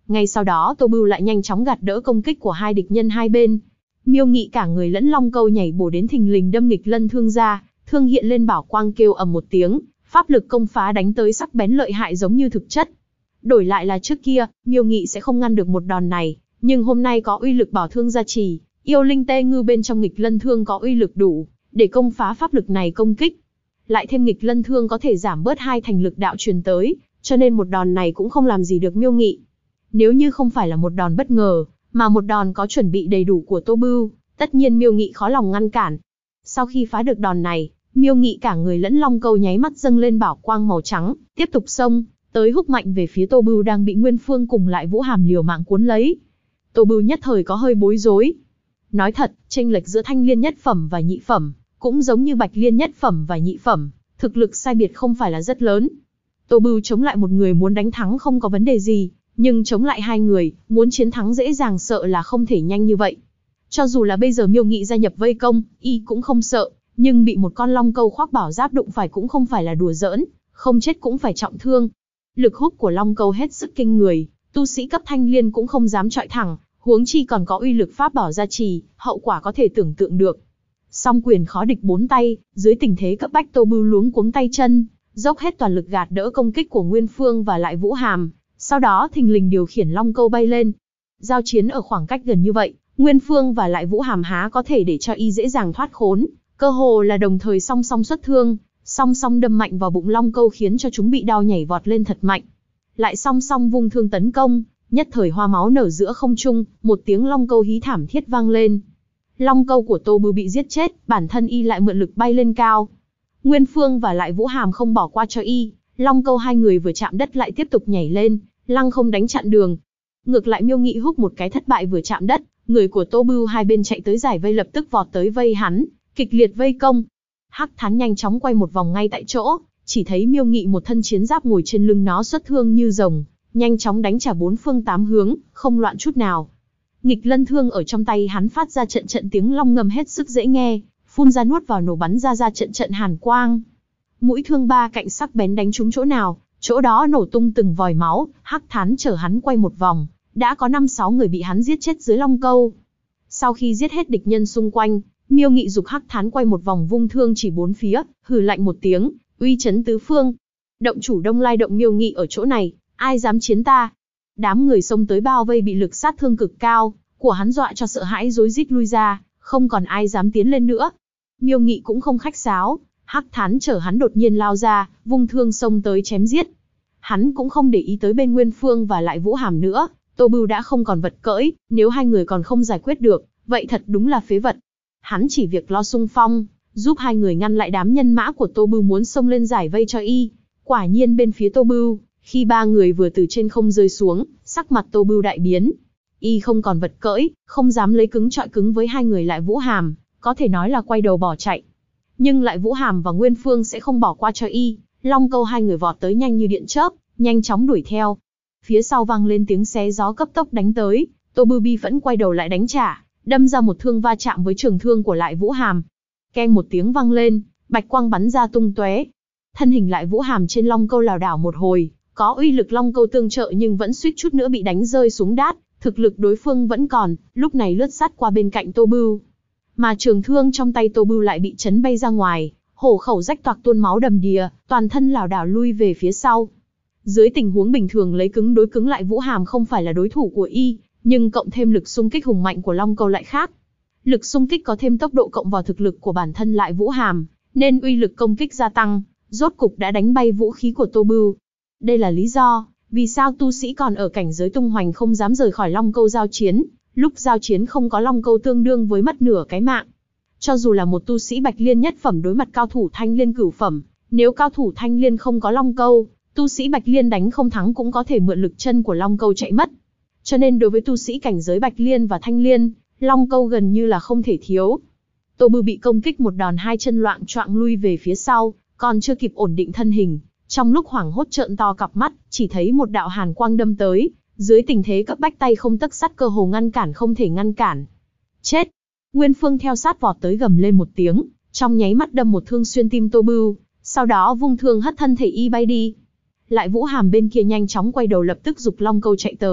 Ngay sau đó Tô Bưu lại nhanh chóng gạt đỡ công kích của hai địch nhân hai bên. Miêu Nghị cả người lẫn long câu nhảy bổ đến thình lình đâm nghịch lân thương ra, thương hiện lên bảo quang kêu ầm một tiếng, pháp lực công phá đánh tới sắc bén lợi hại giống như thực chất. Đổi lại là trước kia, Miêu Nghị sẽ không ngăn được một đòn này, nhưng hôm nay có uy lực bảo thương gia trì, yêu linh tê ngư bên trong nghịch lân thương có uy lực đủ để công phá pháp lực này công kích. Lại thêm nghịch lân thương có thể giảm bớt hai thành lực đạo truyền tới, cho nên một đòn này cũng không làm gì được Miêu Nghị. Nếu như không phải là một đòn bất ngờ, mà một đòn có chuẩn bị đầy đủ của Tô Bưu, tất nhiên Miêu Nghị khó lòng ngăn cản. Sau khi phá được đòn này, Miêu Nghị cả người lẫn long câu nháy mắt dâng lên bảo quang màu trắng, tiếp tục xông tới húc mạnh về phía Tô Bưu đang bị Nguyên Phương cùng lại Vũ Hàm liều mạng cuốn lấy. Tô Bưu nhất thời có hơi bối rối. Nói thật, chênh lệch giữa Thanh Liên nhất phẩm và nhị phẩm, cũng giống như Bạch Liên nhất phẩm và nhị phẩm, thực lực sai biệt không phải là rất lớn. Tô Bưu chống lại một người muốn đánh thắng không có vấn đề gì, nhưng chống lại hai người, muốn chiến thắng dễ dàng sợ là không thể nhanh như vậy. Cho dù là bây giờ Miêu Nghị gia nhập vây công, y cũng không sợ, nhưng bị một con long câu khoác bảo giáp đụng phải cũng không phải là đùa giỡn, không chết cũng phải trọng thương. Lực hút của long câu hết sức kinh người, tu sĩ cấp Thanh Liên cũng không dám chọi thẳng, huống chi còn có uy lực pháp bảo gia trì, hậu quả có thể tưởng tượng được. Song quyền khó địch bốn tay, dưới tình thế cấp bách Tô Bưu luống cuống tay chân, dốc hết toàn lực gạt đỡ công kích của Nguyên Phương và lại Vũ Hàm, sau đó thình lình điều khiển long câu bay lên. Giao chiến ở khoảng cách gần như vậy, Nguyên Phương và lại Vũ Hàm há có thể để cho y dễ dàng thoát khốn, cơ hồ là đồng thời song song xuất thương, song song đâm mạnh vào bụng long câu khiến cho chúng bị đau nhảy vọt lên thật mạnh. Lại song song vung thương tấn công, nhất thời hoa máu nở giữa không trung, một tiếng long câu hí thảm thiết vang lên. Long câu của Tô Bưu bị giết chết, bản thân y lại mượn lực bay lên cao. Nguyên Phương và lại Vũ Hàm không bỏ qua cho y, long câu hai người vừa chạm đất lại tiếp tục nhảy lên, lăng không đánh chặn đường. Ngược lại Miêu Nghị húc một cái thất bại vừa chạm đất, người của Tô Bưu hai bên chạy tới giải vây lập tức vọt tới vây hắn, kịch liệt vây công. Hắc Thán nhanh chóng quay một vòng ngay tại chỗ, chỉ thấy Miêu Nghị một thân chiến giáp ngồi trên lưng nó xuất thương như rồng, nhanh chóng đánh trả bốn phương tám hướng, không loạn chút nào. Nghịch lân thương ở trong tay hắn phát ra trận trận tiếng long ngâm hết sức dễ nghe, phun ra nuốt vào nổ bắn ra trận trận hàn quang. Mũi thương ba cạnh sắc bén đánh trúng chỗ nào, chỗ đó nổ tung từng vòi máu. Hắc Thán chở hắn quay một vòng, đã có 5-6 người bị hắn giết chết dưới long câu. Sau khi giết hết địch nhân xung quanh, Miêu Nghị giục Hắc Thán quay một vòng vung thương chỉ bốn phía, hừ lạnh một tiếng, uy chấn tứ phương. Động chủ Đông Lai động Miêu Nghị ở chỗ này, ai dám chiến ta? Đám người xông tới bao vây bị lực sát thương cực cao của hắn dọa cho sợ hãi rối rít lui ra, không còn ai dám tiến lên nữa. Miêu Nghị cũng không khách sáo, Hắc Thán chở hắn đột nhiên lao ra, vung thương xông tới chém giết. Hắn cũng không để ý tới bên Nguyên Phương và lại Vũ Hàm nữa, Tô Bưu đã không còn vật cưỡi, nếu hai người còn không giải quyết được, vậy thật đúng là phế vật. Hắn chỉ việc lo xung phong, giúp hai người ngăn lại đám nhân mã của Tô Bưu muốn xông lên giải vây cho y. Quả nhiên bên phía Tô Bưu, khi ba người vừa từ trên không rơi xuống, sắc mặt Tô Bưu đại biến. Y không còn vật cưỡi, không dám lấy cứng chọi cứng với hai người lại Vũ Hàm, có thể nói là quay đầu bỏ chạy. Nhưng lại Vũ Hàm và Nguyên Phương sẽ không bỏ qua cho y, long câu hai người vọt tới nhanh như điện chớp, nhanh chóng đuổi theo. Phía sau vang lên tiếng xé gió cấp tốc đánh tới, Tô Bưu bi phẫn quay đầu lại đánh trả, đâm ra một thương va chạm với trường thương của lại Vũ Hàm. Keng một tiếng vang lên, bạch quang bắn ra tung tóe. Thân hình lại Vũ Hàm trên long câu lảo đảo một hồi, có uy lực long câu tương trợ nhưng vẫn suýt chút nữa bị đánh rơi xuống đát, thực lực đối phương vẫn còn, lúc này lướt sát qua bên cạnh Tô Bưu. Mà trường thương trong tay Tô Bưu lại bị chấn bay ra ngoài, hổ khẩu rách toạc tuôn máu đầm đìa, toàn thân lảo đảo lui về phía sau. Dưới tình huống bình thường lấy cứng đối cứng lại Vũ Hàm không phải là đối thủ của y, nhưng cộng thêm lực xung kích hùng mạnh của long câu lại khác. Lực xung kích có thêm tốc độ cộng vào thực lực của bản thân lại Vũ Hàm, nên uy lực công kích gia tăng, rốt cục đã đánh bay vũ khí của Tô Bưu. Đây là lý do vì sao tu sĩ còn ở cảnh giới tung hoành không dám rời khỏi long câu giao chiến, lúc giao chiến không có long câu tương đương với mất nửa cái mạng. Cho dù là một tu sĩ Bạch Liên nhất phẩm đối mặt cao thủ Thanh Liên cửu phẩm, nếu cao thủ Thanh Liên không có long câu, tu sĩ Bạch Liên đánh không thắng cũng có thể mượn lực chân của long câu chạy mất. Cho nên đối với tu sĩ cảnh giới Bạch Liên và Thanh Liên, long câu gần như là không thể thiếu. Tô Bưu bị công kích một đòn hai chân loạng choạng lui về phía sau, còn chưa kịp ổn định thân hình, trong lúc hoảng hốt trợn to cặp mắt, chỉ thấy một đạo hàn quang đâm tới, dưới tình thế cấp bách tay không tấc sắt cơ hồ ngăn cản không thể ngăn cản. Chết! Nguyên Phương theo sát vọt tới gầm lên một tiếng, trong nháy mắt đâm một thương xuyên tim Tô Bưu, sau đó vung thương hất thân thể y bay đi. Lại Vũ Hàm bên kia nhanh chóng quay đầu lập tức giục long câu chạy tới,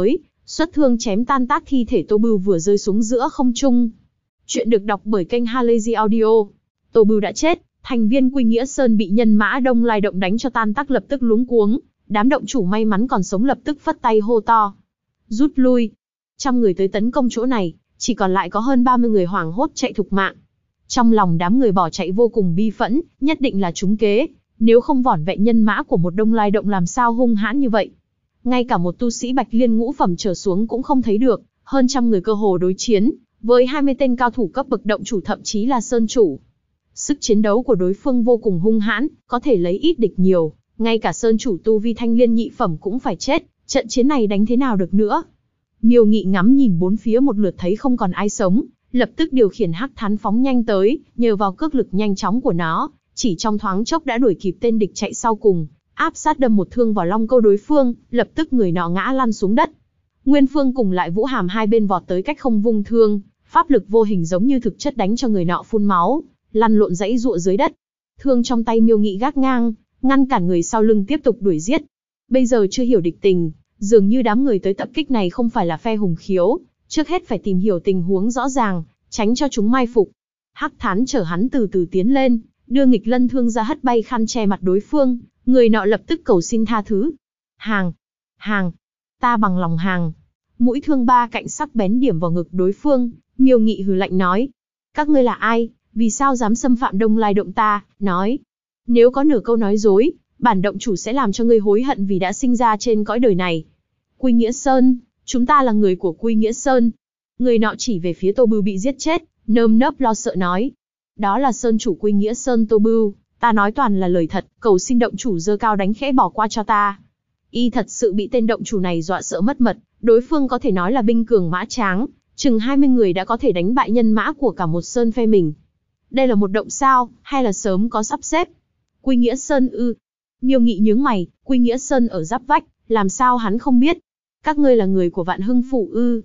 xuất thương chém tan tác thi thể Tô Bưu vừa rơi xuống giữa không trung. Chuyện được đọc bởi kênh Halazy Audio. Tô Bưu đã chết, thành viên Quy Nghĩa Sơn bị nhân mã Đông Lai Động đánh cho tan tác lập tức luống cuống, đám động chủ may mắn còn sống lập tức phất tay hô to. Rút lui. Trăm người tới tấn công chỗ này, chỉ còn lại có hơn 30 người hoảng hốt chạy thục mạng. Trong lòng đám người bỏ chạy vô cùng bi phẫn, nhất định là trúng kế, nếu không vỏn vẹn nhân mã của một Đông Lai Động làm sao hung hãn như vậy. Ngay cả một tu sĩ Bạch Liên ngũ phẩm trở xuống cũng không thấy được, hơn trăm người cơ hồ đối chiến, với 20 tên cao thủ cấp bậc động chủ thậm chí là sơn chủ. Sức chiến đấu của đối phương vô cùng hung hãn, có thể lấy ít địch nhiều, ngay cả sơn chủ tu vi Thanh Liên nhị phẩm cũng phải chết, trận chiến này đánh thế nào được nữa. Miêu Nghị ngắm nhìn bốn phía một lượt thấy không còn ai sống, lập tức điều khiển hắc thán phóng nhanh tới, nhờ vào cước lực nhanh chóng của nó, chỉ trong thoáng chốc đã đuổi kịp tên địch chạy sau cùng, áp sát đâm một thương vào long câu đối phương, lập tức người nọ ngã lăn xuống đất. Nguyên Phương cùng lại Vũ Hàm hai bên vọt tới cách không vung thương, pháp lực vô hình giống như thực chất đánh cho người nọ phun máu, lăn lộn giãy giụa dưới đất. Thương trong tay Miêu Nghị gác ngang, ngăn cản người sau lưng tiếp tục đuổi giết. Bây giờ chưa hiểu địch tình, dường như đám người tới tập kích này không phải là phe hùng khiếu, trước hết phải tìm hiểu tình huống rõ ràng, tránh cho chúng mai phục. Hắc thán chở hắn từ từ tiến lên, đưa nghịch lân thương ra hất bay khăn che mặt đối phương, người nọ lập tức cầu xin tha thứ. Hàng, ta bằng lòng hàng. Mũi thương ba cạnh sắc bén điểm vào ngực đối phương, Miêu Nghị hừ lạnh nói. Các ngươi là ai, vì sao dám xâm phạm Đông Lai Động ta, nói. Nếu có nửa câu nói dối, bản động chủ sẽ làm cho ngươi hối hận vì đã sinh ra trên cõi đời này. Quy Nghĩa Sơn, chúng ta là người của Quy Nghĩa Sơn. Người nọ chỉ về phía Tô Bưu bị giết chết, nơm nớp lo sợ nói. Đó là Sơn chủ Quy Nghĩa Sơn Tô Bưu, ta nói toàn là lời thật, cầu xin động chủ giơ cao đánh khẽ bỏ qua cho ta. Y thật sự bị tên động chủ này dọa sợ mất mật, đối phương có thể nói là binh cường mã tráng, chừng 20 người đã có thể đánh bại nhân mã của cả một sơn phe mình. Đây là một động sao, hay là sớm có sắp xếp? Quy Nghĩa Sơn ư? Miêu Nghị nhướng mày, Quy Nghĩa Sơn ở giáp vách, làm sao hắn không biết? Các ngươi là người của Vạn Hưng Phủ ư?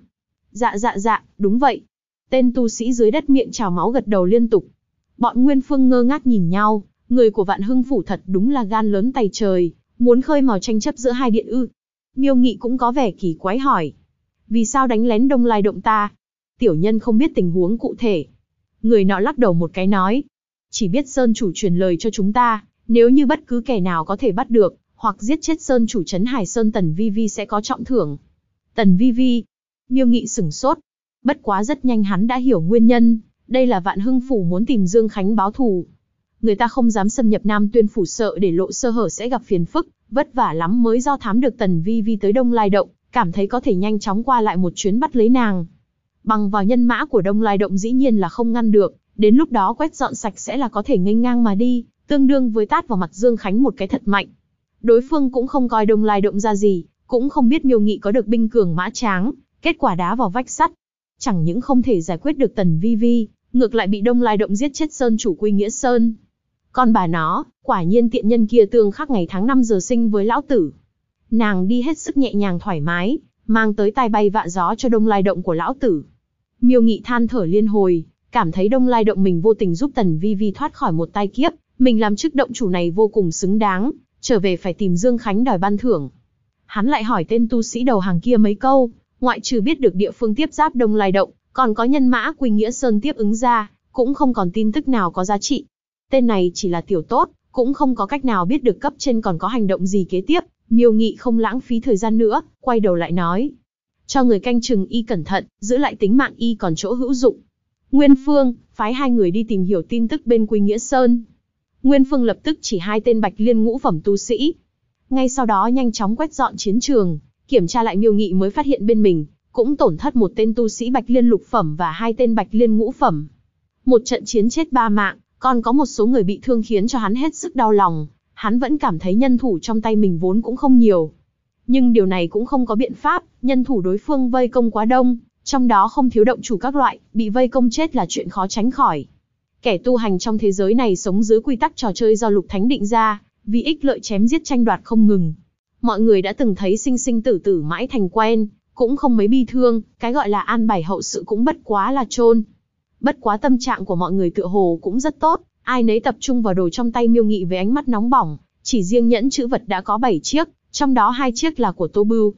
Dạ, đúng vậy. Tên tu sĩ dưới đất miệng trào máu gật đầu liên tục. Bọn Nguyên Phương ngơ ngác nhìn nhau, người của Vạn Hưng Phủ thật đúng là gan lớn tày trời, muốn khơi mào tranh chấp giữa hai điện ư? Miêu Nghị cũng có vẻ kỳ quái hỏi. Vì sao đánh lén Đông Lai Động ta? Tiểu nhân không biết tình huống cụ thể. Người nọ lắc đầu một cái nói. Chỉ biết Sơn chủ truyền lời cho chúng ta, nếu như bất cứ kẻ nào có thể bắt được, hoặc giết chết Sơn chủ Trấn Hải Sơn Tần Vi Vi sẽ có trọng thưởng. Tần Vi Vi. Miêu Nghị sửng sốt. Bất quá rất nhanh hắn đã hiểu nguyên nhân, đây là Vạn Hưng Phủ muốn tìm Dương Khánh báo thù. Người ta không dám xâm nhập Nam Tuyên Phủ sợ để lộ sơ hở sẽ gặp phiền phức, vất vả lắm mới do thám được Tần Vi Vi tới Đông Lai Động, cảm thấy có thể nhanh chóng qua lại một chuyến bắt lấy nàng. Bằng vào nhân mã của Đông Lai Động dĩ nhiên là không ngăn được, đến lúc đó quét dọn sạch sẽ là có thể nghênh ngang mà đi, tương đương với tát vào mặt Dương Khánh một cái thật mạnh. Đối phương cũng không coi Đông Lai Động ra gì, cũng không biết Miêu Nghị có được binh cường mã tráng, kết quả đá vào vách sắt. Chẳng những không thể giải quyết được Tần Vi Vi, ngược lại bị Đông Lai Động giết chết Sơn chủ Quy Nghĩa Sơn. Con bà nó, quả nhiên tiện nhân kia tương khắc ngày tháng năm giờ sinh với lão tử. Nàng đi hết sức nhẹ nhàng thoải mái, mang tới tai bay vạ gió cho Đông Lai Động của lão tử. Miêu Nghị than thở liên hồi, cảm thấy Đông Lai Động mình vô tình giúp Tần Vi Vi thoát khỏi một tai kiếp, mình làm chức động chủ này vô cùng xứng đáng, trở về phải tìm Dương Khánh đòi ban thưởng. Hắn lại hỏi tên tu sĩ đầu hàng kia mấy câu, ngoại trừ biết được địa phương tiếp giáp Đông Lai Động, còn có nhân mã Quy Nghĩa Sơn tiếp ứng ra, cũng không còn tin tức nào có giá trị. Tên này chỉ là tiểu tốt, cũng không có cách nào biết được cấp trên còn có hành động gì kế tiếp. Miêu Nghị không lãng phí thời gian nữa, quay đầu lại nói. Cho người canh chừng y cẩn thận, giữ lại tính mạng y còn chỗ hữu dụng. Nguyên Phương, phái hai người đi tìm hiểu tin tức bên Quy Nghĩa Sơn. Nguyên Phương lập tức chỉ hai tên Bạch Liên ngũ phẩm tu sĩ. Ngay sau đó nhanh chóng quét dọn chiến trường, kiểm tra lại Miêu Nghị mới phát hiện bên mình, cũng tổn thất một tên tu sĩ Bạch Liên lục phẩm và hai tên Bạch Liên ngũ phẩm. Một trận chiến chết 3 mạng, còn có một số người bị thương khiến cho hắn hết sức đau lòng. Hắn vẫn cảm thấy nhân thủ trong tay mình vốn cũng không nhiều. Nhưng điều này cũng không có biện pháp, nhân thủ đối phương vây công quá đông, trong đó không thiếu động chủ các loại, bị vây công chết là chuyện khó tránh khỏi. Kẻ tu hành trong thế giới này sống dưới quy tắc trò chơi do Lục Thánh định ra, vì ích lợi chém giết tranh đoạt không ngừng. Mọi người đã từng thấy sinh sinh tử tử mãi thành quen, cũng không mấy bi thương, cái gọi là an bài hậu sự cũng bất quá là chôn. Bất quá tâm trạng của mọi người tựa hồ cũng rất tốt, ai nấy tập trung vào đồ trong tay Miêu Nghị với ánh mắt nóng bỏng, chỉ riêng nhẫn chữ vật đã có 7 chiếc, trong đó 2 chiếc là của Tô Bưu.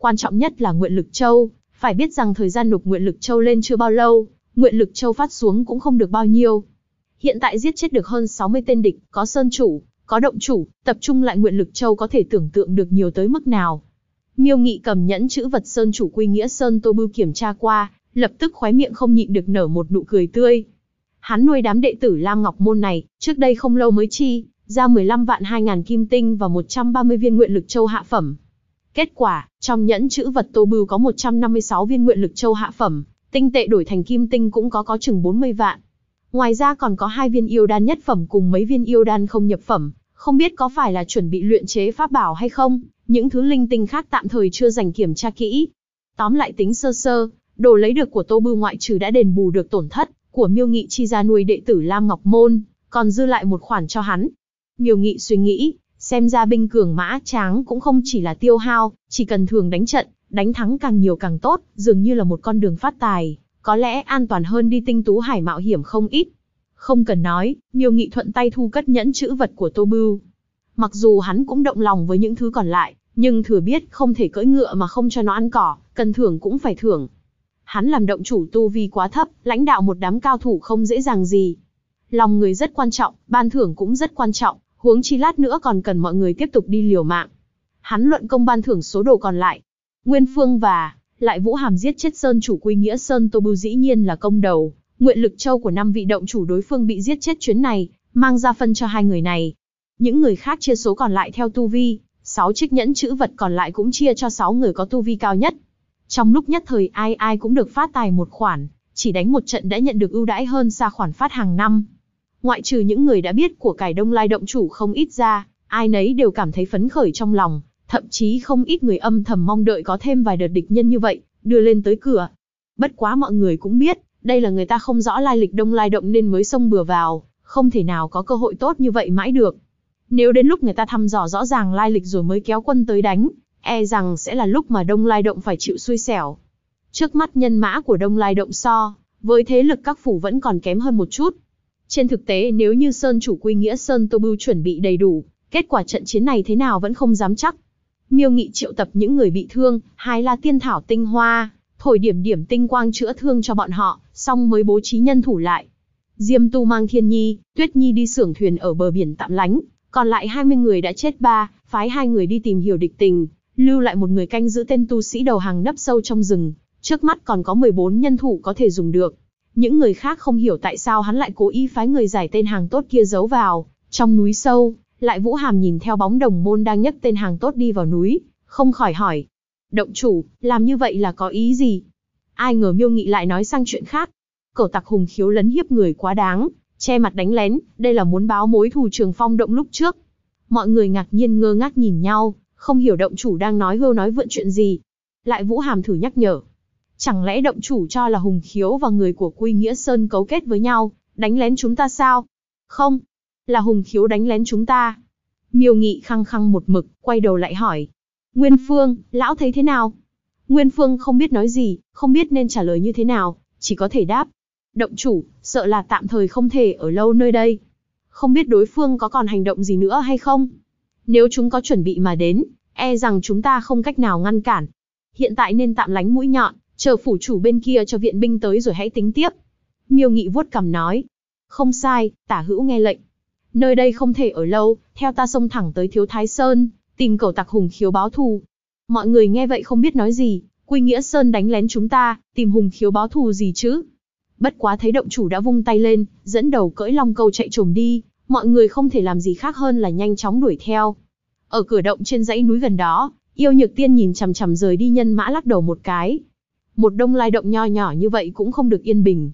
Quan trọng nhất là Nguyện Lực Châu, phải biết rằng thời gian nộp Nguyện Lực Châu lên chưa bao lâu, Nguyện Lực Châu phát xuống cũng không được bao nhiêu. Hiện tại giết chết được hơn 60 tên địch, có sơn chủ, có động chủ, tập trung lại Nguyện Lực Châu có thể tưởng tượng được nhiều tới mức nào. Miêu Nghị cầm nhẫn chữ vật sơn chủ Quy Nghĩa Sơn Tô Bưu kiểm tra qua, lập tức khóe miệng không nhịn được nở một nụ cười tươi. Hắn nuôi đám đệ tử Lam Ngọc Môn này, trước đây không lâu mới chi ra 15 vạn 2.000 kim tinh và 130 viên Nguyện Lực Châu hạ phẩm. Kết quả, trong nhẫn chữ vật Tô Bưu có 156 viên Nguyện Lực Châu hạ phẩm, tinh tệ đổi thành kim tinh cũng có chừng 40 vạn. Ngoài ra còn có 2 viên yêu đan nhất phẩm cùng mấy viên yêu đan không nhập phẩm, không biết có phải là chuẩn bị luyện chế pháp bảo hay không, những thứ linh tinh khác tạm thời chưa dành kiểm tra kỹ. Tóm lại tính sơ sơ, đồ lấy được của Tô Bưu ngoại trừ đã đền bù được tổn thất của Miêu Nghị chi ra nuôi đệ tử Lam Ngọc Môn, còn dư lại một khoản cho hắn. Miêu Nghị suy nghĩ, xem ra binh cường mã tráng cũng không chỉ là tiêu hao, chỉ cần thường đánh trận, đánh thắng càng nhiều càng tốt, dường như là một con đường phát tài, có lẽ an toàn hơn đi Tinh Tú Hải mạo hiểm không ít. Không cần nói, Miêu Nghị thuận tay thu cất nhẫn chữ vật của Tô Bưu. Mặc dù hắn cũng động lòng với những thứ còn lại, nhưng thừa biết không thể cưỡi ngựa mà không cho nó ăn cỏ, cần thưởng cũng phải thưởng. Hắn làm động chủ tu vi quá thấp, lãnh đạo một đám cao thủ không dễ dàng gì. Lòng người rất quan trọng, ban thưởng cũng rất quan trọng, huống chi lát nữa còn cần mọi người tiếp tục đi liều mạng. Hắn luận công ban thưởng số đồ còn lại. Nguyên Phương và lại Vũ Hàm giết chết sơn chủ Quy Nghĩa Sơn Tô Bưu dĩ nhiên là công đầu. Nguyện Lực Châu của 5 vị động chủ đối phương bị giết chết chuyến này, mang ra phân cho 2 người này. Những người khác chia số còn lại theo tu vi, 6 chiếc nhẫn chữ vật còn lại cũng chia cho 6 người có tu vi cao nhất. Trong lúc nhất thời ai ai cũng được phát tài một khoản, chỉ đánh một trận đã nhận được ưu đãi hơn xa khoản phát hàng năm. Ngoại trừ những người đã biết của cải Đông Lai động chủ không ít ra, ai nấy đều cảm thấy phấn khởi trong lòng, thậm chí không ít người âm thầm mong đợi có thêm vài đợt địch nhân như vậy, đưa lên tới cửa. Bất quá mọi người cũng biết, đây là người ta không rõ lai lịch Đông Lai động nên mới xông bừa vào, không thể nào có cơ hội tốt như vậy mãi được. Nếu đến lúc người ta thăm dò rõ ràng lai lịch rồi mới kéo quân tới đánh, e rằng sẽ là lúc mà Đông Lai động phải chịu xui xẻo. Trước mắt nhân mã của Đông Lai động so với thế lực các phủ vẫn còn kém hơn một chút. Trên thực tế nếu như sơn chủ Quy Nghĩa Sơn Tô Bưu chuẩn bị đầy đủ, kết quả trận chiến này thế nào vẫn không dám chắc. Miêu Nghị triệu tập những người bị thương, hái la tiên thảo tinh hoa, thổi điểm tinh quang chữa thương cho bọn họ, xong mới bố trí nhân thủ lại. Diêm Tu mang Thiên Nhi, Tuyết Nhi đi xưởng thuyền ở bờ biển tạm lánh, còn lại 20 người đã chết phái 2 người đi tìm hiểu địch tình, lưu lại một người canh giữ tên tu sĩ đầu hàng nấp sâu trong rừng, trước mắt còn có 14 nhân thủ có thể dùng được. Những người khác không hiểu tại sao hắn lại cố ý phái người giải tên hàng tốt kia giấu vào trong núi sâu. Lại Vũ Hàm nhìn theo bóng đồng môn đang nhấc tên hàng tốt đi vào núi, không khỏi hỏi: động chủ, làm như vậy là có ý gì? Ai ngờ Miêu Nghị lại nói sang chuyện khác. Cẩu tặc Hùng Khiếu lấn hiếp người quá đáng, che mặt đánh lén, đây là muốn báo mối thù Trường Phong động lúc trước. Mọi người ngạc nhiên ngơ ngác nhìn nhau, không hiểu động chủ đang nói hưu nói vượn chuyện gì. Lại Vũ Hàm thử nhắc nhở: chẳng lẽ động chủ cho là Hùng Khiếu và người của Quy Nghĩa Sơn cấu kết với nhau, đánh lén chúng ta sao? Không, là Hùng Khiếu đánh lén chúng ta. Miêu Nghị khăng khăng một mực, quay đầu lại hỏi: Nguyên Phương, lão thấy thế nào? Nguyên Phương không biết nói gì, không biết nên trả lời như thế nào, chỉ có thể đáp: động chủ, sợ là tạm thời không thể ở lâu nơi đây. Không biết đối phương có còn hành động gì nữa hay không? Nếu chúng có chuẩn bị mà đến, e rằng chúng ta không cách nào ngăn cản. Hiện tại nên tạm lánh mũi nhọn, chờ phủ chủ bên kia cho viện binh tới rồi hãy tính tiếp. Miêu Nghị vuốt cằm nói: không sai, tả hữu nghe lệnh. Nơi đây không thể ở lâu, theo ta xông thẳng tới Thiếu Thái Sơn, tìm cẩu tặc Hùng Khiếu báo thù. Mọi người nghe vậy không biết nói gì. Quy Nghĩa Sơn đánh lén chúng ta, tìm Hùng Khiếu báo thù gì chứ? Bất quá thấy động chủ đã vung tay lên, dẫn đầu cưỡi long câu chạy trồm đi, mọi người không thể làm gì khác hơn là nhanh chóng đuổi theo. Ở cửa động trên dãy núi gần đó, Yêu Nhược Tiên nhìn chằm chằm rời đi nhân mã lắc đầu một cái. Một Đông Lai động nho nhỏ như vậy cũng không được yên bình.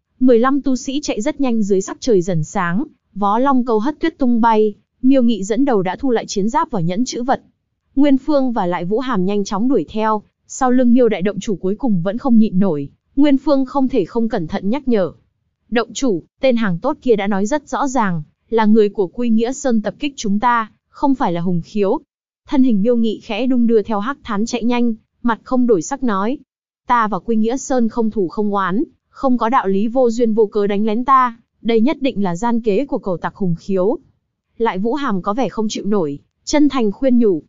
15 tu sĩ chạy rất nhanh dưới sắc trời dần sáng, vó long câu hất tuyết tung bay, Miêu Nghị dẫn đầu đã thu lại chiến giáp vào nhẫn chữ vật. Nguyên Phương và lại Vũ Hàm nhanh chóng đuổi theo, sau lưng Miêu đại động chủ cuối cùng vẫn không nhịn nổi, Nguyên Phương không thể không cẩn thận nhắc nhở: động chủ, tên hàng tốt kia đã nói rất rõ ràng, là người của Quy Nghĩa Sơn tập kích chúng ta, không phải là Hùng Khiếu. Thân hình Miêu Nghị khẽ đung đưa theo hắc thán chạy nhanh, mặt không đổi sắc nói: ta và Quy Nghĩa Sơn không thù không oán, không có đạo lý vô duyên vô cớ đánh lén ta, đây nhất định là gian kế của cẩu tặc Hùng Khiếu. Lại Vũ Hàm có vẻ không chịu nổi, chân thành khuyên nhủ: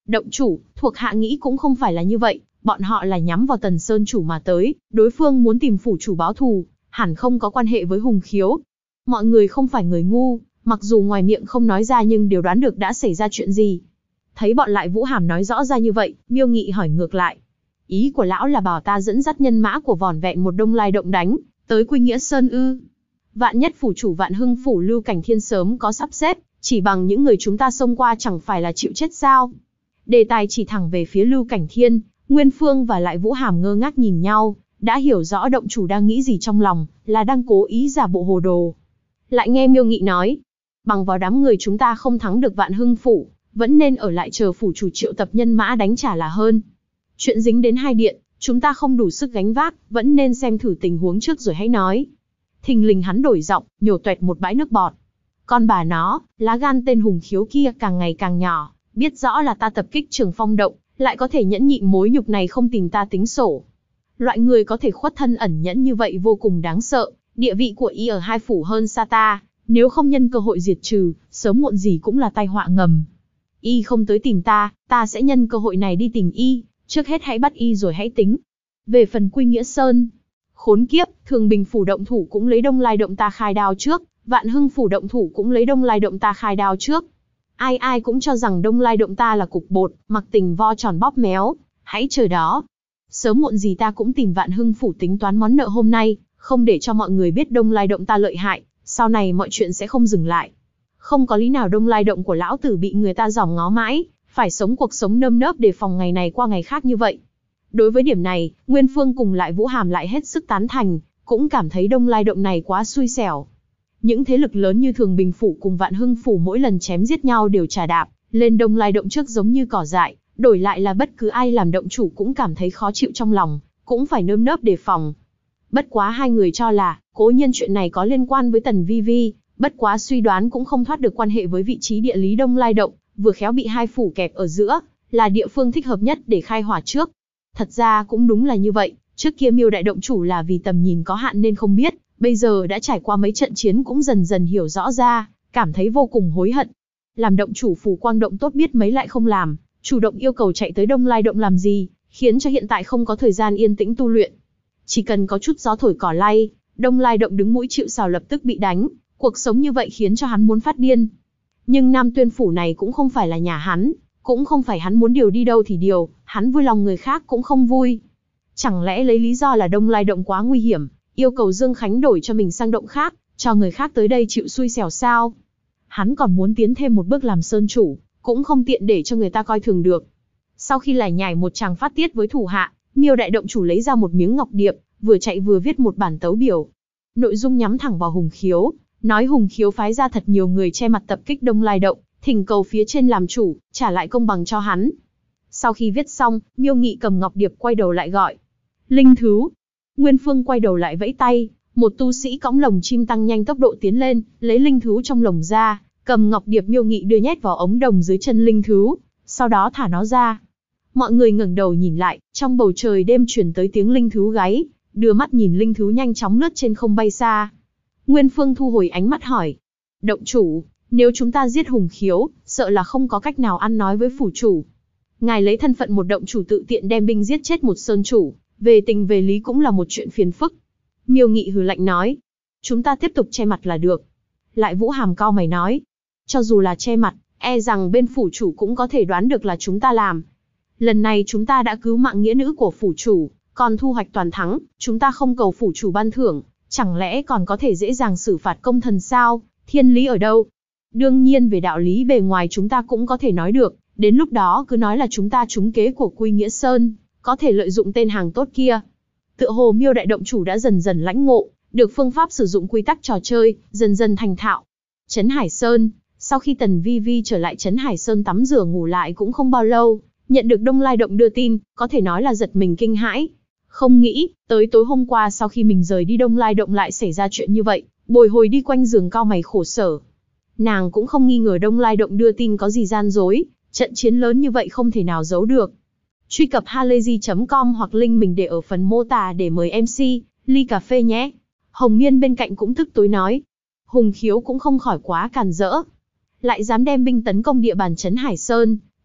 Động chủ, thuộc hạ nghĩ cũng không phải là như vậy, bọn họ là nhắm vào Tần Sơn chủ mà tới, đối phương muốn tìm phủ chủ báo thù, hẳn không có quan hệ với Hùng Khiếu. Mọi người không phải người ngu, mặc dù ngoài miệng không nói ra nhưng đều đoán được đã xảy ra chuyện gì. Thấy bọn Lại Vũ Hàm nói rõ ra như vậy, Miêu Nghị hỏi ngược lại. Ý của lão là bảo ta dẫn dắt nhân mã của vỏn vẹn một Đông Lai Động đánh tới Quy Nghĩa Sơn ư? Vạn nhất phủ chủ Vạn Hưng phủ Lưu Cảnh Thiên sớm có sắp xếp, chỉ bằng những người chúng ta xông qua chẳng phải là chịu chết sao? Đề tài chỉ thẳng về phía Lưu Cảnh Thiên, Nguyên Phương và Lại Vũ Hàm ngơ ngác nhìn nhau, đã hiểu rõ động chủ đang nghĩ gì trong lòng, là đang cố ý giả bộ hồ đồ. Lại nghe Miêu Nghị nói, bằng vào đám người chúng ta không thắng được Vạn Hưng phủ, vẫn nên ở lại chờ phủ chủ triệu tập nhân mã đánh trả là hơn. Chuyện dính đến hai điện, chúng ta không đủ sức gánh vác, vẫn nên xem thử tình huống trước rồi hãy nói. Thình lình hắn đổi giọng, nhổ toẹt một bãi nước bọt. Con bà nó, lá gan tên Hùng Khiếu kia càng ngày càng nhỏ, biết rõ là ta tập kích Trường Phong Động, lại có thể nhẫn nhịn mối nhục này không tìm ta tính sổ. Loại người có thể khuất thân ẩn nhẫn như vậy vô cùng đáng sợ, địa vị của y ở hai phủ hơn xa ta, nếu không nhân cơ hội diệt trừ, sớm muộn gì cũng là tai họa ngầm. Y không tới tìm ta, ta sẽ nhân cơ hội này đi tìm y, trước hết hãy bắt y rồi hãy tính. Về phần Quy Nghĩa Sơn, khốn kiếp, Thường Bình phủ động thủ cũng lấy Đông Lai Động ta khai đao trước, Vạn Hưng phủ động thủ cũng lấy Đông Lai Động ta khai đao trước. Ai ai cũng cho rằng Đông Lai Động ta là cục bột, mặc tình vo tròn bóp méo, hãy chờ đó. Sớm muộn gì ta cũng tìm Vạn Hưng phủ tính toán món nợ hôm nay, không để cho mọi người biết Đông Lai Động ta lợi hại, sau này mọi chuyện sẽ không dừng lại. Không có lý nào Đông Lai Động của lão tử bị người ta giòm ngó mãi, phải sống cuộc sống nơm nớp để phòng ngày này qua ngày khác như vậy. Đối với điểm này, Nguyên Phương cùng Lại Vũ Hàm lại hết sức tán thành, cũng cảm thấy Đông Lai Động này quá xui xẻo. Những thế lực lớn như Thường Bình phủ cùng Vạn Hưng phủ mỗi lần chém giết nhau đều trà đạp lên Đông Lai Động trước giống như cỏ dại, đổi lại là bất cứ ai làm động chủ cũng cảm thấy khó chịu trong lòng, cũng phải nơm nớp đề phòng. Bất quá hai người cho là, cố nhiên chuyện này có liên quan với Tần Vi Vi, bất quá suy đoán cũng không thoát được quan hệ với vị trí địa lý Đông Lai Động, vừa khéo bị hai phủ kẹp ở giữa, là địa phương thích hợp nhất để khai hỏa trước. Thật ra cũng đúng là như vậy, trước kia Miêu đại động chủ là vì tầm nhìn có hạn nên không biết, bây giờ đã trải qua mấy trận chiến cũng dần dần hiểu rõ ra, cảm thấy vô cùng hối hận. Làm động chủ phủ Quang Động tốt biết mấy lại không làm, chủ động yêu cầu chạy tới Đông Lai Động làm gì, khiến cho hiện tại không có thời gian yên tĩnh tu luyện. Chỉ cần có chút gió thổi cỏ lay, Đông Lai Động đứng mũi chịu sào lập tức bị đánh, cuộc sống như vậy khiến cho hắn muốn phát điên. Nhưng Nam Tuyên phủ này cũng không phải là nhà hắn, cũng không phải hắn muốn điều đi đâu thì điều, hắn vui lòng người khác cũng không vui. Chẳng lẽ lấy lý do là Đông Lai Động quá nguy hiểm, yêu cầu Dương Khánh đổi cho mình sang động khác, cho người khác tới đây chịu xui xẻo sao? Hắn còn muốn tiến thêm một bước làm sơn chủ, cũng không tiện để cho người ta coi thường được. Sau khi lải nhải một tràng phát tiết với thủ hạ, Miêu đại động chủ lấy ra một miếng ngọc điệp, vừa chạy vừa viết một bản tấu biểu. Nội dung nhắm thẳng vào Hùng Khiếu, nói Hùng Khiếu phái ra thật nhiều người che mặt tập kích Đông Lai Động, thỉnh cầu phía trên làm chủ, trả lại công bằng cho hắn. Sau khi viết xong, Miêu Nghị cầm ngọc điệp quay đầu lại gọi. Linh Thứ. Nguyên Phương quay đầu lại vẫy tay, một tu sĩ cõng lồng chim tăng nhanh tốc độ tiến lên, lấy Linh Thứ trong lồng ra, cầm ngọc điệp Miêu Nghị đưa nhét vào ống đồng dưới chân Linh Thứ, sau đó thả nó ra. Mọi người ngẩng đầu nhìn lại, trong bầu trời đêm truyền tới tiếng Linh Thứ gáy, đưa mắt nhìn Linh Thứ nhanh chóng lướt trên không bay xa. Nguyên Phương thu hồi ánh mắt hỏi. Động chủ, nếu chúng ta giết Hùng Khiếu, sợ là không có cách nào ăn nói với phủ chủ. Ngài lấy thân phận một động chủ tự tiện đem binh giết chết một sơn chủ, về tình về lý cũng là một chuyện phiền phức. Miêu Nghị hừ lạnh nói. Chúng ta tiếp tục che mặt là được. Lại Vũ Hàm cau mày nói. Cho dù là che mặt, e rằng bên phủ chủ cũng có thể đoán được là chúng ta làm. Lần này chúng ta đã cứu mạng nghĩa nữ của phủ chủ, còn thu hoạch toàn thắng, chúng ta không cầu phủ chủ ban thưởng, chẳng lẽ còn có thể dễ dàng xử phạt công thần sao? Thiên lý ở đâu? Đương nhiên về đạo lý bề ngoài chúng ta cũng có thể nói được, đến lúc đó cứ nói là chúng ta trúng kế của Quy Nghĩa Sơn, có thể lợi dụng tên hàng tốt kia. Tựa hồ Miêu đại động chủ đã dần dần lãnh ngộ, được phương pháp sử dụng quy tắc trò chơi, dần dần thành thạo. Trấn Hải Sơn, sau khi Tần Vi Vi trở lại Trấn Hải Sơn tắm rửa ngủ lại cũng không bao lâu, nhận được Đông Lai Động đưa tin, có thể nói là giật mình kinh hãi. Không nghĩ, tới tối hôm qua sau khi mình rời đi Đông Lai Động lại xảy ra chuyện như vậy, bồi hồi đi quanh giường cau mày khổ sở. Nàng cũng không nghi ngờ Đông Lai Động đưa tin có gì gian dối, trận chiến lớn như vậy không thể nào giấu được. Truy cập halayzi.com hoặc link mình để ở phần mô tả để mời MC, ly cà phê nhé. Hồng Miên bên cạnh cũng tức tối nói. Hùng Khiếu cũng không khỏi quá càn rỡ. Lại dám đem binh tấn công địa bàn Trấn Hải Sơn,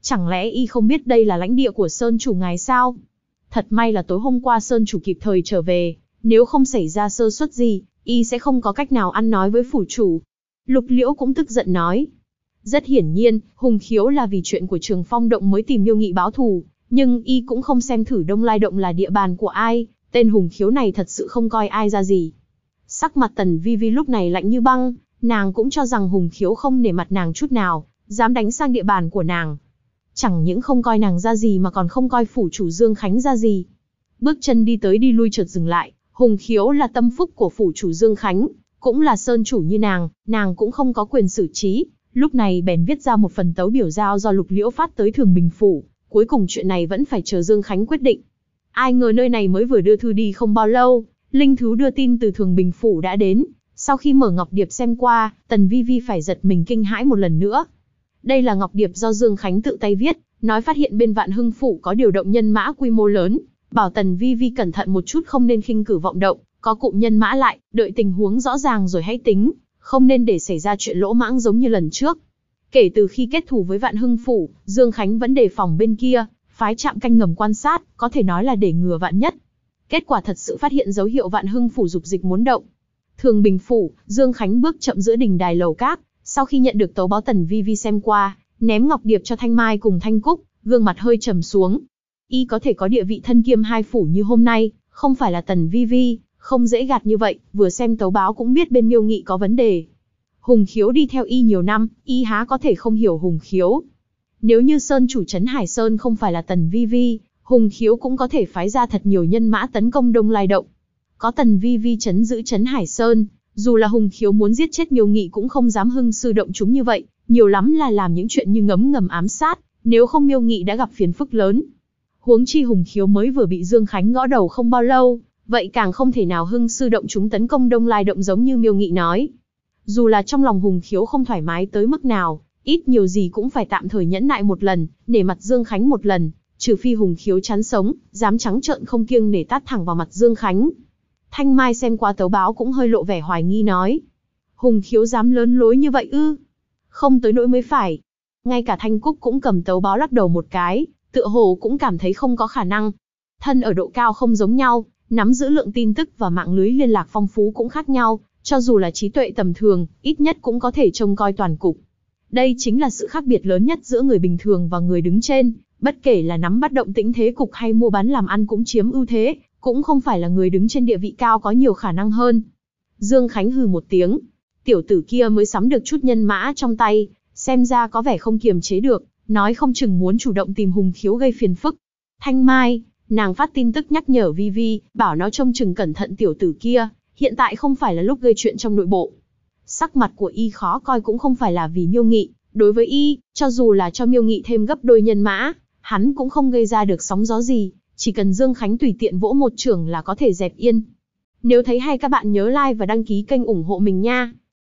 Chẳng lẽ y không biết đây là lãnh địa của Sơn chủ ngài sao? Thật may là tối hôm qua Sơn chủ kịp thời trở về, nếu không xảy ra sơ suất gì, y sẽ không có cách nào ăn nói với phủ chủ. Lục Liễu cũng tức giận nói. Rất hiển nhiên, Hùng Khiếu là vì chuyện của Trường Phong Động mới tìm Miêu Nghị báo thù, nhưng y cũng không xem thử Đông Lai Động là địa bàn của ai, tên Hùng Khiếu này thật sự không coi ai ra gì. Sắc mặt Tần Vi Vi lúc này lạnh như băng, nàng cũng cho rằng Hùng Khiếu không nể mặt nàng chút nào, dám đánh sang địa bàn của nàng. Chẳng những không coi nàng ra gì mà còn không coi phủ chủ Dương Khánh ra gì. Bước chân đi tới đi lui chợt dừng lại, Hùng Khiếu là tâm phúc của phủ chủ Dương Khánh, cũng là sơn chủ như nàng cũng không có quyền xử trí. Lúc này bèn viết ra một phần tấu biểu giao do Lục Liễu phát tới Thường Bình phủ, cuối cùng chuyện này vẫn phải chờ Dương Khánh quyết định. Ai ngờ nơi này mới vừa đưa thư đi không bao lâu, linh thú đưa tin từ Thường Bình phủ đã đến. Sau khi mở ngọc điệp xem qua, Tần Vi Vi phải giật mình kinh hãi một lần nữa. Đây là ngọc điệp do Dương Khánh tự tay viết, nói phát hiện bên Vạn Hưng phủ có điều động nhân mã quy mô lớn, bảo Tần Vi Vi cẩn thận một chút, không nên khinh cử vọng động, có cụm nhân mã lại, đợi tình huống rõ ràng rồi hãy tính, không nên để xảy ra chuyện lỗ mãng giống như lần trước. Kể từ khi kết thù với Vạn Hưng phủ, Dương Khánh vẫn đề phòng bên kia, phái trạm canh ngầm quan sát, có thể nói là để ngừa vạn nhất. Kết quả thật sự phát hiện dấu hiệu Vạn Hưng phủ dục dịch muốn động. Thường Bình phủ, Dương Khánh bước chậm giữa đình đài lầu các, sau khi nhận được tấu báo Tần Vi Vi xem qua, ném ngọc điệp cho Thanh Mai cùng Thanh Cúc, gương mặt hơi trầm xuống. Y có thể có địa vị thân kiêm hai phủ như hôm nay, không phải là Tần Vi Vi, không dễ gạt như vậy, vừa xem tấu báo cũng biết bên Miêu Nghị có vấn đề. Hùng Khiếu đi theo y nhiều năm, y há có thể không hiểu Hùng Khiếu. Nếu như Sơn chủ trấn Hải Sơn không phải là Tần Vi Vi, Hùng Khiếu cũng có thể phái ra thật nhiều nhân mã tấn công Đông Lai Động. Có Tần Vi Vi trấn giữ trấn Hải Sơn, dù là Hùng Khiếu muốn giết chết Miêu Nghị cũng không dám hưng sư động chúng như vậy, nhiều lắm là làm những chuyện như ngấm ngầm ám sát, nếu không Miêu Nghị đã gặp phiền phức lớn. Huống chi Hùng Khiếu mới vừa bị Dương Khánh gõ đầu không bao lâu, vậy càng không thể nào hưng sư động chúng tấn công Đông Lai Động giống như Miêu Nghị nói. Dù là trong lòng Hùng Khiếu không thoải mái tới mức nào, ít nhiều gì cũng phải tạm thời nhẫn nại một lần, nể mặt Dương Khánh một lần, trừ phi Hùng Khiếu chán sống, dám trắng trợn không kiêng nể tát thẳng vào mặt Dương Khánh. Thanh Mai xem qua tấu báo cũng hơi lộ vẻ hoài nghi nói. Hùng Khiếu dám lớn lối như vậy ư? Không tới nỗi mới phải. Ngay cả Thanh Cúc cũng cầm tấu báo lắc đầu một cái, tựa hồ cũng cảm thấy không có khả năng. Thân ở độ cao không giống nhau, nắm giữ lượng tin tức và mạng lưới liên lạc phong phú cũng khác nhau, cho dù là trí tuệ tầm thường, ít nhất cũng có thể trông coi toàn cục. Đây chính là sự khác biệt lớn nhất giữa người bình thường và người đứng trên, bất kể là nắm bắt động tĩnh thế cục hay mua bán làm ăn cũng chiếm ưu thế, cũng không phải là người đứng trên địa vị cao có nhiều khả năng hơn. Dương Khánh hừ một tiếng, tiểu tử kia mới sắm được chút nhân mã trong tay, xem ra có vẻ không kiềm chế được, nói không chừng muốn chủ động tìm Hùng Khiếu gây phiền phức. Thanh Mai, nàng phát tin tức nhắc nhở Vi Vi, bảo nó trông chừng cẩn thận tiểu tử kia, hiện tại không phải là lúc gây chuyện trong nội bộ. Sắc mặt của y khó coi cũng không phải là vì Miêu Nghị, đối với y, cho dù là cho Miêu Nghị thêm gấp đôi nhân mã, hắn cũng không gây ra được sóng gió gì, chỉ cần Dương Khánh tùy tiện vỗ một chưởng là có thể dẹp yên. Nếu thấy hay các bạn nhớ like và đăng ký kênh ủng hộ mình nha.